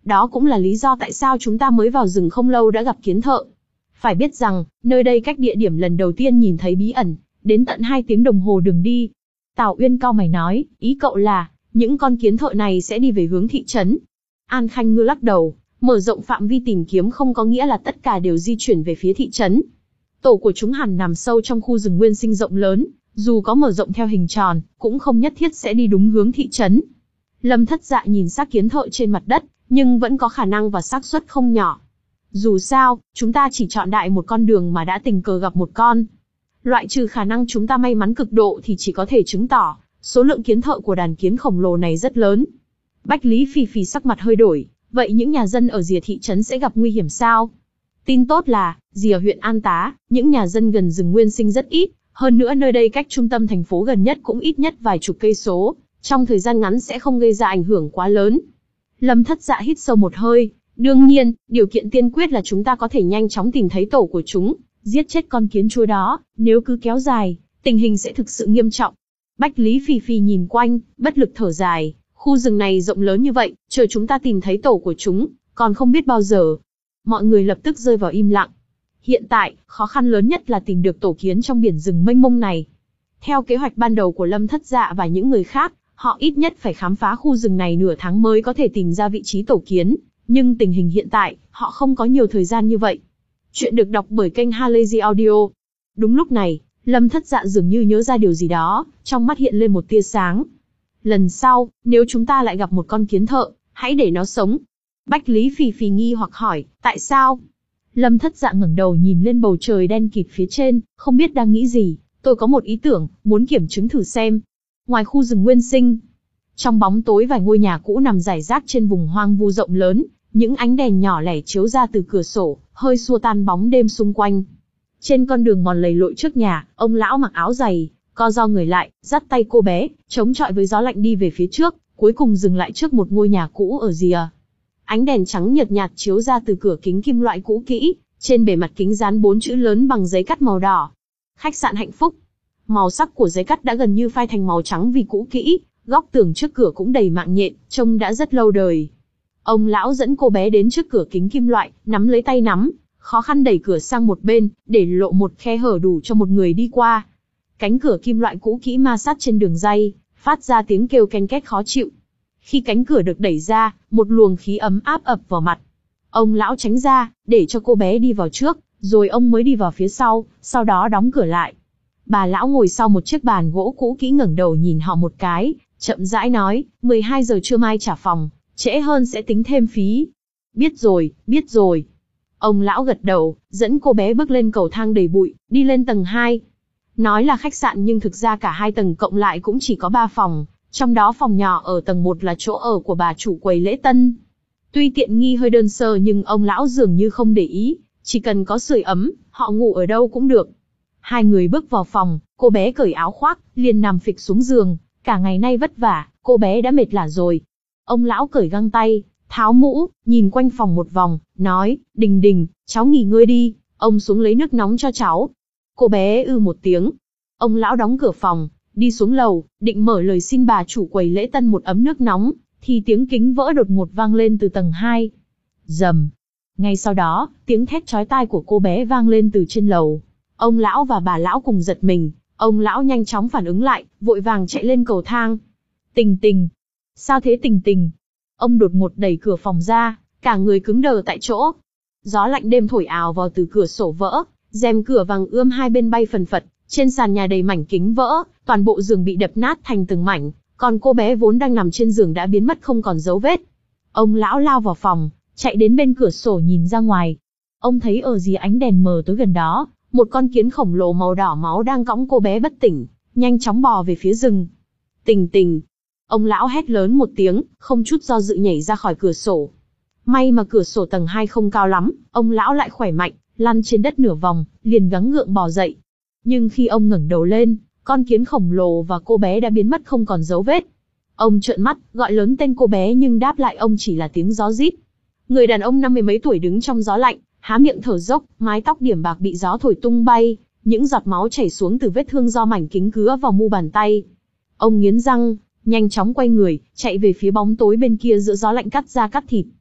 Đó cũng là lý do tại sao chúng ta mới vào rừng không lâu đã gặp kiến thợ. Phải biết rằng, nơi đây cách địa điểm lần đầu tiên nhìn thấy bí ẩn, đến tận hai tiếng đồng hồ đường đi. Tào Uyên cau mày nói, ý cậu là, những con kiến thợ này sẽ đi về hướng thị trấn. An Khanh Ngư lắc đầu, mở rộng phạm vi tìm kiếm không có nghĩa là tất cả đều di chuyển về phía thị trấn. Tổ của chúng hẳn nằm sâu trong khu rừng nguyên sinh rộng lớn, dù có mở rộng theo hình tròn, cũng không nhất thiết sẽ đi đúng hướng thị trấn. Lâm Thất Dạ nhìn xác kiến thợ trên mặt đất, nhưng vẫn có khả năng và xác suất không nhỏ. Dù sao, chúng ta chỉ chọn đại một con đường mà đã tình cờ gặp một con. Loại trừ khả năng chúng ta may mắn cực độ thì chỉ có thể chứng tỏ, số lượng kiến thợ của đàn kiến khổng lồ này rất lớn. Bách Lý Phì Phì sắc mặt hơi đổi, vậy những nhà dân ở rìa thị trấn sẽ gặp nguy hiểm sao? Tin tốt là, rìa huyện An Tá, những nhà dân gần rừng nguyên sinh rất ít, hơn nữa nơi đây cách trung tâm thành phố gần nhất cũng ít nhất vài chục cây số, trong thời gian ngắn sẽ không gây ra ảnh hưởng quá lớn. Lâm Thất Dạ hít sâu một hơi, đương nhiên, điều kiện tiên quyết là chúng ta có thể nhanh chóng tìm thấy tổ của chúng, giết chết con kiến chúa đó, nếu cứ kéo dài, tình hình sẽ thực sự nghiêm trọng. Bách Lý Phì Phì nhìn quanh, bất lực thở dài, khu rừng này rộng lớn như vậy, chờ chúng ta tìm thấy tổ của chúng, còn không biết bao giờ. Mọi người lập tức rơi vào im lặng. Hiện tại, khó khăn lớn nhất là tìm được tổ kiến trong biển rừng mênh mông này. Theo kế hoạch ban đầu của Lâm Thất Dạ và những người khác, họ ít nhất phải khám phá khu rừng này nửa tháng mới có thể tìm ra vị trí tổ kiến, nhưng tình hình hiện tại, họ không có nhiều thời gian như vậy. Chuyện được đọc bởi kênh Halazy Audio. Đúng lúc này, Lâm Thất Dạ dường như nhớ ra điều gì đó, trong mắt hiện lên một tia sáng. Lần sau, nếu chúng ta lại gặp một con kiến thợ, hãy để nó sống. Bách Lý Phì Phì nghi hoặc hỏi, tại sao? Lâm Thất Dạ ngẩng đầu nhìn lên bầu trời đen kịt phía trên, không biết đang nghĩ gì. Tôi có một ý tưởng, muốn kiểm chứng thử xem. Ngoài khu rừng nguyên sinh, trong bóng tối vài ngôi nhà cũ nằm rải rác trên vùng hoang vu rộng lớn, những ánh đèn nhỏ lẻ chiếu ra từ cửa sổ, hơi xua tan bóng đêm xung quanh. Trên con đường mòn lầy lội trước nhà, ông lão mặc áo dày, co ro người lại, dắt tay cô bé, chống chọi với gió lạnh đi về phía trước, cuối cùng dừng lại trước một ngôi nhà cũ ở rìa. Ánh đèn trắng nhợt nhạt chiếu ra từ cửa kính kim loại cũ kỹ, trên bề mặt kính dán bốn chữ lớn bằng giấy cắt màu đỏ. Khách sạn Hạnh Phúc. Màu sắc của giấy cắt đã gần như phai thành màu trắng vì cũ kỹ, góc tường trước cửa cũng đầy mạng nhện, trông đã rất lâu đời. Ông lão dẫn cô bé đến trước cửa kính kim loại, nắm lấy tay nắm, khó khăn đẩy cửa sang một bên, để lộ một khe hở đủ cho một người đi qua. Cánh cửa kim loại cũ kỹ ma sát trên đường ray, phát ra tiếng kêu ken két khó chịu. Khi cánh cửa được đẩy ra, một luồng khí ấm áp ập vào mặt. Ông lão tránh ra, để cho cô bé đi vào trước, rồi ông mới đi vào phía sau, sau đó đóng cửa lại. Bà lão ngồi sau một chiếc bàn gỗ cũ kỹ ngẩng đầu nhìn họ một cái, chậm rãi nói, mười hai giờ trưa mai trả phòng, trễ hơn sẽ tính thêm phí. Biết rồi, biết rồi. Ông lão gật đầu, dẫn cô bé bước lên cầu thang đầy bụi, đi lên tầng hai. Nói là khách sạn nhưng thực ra cả hai tầng cộng lại cũng chỉ có ba phòng, trong đó phòng nhỏ ở tầng một là chỗ ở của bà chủ quầy lễ tân. Tuy tiện nghi hơi đơn sơ nhưng ông lão dường như không để ý, chỉ cần có sưởi ấm, họ ngủ ở đâu cũng được. Hai người bước vào phòng, cô bé cởi áo khoác, liền nằm phịch xuống giường, cả ngày nay vất vả, cô bé đã mệt lả rồi. Ông lão cởi găng tay, tháo mũ, nhìn quanh phòng một vòng, nói, Đình Đình, cháu nghỉ ngơi đi, ông xuống lấy nước nóng cho cháu. Cô bé ư một tiếng. Ông lão đóng cửa phòng, đi xuống lầu, định mở lời xin bà chủ quầy lễ tân một ấm nước nóng, thì tiếng kính vỡ đột ngột vang lên từ tầng hai. Rầm. Ngay sau đó, tiếng thét chói tai của cô bé vang lên từ trên lầu. Ông lão và bà lão cùng giật mình, ông lão nhanh chóng phản ứng lại, vội vàng chạy lên cầu thang. Tình Tình. Sao thế Tình Tình? Ông đột ngột đẩy cửa phòng ra, cả người cứng đờ tại chỗ. Gió lạnh đêm thổi ào vào từ cửa sổ vỡ, rèm cửa vàng ươm hai bên bay phần phật, trên sàn nhà đầy mảnh kính vỡ, toàn bộ giường bị đập nát thành từng mảnh, còn cô bé vốn đang nằm trên giường đã biến mất không còn dấu vết. Ông lão lao vào phòng, chạy đến bên cửa sổ nhìn ra ngoài. Ông thấy ở dưới ánh đèn mờ tối gần đó, một con kiến khổng lồ màu đỏ máu đang cõng cô bé bất tỉnh, nhanh chóng bò về phía rừng. Tình Tình. Ông lão hét lớn một tiếng, không chút do dự nhảy ra khỏi cửa sổ. May mà cửa sổ tầng hai không cao lắm, ông lão lại khỏe mạnh, lăn trên đất nửa vòng, liền gắng gượng bò dậy. Nhưng khi ông ngẩng đầu lên, con kiến khổng lồ và cô bé đã biến mất không còn dấu vết. Ông trợn mắt, gọi lớn tên cô bé nhưng đáp lại ông chỉ là tiếng gió rít. Người đàn ông năm mươi mấy tuổi đứng trong gió lạnh, há miệng thở dốc, mái tóc điểm bạc bị gió thổi tung bay, những giọt máu chảy xuống từ vết thương do mảnh kính cứa vào mu bàn tay. Ông nghiến răng, nhanh chóng quay người, chạy về phía bóng tối bên kia giữa gió lạnh cắt da cắt thịt.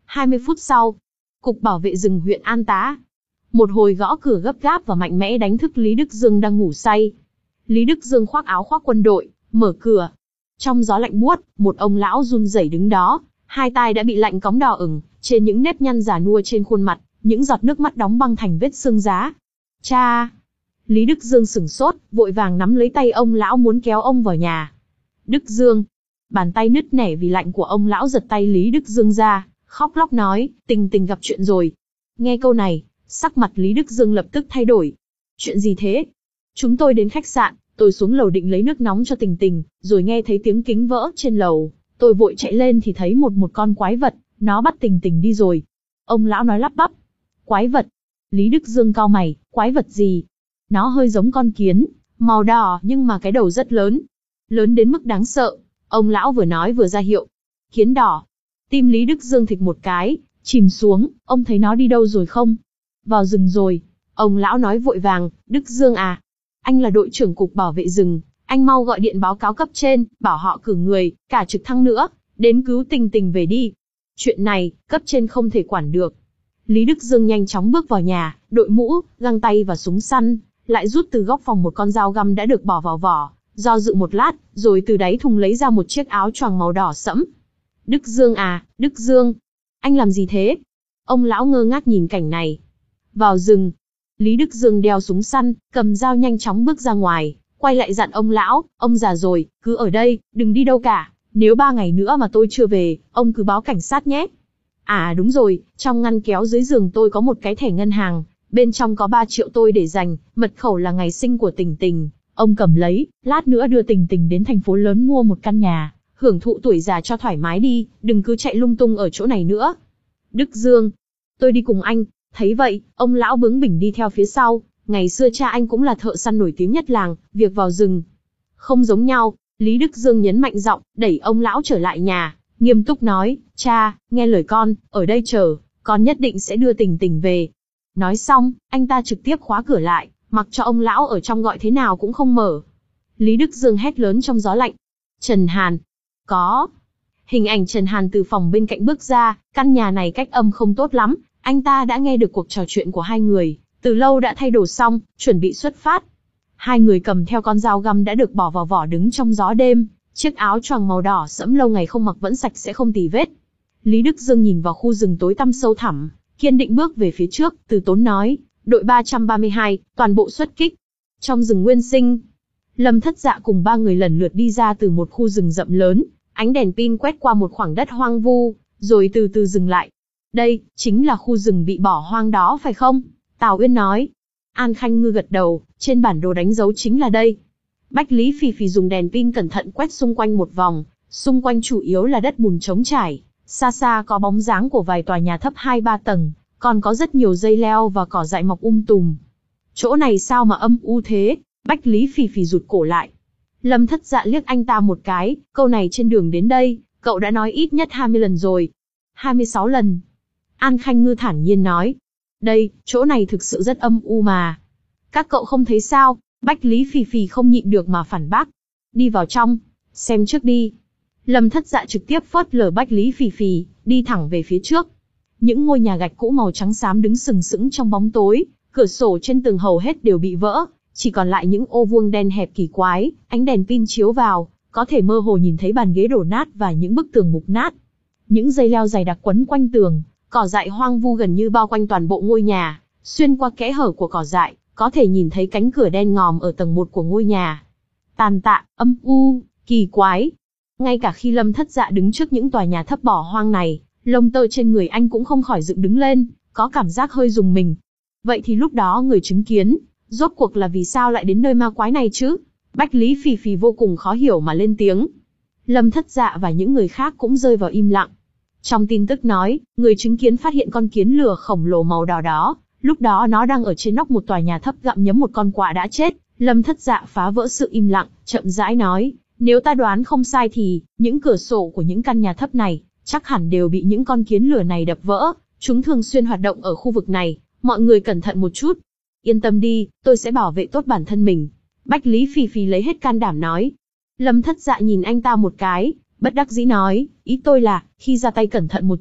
hai mươi phút sau, Cục Bảo vệ rừng huyện An Tá. Một hồi gõ cửa gấp gáp và mạnh mẽ đánh thức Lý Đức Dương đang ngủ say. Lý Đức Dương khoác áo khoác quân đội, mở cửa. Trong gió lạnh buốt, một ông lão run rẩy đứng đó, hai tai đã bị lạnh cóng đỏ ửng, trên những nếp nhăn già nua trên khuôn mặt, những giọt nước mắt đóng băng thành vết sưng giá. Cha! Lý Đức Dương sửng sốt, vội vàng nắm lấy tay ông lão muốn kéo ông vào nhà. Đức Dương! Bàn tay nứt nẻ vì lạnh của ông lão giật tay Lý Đức Dương ra, khóc lóc nói, Tình Tình gặp chuyện rồi. Nghe câu này, sắc mặt Lý Đức Dương lập tức thay đổi. Chuyện gì thế? Chúng tôi đến khách sạn, tôi xuống lầu định lấy nước nóng cho Tình Tình, rồi nghe thấy tiếng kính vỡ trên lầu. Tôi vội chạy lên thì thấy một một con quái vật, nó bắt Tình Tình đi rồi. Ông lão nói lắp bắp. Quái vật? Lý Đức Dương cau mày, quái vật gì? Nó hơi giống con kiến, màu đỏ nhưng mà cái đầu rất lớn. Lớn đến mức đáng sợ. Ông lão vừa nói vừa ra hiệu. Kiến đỏ. Tim Lý Đức Dương thịch một cái, chìm xuống, ông thấy nó đi đâu rồi không? Vào rừng rồi. Ông lão nói vội vàng, Đức Dương à, anh là đội trưởng Cục Bảo vệ rừng, anh mau gọi điện báo cáo cấp trên, bảo họ cử người, cả trực thăng nữa, đến cứu Tình Tình về đi. Chuyện này, cấp trên không thể quản được. Lý Đức Dương nhanh chóng bước vào nhà, đội mũ, găng tay và súng săn, lại rút từ góc phòng một con dao găm đã được bỏ vào vỏ, do dự một lát, rồi từ đáy thùng lấy ra một chiếc áo choàng màu đỏ sẫm. Đức Dương à, Đức Dương, anh làm gì thế? Ông lão ngơ ngác nhìn cảnh này. Vào rừng. Lý Đức Dương đeo súng săn, cầm dao nhanh chóng bước ra ngoài, quay lại dặn ông lão, ông già rồi, cứ ở đây, đừng đi đâu cả, nếu ba ngày nữa mà tôi chưa về, ông cứ báo cảnh sát nhé. À đúng rồi, trong ngăn kéo dưới giường tôi có một cái thẻ ngân hàng, bên trong có ba triệu tôi để dành, mật khẩu là ngày sinh của Tình Tình, ông cầm lấy, lát nữa đưa Tình Tình đến thành phố lớn mua một căn nhà, hưởng thụ tuổi già cho thoải mái đi, đừng cứ chạy lung tung ở chỗ này nữa. Đức Dương, tôi đi cùng anh. Thấy vậy, ông lão bướng bỉnh đi theo phía sau, ngày xưa cha anh cũng là thợ săn nổi tiếng nhất làng, việc vào rừng không giống nhau. Lý Đức Dương nhấn mạnh giọng, đẩy ông lão trở lại nhà, nghiêm túc nói, cha, nghe lời con, ở đây chờ, con nhất định sẽ đưa Tình Tình về. Nói xong, anh ta trực tiếp khóa cửa lại, mặc cho ông lão ở trong gọi thế nào cũng không mở. Lý Đức Dương hét lớn trong gió lạnh. Trần Hàn. Có. Hình ảnh Trần Hàn từ phòng bên cạnh bước ra, căn nhà này cách âm không tốt lắm. Anh ta đã nghe được cuộc trò chuyện của hai người, từ lâu đã thay đồ xong, chuẩn bị xuất phát. Hai người cầm theo con dao găm đã được bỏ vào vỏ đứng trong gió đêm, chiếc áo choàng màu đỏ sẫm lâu ngày không mặc vẫn sạch sẽ không tì vết. Lý Đức Dương nhìn vào khu rừng tối tăm sâu thẳm, kiên định bước về phía trước, từ tốn nói, đội ba trăm ba mươi hai, toàn bộ xuất kích. Trong rừng nguyên sinh, Lâm Thất Dạ cùng ba người lần lượt đi ra từ một khu rừng rậm lớn, ánh đèn pin quét qua một khoảng đất hoang vu, rồi từ từ dừng lại. Đây, chính là khu rừng bị bỏ hoang đó phải không? Tào Uyên nói. An Khanh Ngư gật đầu, trên bản đồ đánh dấu chính là đây. Bách Lý Phì Phì dùng đèn pin cẩn thận quét xung quanh một vòng, xung quanh chủ yếu là đất bùn trống trải, xa xa có bóng dáng của vài tòa nhà thấp hai ba tầng, còn có rất nhiều dây leo và cỏ dại mọc um tùm. Chỗ này sao mà âm u thế? Bách Lý Phì Phì rụt cổ lại. Lâm Thất Dạ liếc anh ta một cái, câu này trên đường đến đây, cậu đã nói ít nhất hai mươi lần rồi. hai mươi sáu lần. An Khanh Ngư thản nhiên nói. Đây, chỗ này thực sự rất âm u mà. Các cậu không thấy sao? Bách Lý Phì Phì không nhịn được mà phản bác. Đi vào trong, xem trước đi. Lâm Thất Dạ trực tiếp phớt lờ Bách Lý Phì Phì, đi thẳng về phía trước. Những ngôi nhà gạch cũ màu trắng xám đứng sừng sững trong bóng tối, cửa sổ trên tường hầu hết đều bị vỡ, chỉ còn lại những ô vuông đen hẹp kỳ quái, ánh đèn pin chiếu vào, có thể mơ hồ nhìn thấy bàn ghế đổ nát và những bức tường mục nát. Những dây leo dày đặc quấn quanh tường, cỏ dại hoang vu gần như bao quanh toàn bộ ngôi nhà, xuyên qua kẽ hở của cỏ dại, có thể nhìn thấy cánh cửa đen ngòm ở tầng một của ngôi nhà. Tàn tạ, âm u, kỳ quái. Ngay cả khi Lâm Thất Dạ đứng trước những tòa nhà thấp bỏ hoang này, lông tơ trên người anh cũng không khỏi dựng đứng lên, có cảm giác hơi rùng mình. Vậy thì lúc đó người chứng kiến, rốt cuộc là vì sao lại đến nơi ma quái này chứ? Bách Lý Phì Phì vô cùng khó hiểu mà lên tiếng. Lâm Thất Dạ và những người khác cũng rơi vào im lặng. Trong tin tức nói, người chứng kiến phát hiện con kiến lừa khổng lồ màu đỏ đó, lúc đó nó đang ở trên nóc một tòa nhà thấp gặm nhấm một con quạ đã chết. Lâm Thất Dạ phá vỡ sự im lặng, chậm rãi nói, nếu ta đoán không sai thì, những cửa sổ của những căn nhà thấp này, chắc hẳn đều bị những con kiến lừa này đập vỡ, chúng thường xuyên hoạt động ở khu vực này, mọi người cẩn thận một chút. Yên tâm đi, tôi sẽ bảo vệ tốt bản thân mình. Bách Lý Phì Phì lấy hết can đảm nói. Lâm Thất Dạ nhìn anh ta một cái, bất đắc dĩ nói, ý tôi là, khi ra tay cẩn thận một chút,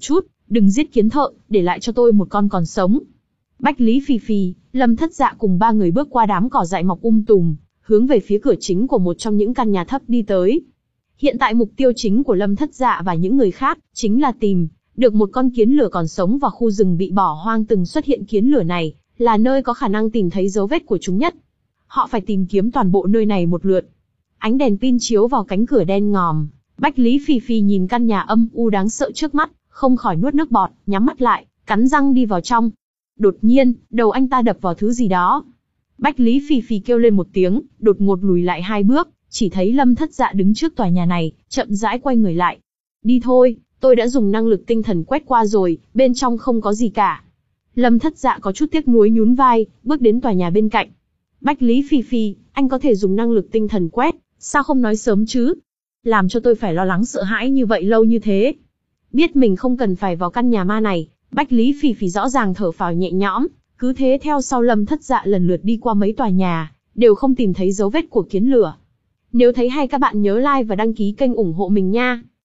đừng giết kiến thợ, để lại cho tôi một con còn sống. Bách Lý Phi Phi, Lâm Thất Dạ cùng ba người bước qua đám cỏ dại mọc um tùm, hướng về phía cửa chính của một trong những căn nhà thấp đi tới. Hiện tại mục tiêu chính của Lâm Thất Dạ và những người khác chính là tìm được một con kiến lửa còn sống vào khu rừng bị bỏ hoang từng xuất hiện. Kiến lửa này là nơi có khả năng tìm thấy dấu vết của chúng nhất. Họ phải tìm kiếm toàn bộ nơi này một lượt. Ánh đèn pin chiếu vào cánh cửa đen ngòm. Bách Lý Phi Phi nhìn căn nhà âm u đáng sợ trước mắt, không khỏi nuốt nước bọt, nhắm mắt lại, cắn răng đi vào trong. Đột nhiên, đầu anh ta đập vào thứ gì đó. Bách Lý Phi Phi kêu lên một tiếng, đột ngột lùi lại hai bước, chỉ thấy Lâm Thất Dạ đứng trước tòa nhà này, chậm rãi quay người lại. Đi thôi, tôi đã dùng năng lực tinh thần quét qua rồi, bên trong không có gì cả. Lâm Thất Dạ có chút tiếc nuối nhún vai, bước đến tòa nhà bên cạnh. Bách Lý Phi Phi, anh có thể dùng năng lực tinh thần quét, sao không nói sớm chứ? Làm cho tôi phải lo lắng sợ hãi như vậy lâu như thế. Biết mình không cần phải vào căn nhà ma này, Bách Lý Phi Phi rõ ràng thở phào nhẹ nhõm, cứ thế theo sau Lâm Thất Dạ lần lượt đi qua mấy tòa nhà, đều không tìm thấy dấu vết của kiến lửa. Nếu thấy hay các bạn nhớ like và đăng ký kênh ủng hộ mình nha.